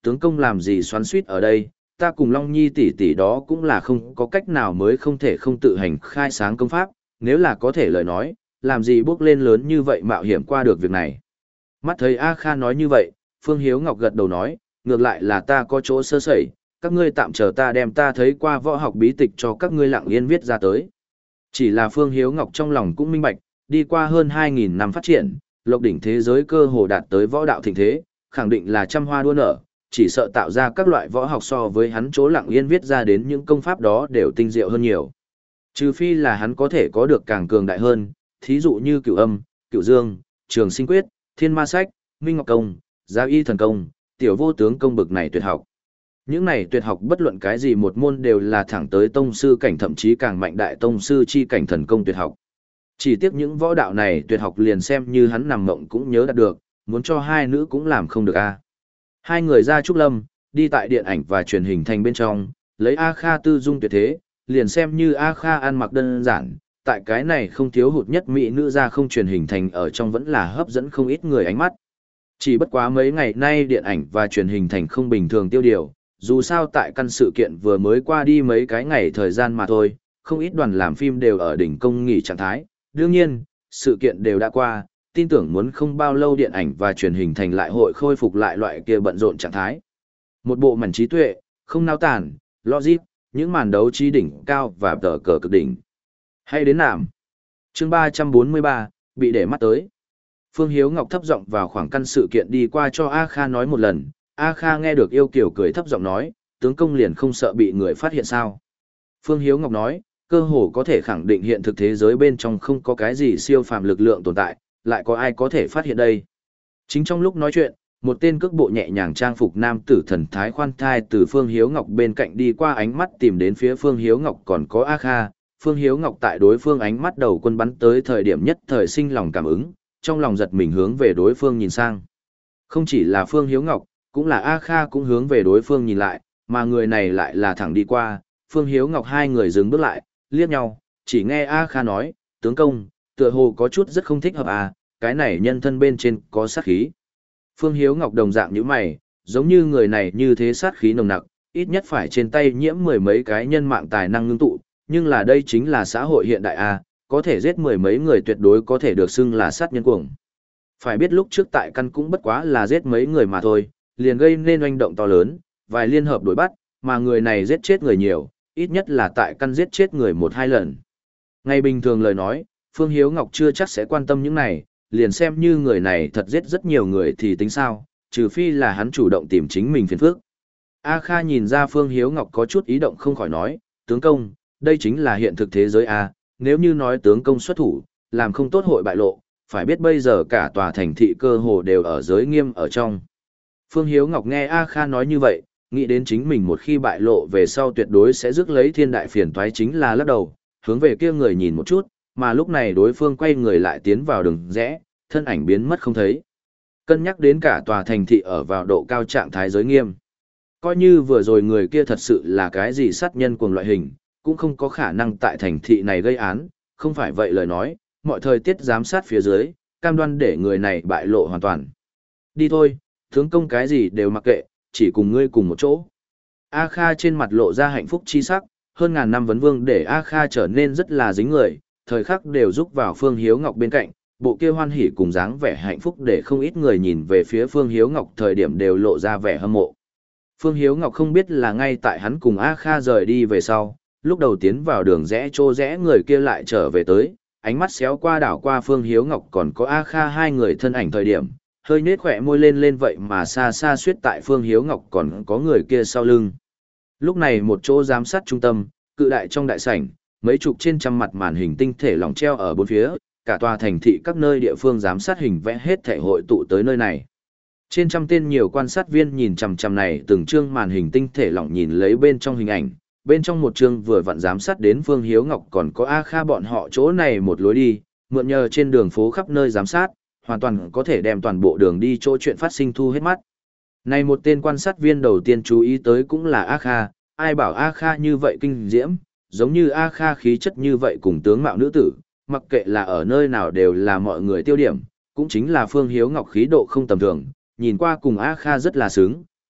tướng công làm gì xoắn suýt ở đây, ta cùng Long Nhi tỷ tỷ đó cũng là không có cách nào mới không thể không tự hành khai sáng công pháp, nếu là có thể lời nói, làm gì bước lên lớn như vậy mạo hiểm qua được việc này. Mắt thấy A Kha nói như vậy, Phương Hiếu Ngọc gật đầu nói, ngược lại là ta có chỗ sơ sẩy, các ngươi tạm chờ ta đem ta thấy qua võ học bí tịch cho các ngươi lặng yên viết ra tới. Chỉ là Phương Hiếu Ngọc trong lòng cũng minh bạch, đi qua hơn hai nghìn năm phát triển, lộc đỉnh thế giới cơ hồ đạt tới võ đạo thịnh thế, khẳng định là trăm hoa đua nở, chỉ sợ tạo ra các loại võ học so với hắn chỗ lặng yên viết ra đến những công pháp đó đều tinh diệu hơn nhiều. Trừ phi là hắn có thể có được càng cường đại hơn, thí dụ như cửu âm, cửu dương, trường sinh quyết, thiên ma sách, minh ngọc công, gia y thần công, tiểu vô tướng công bực này tuyệt học. Những này tuyệt học bất luận cái gì một môn đều là thẳng tới tông sư cảnh, thậm chí càng mạnh đại tông sư chi cảnh thần công tuyệt học. Chỉ tiếc những võ đạo này tuyệt học liền xem như hắn nằm mộng cũng nhớ đạt được, muốn cho hai nữ cũng làm không được a. Hai người ra Trúc Lâm, đi tại điện ảnh và truyền hình thành bên trong, lấy A Kha tư dung tuyệt thế, liền xem như A Kha ăn mặc đơn giản, tại cái này không thiếu hụt nhất mỹ nữ ra không truyền hình thành ở trong vẫn là hấp dẫn không ít người ánh mắt. Chỉ bất quá mấy ngày nay điện ảnh và truyền hình thành không bình thường tiêu điều, dù sao tại căn sự kiện vừa mới qua đi mấy cái ngày thời gian mà thôi, không ít đoàn làm phim đều ở đỉnh công nghỉ trạng thái. Đương nhiên, sự kiện đều đã qua, tin tưởng muốn không bao lâu điện ảnh và truyền hình thành lại hội khôi phục lại loại kia bận rộn trạng thái. Một bộ màn trí tuệ, không nao tản, logic, những màn đấu trí đỉnh cao và tờ cờ cực đỉnh. Hay đến nàm. Chương ba trăm bốn mươi ba, bị để mắt tới. Phương Hiếu Ngọc thấp giọng vào khoảng căn sự kiện đi qua cho A Kha nói một lần, A Kha nghe được yêu kiều cười thấp giọng nói, tướng công liền không sợ bị người phát hiện sao. Phương Hiếu Ngọc nói, cơ hồ có thể khẳng định hiện thực thế giới bên trong không có cái gì siêu phàm lực lượng tồn tại, lại có ai có thể phát hiện đây. Chính trong lúc nói chuyện, một tên cước bộ nhẹ nhàng trang phục nam tử thần thái khoan thai từ Phương Hiếu Ngọc bên cạnh đi qua, ánh mắt tìm đến phía Phương Hiếu Ngọc còn có A Kha. Phương Hiếu Ngọc tại đối phương ánh mắt đầu quân bắn tới thời điểm nhất thời sinh lòng cảm ứng, trong lòng giật mình hướng về đối phương nhìn sang. Không chỉ là Phương Hiếu Ngọc, cũng là A Kha cũng hướng về đối phương nhìn lại, mà người này lại là thẳng đi qua. Phương Hiếu Ngọc hai người dừng bước lại, liếc nhau, chỉ nghe A Kha nói, tướng công, tựa hồ có chút rất không thích hợp à, cái này nhân thân bên trên có sát khí. Phương Hiếu Ngọc đồng dạng như mày, giống như người này như thế sát khí nồng nặc, ít nhất phải trên tay nhiễm mười mấy cái nhân mạng tài năng ngưng tụ, nhưng là đây chính là xã hội hiện đại à, có thể giết mười mấy người tuyệt đối có thể được xưng là sát nhân cuồng. Phải biết lúc trước tại căn cũng bất quá là giết mấy người mà thôi, liền gây nên oanh động to lớn, vài liên hợp đối bắt, mà người này giết chết người nhiều, ít nhất là tại căn giết chết người một hai lần. Ngày bình thường lời nói, Phương Hiếu Ngọc chưa chắc sẽ quan tâm những này, liền xem như người này thật giết rất nhiều người thì tính sao, trừ phi là hắn chủ động tìm chính mình phiền phức. A Kha nhìn ra Phương Hiếu Ngọc có chút ý động không khỏi nói, tướng công, đây chính là hiện thực thế giới A, nếu như nói tướng công xuất thủ, làm không tốt hội bại lộ, phải biết bây giờ cả tòa thành thị cơ hồ đều ở giới nghiêm ở trong. Phương Hiếu Ngọc nghe A Kha nói như vậy, nghĩ đến chính mình một khi bại lộ về sau tuyệt đối sẽ rước lấy thiên đại phiền toái, chính là lắc đầu, hướng về kia người nhìn một chút, mà lúc này đối phương quay người lại tiến vào đường rẽ, thân ảnh biến mất không thấy. Cân nhắc đến cả tòa thành thị ở vào độ cao trạng thái giới nghiêm. Coi như vừa rồi người kia thật sự là cái gì sát nhân cuồng loại hình, cũng không có khả năng tại thành thị này gây án, không phải vậy lời nói, mọi thời tiết giám sát phía dưới, cam đoan để người này bại lộ hoàn toàn. Đi thôi, tướng công cái gì đều mặc kệ, chỉ cùng ngươi cùng một chỗ. A Kha trên mặt lộ ra hạnh phúc chi sắc, hơn ngàn năm vấn vương để A Kha trở nên rất là dính người, thời khắc đều giúp vào Phương Hiếu Ngọc bên cạnh, bộ kia hoan hỉ cùng dáng vẻ hạnh phúc để không ít người nhìn về phía Phương Hiếu Ngọc thời điểm đều lộ ra vẻ hâm mộ. Phương Hiếu Ngọc không biết là ngay tại hắn cùng A Kha rời đi về sau, lúc đầu tiến vào đường rẽ trô rẽ người kia lại trở về tới, ánh mắt xéo qua đảo qua Phương Hiếu Ngọc còn có A Kha hai người thân ảnh thời điểm, hơi nết khỏe môi lên lên vậy mà xa xa suýt tại Phương Hiếu Ngọc còn có người kia sau lưng. Lúc này một chỗ giám sát trung tâm, cự đại trong đại sảnh, mấy chục trên trăm mặt màn hình tinh thể lỏng treo ở bốn phía, cả tòa thành thị các nơi địa phương giám sát hình vẽ hết thể hội tụ tới nơi này. Trên trăm tên nhiều quan sát viên nhìn chằm chằm này từng chương màn hình tinh thể lỏng nhìn lấy bên trong hình ảnh, bên trong một chương vừa vặn giám sát đến Phương Hiếu Ngọc còn có A Kha bọn họ chỗ này một lối đi, mượn nhờ trên đường phố khắp nơi giám sát, hoàn toàn có thể đem toàn bộ đường đi chỗ chuyện phát sinh thu hết mắt. Này một tên quan sát viên đầu tiên chú ý tới cũng là A Kha, ai bảo A Kha như vậy kinh diễm, giống như A Kha khí chất như vậy cùng tướng mạo nữ tử, mặc kệ là ở nơi nào đều là mọi người tiêu điểm, cũng chính là Phương Hiếu Ngọc khí độ không tầm thường, nhìn qua cùng A Kha rất là sướng,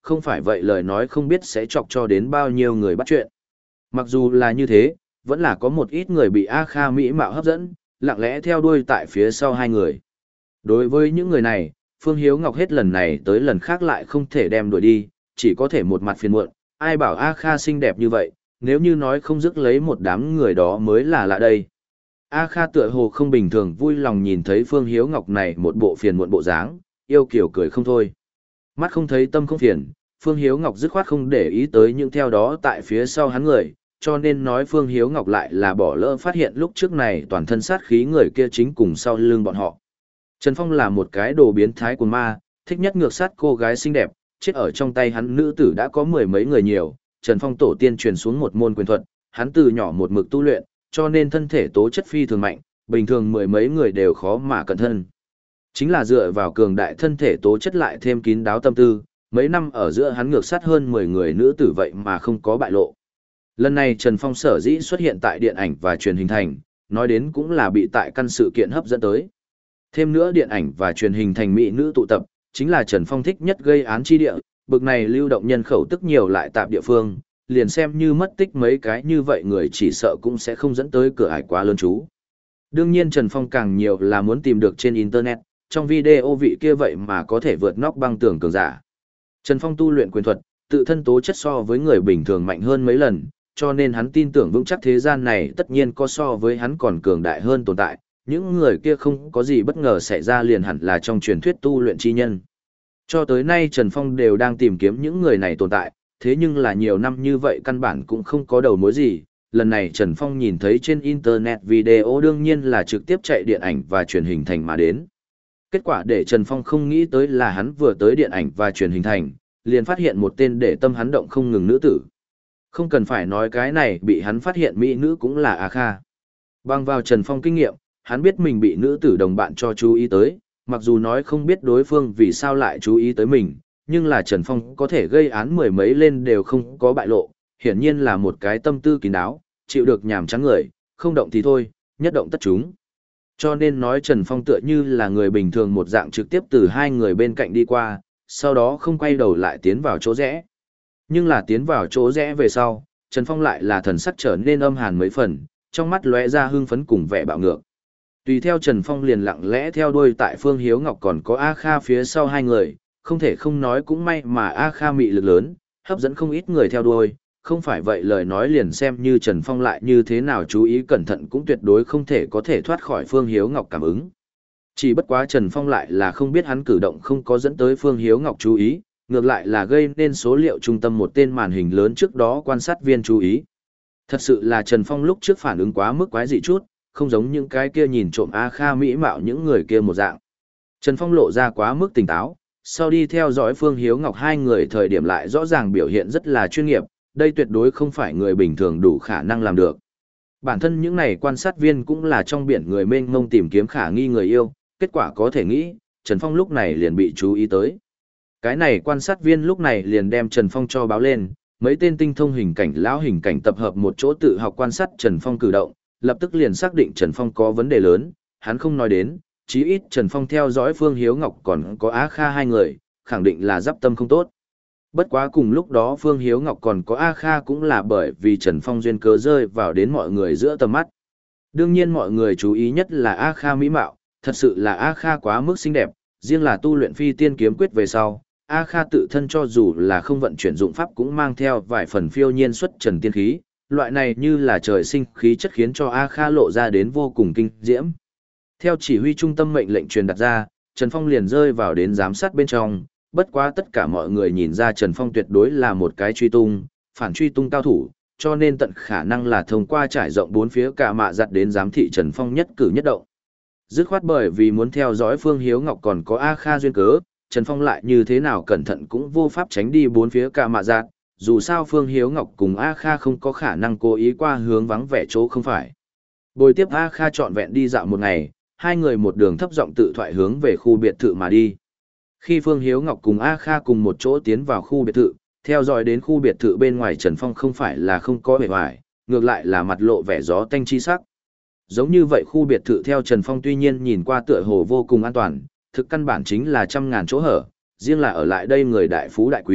không phải vậy lời nói không biết sẽ chọc cho đến bao nhiêu người bắt chuyện. Mặc dù là như thế, vẫn là có một ít người bị A Kha mỹ mạo hấp dẫn, lặng lẽ theo đuôi tại phía sau hai người. Đối với những người này, Phương Hiếu Ngọc hết lần này tới lần khác lại không thể đem đuổi đi, chỉ có thể một mặt phiền muộn, ai bảo A Kha xinh đẹp như vậy, nếu như nói không dứt lấy một đám người đó mới là lạ đây. A Kha tựa hồ không bình thường vui lòng nhìn thấy Phương Hiếu Ngọc này một bộ phiền muộn bộ dáng, yêu kiều cười không thôi. Mắt không thấy tâm không phiền, Phương Hiếu Ngọc dứt khoát không để ý tới những theo đó tại phía sau hắn người, cho nên nói Phương Hiếu Ngọc lại là bỏ lỡ phát hiện lúc trước này toàn thân sát khí người kia chính cùng sau lưng bọn họ. Trần Phong là một cái đồ biến thái của ma, thích nhất ngược sát cô gái xinh đẹp, chết ở trong tay hắn nữ tử đã có mười mấy người nhiều, Trần Phong tổ tiên truyền xuống một môn quyền thuật, hắn từ nhỏ một mực tu luyện, cho nên thân thể tố chất phi thường mạnh, bình thường mười mấy người đều khó mà cẩn thân. Chính là dựa vào cường đại thân thể tố chất lại thêm kín đáo tâm tư, mấy năm ở giữa hắn ngược sát hơn mười người nữ tử vậy mà không có bại lộ. Lần này Trần Phong sở dĩ xuất hiện tại điện ảnh và truyền hình thành, nói đến cũng là bị tại căn sự kiện hấp dẫn tới. Thêm nữa điện ảnh và truyền hình thành mỹ nữ tụ tập, chính là Trần Phong thích nhất gây án chi địa, bực này lưu động nhân khẩu tức nhiều lại tạp địa phương, liền xem như mất tích mấy cái như vậy người chỉ sợ cũng sẽ không dẫn tới cửa ải quá lớn chú. Đương nhiên Trần Phong càng nhiều là muốn tìm được trên Internet, trong video vị kia vậy mà có thể vượt nóc băng tường cường giả. Trần Phong tu luyện quyền thuật, tự thân tố chất so với người bình thường mạnh hơn mấy lần, cho nên hắn tin tưởng vững chắc thế gian này tất nhiên có so với hắn còn cường đại hơn tồn tại, những người kia không có gì bất ngờ xảy ra liền hẳn là trong truyền thuyết tu luyện chi nhân. Cho tới nay Trần Phong đều đang tìm kiếm những người này tồn tại, thế nhưng là nhiều năm như vậy căn bản cũng không có đầu mối gì. Lần này Trần Phong nhìn thấy trên Internet video đương nhiên là trực tiếp chạy điện ảnh và truyền hình thành mà đến. Kết quả để Trần Phong không nghĩ tới là hắn vừa tới điện ảnh và truyền hình thành, liền phát hiện một tên để tâm hắn động không ngừng nữ tử. Không cần phải nói cái này bị hắn phát hiện mỹ nữ cũng là A Kha. Bằng vào Trần Phong kinh nghiệm, hắn biết mình bị nữ tử đồng bạn cho chú ý tới, mặc dù nói không biết đối phương vì sao lại chú ý tới mình, nhưng là Trần Phong có thể gây án mười mấy lên đều không có bại lộ, hiển nhiên là một cái tâm tư kín đáo, chịu được nhàm chán người, không động thì thôi, nhất động tất chúng. Cho nên nói Trần Phong tựa như là người bình thường một dạng trực tiếp từ hai người bên cạnh đi qua, sau đó không quay đầu lại tiến vào chỗ rẽ. Nhưng là tiến vào chỗ rẽ về sau, Trần Phong lại là thần sắc trở nên âm hàn mấy phần, trong mắt lóe ra hưng phấn cùng vẻ bạo ngược. Tùy theo Trần Phong liền lặng lẽ theo đuôi tại Phương Hiếu Ngọc còn có A Kha phía sau hai người, không thể không nói cũng may mà A Kha mị lực lớn, hấp dẫn không ít người theo đuôi, không phải vậy lời nói liền xem như Trần Phong lại như thế nào chú ý cẩn thận cũng tuyệt đối không thể có thể thoát khỏi Phương Hiếu Ngọc cảm ứng. Chỉ bất quá Trần Phong lại là không biết hắn cử động không có dẫn tới Phương Hiếu Ngọc chú ý, ngược lại là gây nên số liệu trung tâm một tên màn hình lớn trước đó quan sát viên chú ý. Thật sự là Trần Phong lúc trước phản ứng quá mức quái dị chút, không giống những cái kia nhìn trộm A Kha mỹ mạo những người kia một dạng. Trần Phong lộ ra quá mức tỉnh táo, sau đi theo dõi Phương Hiếu Ngọc hai người thời điểm lại rõ ràng biểu hiện rất là chuyên nghiệp, đây tuyệt đối không phải người bình thường đủ khả năng làm được. Bản thân những này quan sát viên cũng là trong biển người mênh mông tìm kiếm khả nghi người yêu, kết quả có thể nghĩ, Trần Phong lúc này liền bị chú ý tới. Cái này quan sát viên lúc này liền đem Trần Phong cho báo lên, mấy tên tinh thông hình cảnh lão hình cảnh tập hợp một chỗ tự học quan sát Trần Phong cử động, lập tức liền xác định Trần Phong có vấn đề lớn, hắn không nói đến, chí ít Trần Phong theo dõi Phương Hiếu Ngọc còn có Á Kha hai người, khẳng định là giáp tâm không tốt. Bất quá cùng lúc đó Phương Hiếu Ngọc còn có A Kha cũng là bởi vì Trần Phong duyên cớ rơi vào đến mọi người giữa tầm mắt. Đương nhiên mọi người chú ý nhất là A Kha mỹ mạo, thật sự là A Kha quá mức xinh đẹp, riêng là tu luyện phi tiên kiếm quyết về sau, A Kha tự thân cho dù là không vận chuyển dụng pháp cũng mang theo vài phần phiêu nhiên xuất trần tiên khí, loại này như là trời sinh khí chất khiến cho A Kha lộ ra đến vô cùng kinh diễm. Theo chỉ huy trung tâm mệnh lệnh truyền đặt ra, Trần Phong liền rơi vào đến giám sát bên trong, bất quá tất cả mọi người nhìn ra Trần Phong tuyệt đối là một cái truy tung, phản truy tung cao thủ, cho nên tận khả năng là thông qua trải rộng bốn phía cả mạ giặt đến giám thị Trần Phong nhất cử nhất động. Dứt khoát bởi vì muốn theo dõi Phương Hiếu Ngọc còn có A Kha duyên cớ, Trần Phong lại như thế nào cẩn thận cũng vô pháp tránh đi bốn phía cả mạ giặt, dù sao Phương Hiếu Ngọc cùng A Kha không có khả năng cố ý qua hướng vắng vẻ chỗ không phải. Bồi tiếp A Kha trọn vẹn đi dạo một ngày, hai người một đường thấp giọng tự thoại hướng về khu biệt thự mà đi. Khi Phương Hiếu Ngọc cùng A Kha cùng một chỗ tiến vào khu biệt thự, theo dõi đến khu biệt thự bên ngoài Trần Phong không phải là không có vẻ ngoài, ngược lại là mặt lộ vẻ gió tanh chi sắc. Giống như vậy khu biệt thự theo Trần Phong tuy nhiên nhìn qua tựa hồ vô cùng an toàn, thực căn bản chính là trăm ngàn chỗ hở, riêng là ở lại đây người đại phú đại quý,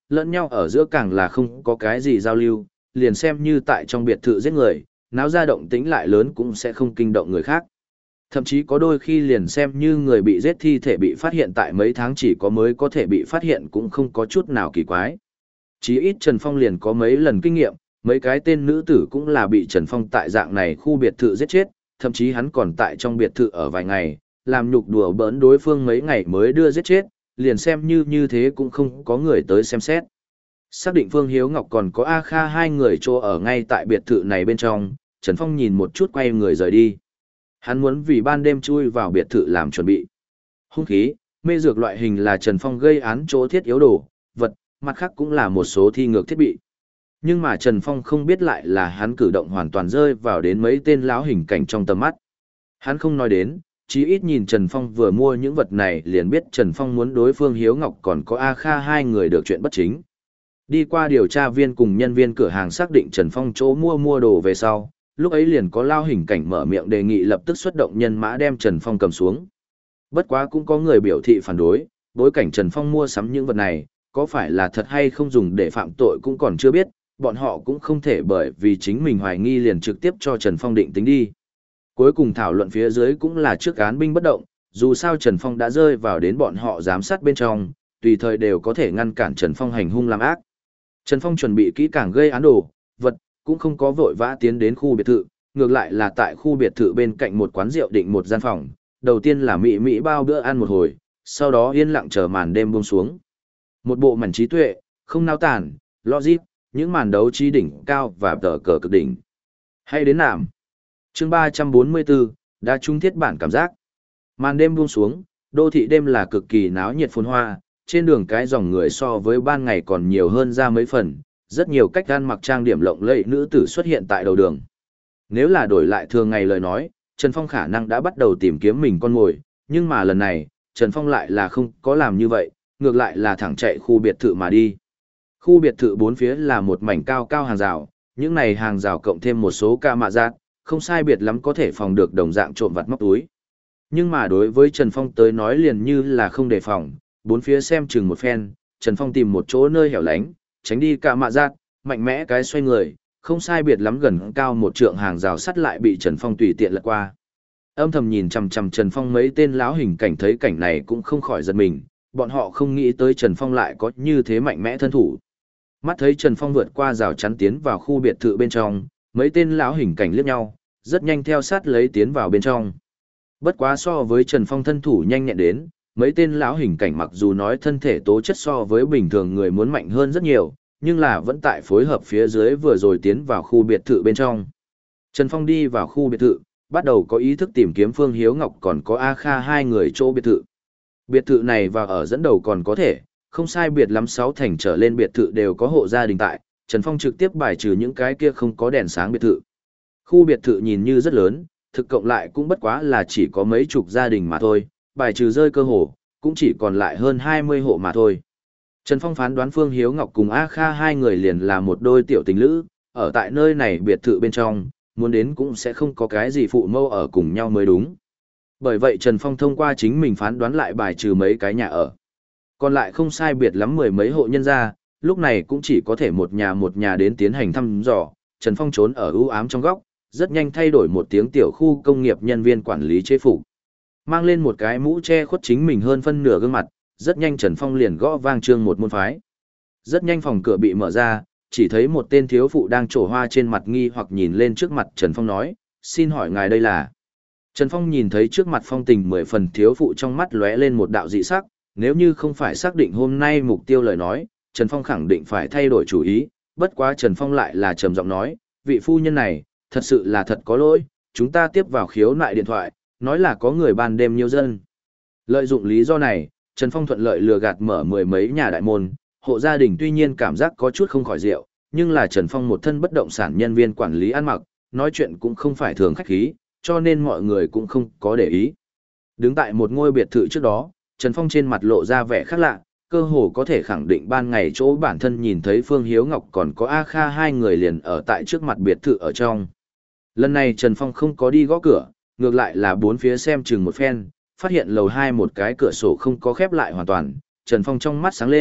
lẫn nhau ở giữa càng là không có cái gì giao lưu, liền xem như tại trong biệt thự giết người, náo ra động tĩnh lại lớn cũng sẽ không kinh động người khác. Thậm chí có đôi khi liền xem như người bị giết thi thể bị phát hiện tại mấy tháng chỉ có mới có thể bị phát hiện cũng không có chút nào kỳ quái. Chí ít Trần Phong liền có mấy lần kinh nghiệm, mấy cái tên nữ tử cũng là bị Trần Phong tại dạng này khu biệt thự giết chết, thậm chí hắn còn tại trong biệt thự ở vài ngày, làm nhục đùa bỡn đối phương mấy ngày mới đưa giết chết, liền xem như như thế cũng không có người tới xem xét. Xác định Phương Hiếu Ngọc còn có A Kha hai người chỗ ở ngay tại biệt thự này bên trong, Trần Phong nhìn một chút quay người rời đi. Hắn muốn vì ban đêm chui vào biệt thự làm chuẩn bị. Hung khí, mê dược loại hình là Trần Phong gây án chỗ thiết yếu đồ, vật, mặt khác cũng là một số thi ngược thiết bị. Nhưng mà Trần Phong không biết lại là hắn cử động hoàn toàn rơi vào đến mấy tên lão hình cảnh trong tầm mắt. Hắn không nói đến, chí ít nhìn Trần Phong vừa mua những vật này liền biết Trần Phong muốn đối phương Hiếu Ngọc còn có A Kha hai người được chuyện bất chính. Đi qua điều tra viên cùng nhân viên cửa hàng xác định Trần Phong chỗ mua mua đồ về sau, lúc ấy liền có lao hình cảnh mở miệng đề nghị lập tức xuất động nhân mã đem Trần Phong cầm xuống. Bất quá cũng có người biểu thị phản đối, bối cảnh Trần Phong mua sắm những vật này, có phải là thật hay không dùng để phạm tội cũng còn chưa biết, bọn họ cũng không thể bởi vì chính mình hoài nghi liền trực tiếp cho Trần Phong định tính đi. Cuối cùng thảo luận phía dưới cũng là trước án binh bất động, dù sao Trần Phong đã rơi vào đến bọn họ giám sát bên trong, tùy thời đều có thể ngăn cản Trần Phong hành hung làm ác. Trần Phong chuẩn bị kỹ càng gây án đồ, vật, cũng không có vội vã tiến đến khu biệt thự, ngược lại là tại khu biệt thự bên cạnh một quán rượu định một gian phòng, đầu tiên là mỹ mỹ bao bữa ăn một hồi, sau đó yên lặng chờ màn đêm buông xuống. Một bộ mảnh trí tuệ, không nao tản, logic, những màn đấu trí đỉnh cao và tờ cờ cực đỉnh. Hay đến nạm. Chương ba trăm bốn mươi bốn, đã trung thiết bản cảm giác. Màn đêm buông xuống, đô thị đêm là cực kỳ náo nhiệt phồn hoa, trên đường cái dòng người so với ban ngày còn nhiều hơn ra mấy phần, rất nhiều cách ăn mặc trang điểm lộng lẫy nữ tử xuất hiện tại đầu đường. Nếu là đổi lại thường ngày lời nói, Trần Phong khả năng đã bắt đầu tìm kiếm mình con mồi, nhưng mà lần này, Trần Phong lại là không có làm như vậy, ngược lại là thẳng chạy khu biệt thự mà đi. Khu biệt thự bốn phía là một mảnh cao cao hàng rào, những này hàng rào cộng thêm một số ca mạ giác, không sai biệt lắm có thể phòng được đồng dạng trộm vặt móc túi. Nhưng mà đối với Trần Phong tới nói liền như là không đề phòng, bốn phía xem chừng một phen, Trần Phong tìm một chỗ nơi hẻo lánh, tránh đi ca mạ giác, mạnh mẽ cái xoay người, không sai biệt lắm gần cao một trượng hàng rào sắt lại bị Trần Phong tùy tiện lật qua. Âm thầm nhìn chằm chằm Trần Phong mấy tên lão hình cảnh thấy cảnh này cũng không khỏi giật mình, bọn họ không nghĩ tới Trần Phong lại có như thế mạnh mẽ thân thủ. Mắt thấy Trần Phong vượt qua rào chắn tiến vào khu biệt thự bên trong, mấy tên lão hình cảnh liếc nhau, rất nhanh theo sát lấy tiến vào bên trong. Bất quá so với Trần Phong thân thủ nhanh nhẹn đến, mấy tên lão hình cảnh mặc dù nói thân thể tố chất so với bình thường người muốn mạnh hơn rất nhiều, nhưng là vẫn tại phối hợp phía dưới vừa rồi tiến vào khu biệt thự bên trong. Trần Phong đi vào khu biệt thự, bắt đầu có ý thức tìm kiếm Phương Hiếu Ngọc còn có A Kha hai người chỗ biệt thự. Biệt thự này vào ở dẫn đầu còn có thể, không sai biệt lắm sáu thành trở lên biệt thự đều có hộ gia đình tại, Trần Phong trực tiếp bài trừ những cái kia không có đèn sáng biệt thự. Khu biệt thự nhìn như rất lớn, thực cộng lại cũng bất quá là chỉ có mấy chục gia đình mà thôi, bài trừ rơi cơ hồ, cũng chỉ còn lại hơn hai mươi hộ mà thôi. Trần Phong phán đoán Phương Hiếu Ngọc cùng A Kha hai người liền là một đôi tiểu tình lữ, ở tại nơi này biệt thự bên trong, muốn đến cũng sẽ không có cái gì phụ mâu ở cùng nhau mới đúng. Bởi vậy Trần Phong thông qua chính mình phán đoán lại bài trừ mấy cái nhà ở. Còn lại không sai biệt lắm mười mấy hộ nhân gia, lúc này cũng chỉ có thể một nhà một nhà đến tiến hành thăm dò. Trần Phong trốn ở ưu ám trong góc, rất nhanh thay đổi một tiếng tiểu khu công nghiệp nhân viên quản lý chế phục. Mang lên một cái mũ che khuất chính mình hơn phân nửa gương mặt, rất nhanh Trần Phong liền gõ vang chương một môn phái. Rất nhanh phòng cửa bị mở ra, chỉ thấy một tên thiếu phụ đang trổ hoa trên mặt nghi hoặc nhìn lên trước mặt Trần Phong nói, xin hỏi ngài đây là... Trần Phong nhìn thấy trước mặt phong tình mười phần thiếu phụ trong mắt lóe lên một đạo dị sắc, nếu như không phải xác định hôm nay mục tiêu lời nói, Trần Phong khẳng định phải thay đổi chủ ý, bất quá Trần Phong lại là trầm giọng nói, vị phu nhân này, thật sự là thật có lỗi, chúng ta tiếp vào khiếu nại điện thoại, nói là có người ban đêm nhiều dân. Lợi dụng lý do này, Trần Phong thuận lợi lừa gạt mở mười mấy nhà đại môn, hộ gia đình tuy nhiên cảm giác có chút không khỏi rượu, nhưng là Trần Phong một thân bất động sản nhân viên quản lý ăn mặc, nói chuyện cũng không phải thường khách khí, cho nên mọi người cũng không có để ý. Đứng tại một ngôi biệt thự trước đó, Trần Phong trên mặt lộ ra vẻ khác lạ, cơ hồ có thể khẳng định ban ngày chỗ bản thân nhìn thấy Phương Hiếu Ngọc còn có A Kha hai người liền ở tại trước mặt biệt thự ở trong. Lần này Trần Phong không có đi gõ cửa, ngược lại là bốn phía xem chừng một phen, phát hiện lầu hai một cái cửa sổ không có khép lại hoàn toàn, Trần Phong trong mắt sáng lên,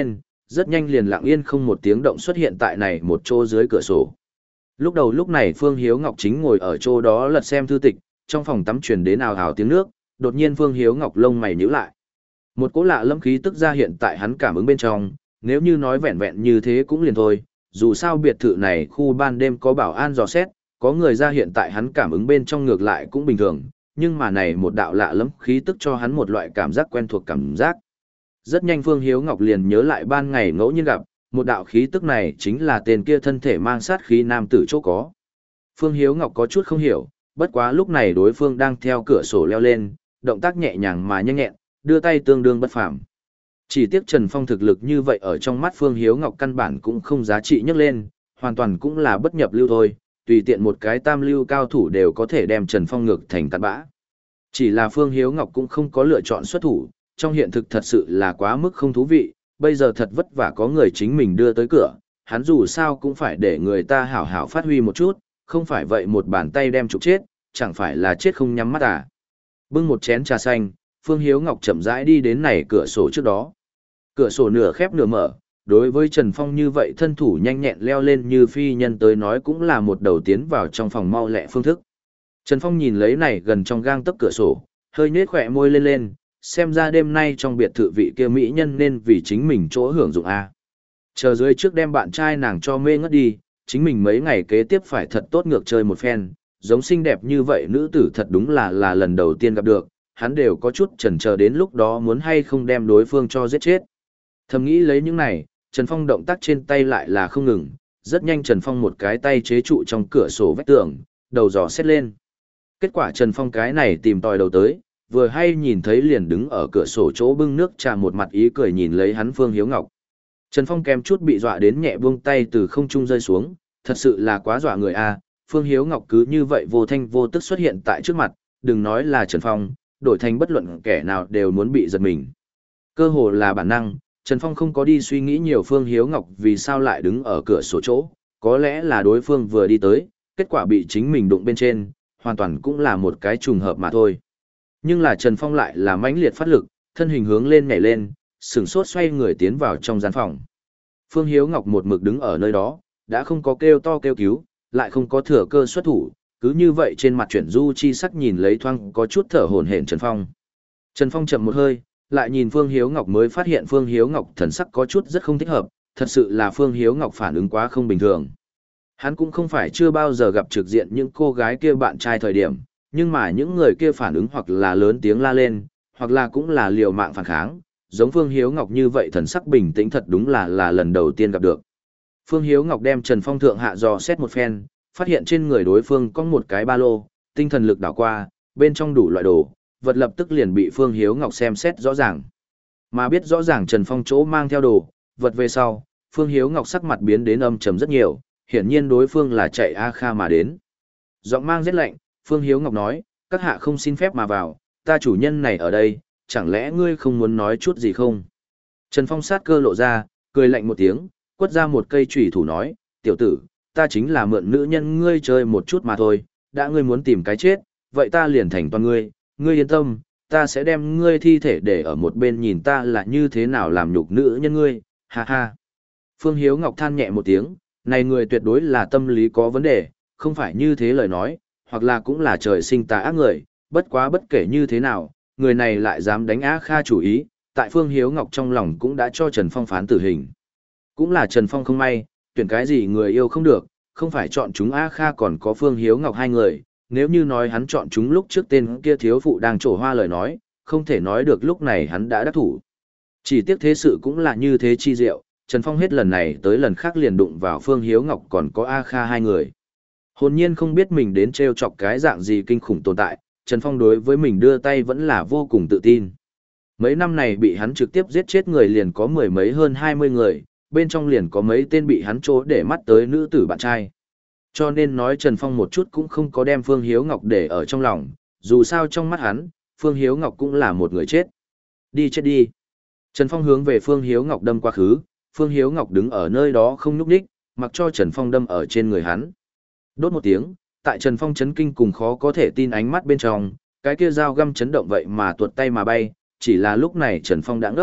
rất nhanh liền lặng yên không một tiếng động xuất hiện tại này một chỗ dưới cửa sổ. Lúc đầu lúc này Phương Hiếu Ngọc chính ngồi ở chỗ đó lật xem thư tịch, trong phòng tắm truyền đến ào ào tiếng nước, đột nhiên Phương Hiếu Ngọc lông mày nhíu lại. Một cỗ lạ lâm khí tức ra hiện tại hắn cảm ứng bên trong, nếu như nói vẹn vẹn như thế cũng liền thôi, dù sao biệt thự này khu ban đêm có bảo an dò xét, có người ra hiện tại hắn cảm ứng bên trong ngược lại cũng bình thường, nhưng mà này một đạo lạ lẫm khí tức cho hắn một loại cảm giác quen thuộc cảm giác. Rất nhanh Phương Hiếu Ngọc liền nhớ lại ban ngày ngẫu nhiên gặp, một đạo khí tức này chính là tên kia thân thể mang sát khí nam tử chỗ có. Phương Hiếu Ngọc có chút không hiểu, bất quá lúc này đối phương đang theo cửa sổ leo lên, động tác nhẹ nhàng mà nhanh nhẹn, đưa tay tương đương bất phàm. Chỉ tiếc Trần Phong thực lực như vậy ở trong mắt Phương Hiếu Ngọc căn bản cũng không giá trị nhắc lên, hoàn toàn cũng là bất nhập lưu thôi, tùy tiện một cái tam lưu cao thủ đều có thể đem Trần Phong ngược thành cặn bã. Chỉ là Phương Hiếu Ngọc cũng không có lựa chọn xuất thủ, trong hiện thực thật sự là quá mức không thú vị, bây giờ thật vất vả có người chính mình đưa tới cửa, hắn dù sao cũng phải để người ta hảo hảo phát huy một chút, không phải vậy một bàn tay đem trục chết, chẳng phải là chết không nhắm mắt à. Bưng một chén trà xanh, Phương Hiếu Ngọc chậm rãi đi đến này cửa sổ trước đó. Cửa sổ nửa khép nửa mở, đối với Trần Phong như vậy thân thủ nhanh nhẹn leo lên như phi nhân tới nói cũng là một đầu tiến vào trong phòng mau lẹ phương thức. Trần Phong nhìn lấy này gần trong gang tấc cửa sổ, hơi nhếch khỏe môi lên lên, xem ra đêm nay trong biệt thự vị kia mỹ nhân nên vì chính mình chỗ hưởng dụng a. Chờ dưới trước đem bạn trai nàng cho mê ngất đi, chính mình mấy ngày kế tiếp phải thật tốt ngược chơi một phen, giống xinh đẹp như vậy nữ tử thật đúng là là lần đầu tiên gặp được, hắn đều có chút chần chờ đến lúc đó muốn hay không đem đối phương cho giết chết. Thầm nghĩ lấy những này, Trần Phong động tác trên tay lại là không ngừng, rất nhanh Trần Phong một cái tay chế trụ trong cửa sổ vách tường, đầu dò xét lên. Kết quả Trần Phong cái này tìm tòi đầu tới, vừa hay nhìn thấy liền đứng ở cửa sổ chỗ bưng nước trà một mặt ý cười nhìn lấy hắn Phương Hiếu Ngọc. Trần Phong kèm chút bị dọa đến nhẹ buông tay từ không trung rơi xuống, thật sự là quá dọa người a. Phương Hiếu Ngọc cứ như vậy vô thanh vô tức xuất hiện tại trước mặt, đừng nói là Trần Phong, đổi thành bất luận kẻ nào đều muốn bị giật mình. Cơ hồ là bản năng, Trần Phong không có đi suy nghĩ nhiều Phương Hiếu Ngọc vì sao lại đứng ở cửa sổ chỗ, có lẽ là đối phương vừa đi tới, kết quả bị chính mình đụng bên trên, hoàn toàn cũng là một cái trùng hợp mà thôi. Nhưng là Trần Phong lại là mãnh liệt phát lực, thân hình hướng lên nhảy lên, sửng sốt xoay người tiến vào trong gian phòng. Phương Hiếu Ngọc một mực đứng ở nơi đó, đã không có kêu to kêu cứu, lại không có thừa cơ xuất thủ, cứ như vậy trên mặt chuyển du chi sắc nhìn lấy thoáng có chút thở hổn hển Trần Phong. Trần Phong chậm một hơi, lại nhìn Phương Hiếu Ngọc mới phát hiện Phương Hiếu Ngọc thần sắc có chút rất không thích hợp, thật sự là Phương Hiếu Ngọc phản ứng quá không bình thường. Hắn cũng không phải chưa bao giờ gặp trực diện những cô gái kia bạn trai thời điểm, nhưng mà những người kia phản ứng hoặc là lớn tiếng la lên, hoặc là cũng là liều mạng phản kháng, giống Phương Hiếu Ngọc như vậy thần sắc bình tĩnh thật đúng là là lần đầu tiên gặp được. Phương Hiếu Ngọc đem Trần Phong thượng hạ dò xét một phen, phát hiện trên người đối phương có một cái ba lô, tinh thần lực đảo qua, bên trong đủ loại đồ, vật lập tức liền bị Phương Hiếu Ngọc xem xét rõ ràng. Mà biết rõ ràng Trần Phong chỗ mang theo đồ, vật về sau, Phương Hiếu Ngọc sắc mặt biến đến âm trầm rất nhiều, hiển nhiên đối phương là chạy A Kha mà đến. Giọng mang rét lạnh, Phương Hiếu Ngọc nói, các hạ không xin phép mà vào, ta chủ nhân này ở đây, chẳng lẽ ngươi không muốn nói chút gì không? Trần Phong sát cơ lộ ra, cười lạnh một tiếng, quất ra một cây chùy thủ nói, tiểu tử, ta chính là mượn nữ nhân ngươi chơi một chút mà thôi, đã ngươi muốn tìm cái chết, vậy ta liền thành toàn ngươi, ngươi yên tâm, ta sẽ đem ngươi thi thể để ở một bên nhìn ta là như thế nào làm nhục nữ nhân ngươi, ha ha. Phương Hiếu Ngọc than nhẹ một tiếng, này người tuyệt đối là tâm lý có vấn đề, không phải như thế lời nói, hoặc là cũng là trời sinh tà ác người, bất quá bất kể như thế nào, người này lại dám đánh Á Kha chủ ý, tại Phương Hiếu Ngọc trong lòng cũng đã cho Trần Phong phán tử hình. Cũng là Trần Phong không may, tuyển cái gì người yêu không được, không phải chọn chúng Á Kha còn có Phương Hiếu Ngọc hai người, nếu như nói hắn chọn chúng lúc trước tên kia thiếu phụ đang trổ hoa lời nói, không thể nói được lúc này hắn đã đắc thủ. Chỉ tiếc thế sự cũng là như thế chi diệu, Trần Phong hết lần này tới lần khác liền đụng vào Phương Hiếu Ngọc còn có A Kha hai người. Hồn nhiên không biết mình đến trêu chọc cái dạng gì kinh khủng tồn tại, Trần Phong đối với mình đưa tay vẫn là vô cùng tự tin. Mấy năm này bị hắn trực tiếp giết chết người liền có mười mấy hơn hai mươi người, bên trong liền có mấy tên bị hắn trố để mắt tới nữ tử bạn trai. Cho nên nói Trần Phong một chút cũng không có đem Phương Hiếu Ngọc để ở trong lòng, dù sao trong mắt hắn, Phương Hiếu Ngọc cũng là một người chết. Đi chết đi. Trần Phong hướng về Phương Hiếu Ngọc đâm quá khứ, Phương Hiếu Ngọc đứng ở nơi đó không nhúc nhích, mặc cho Trần Phong đâm ở trên người hắn. Đốt một tiếng, tại Trần Phong chấn kinh cùng khó có thể tin ánh mắt bên trong, cái kia dao găm chấn động vậy mà tuột tay mà bay, chỉ là lúc này Trần Phong đã ngốc,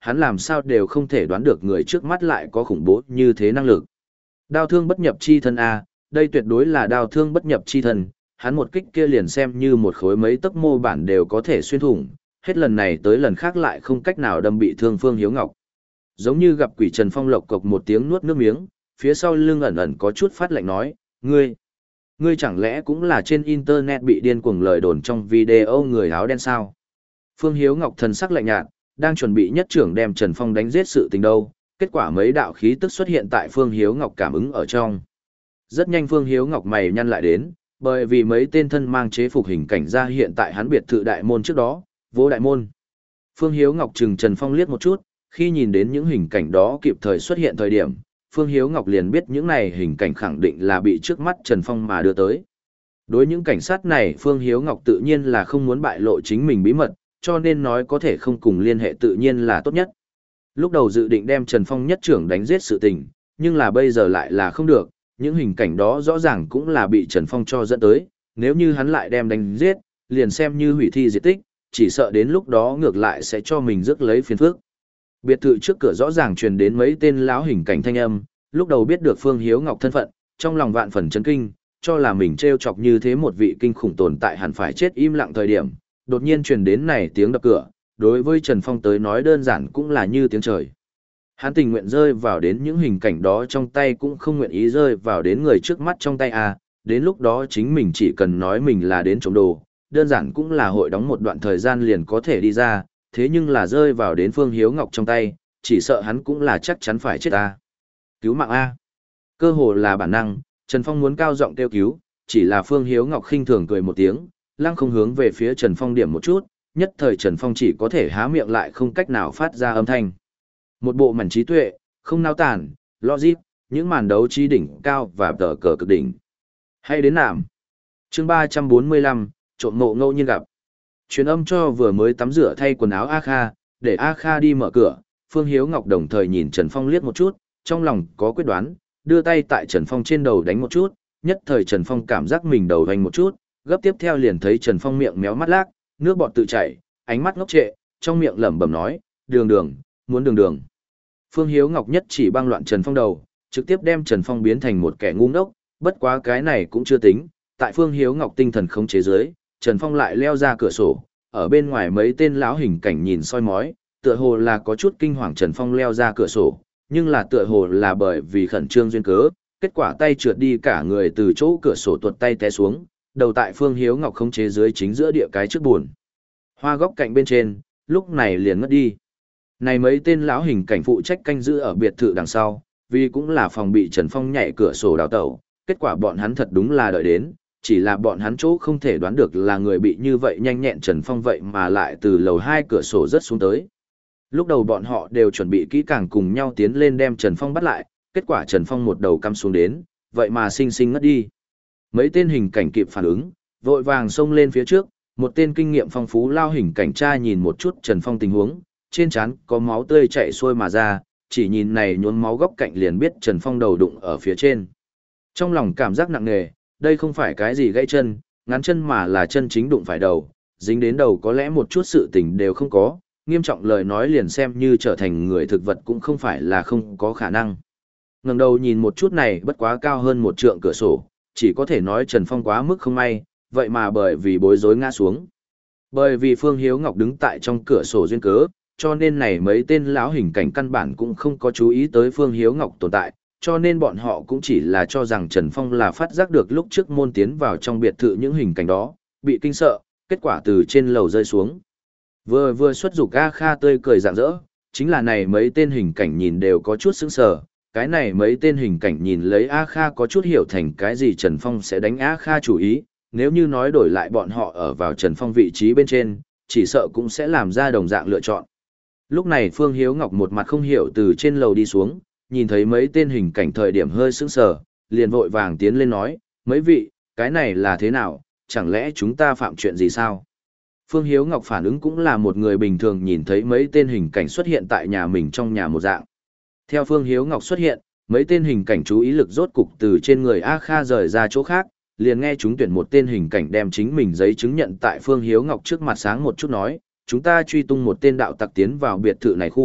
hắn làm sao đều không thể đoán được người trước mắt lại có khủng bố như thế năng lực. Đao thương bất nhập chi thân A, đây tuyệt đối là đao thương bất nhập chi thân, hắn một kích kia liền xem như một khối mấy tấc mô bản đều có thể xuyên thủng, hết lần này tới lần khác lại không cách nào đâm bị thương Phương Hiếu Ngọc. Giống như gặp quỷ, Trần Phong lộc cộc một tiếng nuốt nước miếng, phía sau lưng ẩn ẩn có chút phát lạnh nói, ngươi, ngươi chẳng lẽ cũng là trên internet bị điên cuồng lời đồn trong video người áo đen sao? Phương Hiếu Ngọc thần sắc lạnh nhạt, đang chuẩn bị nhất trưởng đem Trần Phong đánh giết sự tình đâu, kết quả mấy đạo khí tức xuất hiện tại Phương Hiếu Ngọc cảm ứng ở trong. Rất nhanh Phương Hiếu Ngọc mày nhăn lại đến, bởi vì mấy tên thân mang chế phục hình cảnh ra hiện tại hắn biệt thự đại môn trước đó, vô đại môn. Phương Hiếu Ngọc chừng Trần Phong liếc một chút, khi nhìn đến những hình cảnh đó kịp thời xuất hiện thời điểm, Phương Hiếu Ngọc liền biết những này hình cảnh khẳng định là bị trước mắt Trần Phong mà đưa tới. Đối những cảnh sát này Phương Hiếu Ngọc tự nhiên là không muốn bại lộ chính mình bí mật, cho nên nói có thể không cùng liên hệ tự nhiên là tốt nhất. Lúc đầu dự định đem Trần Phong nhất trưởng đánh giết sự tình, nhưng là bây giờ lại là không được, những hình cảnh đó rõ ràng cũng là bị Trần Phong cho dẫn tới, nếu như hắn lại đem đánh giết, liền xem như hủy thi diệt tích, chỉ sợ đến lúc đó ngược lại sẽ cho mình rước lấy phiền phức. Biệt thự trước cửa rõ ràng truyền đến mấy tên lão hình cảnh thanh âm, lúc đầu biết được Phương Hiếu Ngọc thân phận, trong lòng vạn phần chấn kinh, cho là mình trêu chọc như thế một vị kinh khủng tồn tại hẳn phải chết im lặng thời điểm, đột nhiên truyền đến này tiếng đập cửa, đối với Trần Phong tới nói đơn giản cũng là như tiếng trời. Hắn tình nguyện rơi vào đến những hình cảnh đó trong tay cũng không nguyện ý rơi vào đến người trước mắt trong tay à, đến lúc đó chính mình chỉ cần nói mình là đến trộm đồ, đơn giản cũng là hội đóng một đoạn thời gian liền có thể đi ra, thế nhưng là rơi vào đến Phương Hiếu Ngọc trong tay, chỉ sợ hắn cũng là chắc chắn phải chết à. Cứu mạng A. Cơ hồ là bản năng, Trần Phong muốn cao giọng kêu cứu, chỉ là Phương Hiếu Ngọc khinh thường cười một tiếng, lăng không hướng về phía Trần Phong điểm một chút, nhất thời Trần Phong chỉ có thể há miệng lại không cách nào phát ra âm thanh. Một bộ mảnh trí tuệ, không nao tản, logic, những màn đấu trí đỉnh cao và tờ cờ cực đỉnh. Hay đến nạm. Chương ba trăm bốn mươi lăm, trộm ngộ ngẫu nhiên gặp. Truyền âm cho vừa mới tắm rửa thay quần áo A Kha, để A Kha đi mở cửa, Phương Hiếu Ngọc đồng thời nhìn Trần Phong liếc một chút, trong lòng có quyết đoán, đưa tay tại Trần Phong trên đầu đánh một chút, nhất thời Trần Phong cảm giác mình đầu hoành một chút, gấp tiếp theo liền thấy Trần Phong miệng méo mắt lác, nước bọt tự chảy, ánh mắt ngốc trệ, trong miệng lẩm bẩm nói, đường đường, muốn đường đường. Phương Hiếu Ngọc nhất chỉ băng loạn Trần Phong đầu, trực tiếp đem Trần Phong biến thành một kẻ ngu ngốc, bất quá cái này cũng chưa tính, tại Phương Hiếu Ngọc tinh thần khống chế dưới, Trần Phong lại leo ra cửa sổ, ở bên ngoài mấy tên lão hình cảnh nhìn soi mói, tựa hồ là có chút kinh hoàng Trần Phong leo ra cửa sổ, nhưng là tựa hồ là bởi vì khẩn trương duyên cớ, kết quả tay trượt đi cả người từ chỗ cửa sổ tuột tay té xuống, đầu tại Phương Hiếu Ngọc khống chế dưới chính giữa địa cái trước buồn. Hoa góc cạnh bên trên, lúc này liền ngất đi. Này mấy tên lão hình cảnh phụ trách canh giữ ở biệt thự đằng sau, vì cũng là phòng bị Trần Phong nhảy cửa sổ đào tẩu, kết quả bọn hắn thật đúng là đợi đến, chỉ là bọn hắn chỗ không thể đoán được là người bị như vậy nhanh nhẹn Trần Phong vậy mà lại từ lầu hai cửa sổ rớt xuống tới. Lúc đầu bọn họ đều chuẩn bị kỹ càng cùng nhau tiến lên đem Trần Phong bắt lại, kết quả Trần Phong một đầu cắm xuống đến, vậy mà sinh sinh ngất đi. Mấy tên hình cảnh kịp phản ứng, vội vàng xông lên phía trước, một tên kinh nghiệm phong phú lao hình cảnh tra nhìn một chút Trần Phong tình huống, trên trán có máu tươi chảy xuôi mà ra, chỉ nhìn này nhuốm máu góc cạnh liền biết Trần Phong đầu đụng ở phía trên. Trong lòng cảm giác nặng nề, đây không phải cái gì gãy chân, ngắn chân mà là chân chính đụng phải đầu, dính đến đầu có lẽ một chút sự tình đều không có, nghiêm trọng lời nói liền xem như trở thành người thực vật cũng không phải là không có khả năng. Ngẩng đầu nhìn một chút này bất quá cao hơn một trượng cửa sổ, chỉ có thể nói Trần Phong quá mức không may, vậy mà bởi vì bối rối ngã xuống. Bởi vì Phương Hiếu Ngọc đứng tại trong cửa sổ duyên cớ, cho nên này mấy tên lão hình cảnh căn bản cũng không có chú ý tới Phương Hiếu Ngọc tồn tại, cho nên bọn họ cũng chỉ là cho rằng Trần Phong là phát giác được lúc trước môn tiến vào trong biệt thự những hình cảnh đó, bị kinh sợ, kết quả từ trên lầu rơi xuống. Vừa vừa xuất dục A Kha tươi cười rạng rỡ, chính là này mấy tên hình cảnh nhìn đều có chút sững sờ, cái này mấy tên hình cảnh nhìn lấy A Kha có chút hiểu thành cái gì Trần Phong sẽ đánh A Kha chủ ý, nếu như nói đổi lại bọn họ ở vào Trần Phong vị trí bên trên, chỉ sợ cũng sẽ làm ra đồng dạng lựa chọn. Lúc này Phương Hiếu Ngọc một mặt không hiểu từ trên lầu đi xuống, nhìn thấy mấy tên hình cảnh thời điểm hơi sững sờ, liền vội vàng tiến lên nói, mấy vị, cái này là thế nào, chẳng lẽ chúng ta phạm chuyện gì sao? Phương Hiếu Ngọc phản ứng cũng là một người bình thường nhìn thấy mấy tên hình cảnh xuất hiện tại nhà mình trong nhà một dạng. Theo Phương Hiếu Ngọc xuất hiện, mấy tên hình cảnh chú ý lực rốt cục từ trên người A Kha rời ra chỗ khác, liền nghe chúng tuyển một tên hình cảnh đem chính mình giấy chứng nhận tại Phương Hiếu Ngọc trước mặt sáng một chút nói, chúng ta truy tung một tên đạo tặc tiến vào biệt thự này khu,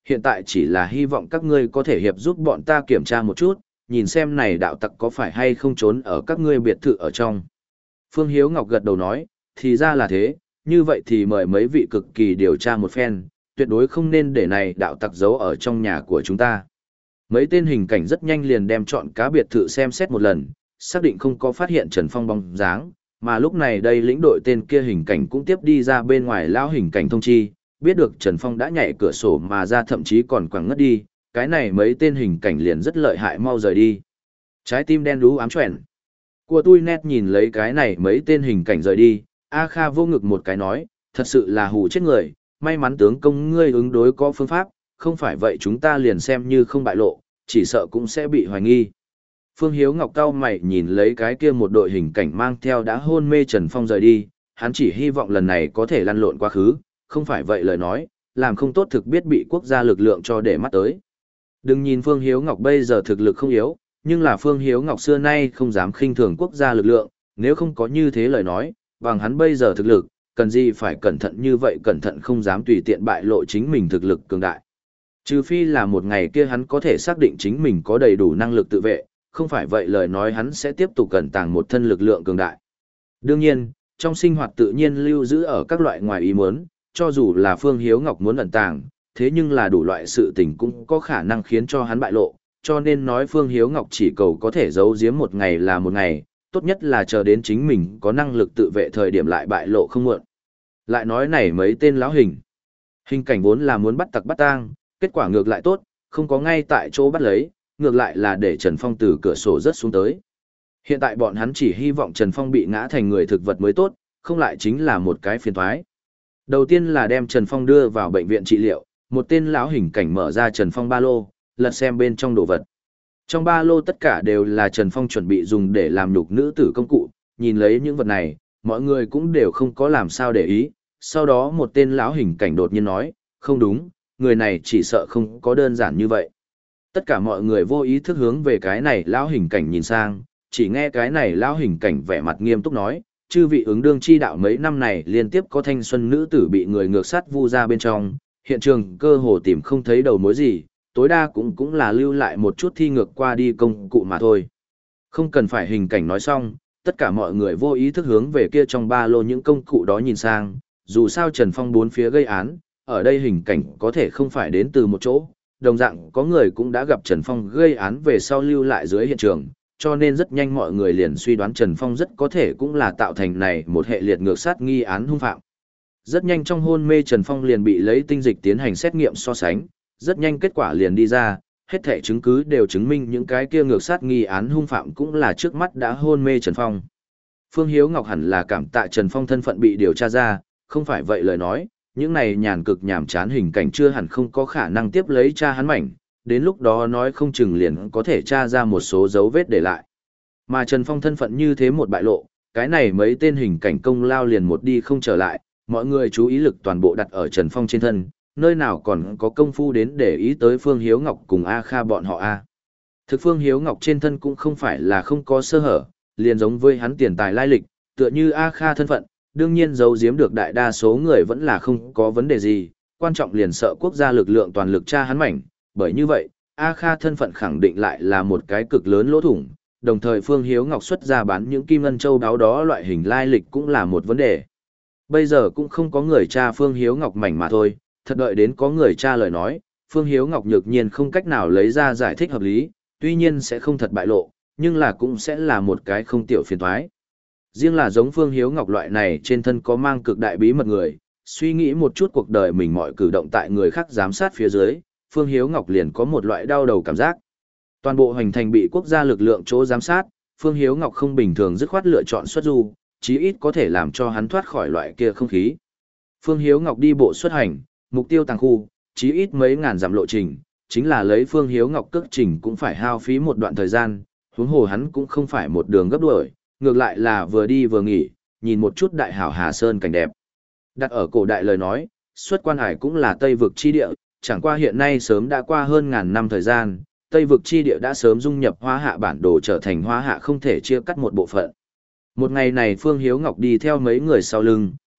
hiện tại chỉ là hy vọng các ngươi có thể hiệp giúp bọn ta kiểm tra một chút, nhìn xem này đạo tặc có phải hay không trốn ở các ngươi biệt thự ở trong. Phương Hiếu Ngọc gật đầu nói, thì ra là thế, như vậy thì mời mấy vị cực kỳ điều tra một phen, tuyệt đối không nên để này đạo tặc giấu ở trong nhà của chúng ta. Mấy tên hình cảnh rất nhanh liền đem chọn cá biệt thự xem xét một lần, xác định không có phát hiện Trần Phong bóng dáng, mà lúc này đây lĩnh đội tên kia hình cảnh cũng tiếp đi ra bên ngoài lão hình cảnh thông chi, biết được Trần Phong đã nhảy cửa sổ mà ra, thậm chí còn quẳng ngất đi, cái này mấy tên hình cảnh liền rất lợi hại, mau rời đi. Trái tim đen đú ám choẹn. Của tôi nét nhìn lấy cái này mấy tên hình cảnh rời đi, A Kha vô ngực một cái nói, thật sự là hù chết người, may mắn tướng công ngươi ứng đối có phương pháp, không phải vậy chúng ta liền xem như không bại lộ, chỉ sợ cũng sẽ bị hoài nghi. Phương Hiếu Ngọc cau mày nhìn lấy cái kia một đội hình cảnh mang theo đã hôn mê Trần Phong rời đi, hắn chỉ hy vọng lần này có thể lăn lộn quá khứ, không phải vậy lời nói, làm không tốt thực biết bị quốc gia lực lượng cho để mắt tới. Đừng nhìn Phương Hiếu Ngọc bây giờ thực lực không yếu, nhưng là Phương Hiếu Ngọc xưa nay không dám khinh thường quốc gia lực lượng, nếu không có như thế lời nói, bằng hắn bây giờ thực lực, cần gì phải cẩn thận như vậy, cẩn thận không dám tùy tiện bại lộ chính mình thực lực cường đại. Trừ phi là một ngày kia hắn có thể xác định chính mình có đầy đủ năng lực tự vệ, không phải vậy lời nói hắn sẽ tiếp tục cẩn tàng một thân lực lượng cường đại. Đương nhiên, trong sinh hoạt tự nhiên lưu giữ ở các loại ngoài ý muốn, cho dù là Phương Hiếu Ngọc muốn ẩn tàng, thế nhưng là đủ loại sự tình cũng có khả năng khiến cho hắn bại lộ, cho nên nói Phương Hiếu Ngọc chỉ cầu có thể giấu giếm một ngày là một ngày, tốt nhất là chờ đến chính mình có năng lực tự vệ thời điểm lại bại lộ không muộn. Lại nói này mấy tên lão hình. Hình cảnh vốn là muốn bắt tặc bắt tang, kết quả ngược lại tốt, không có ngay tại chỗ bắt lấy, ngược lại là để Trần Phong từ cửa sổ rớt xuống tới. Hiện tại bọn hắn chỉ hy vọng Trần Phong bị ngã thành người thực vật mới tốt, không lại chính là một cái phiền toái. Đầu tiên là đem Trần Phong đưa vào bệnh viện trị liệu, một tên lão hình cảnh mở ra Trần Phong ba lô, lật xem bên trong đồ vật. Trong ba lô tất cả đều là Trần Phong chuẩn bị dùng để làm nhục nữ tử công cụ, nhìn lấy những vật này, mọi người cũng đều không có làm sao để ý. Sau đó một tên lão hình cảnh đột nhiên nói, không đúng, người này chỉ sợ không có đơn giản như vậy. Tất cả mọi người vô ý thức hướng về cái này lão hình cảnh nhìn sang, chỉ nghe cái này lão hình cảnh vẻ mặt nghiêm túc nói, chư vị ứng đương chi đạo mấy năm này liên tiếp có thanh xuân nữ tử bị người ngược sát vu ra bên trong, hiện trường cơ hồ tìm không thấy đầu mối gì, tối đa cũng cũng là lưu lại một chút thi ngược qua đi công cụ mà thôi. Không cần phải hình cảnh nói xong, tất cả mọi người vô ý thức hướng về kia trong ba lô những công cụ đó nhìn sang, dù sao Trần Phong bốn phía gây án, ở đây hình cảnh có thể không phải đến từ một chỗ, đồng dạng có người cũng đã gặp Trần Phong gây án về sau lưu lại dưới hiện trường, cho nên rất nhanh mọi người liền suy đoán Trần Phong rất có thể cũng là tạo thành này một hệ liệt ngược sát nghi án hung phạm. Rất nhanh trong hôn mê Trần Phong liền bị lấy tinh dịch tiến hành xét nghiệm so sánh, rất nhanh kết quả liền đi ra, hết thảy chứng cứ đều chứng minh những cái kia ngược sát nghi án hung phạm cũng là trước mắt đã hôn mê Trần Phong. Phương Hiếu Ngọc hẳn là cảm tạ Trần Phong thân phận bị điều tra ra, không phải vậy lời nói, những này nhàn cực nhàm chán hình cảnh chưa hẳn không có khả năng tiếp lấy tra hắn mảnh, đến lúc đó nói không chừng liền có thể tra ra một số dấu vết để lại. Mà Trần Phong thân phận như thế một bại lộ, cái này mấy tên hình cảnh công lao liền một đi không trở lại, mọi người chú ý lực toàn bộ đặt ở Trần Phong trên thân, nơi nào còn có công phu đến để ý tới Phương Hiếu Ngọc cùng A Kha bọn họ A. Thực Phương Hiếu Ngọc trên thân cũng không phải là không có sơ hở, liền giống với hắn tiền tài lai lịch, tựa như A Kha thân phận, đương nhiên giấu giếm được đại đa số người vẫn là không có vấn đề gì, quan trọng liền sợ quốc gia lực lượng toàn lực tra hắn mảnh, bởi như vậy, A Kha thân phận khẳng định lại là một cái cực lớn lỗ thủng, đồng thời Phương Hiếu Ngọc xuất ra bán những kim ngân châu đáo đó loại hình lai lịch cũng là một vấn đề. Bây giờ cũng không có người tra Phương Hiếu Ngọc mảnh mà thôi, thật đợi đến có người tra lời nói, Phương Hiếu Ngọc nhược nhiên không cách nào lấy ra giải thích hợp lý, tuy nhiên sẽ không thật bại lộ, nhưng là cũng sẽ là một cái không tiểu phiền toái. Riêng là giống Phương Hiếu Ngọc loại này trên thân có mang cực đại bí mật người, suy nghĩ một chút cuộc đời mình mọi cử động tại người khác giám sát phía dưới, Phương Hiếu Ngọc liền có một loại đau đầu cảm giác. Toàn bộ hành thành bị quốc gia lực lượng chỗ giám sát, Phương Hiếu Ngọc không bình thường dứt khoát lựa chọn xuất du, chí ít có thể làm cho hắn thoát khỏi loại kia không khí. Phương Hiếu Ngọc đi bộ xuất hành, mục tiêu tàng khu, chí ít mấy ngàn dặm lộ trình, chính là lấy Phương Hiếu Ngọc cước trình cũng phải hao phí một đoạn thời gian, huống hồ hắn cũng không phải một đường gấp đuổi, ngược lại là vừa đi vừa nghỉ, nhìn một chút đại hảo Hà Sơn cảnh đẹp. Đặt ở cổ đại lời nói, xuất quan hải cũng là Tây vực chi địa, chẳng qua hiện nay sớm đã qua hơn ngàn năm thời gian, Tây vực chi địa đã sớm dung nhập Hoa Hạ bản đồ trở thành Hoa Hạ không thể chia cắt một bộ phận. Một ngày này Phương Hiếu Ngọc đi theo mấy người sau lưng,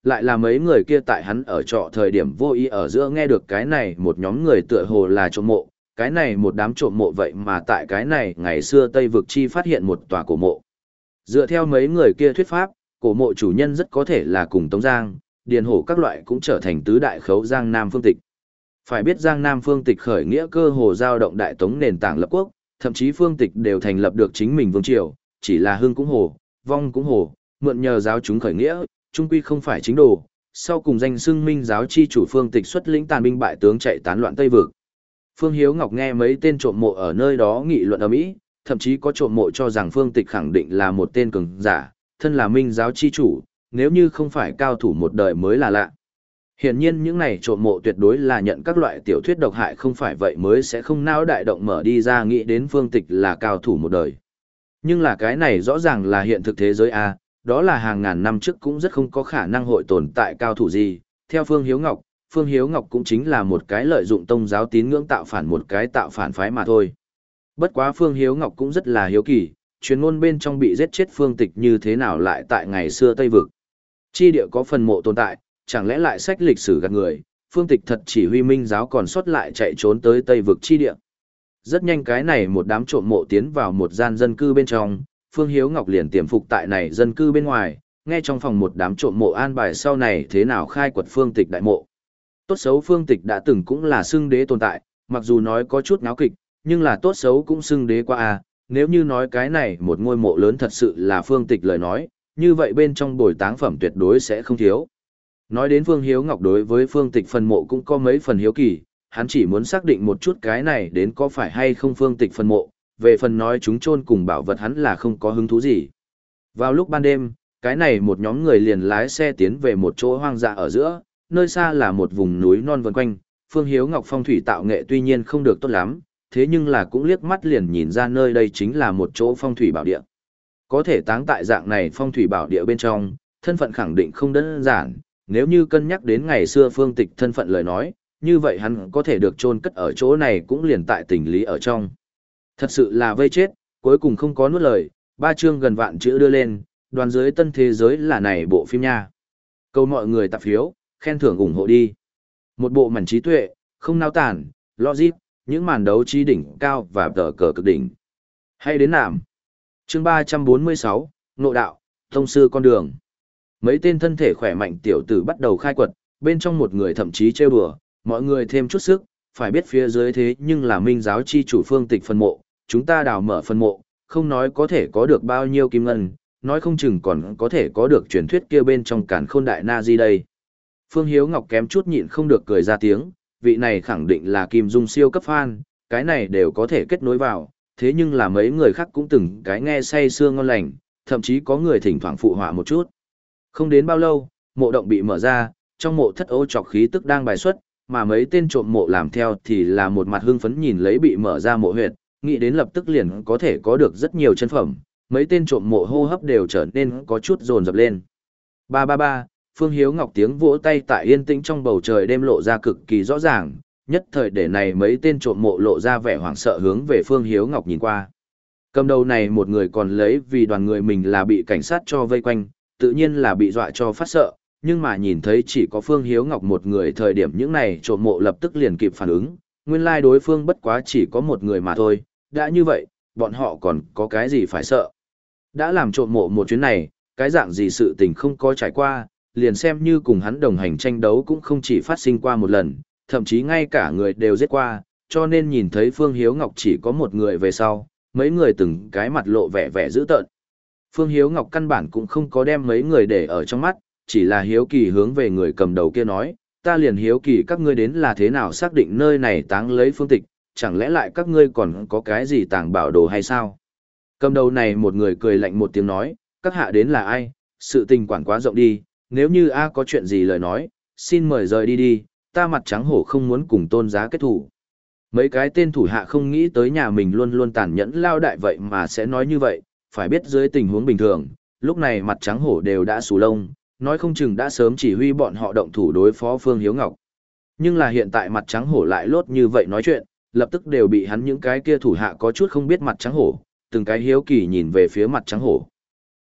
lại là mấy người kia tại hắn ở trọ thời điểm vô ý ở giữa nghe được cái này một nhóm người tựa hồ là trộm mộ, cái này một đám trộm mộ vậy mà tại cái này ngày xưa Tây Vực Chi phát hiện một tòa cổ mộ. Dựa theo mấy người kia thuyết pháp, cổ mộ chủ nhân rất có thể là cùng Tống Giang, Điền Hổ các loại cũng trở thành tứ đại khấu Giang Nam phương tịch. Phải biết Giang Nam phương tịch khởi nghĩa cơ hồ giao động đại Tống nền tảng lập quốc, thậm chí phương tịch đều thành lập được chính mình vương triều, chỉ là hưng cũng hồ, vong cũng hồ, mượn nhờ giáo chúng khởi nghĩa, trung quy không phải chính đồ, sau cùng danh xưng minh giáo chi chủ phương tịch xuất lĩnh tàn binh bại tướng chạy tán loạn Tây Vực. Phương Hiếu Ngọc nghe mấy tên trộm mộ ở nơi đó nghị luận ầm ĩ, thậm chí có trộm mộ cho rằng phương tịch khẳng định là một tên cường giả, thân là minh giáo chi chủ, nếu như không phải cao thủ một đời mới là lạ. Hiển nhiên những này trộm mộ tuyệt đối là nhận các loại tiểu thuyết độc hại không phải vậy mới sẽ không não đại động mở đi ra nghĩ đến phương tịch là cao thủ một đời. Nhưng là cái này rõ ràng là hiện thực thế giới A, đó là hàng ngàn năm trước cũng rất không có khả năng hội tồn tại cao thủ gì. Theo Phương Hiếu Ngọc, Phương Hiếu Ngọc cũng chính là một cái lợi dụng tông giáo tín ngưỡng tạo phản một cái tạo phản phái mà thôi. Bất quá Phương Hiếu Ngọc cũng rất là hiếu kỳ, truyền ngôn bên trong bị giết chết phương tịch như thế nào lại tại ngày xưa Tây Vực. Chi địa có phần mộ tồn tại, chẳng lẽ lại sách lịch sử gạt người, phương tịch thật chỉ huy minh giáo còn sót lại chạy trốn tới Tây Vực chi địa. Rất nhanh cái này một đám trộm mộ tiến vào một gian dân cư bên trong, Phương Hiếu Ngọc liền tiềm phục tại này dân cư bên ngoài, nghe trong phòng một đám trộm mộ an bài sau này thế nào khai quật phương tịch đại mộ. Tốt xấu phương tịch đã từng cũng là xưng đế tồn tại, mặc dù nói có chút náo kịch, nhưng là tốt xấu cũng xưng đế qua a. Nếu như nói cái này một ngôi mộ lớn thật sự là phương tịch lời nói, như vậy bên trong bồi táng phẩm tuyệt đối sẽ không thiếu. Nói đến Phương Hiếu Ngọc đối với phương tịch phần mộ cũng có mấy phần hiếu kỳ, hắn chỉ muốn xác định một chút cái này đến có phải hay không phương tịch phần mộ, về phần nói chúng chôn cùng bảo vật hắn là không có hứng thú gì. Vào lúc ban đêm, cái này một nhóm người liền lái xe tiến về một chỗ hoang dã ở giữa, nơi xa là một vùng núi non vần quanh, Phương Hiếu Ngọc phong thủy tạo nghệ tuy nhiên không được tốt lắm, thế nhưng là cũng liếc mắt liền nhìn ra nơi đây chính là một chỗ phong thủy bảo địa. Có thể táng tại dạng này phong thủy bảo địa bên trong, thân phận khẳng định không đơn giản, nếu như cân nhắc đến ngày xưa phương tịch thân phận lời nói, như vậy hắn có thể được chôn cất ở chỗ này cũng liền tại tình lý ở trong. Thật sự là vây chết, cuối cùng không có nuốt lời, ba chương gần vạn chữ đưa lên, đoàn dưới tân thế giới là này bộ phim nha. Cầu mọi người tạp phiếu, khen thưởng ủng hộ đi. Một bộ mảnh trí tuệ, không nao tản, logic, những màn đấu trí đỉnh cao và tờ cờ cực đỉnh. Hay đến nạm. Chương ba trăm bốn mươi sáu, Nội đạo, Tông sư con đường. Mấy tên thân thể khỏe mạnh tiểu tử bắt đầu khai quật, bên trong một người thậm chí trêu đùa, mọi người thêm chút sức, phải biết phía dưới thế nhưng là minh giáo chi chủ phương tịch phân mộ, chúng ta đào mở phân mộ, không nói có thể có được bao nhiêu kim ngân, nói không chừng còn có thể có được truyền thuyết kia bên trong càn khôn đại na di đây. Phương Hiếu Ngọc kém chút nhịn không được cười ra tiếng, vị này khẳng định là Kim Dung siêu cấp fan, cái này đều có thể kết nối vào, thế nhưng là mấy người khác cũng từng cái nghe say sưa ngon lành, thậm chí có người thỉnh thoảng phụ họa một chút. Không đến bao lâu, mộ động bị mở ra, trong mộ thất ô trọc khí tức đang bài xuất, mà mấy tên trộm mộ làm theo thì là một mặt hưng phấn nhìn lấy bị mở ra mộ huyệt, nghĩ đến lập tức liền có thể có được rất nhiều chân phẩm, mấy tên trộm mộ hô hấp đều trở nên có chút dồn dập lên. Ba ba ba, Phương Hiếu Ngọc tiếng vỗ tay tại yên tĩnh trong bầu trời đêm lộ ra cực kỳ rõ ràng, nhất thời để này mấy tên trộm mộ lộ ra vẻ hoảng sợ hướng về Phương Hiếu Ngọc nhìn qua. Cầm đầu này một người còn lấy vì đoàn người mình là bị cảnh sát cho vây quanh, tự nhiên là bị dọa cho phát sợ, nhưng mà nhìn thấy chỉ có Phương Hiếu Ngọc một người thời điểm những này trộm mộ lập tức liền kịp phản ứng, nguyên lai đối phương bất quá chỉ có một người mà thôi, đã như vậy, bọn họ còn có cái gì phải sợ. Đã làm trộm mộ một chuyến này, cái dạng gì sự tình không có trải qua, liền xem như cùng hắn đồng hành tranh đấu cũng không chỉ phát sinh qua một lần, thậm chí ngay cả người đều giết qua, cho nên nhìn thấy Phương Hiếu Ngọc chỉ có một người về sau, mấy người từng cái mặt lộ vẻ vẻ dữ tợn. Phương Hiếu Ngọc căn bản cũng không có đem mấy người để ở trong mắt, chỉ là hiếu kỳ hướng về người cầm đầu kia nói, ta liền hiếu kỳ các ngươi đến là thế nào xác định nơi này táng lấy phương tịch, chẳng lẽ lại các ngươi còn có cái gì tàng bảo đồ hay sao? Cầm đầu này một người cười lạnh một tiếng nói, các hạ đến là ai, sự tình quản quá rộng đi, nếu như A có chuyện gì lời nói, xin mời rời đi đi, ta mặt trắng hổ không muốn cùng tôn giá kết thủ. Mấy cái tên thủ hạ không nghĩ tới nhà mình luôn luôn tàn nhẫn lao đại vậy mà sẽ nói như vậy, phải biết dưới tình huống bình thường, lúc này mặt trắng hổ đều đã xù lông, nói không chừng đã sớm chỉ huy bọn họ động thủ đối phó Phương Hiếu Ngọc. Nhưng là hiện tại mặt trắng hổ lại lốt như vậy nói chuyện, lập tức đều bị hắn những cái kia thủ hạ có chút không biết mặt trắng hổ, từng cái hiếu kỳ nhìn về phía mặt trắng hổ.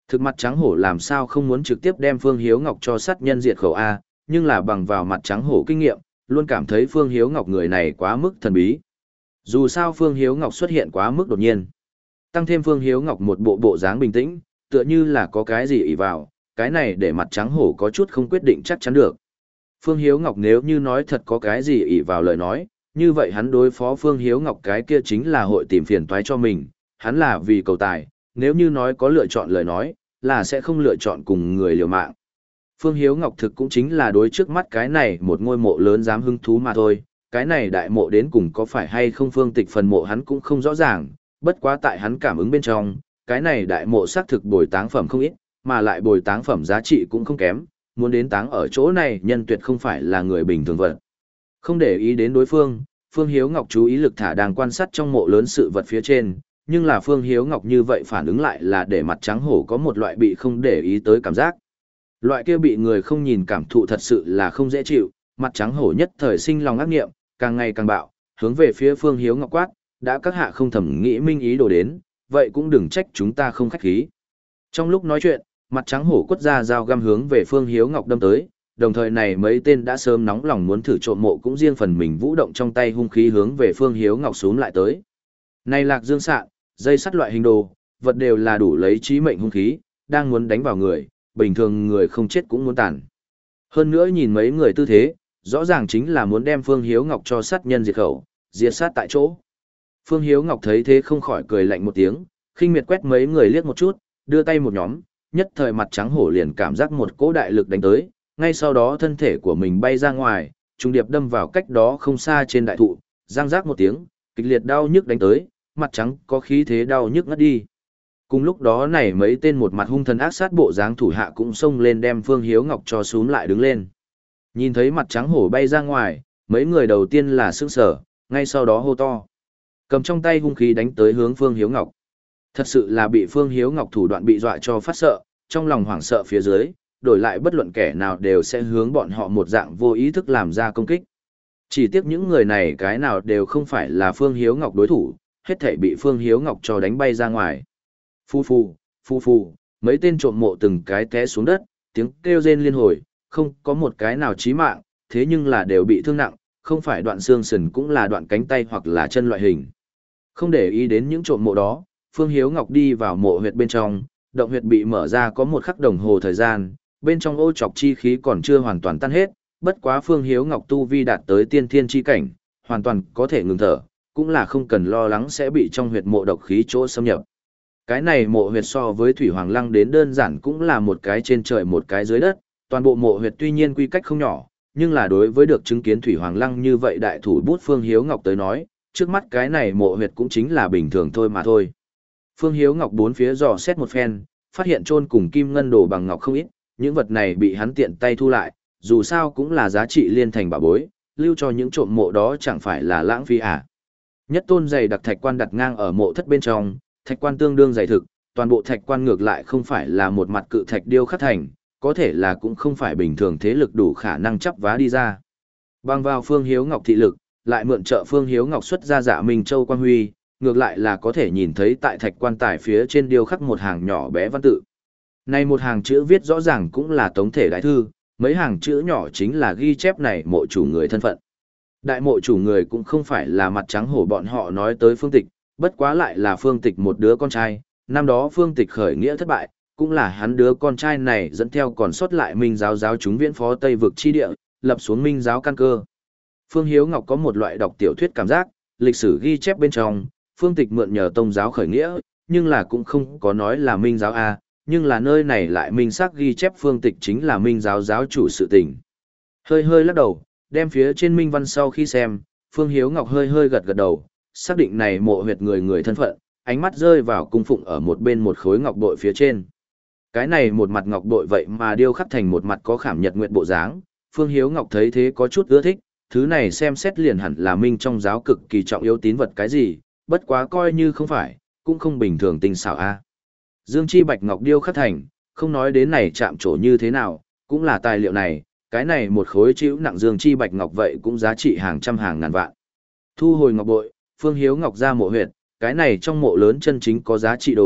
Thực mặt trắng hổ làm sao không muốn trực tiếp đem Phương Hiếu Ngọc cho sát nhân diệt khẩu A, nhưng là bằng vào mặt trắng hổ kinh nghiệm, luôn cảm thấy Phương Hiếu Ngọc người này quá mức thần bí. Dù sao Phương Hiếu Ngọc xuất hiện quá mức đột nhiên. Tăng thêm Phương Hiếu Ngọc một bộ bộ dáng bình tĩnh, tựa như là có cái gì ỷ vào, cái này để mặt trắng hổ có chút không quyết định chắc chắn được. Phương Hiếu Ngọc nếu như nói thật có cái gì ỷ vào lời nói, như vậy hắn đối phó Phương Hiếu Ngọc cái kia chính là hội tìm phiền toái cho mình, hắn là vì cầu tài, nếu như nói có lựa chọn lời nói, là sẽ không lựa chọn cùng người liều mạng. Phương Hiếu Ngọc thực cũng chính là đối trước mắt cái này một ngôi mộ lớn dám hứng thú mà thôi, cái này đại mộ đến cùng có phải hay không Phương Tịch phần mộ hắn cũng không rõ ràng, bất quá tại hắn cảm ứng bên trong, cái này đại mộ xác thực bồi táng phẩm không ít, mà lại bồi táng phẩm giá trị cũng không kém, muốn đến táng ở chỗ này nhân tuyệt không phải là người bình thường vật. Không để ý đến đối phương, Phương Hiếu Ngọc chú ý lực thả đang quan sát trong mộ lớn sự vật phía trên, nhưng là Phương Hiếu Ngọc như vậy phản ứng lại là để mặt trắng hổ có một loại bị không để ý tới cảm giác. Loại kia bị người không nhìn cảm thụ thật sự là không dễ chịu, mặt trắng hổ nhất thời sinh lòng ác nghiệm, càng ngày càng bạo, hướng về phía Phương Hiếu Ngọc quát, đã các hạ không thầm nghĩ minh ý đồ đến, vậy cũng đừng trách chúng ta không khách khí. Trong lúc nói chuyện, mặt trắng hổ quất ra dao găm hướng về Phương Hiếu Ngọc đâm tới, đồng thời này mấy tên đã sớm nóng lòng muốn thử trộm mộ cũng riêng phần mình vũ động trong tay hung khí hướng về Phương Hiếu Ngọc xuống lại tới. Này lạc dương sạn, dây sắt loại hình đồ, vật đều là đủ lấy chí mệnh hung khí, đang muốn đánh vào người, bình thường người không chết cũng muốn tàn. Hơn nữa nhìn mấy người tư thế, rõ ràng chính là muốn đem Phương Hiếu Ngọc cho sát nhân diệt khẩu, diệt sát tại chỗ. Phương Hiếu Ngọc thấy thế không khỏi cười lạnh một tiếng, khinh miệt quét mấy người liếc một chút, đưa tay một nhóm, nhất thời mặt trắng hổ liền cảm giác một cỗ đại lực đánh tới, ngay sau đó thân thể của mình bay ra ngoài, trùng điệp đâm vào cách đó không xa trên đại thụ, răng rác một tiếng, kịch liệt đau nhức đánh tới, mặt trắng có khí thế đau nhức ngất đi. Cùng lúc đó này mấy tên một mặt hung thần ác sát bộ dáng thủ hạ cũng xông lên đem Phương Hiếu Ngọc cho xuống lại đứng lên. Nhìn thấy mặt trắng hổ bay ra ngoài, mấy người đầu tiên là sững sờ, ngay sau đó hô to. Cầm trong tay hung khí đánh tới hướng Phương Hiếu Ngọc. Thật sự là bị Phương Hiếu Ngọc thủ đoạn bị dọa cho phát sợ, trong lòng hoảng sợ phía dưới, đổi lại bất luận kẻ nào đều sẽ hướng bọn họ một dạng vô ý thức làm ra công kích. Chỉ tiếc những người này cái nào đều không phải là Phương Hiếu Ngọc đối thủ, hết thảy bị Phương Hiếu Ngọc cho đánh bay ra ngoài. Phu phu, phu phu, mấy tên trộm mộ từng cái té xuống đất, tiếng kêu rên liên hồi, không có một cái nào chí mạng, thế nhưng là đều bị thương nặng, không phải đoạn xương sườn cũng là đoạn cánh tay hoặc là chân loại hình. Không để ý đến những trộm mộ đó, Phương Hiếu Ngọc đi vào mộ huyệt bên trong, động huyệt bị mở ra có một khắc đồng hồ thời gian, bên trong ô trọc chi khí còn chưa hoàn toàn tan hết, bất quá Phương Hiếu Ngọc tu vi đạt tới tiên thiên chi cảnh, hoàn toàn có thể ngừng thở, cũng là không cần lo lắng sẽ bị trong huyệt mộ độc khí chỗ xâm nhập. Cái này mộ huyệt so với Thủy Hoàng Lăng đến đơn giản cũng là một cái trên trời một cái dưới đất, toàn bộ mộ huyệt tuy nhiên quy cách không nhỏ, nhưng là đối với được chứng kiến Thủy Hoàng Lăng như vậy đại thủ bút Phương Hiếu Ngọc tới nói, trước mắt cái này mộ huyệt cũng chính là bình thường thôi mà thôi. Phương Hiếu Ngọc bốn phía dò xét một phen, phát hiện chôn cùng kim ngân đồ bằng ngọc không ít, những vật này bị hắn tiện tay thu lại, dù sao cũng là giá trị liên thành bảo bối, lưu cho những trộm mộ đó chẳng phải là lãng phí à. Nhất tôn dày đặc thạch quan đặt ngang ở mộ thất bên trong, thạch quan tương đương dày thực, toàn bộ thạch quan ngược lại không phải là một mặt cự thạch điêu khắc thành, có thể là cũng không phải bình thường thế lực đủ khả năng chắp vá đi ra. Bằng vào Phương Hiếu Ngọc thị lực, lại mượn trợ Phương Hiếu Ngọc xuất ra Dạ Minh Châu Quang Huy, ngược lại là có thể nhìn thấy tại thạch quan tài phía trên điêu khắc một hàng nhỏ bé văn tự. Này một hàng chữ viết rõ ràng cũng là tống thể đại thư, mấy hàng chữ nhỏ chính là ghi chép này mộ chủ người thân phận. Đại mộ chủ người cũng không phải là mặt trắng hổ bọn họ nói tới Phương Tịch, bất quá lại là Phương Tịch một đứa con trai, năm đó Phương Tịch khởi nghĩa thất bại, cũng là hắn đứa con trai này dẫn theo còn sót lại Minh giáo giáo chúng viễn phó Tây vực chi địa, lập xuống Minh giáo căn cơ. Phương Hiếu Ngọc có một loại đọc tiểu thuyết cảm giác, lịch sử ghi chép bên trong, Phương Tịch mượn nhờ tông giáo khởi nghĩa, nhưng là cũng không có nói là Minh giáo A, nhưng là nơi này lại minh xác ghi chép Phương Tịch chính là Minh giáo giáo chủ sự tình. Hơi hơi lắc đầu, đem phía trên Minh văn sau khi xem, Phương Hiếu Ngọc hơi hơi gật gật đầu, xác định này mộ huyệt người người thân phận, ánh mắt rơi vào cung phụng ở một bên một khối ngọc bội phía trên. Cái này một mặt ngọc bội vậy mà điêu khắc thành một mặt có khảm nhật nguyệt bộ dáng, Phương Hiếu Ngọc thấy thế có chút ưa thích, thứ này xem xét liền hẳn là Minh trong giáo cực kỳ trọng yếu tín vật cái gì, bất quá coi như không phải, cũng không bình thường tinh xảo a. Dương chi bạch ngọc điêu khắc thành, không nói đến này chạm trổ như thế nào, cũng là tài liệu này, cái này một khối chịu nặng dương chi bạch ngọc vậy cũng giá trị hàng trăm hàng ngàn vạn. Thu hồi ngọc bội, Phương Hiếu Ngọc ra mộ huyệt, cái này trong mộ lớn chân chính có giá trị đồ,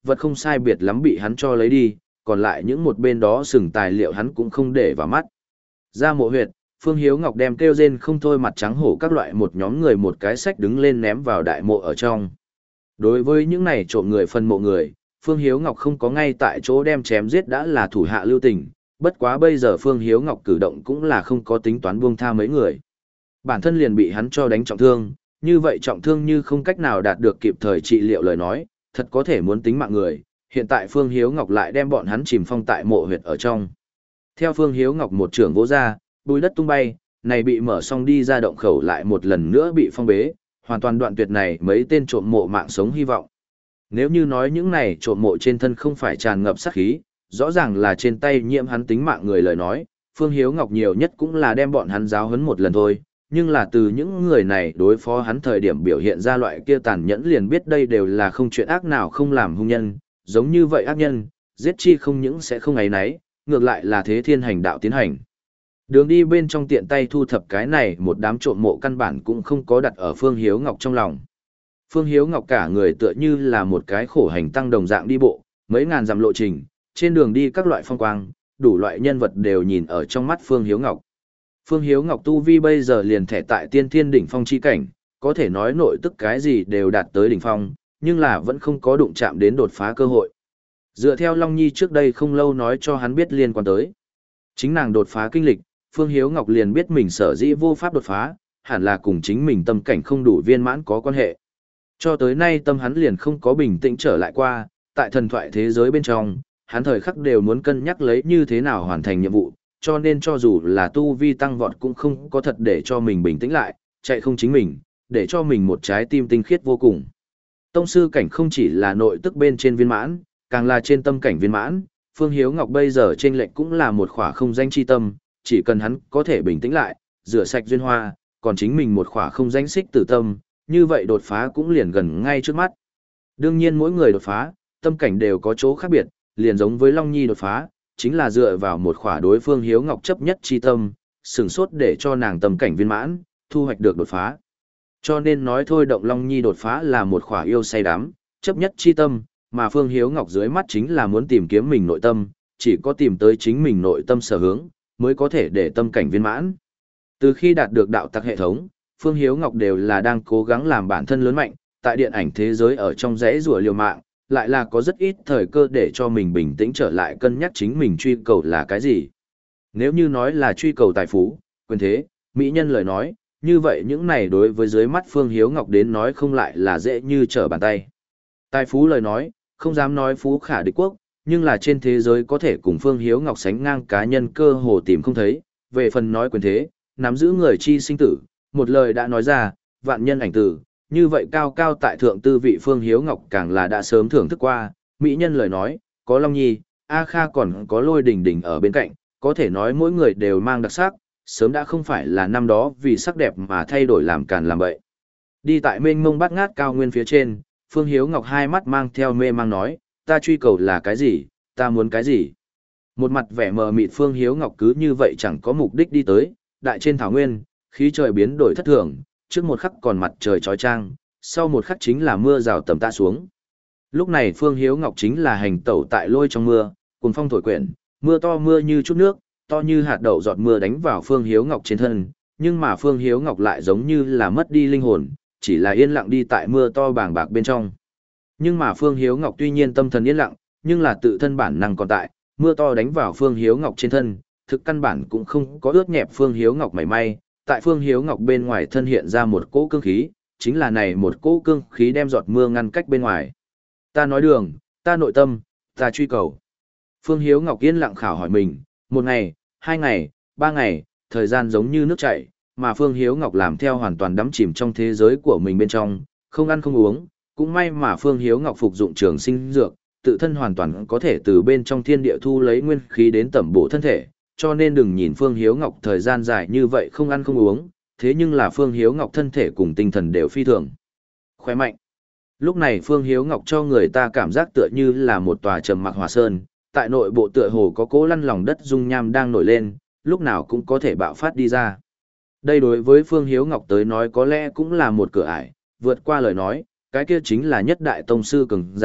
vật không sai biệt lắm bị hắn cho lấy đi, còn lại những một bên đó sừng tài liệu hắn cũng không để vào mắt. Ra mộ huyệt, Phương Hiếu Ngọc đem kêu rên không thôi mặt trắng hổ các loại một nhóm người một cái sách đứng lên ném vào đại mộ ở trong. Đối với những này trộm người phân mộ người, Phương Hiếu Ngọc không có ngay tại chỗ đem chém giết đã là thủ hạ lưu tình, bất quá bây giờ Phương Hiếu Ngọc cử động cũng là không có tính toán buông tha mấy người. Bản thân liền bị hắn cho đánh trọng thương, như vậy trọng thương như không cách nào đạt được kịp thời trị liệu lời nói, thật có thể muốn tính mạng người, hiện tại Phương Hiếu Ngọc lại đem bọn hắn chìm phong tại mộ huyệt ở trong. Theo Phương Hiếu Ngọc một trưởng vỗ ra, bùi đất tung bay, này bị mở xong đi ra động khẩu lại một lần nữa bị phong bế, hoàn toàn đoạn tuyệt này mấy tên trộm mộ mạng sống hy vọng. Nếu như nói những này trộm mộ trên thân không phải tràn ngập sát khí, rõ ràng là trên tay nhiễm hắn tính mạng người lời nói, Phương Hiếu Ngọc nhiều nhất cũng là đem bọn hắn giáo huấn một lần thôi, nhưng là từ những người này đối phó hắn thời điểm biểu hiện ra loại kia tàn nhẫn liền biết đây đều là không chuyện ác nào không làm hung nhân, giống như vậy ác nhân, giết chi không những sẽ không ấy nấy, ngược lại là thế thiên hành đạo tiến hành. Đường đi bên trong tiện tay thu thập cái này một đám trộm mộ căn bản cũng không có đặt ở Phương Hiếu Ngọc trong lòng. Phương Hiếu Ngọc cả người tựa như là một cái khổ hành tăng đồng dạng đi bộ, mấy ngàn dặm lộ trình, trên đường đi các loại phong quang, đủ loại nhân vật đều nhìn ở trong mắt Phương Hiếu Ngọc. Phương Hiếu Ngọc tu vi bây giờ liền thẻ tại tiên thiên đỉnh phong chi cảnh, có thể nói nội tức cái gì đều đạt tới đỉnh phong, nhưng là vẫn không có đụng chạm đến đột phá cơ hội. Dựa theo Long Nhi trước đây không lâu nói cho hắn biết liên quan tới. Chính nàng đột phá kinh lịch, Phương Hiếu Ngọc liền biết mình sở dĩ vô pháp đột phá, hẳn là cùng chính mình tâm cảnh không đủ viên mãn có quan hệ. Cho tới nay tâm hắn liền không có bình tĩnh trở lại qua, tại thần thoại thế giới bên trong, hắn thời khắc đều muốn cân nhắc lấy như thế nào hoàn thành nhiệm vụ, cho nên cho dù là tu vi tăng vọt cũng không có thật để cho mình bình tĩnh lại, chạy không chính mình, để cho mình một trái tim tinh khiết vô cùng. Tông sư cảnh không chỉ là nội tức bên trên viên mãn, càng là trên tâm cảnh viên mãn, Phương Hiếu Ngọc bây giờ trên lệnh cũng là một khỏa không danh chi tâm, chỉ cần hắn có thể bình tĩnh lại, rửa sạch duyên hoa, còn chính mình một khỏa không danh xích tử tâm, như vậy đột phá cũng liền gần ngay trước mắt. Đương nhiên mỗi người đột phá, tâm cảnh đều có chỗ khác biệt, liền giống với Long Nhi đột phá, chính là dựa vào một khỏa đối Phương Hiếu Ngọc chấp nhất chi tâm, sừng sốt để cho nàng tâm cảnh viên mãn, thu hoạch được đột phá. Cho nên nói thôi động Long Nhi đột phá là một khỏa yêu say đắm, chấp nhất chi tâm, mà Phương Hiếu Ngọc dưới mắt chính là muốn tìm kiếm mình nội tâm, chỉ có tìm tới chính mình nội tâm sở hướng, mới có thể để tâm cảnh viên mãn. Từ khi đạt được đạo tặc hệ thống, Phương Hiếu Ngọc đều là đang cố gắng làm bản thân lớn mạnh, tại điện ảnh thế giới ở trong rẽ rùa liều mạng, lại là có rất ít thời cơ để cho mình bình tĩnh trở lại cân nhắc chính mình truy cầu là cái gì. Nếu như nói là truy cầu tài phú, quyền thế, mỹ nhân lời nói, như vậy những này đối với dưới mắt Phương Hiếu Ngọc đến nói không lại là dễ như trở bàn tay. Tài phú lời nói, không dám nói phú khả địch quốc, nhưng là trên thế giới có thể cùng Phương Hiếu Ngọc sánh ngang cá nhân cơ hồ tìm không thấy, về phần nói quyền thế, nắm giữ người chi sinh tử, một lời đã nói ra, vạn nhân ảnh tử, như vậy cao cao tại thượng tư vị Phương Hiếu Ngọc càng là đã sớm thưởng thức qua, mỹ nhân lời nói, có Long Nhi, A Kha còn có Lôi Đình Đình ở bên cạnh, có thể nói mỗi người đều mang đặc sắc, sớm đã không phải là năm đó vì sắc đẹp mà thay đổi làm càn làm bậy. Đi tại mênh mông bát ngát cao nguyên phía trên, Phương Hiếu Ngọc hai mắt mang theo mê mang nói, ta truy cầu là cái gì, ta muốn cái gì. Một mặt vẻ mờ mịt Phương Hiếu Ngọc cứ như vậy chẳng có mục đích đi tới, đại trên thảo nguyên, khí trời biến đổi thất thường, trước một khắc còn mặt trời chói chang, sau một khắc chính là mưa rào tầm tạ xuống. Lúc này Phương Hiếu Ngọc chính là hành tẩu tại lôi trong mưa, cùng phong thổi quyển, mưa to mưa như chút nước, to như hạt đậu giọt mưa đánh vào Phương Hiếu Ngọc trên thân, nhưng mà Phương Hiếu Ngọc lại giống như là mất đi linh hồn, chỉ là yên lặng đi tại mưa to bàng bạc bên trong. Nhưng mà Phương Hiếu Ngọc tuy nhiên tâm thần yên lặng, nhưng là tự thân bản năng còn tại, mưa to đánh vào Phương Hiếu Ngọc trên thân, thực căn bản cũng không có ướt nhẹp Phương Hiếu Ngọc mảy may, tại Phương Hiếu Ngọc bên ngoài thân hiện ra một cỗ cương khí, chính là này một cỗ cương khí đem giọt mưa ngăn cách bên ngoài. Ta nói đường, ta nội tâm, ta truy cầu. Phương Hiếu Ngọc yên lặng khảo hỏi mình, một ngày, hai ngày, ba ngày, thời gian giống như nước chảy, mà Phương Hiếu Ngọc làm theo hoàn toàn đắm chìm trong thế giới của mình bên trong, không ăn không uống, cũng may mà Phương Hiếu Ngọc phục dụng trường sinh dược, tự thân hoàn toàn có thể từ bên trong thiên địa thu lấy nguyên khí đến tẩm bổ thân thể, cho nên đừng nhìn Phương Hiếu Ngọc thời gian dài như vậy không ăn không uống, thế nhưng là Phương Hiếu Ngọc thân thể cùng tinh thần đều phi thường khỏe mạnh. Lúc này Phương Hiếu Ngọc cho người ta cảm giác tựa như là một tòa trầm mặc hòa sơn, tại nội bộ tựa hồ có cố lăn lòng đất dung nham đang nổi lên, lúc nào cũng có thể bạo phát đi ra. Đây đối với Phương Hiếu Ngọc tới nói có lẽ cũng là một cửa ải, vượt qua lời nói, cái kia chính là nhất đại tông sư cường giả,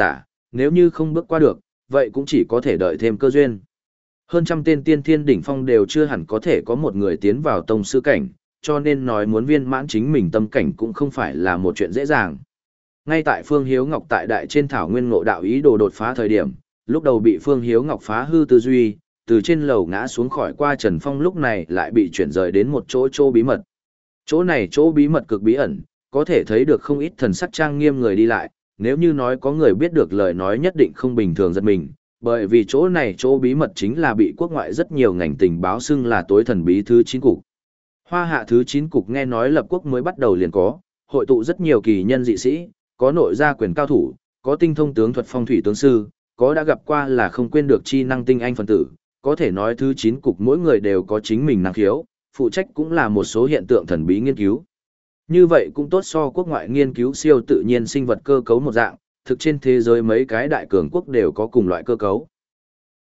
nếu như không bước qua được, vậy cũng chỉ có thể đợi thêm cơ duyên. Hơn trăm tên tiên thiên đỉnh phong đều chưa hẳn có thể có một người tiến vào tông sư cảnh, cho nên nói muốn viên mãn chính mình tâm cảnh cũng không phải là một chuyện dễ dàng. Ngay tại Phương Hiếu Ngọc tại đại trên thảo nguyên ngộ đạo ý đồ đột phá thời điểm, lúc đầu bị Phương Hiếu Ngọc phá hư tư duy, từ trên lầu ngã xuống khỏi qua Trần Phong lúc này lại bị chuyển rời đến một chỗ chỗ bí mật. Chỗ này chỗ bí mật cực bí ẩn, có thể thấy được không ít thần sắc trang nghiêm người đi lại, nếu như nói có người biết được lời nói nhất định không bình thường giật mình, bởi vì chỗ này chỗ bí mật chính là bị quốc ngoại rất nhiều ngành tình báo xưng là tối thần bí thứ chín cục. Hoa hạ thứ chín cục nghe nói lập quốc mới bắt đầu liền có, hội tụ rất nhiều kỳ nhân dị sĩ, có nội gia quyền cao thủ, có tinh thông tướng thuật phong thủy tướng sư, có đã gặp qua là không quên được chi năng tinh anh phân tử, có thể nói thứ chín cục mỗi người đều có chính mình năng khiếu, phụ trách cũng là một số hiện tượng thần bí nghiên cứu. Như vậy cũng tốt so quốc ngoại nghiên cứu siêu tự nhiên sinh vật cơ cấu một dạng, thực trên thế giới mấy cái đại cường quốc đều có cùng loại cơ cấu.